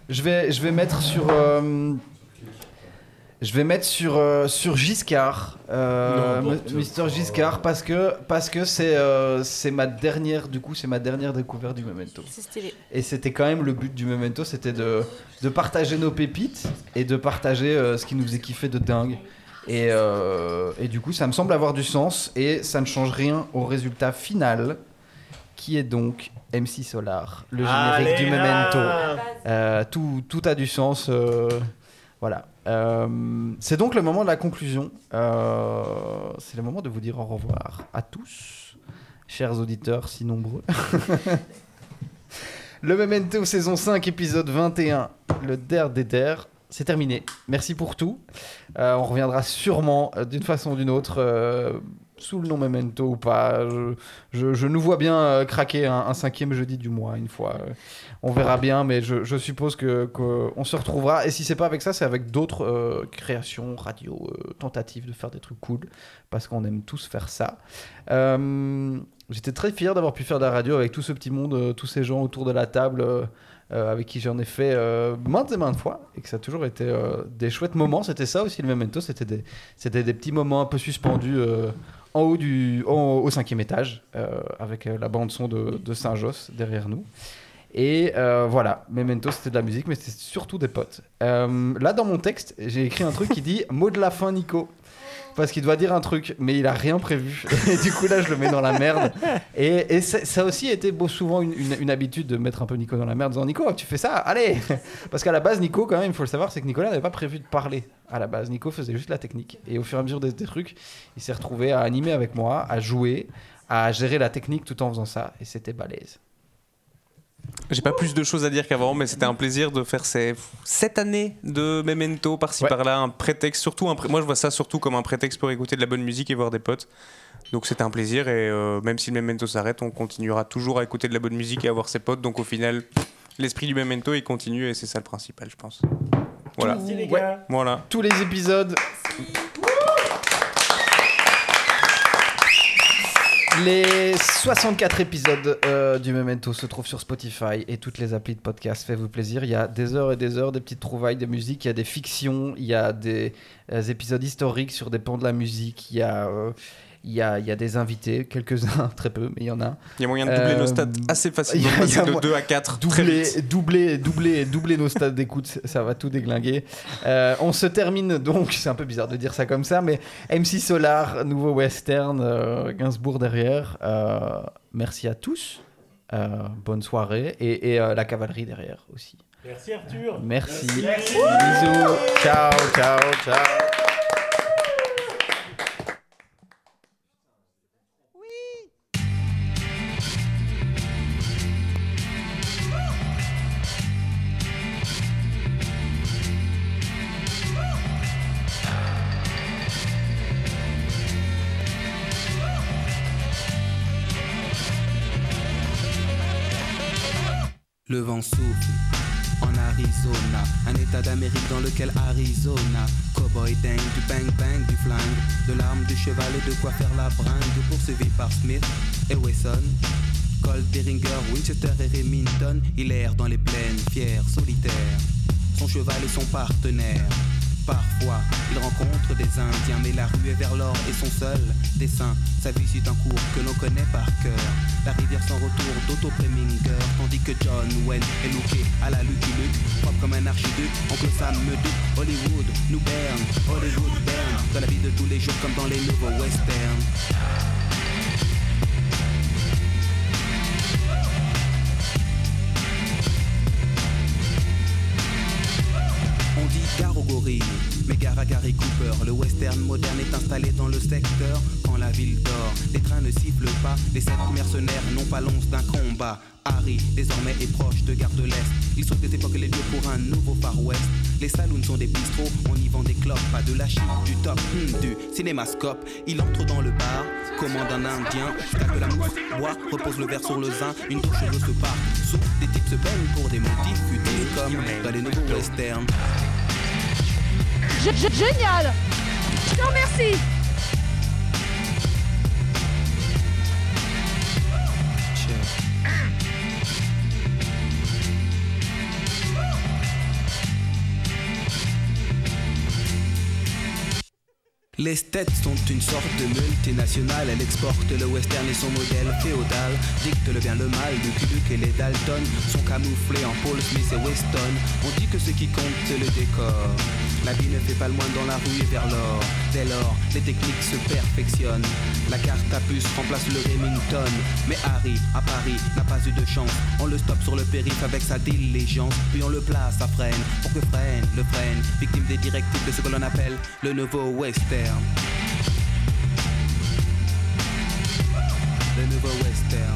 A: Je vais, je vais mettre sur. euh, Je vais mettre sur, euh, sur Giscard, euh,
U: Non,
A: M- Mister Giscard, parce que parce que c'est euh, c'est ma dernière du coup c'est ma dernière découverte du Memento.
G: C'est stylé.
A: Et c'était quand même le but du Memento, c'était de, de partager nos pépites et de partager euh, ce qui nous faisait kiffer de dingue. Et, euh, et du coup, ça me semble avoir du sens et ça ne change rien au résultat final, qui est donc M C Solar, le générique
K: Allez
A: du
K: là.
A: Memento. Euh, tout, tout a du sens. euh, voilà. Euh, c'est donc le moment de la conclusion. Euh, c'est le moment de vous dire au revoir à tous, chers auditeurs si nombreux. Le Memento saison cinq, épisode vingt et un, le Der des Der, c'est terminé. Merci pour tout. Euh, on reviendra sûrement euh, d'une façon ou d'une autre, euh, sous le nom Memento ou pas. Je, je, je nous vois bien euh, craquer un, un cinquième jeudi du mois une fois. Euh, on verra bien, mais je, je suppose que qu'on se retrouvera. Et si c'est pas avec ça, c'est avec d'autres euh, créations radio, euh, tentatives de faire des trucs cool, parce qu'on aime tous faire ça. Euh, J'étais très fier d'avoir pu faire de la radio avec tout ce petit monde, euh, tous ces gens autour de la table, euh, euh, avec qui j'en ai fait euh, maintes et maintes fois, et que ça a toujours été euh, des chouettes moments. C'était ça aussi le Memento, c'était des, c'était des petits moments un peu suspendus euh, en haut du, en- au cinquième étage, euh, avec euh, la bande son de, de Saint-Josse derrière nous. Et euh, voilà, Memento c'était de la musique, mais c'était surtout des potes. Euh, là dans mon texte, j'ai écrit un truc qui dit mot de la fin Nico. Parce qu'il doit dire un truc, mais il a rien prévu. Et du coup, là, je le mets dans la merde. Et, et ça ça a aussi été beau, souvent une, une- une habitude de mettre un peu Nico dans la merde, en disant Nico, tu fais ça, allez. Parce qu'à la base, Nico, quand même, il faut le savoir, c'est que Nicolas n'avait pas prévu de parler. À la base, Nico faisait juste la technique. Et au fur et à mesure des, des trucs, il s'est retrouvé à animer avec moi, à jouer, à gérer la technique tout en faisant ça. Et c'était balèze.
H: J'ai pas plus de choses à dire qu'avant, mais c'était un plaisir de faire ces sept années de Memento par-ci
A: Ouais.
H: par-là, un prétexte, surtout un pré- moi je vois ça surtout comme un prétexte pour écouter de la bonne musique et voir des potes. Donc c'était un plaisir et euh, même si le Memento s'arrête, on continuera toujours à écouter de la bonne musique et à voir ses potes. Donc au final, l'esprit du Memento il continue et c'est ça le principal, je pense. Voilà.
U: Merci les
A: Ouais.
U: gars.
H: Voilà.
A: Tous les épisodes. Les soixante-quatre épisodes euh, du Memento se trouvent sur Spotify et toutes les applis de podcast. Faites-vous plaisir. Il y a des heures et des heures, des petites trouvailles de musique. Il y a des fictions, il y a des euh, épisodes historiques sur des pans de la musique. Il y a, euh, il y a, il y a des invités, quelques-uns, très peu, mais il y en a.
H: Il y a moyen de doubler
A: Euh,
H: nos stats assez facilement,
A: il y a- il y a
H: passer de
A: mo-
H: deux à quatre très
A: Doubler,
H: vite.
A: doubler, doubler, doubler nos stats d'écoute, ça va tout déglinguer. Euh, on se termine donc, c'est un peu bizarre de dire ça comme ça, mais M C Solar, nouveau western, euh, Gainsbourg derrière. Euh, merci à tous. Euh, bonne soirée. Et, et, euh, la cavalerie derrière aussi.
U: Merci Arthur.
A: Merci.
U: Merci.
A: Bisous. Ciao, ciao, ciao.
S: Le vent souffle en Arizona, un état d'Amérique dans lequel Arizona, cowboy dingue, du bang bang, du flingue, de l'arme, du cheval et de quoi faire la bringue, poursuivi par Smith et Wesson, Colt, Derringer, Winchester et Remington, il erre dans les plaines, fier, solitaire, son cheval est son partenaire. Parfois, il rencontre des Indiens, mais la rue est vers l'or et son seul dessin. Sa vie suit un cours que l'on connaît par cœur. La rivière sans retour d'Otto Preminger, tandis que John Wayne est looké à la Lucky Luke, propre comme un archiduc. Oncle Sam me doute, Hollywood nous berne, Hollywood berne, dans la vie de tous les jours comme dans les nouveaux westerns. On dit gare aux gorilles, mais gare à Gary Cooper. Le western moderne est installé dans le secteur. Quand la ville dort, les trains ne sifflent pas. Les sept mercenaires n'ont pas l'once d'un combat. Harry, désormais, est proche de Gare de l'Est. Il sauve des époques les lieux pour un nouveau Far West. Les saloons sont des bistrots, on y vend des clopes. Pas de la chip, du top, hmm, du cinémascope. Il entre dans le bar, commande un indien. Stack de la mousse, boit, repose le verre sur le zin. Une douche cheveux se part. Sous, des types se baignent pour des motifs futés comme dans les nouveaux westerns.
E: G- g- Génial. Je te remercie.
S: Les States sont une sorte de multinationale. Elle exporte le western et son modèle féodal. Dicte le bien, le mal, Lucky Luke et les Dalton sont camouflés en Paul Smith et Weston. On dit que ce qui compte c'est le décor. La vie ne fait pas le moins dans la rue et vers l'or. Dès lors, les techniques se perfectionnent. La carte à puce remplace le Remington. Mais Harry, à Paris, n'a pas eu de chance. On le stoppe sur le périph' avec sa diligence. Puis on le place à freine, pour que freine, le freine. Victime des directives de ce que l'on appelle le nouveau western. Le nouveau western.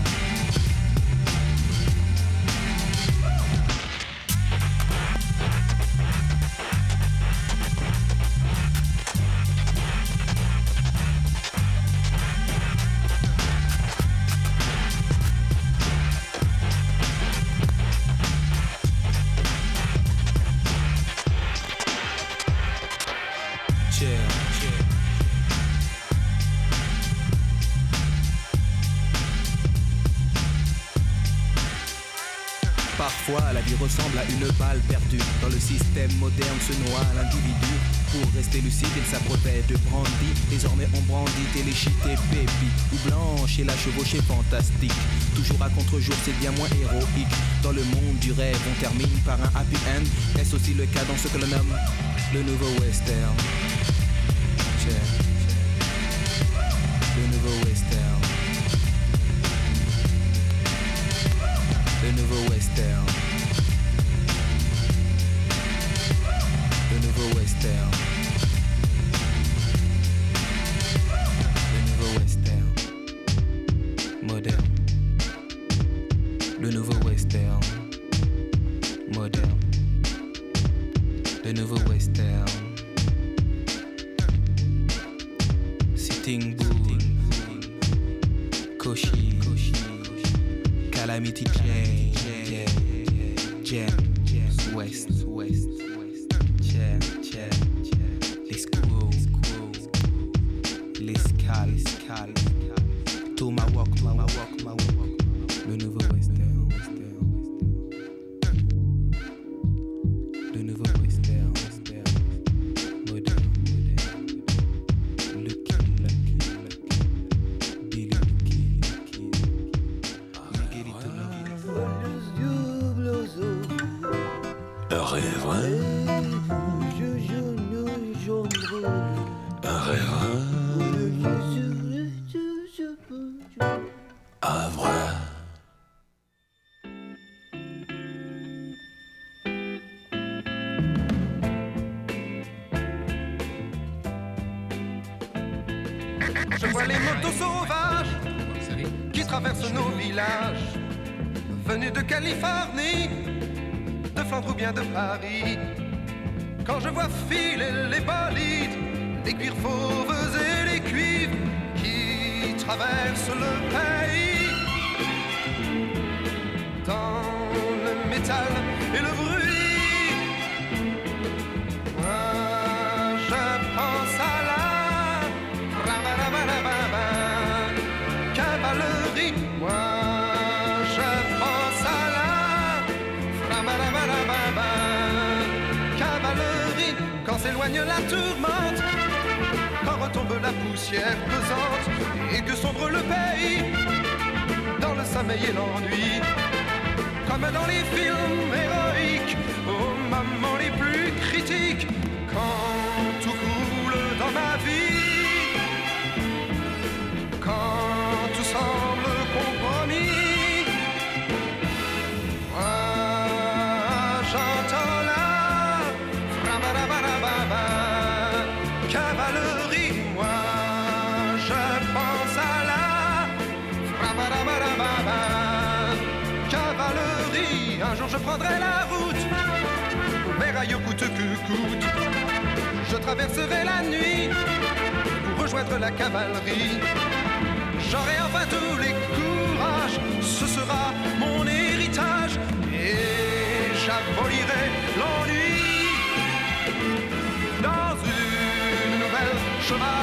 S: Parfois, la vie ressemble à une balle perdue. Dans le système moderne se noie l'individu. Pour rester lucide, il s'abreuvait de brandy. Désormais, on brandit Téléchit et Baby. Ou Blanche et la chevauchée fantastique. Toujours à contre-jour, c'est bien moins héroïque. Dans le monde du rêve, on termine par un happy end. Est-ce aussi le cas dans ce que l'on nomme le nouveau western? Yeah. Le nouveau western. Le nouveau western. Le nouveau western. Le nouveau western. Moderne. Le nouveau western. Moderne. Le nouveau western. Sitting Bull. Koshi. Calamity Jane, Jam, Jam, West, West, West, Jam, Jam, les Squirrels, les Scal, Scal, Tomahawk, Tomahawk, Tomahawk, le nouveau western, le nouveau western, moderne, le kill, le kill, Billy the Kid.
D: Un rêve, hein? Un rêve, hein? Un vrai.
N: Je vois les motos sauvages qui traversent nos villages, venus de Californie, de Flandre ou bien de Paris. Quand je vois filer les bolides, les cuirs fauves et les cuivres qui traversent le pays, dans le métal et le bruit, moi je pense à la cavalerie. Moi je pense à la cavalerie. Quand s'éloigne la tourmente, quand retombe la poussière pesante et que sombre le pays dans le sommeil et l'ennui, comme dans les films héroïques, aux moments les plus critiques, quand tout coule dans ma vie, quand tout semble compromis, moi j'entends la frabarabara cavalerie. Moi je pense à la frabarabara cavalerie. Un jour je prendrai la route vers ailleurs coûte que coûte. Je traverserai la nuit pour rejoindre la cavalerie. J'aurai enfin tous les courages, ce sera mon héritage, et j'abolirai l'ennui dans une nouvelle chemin.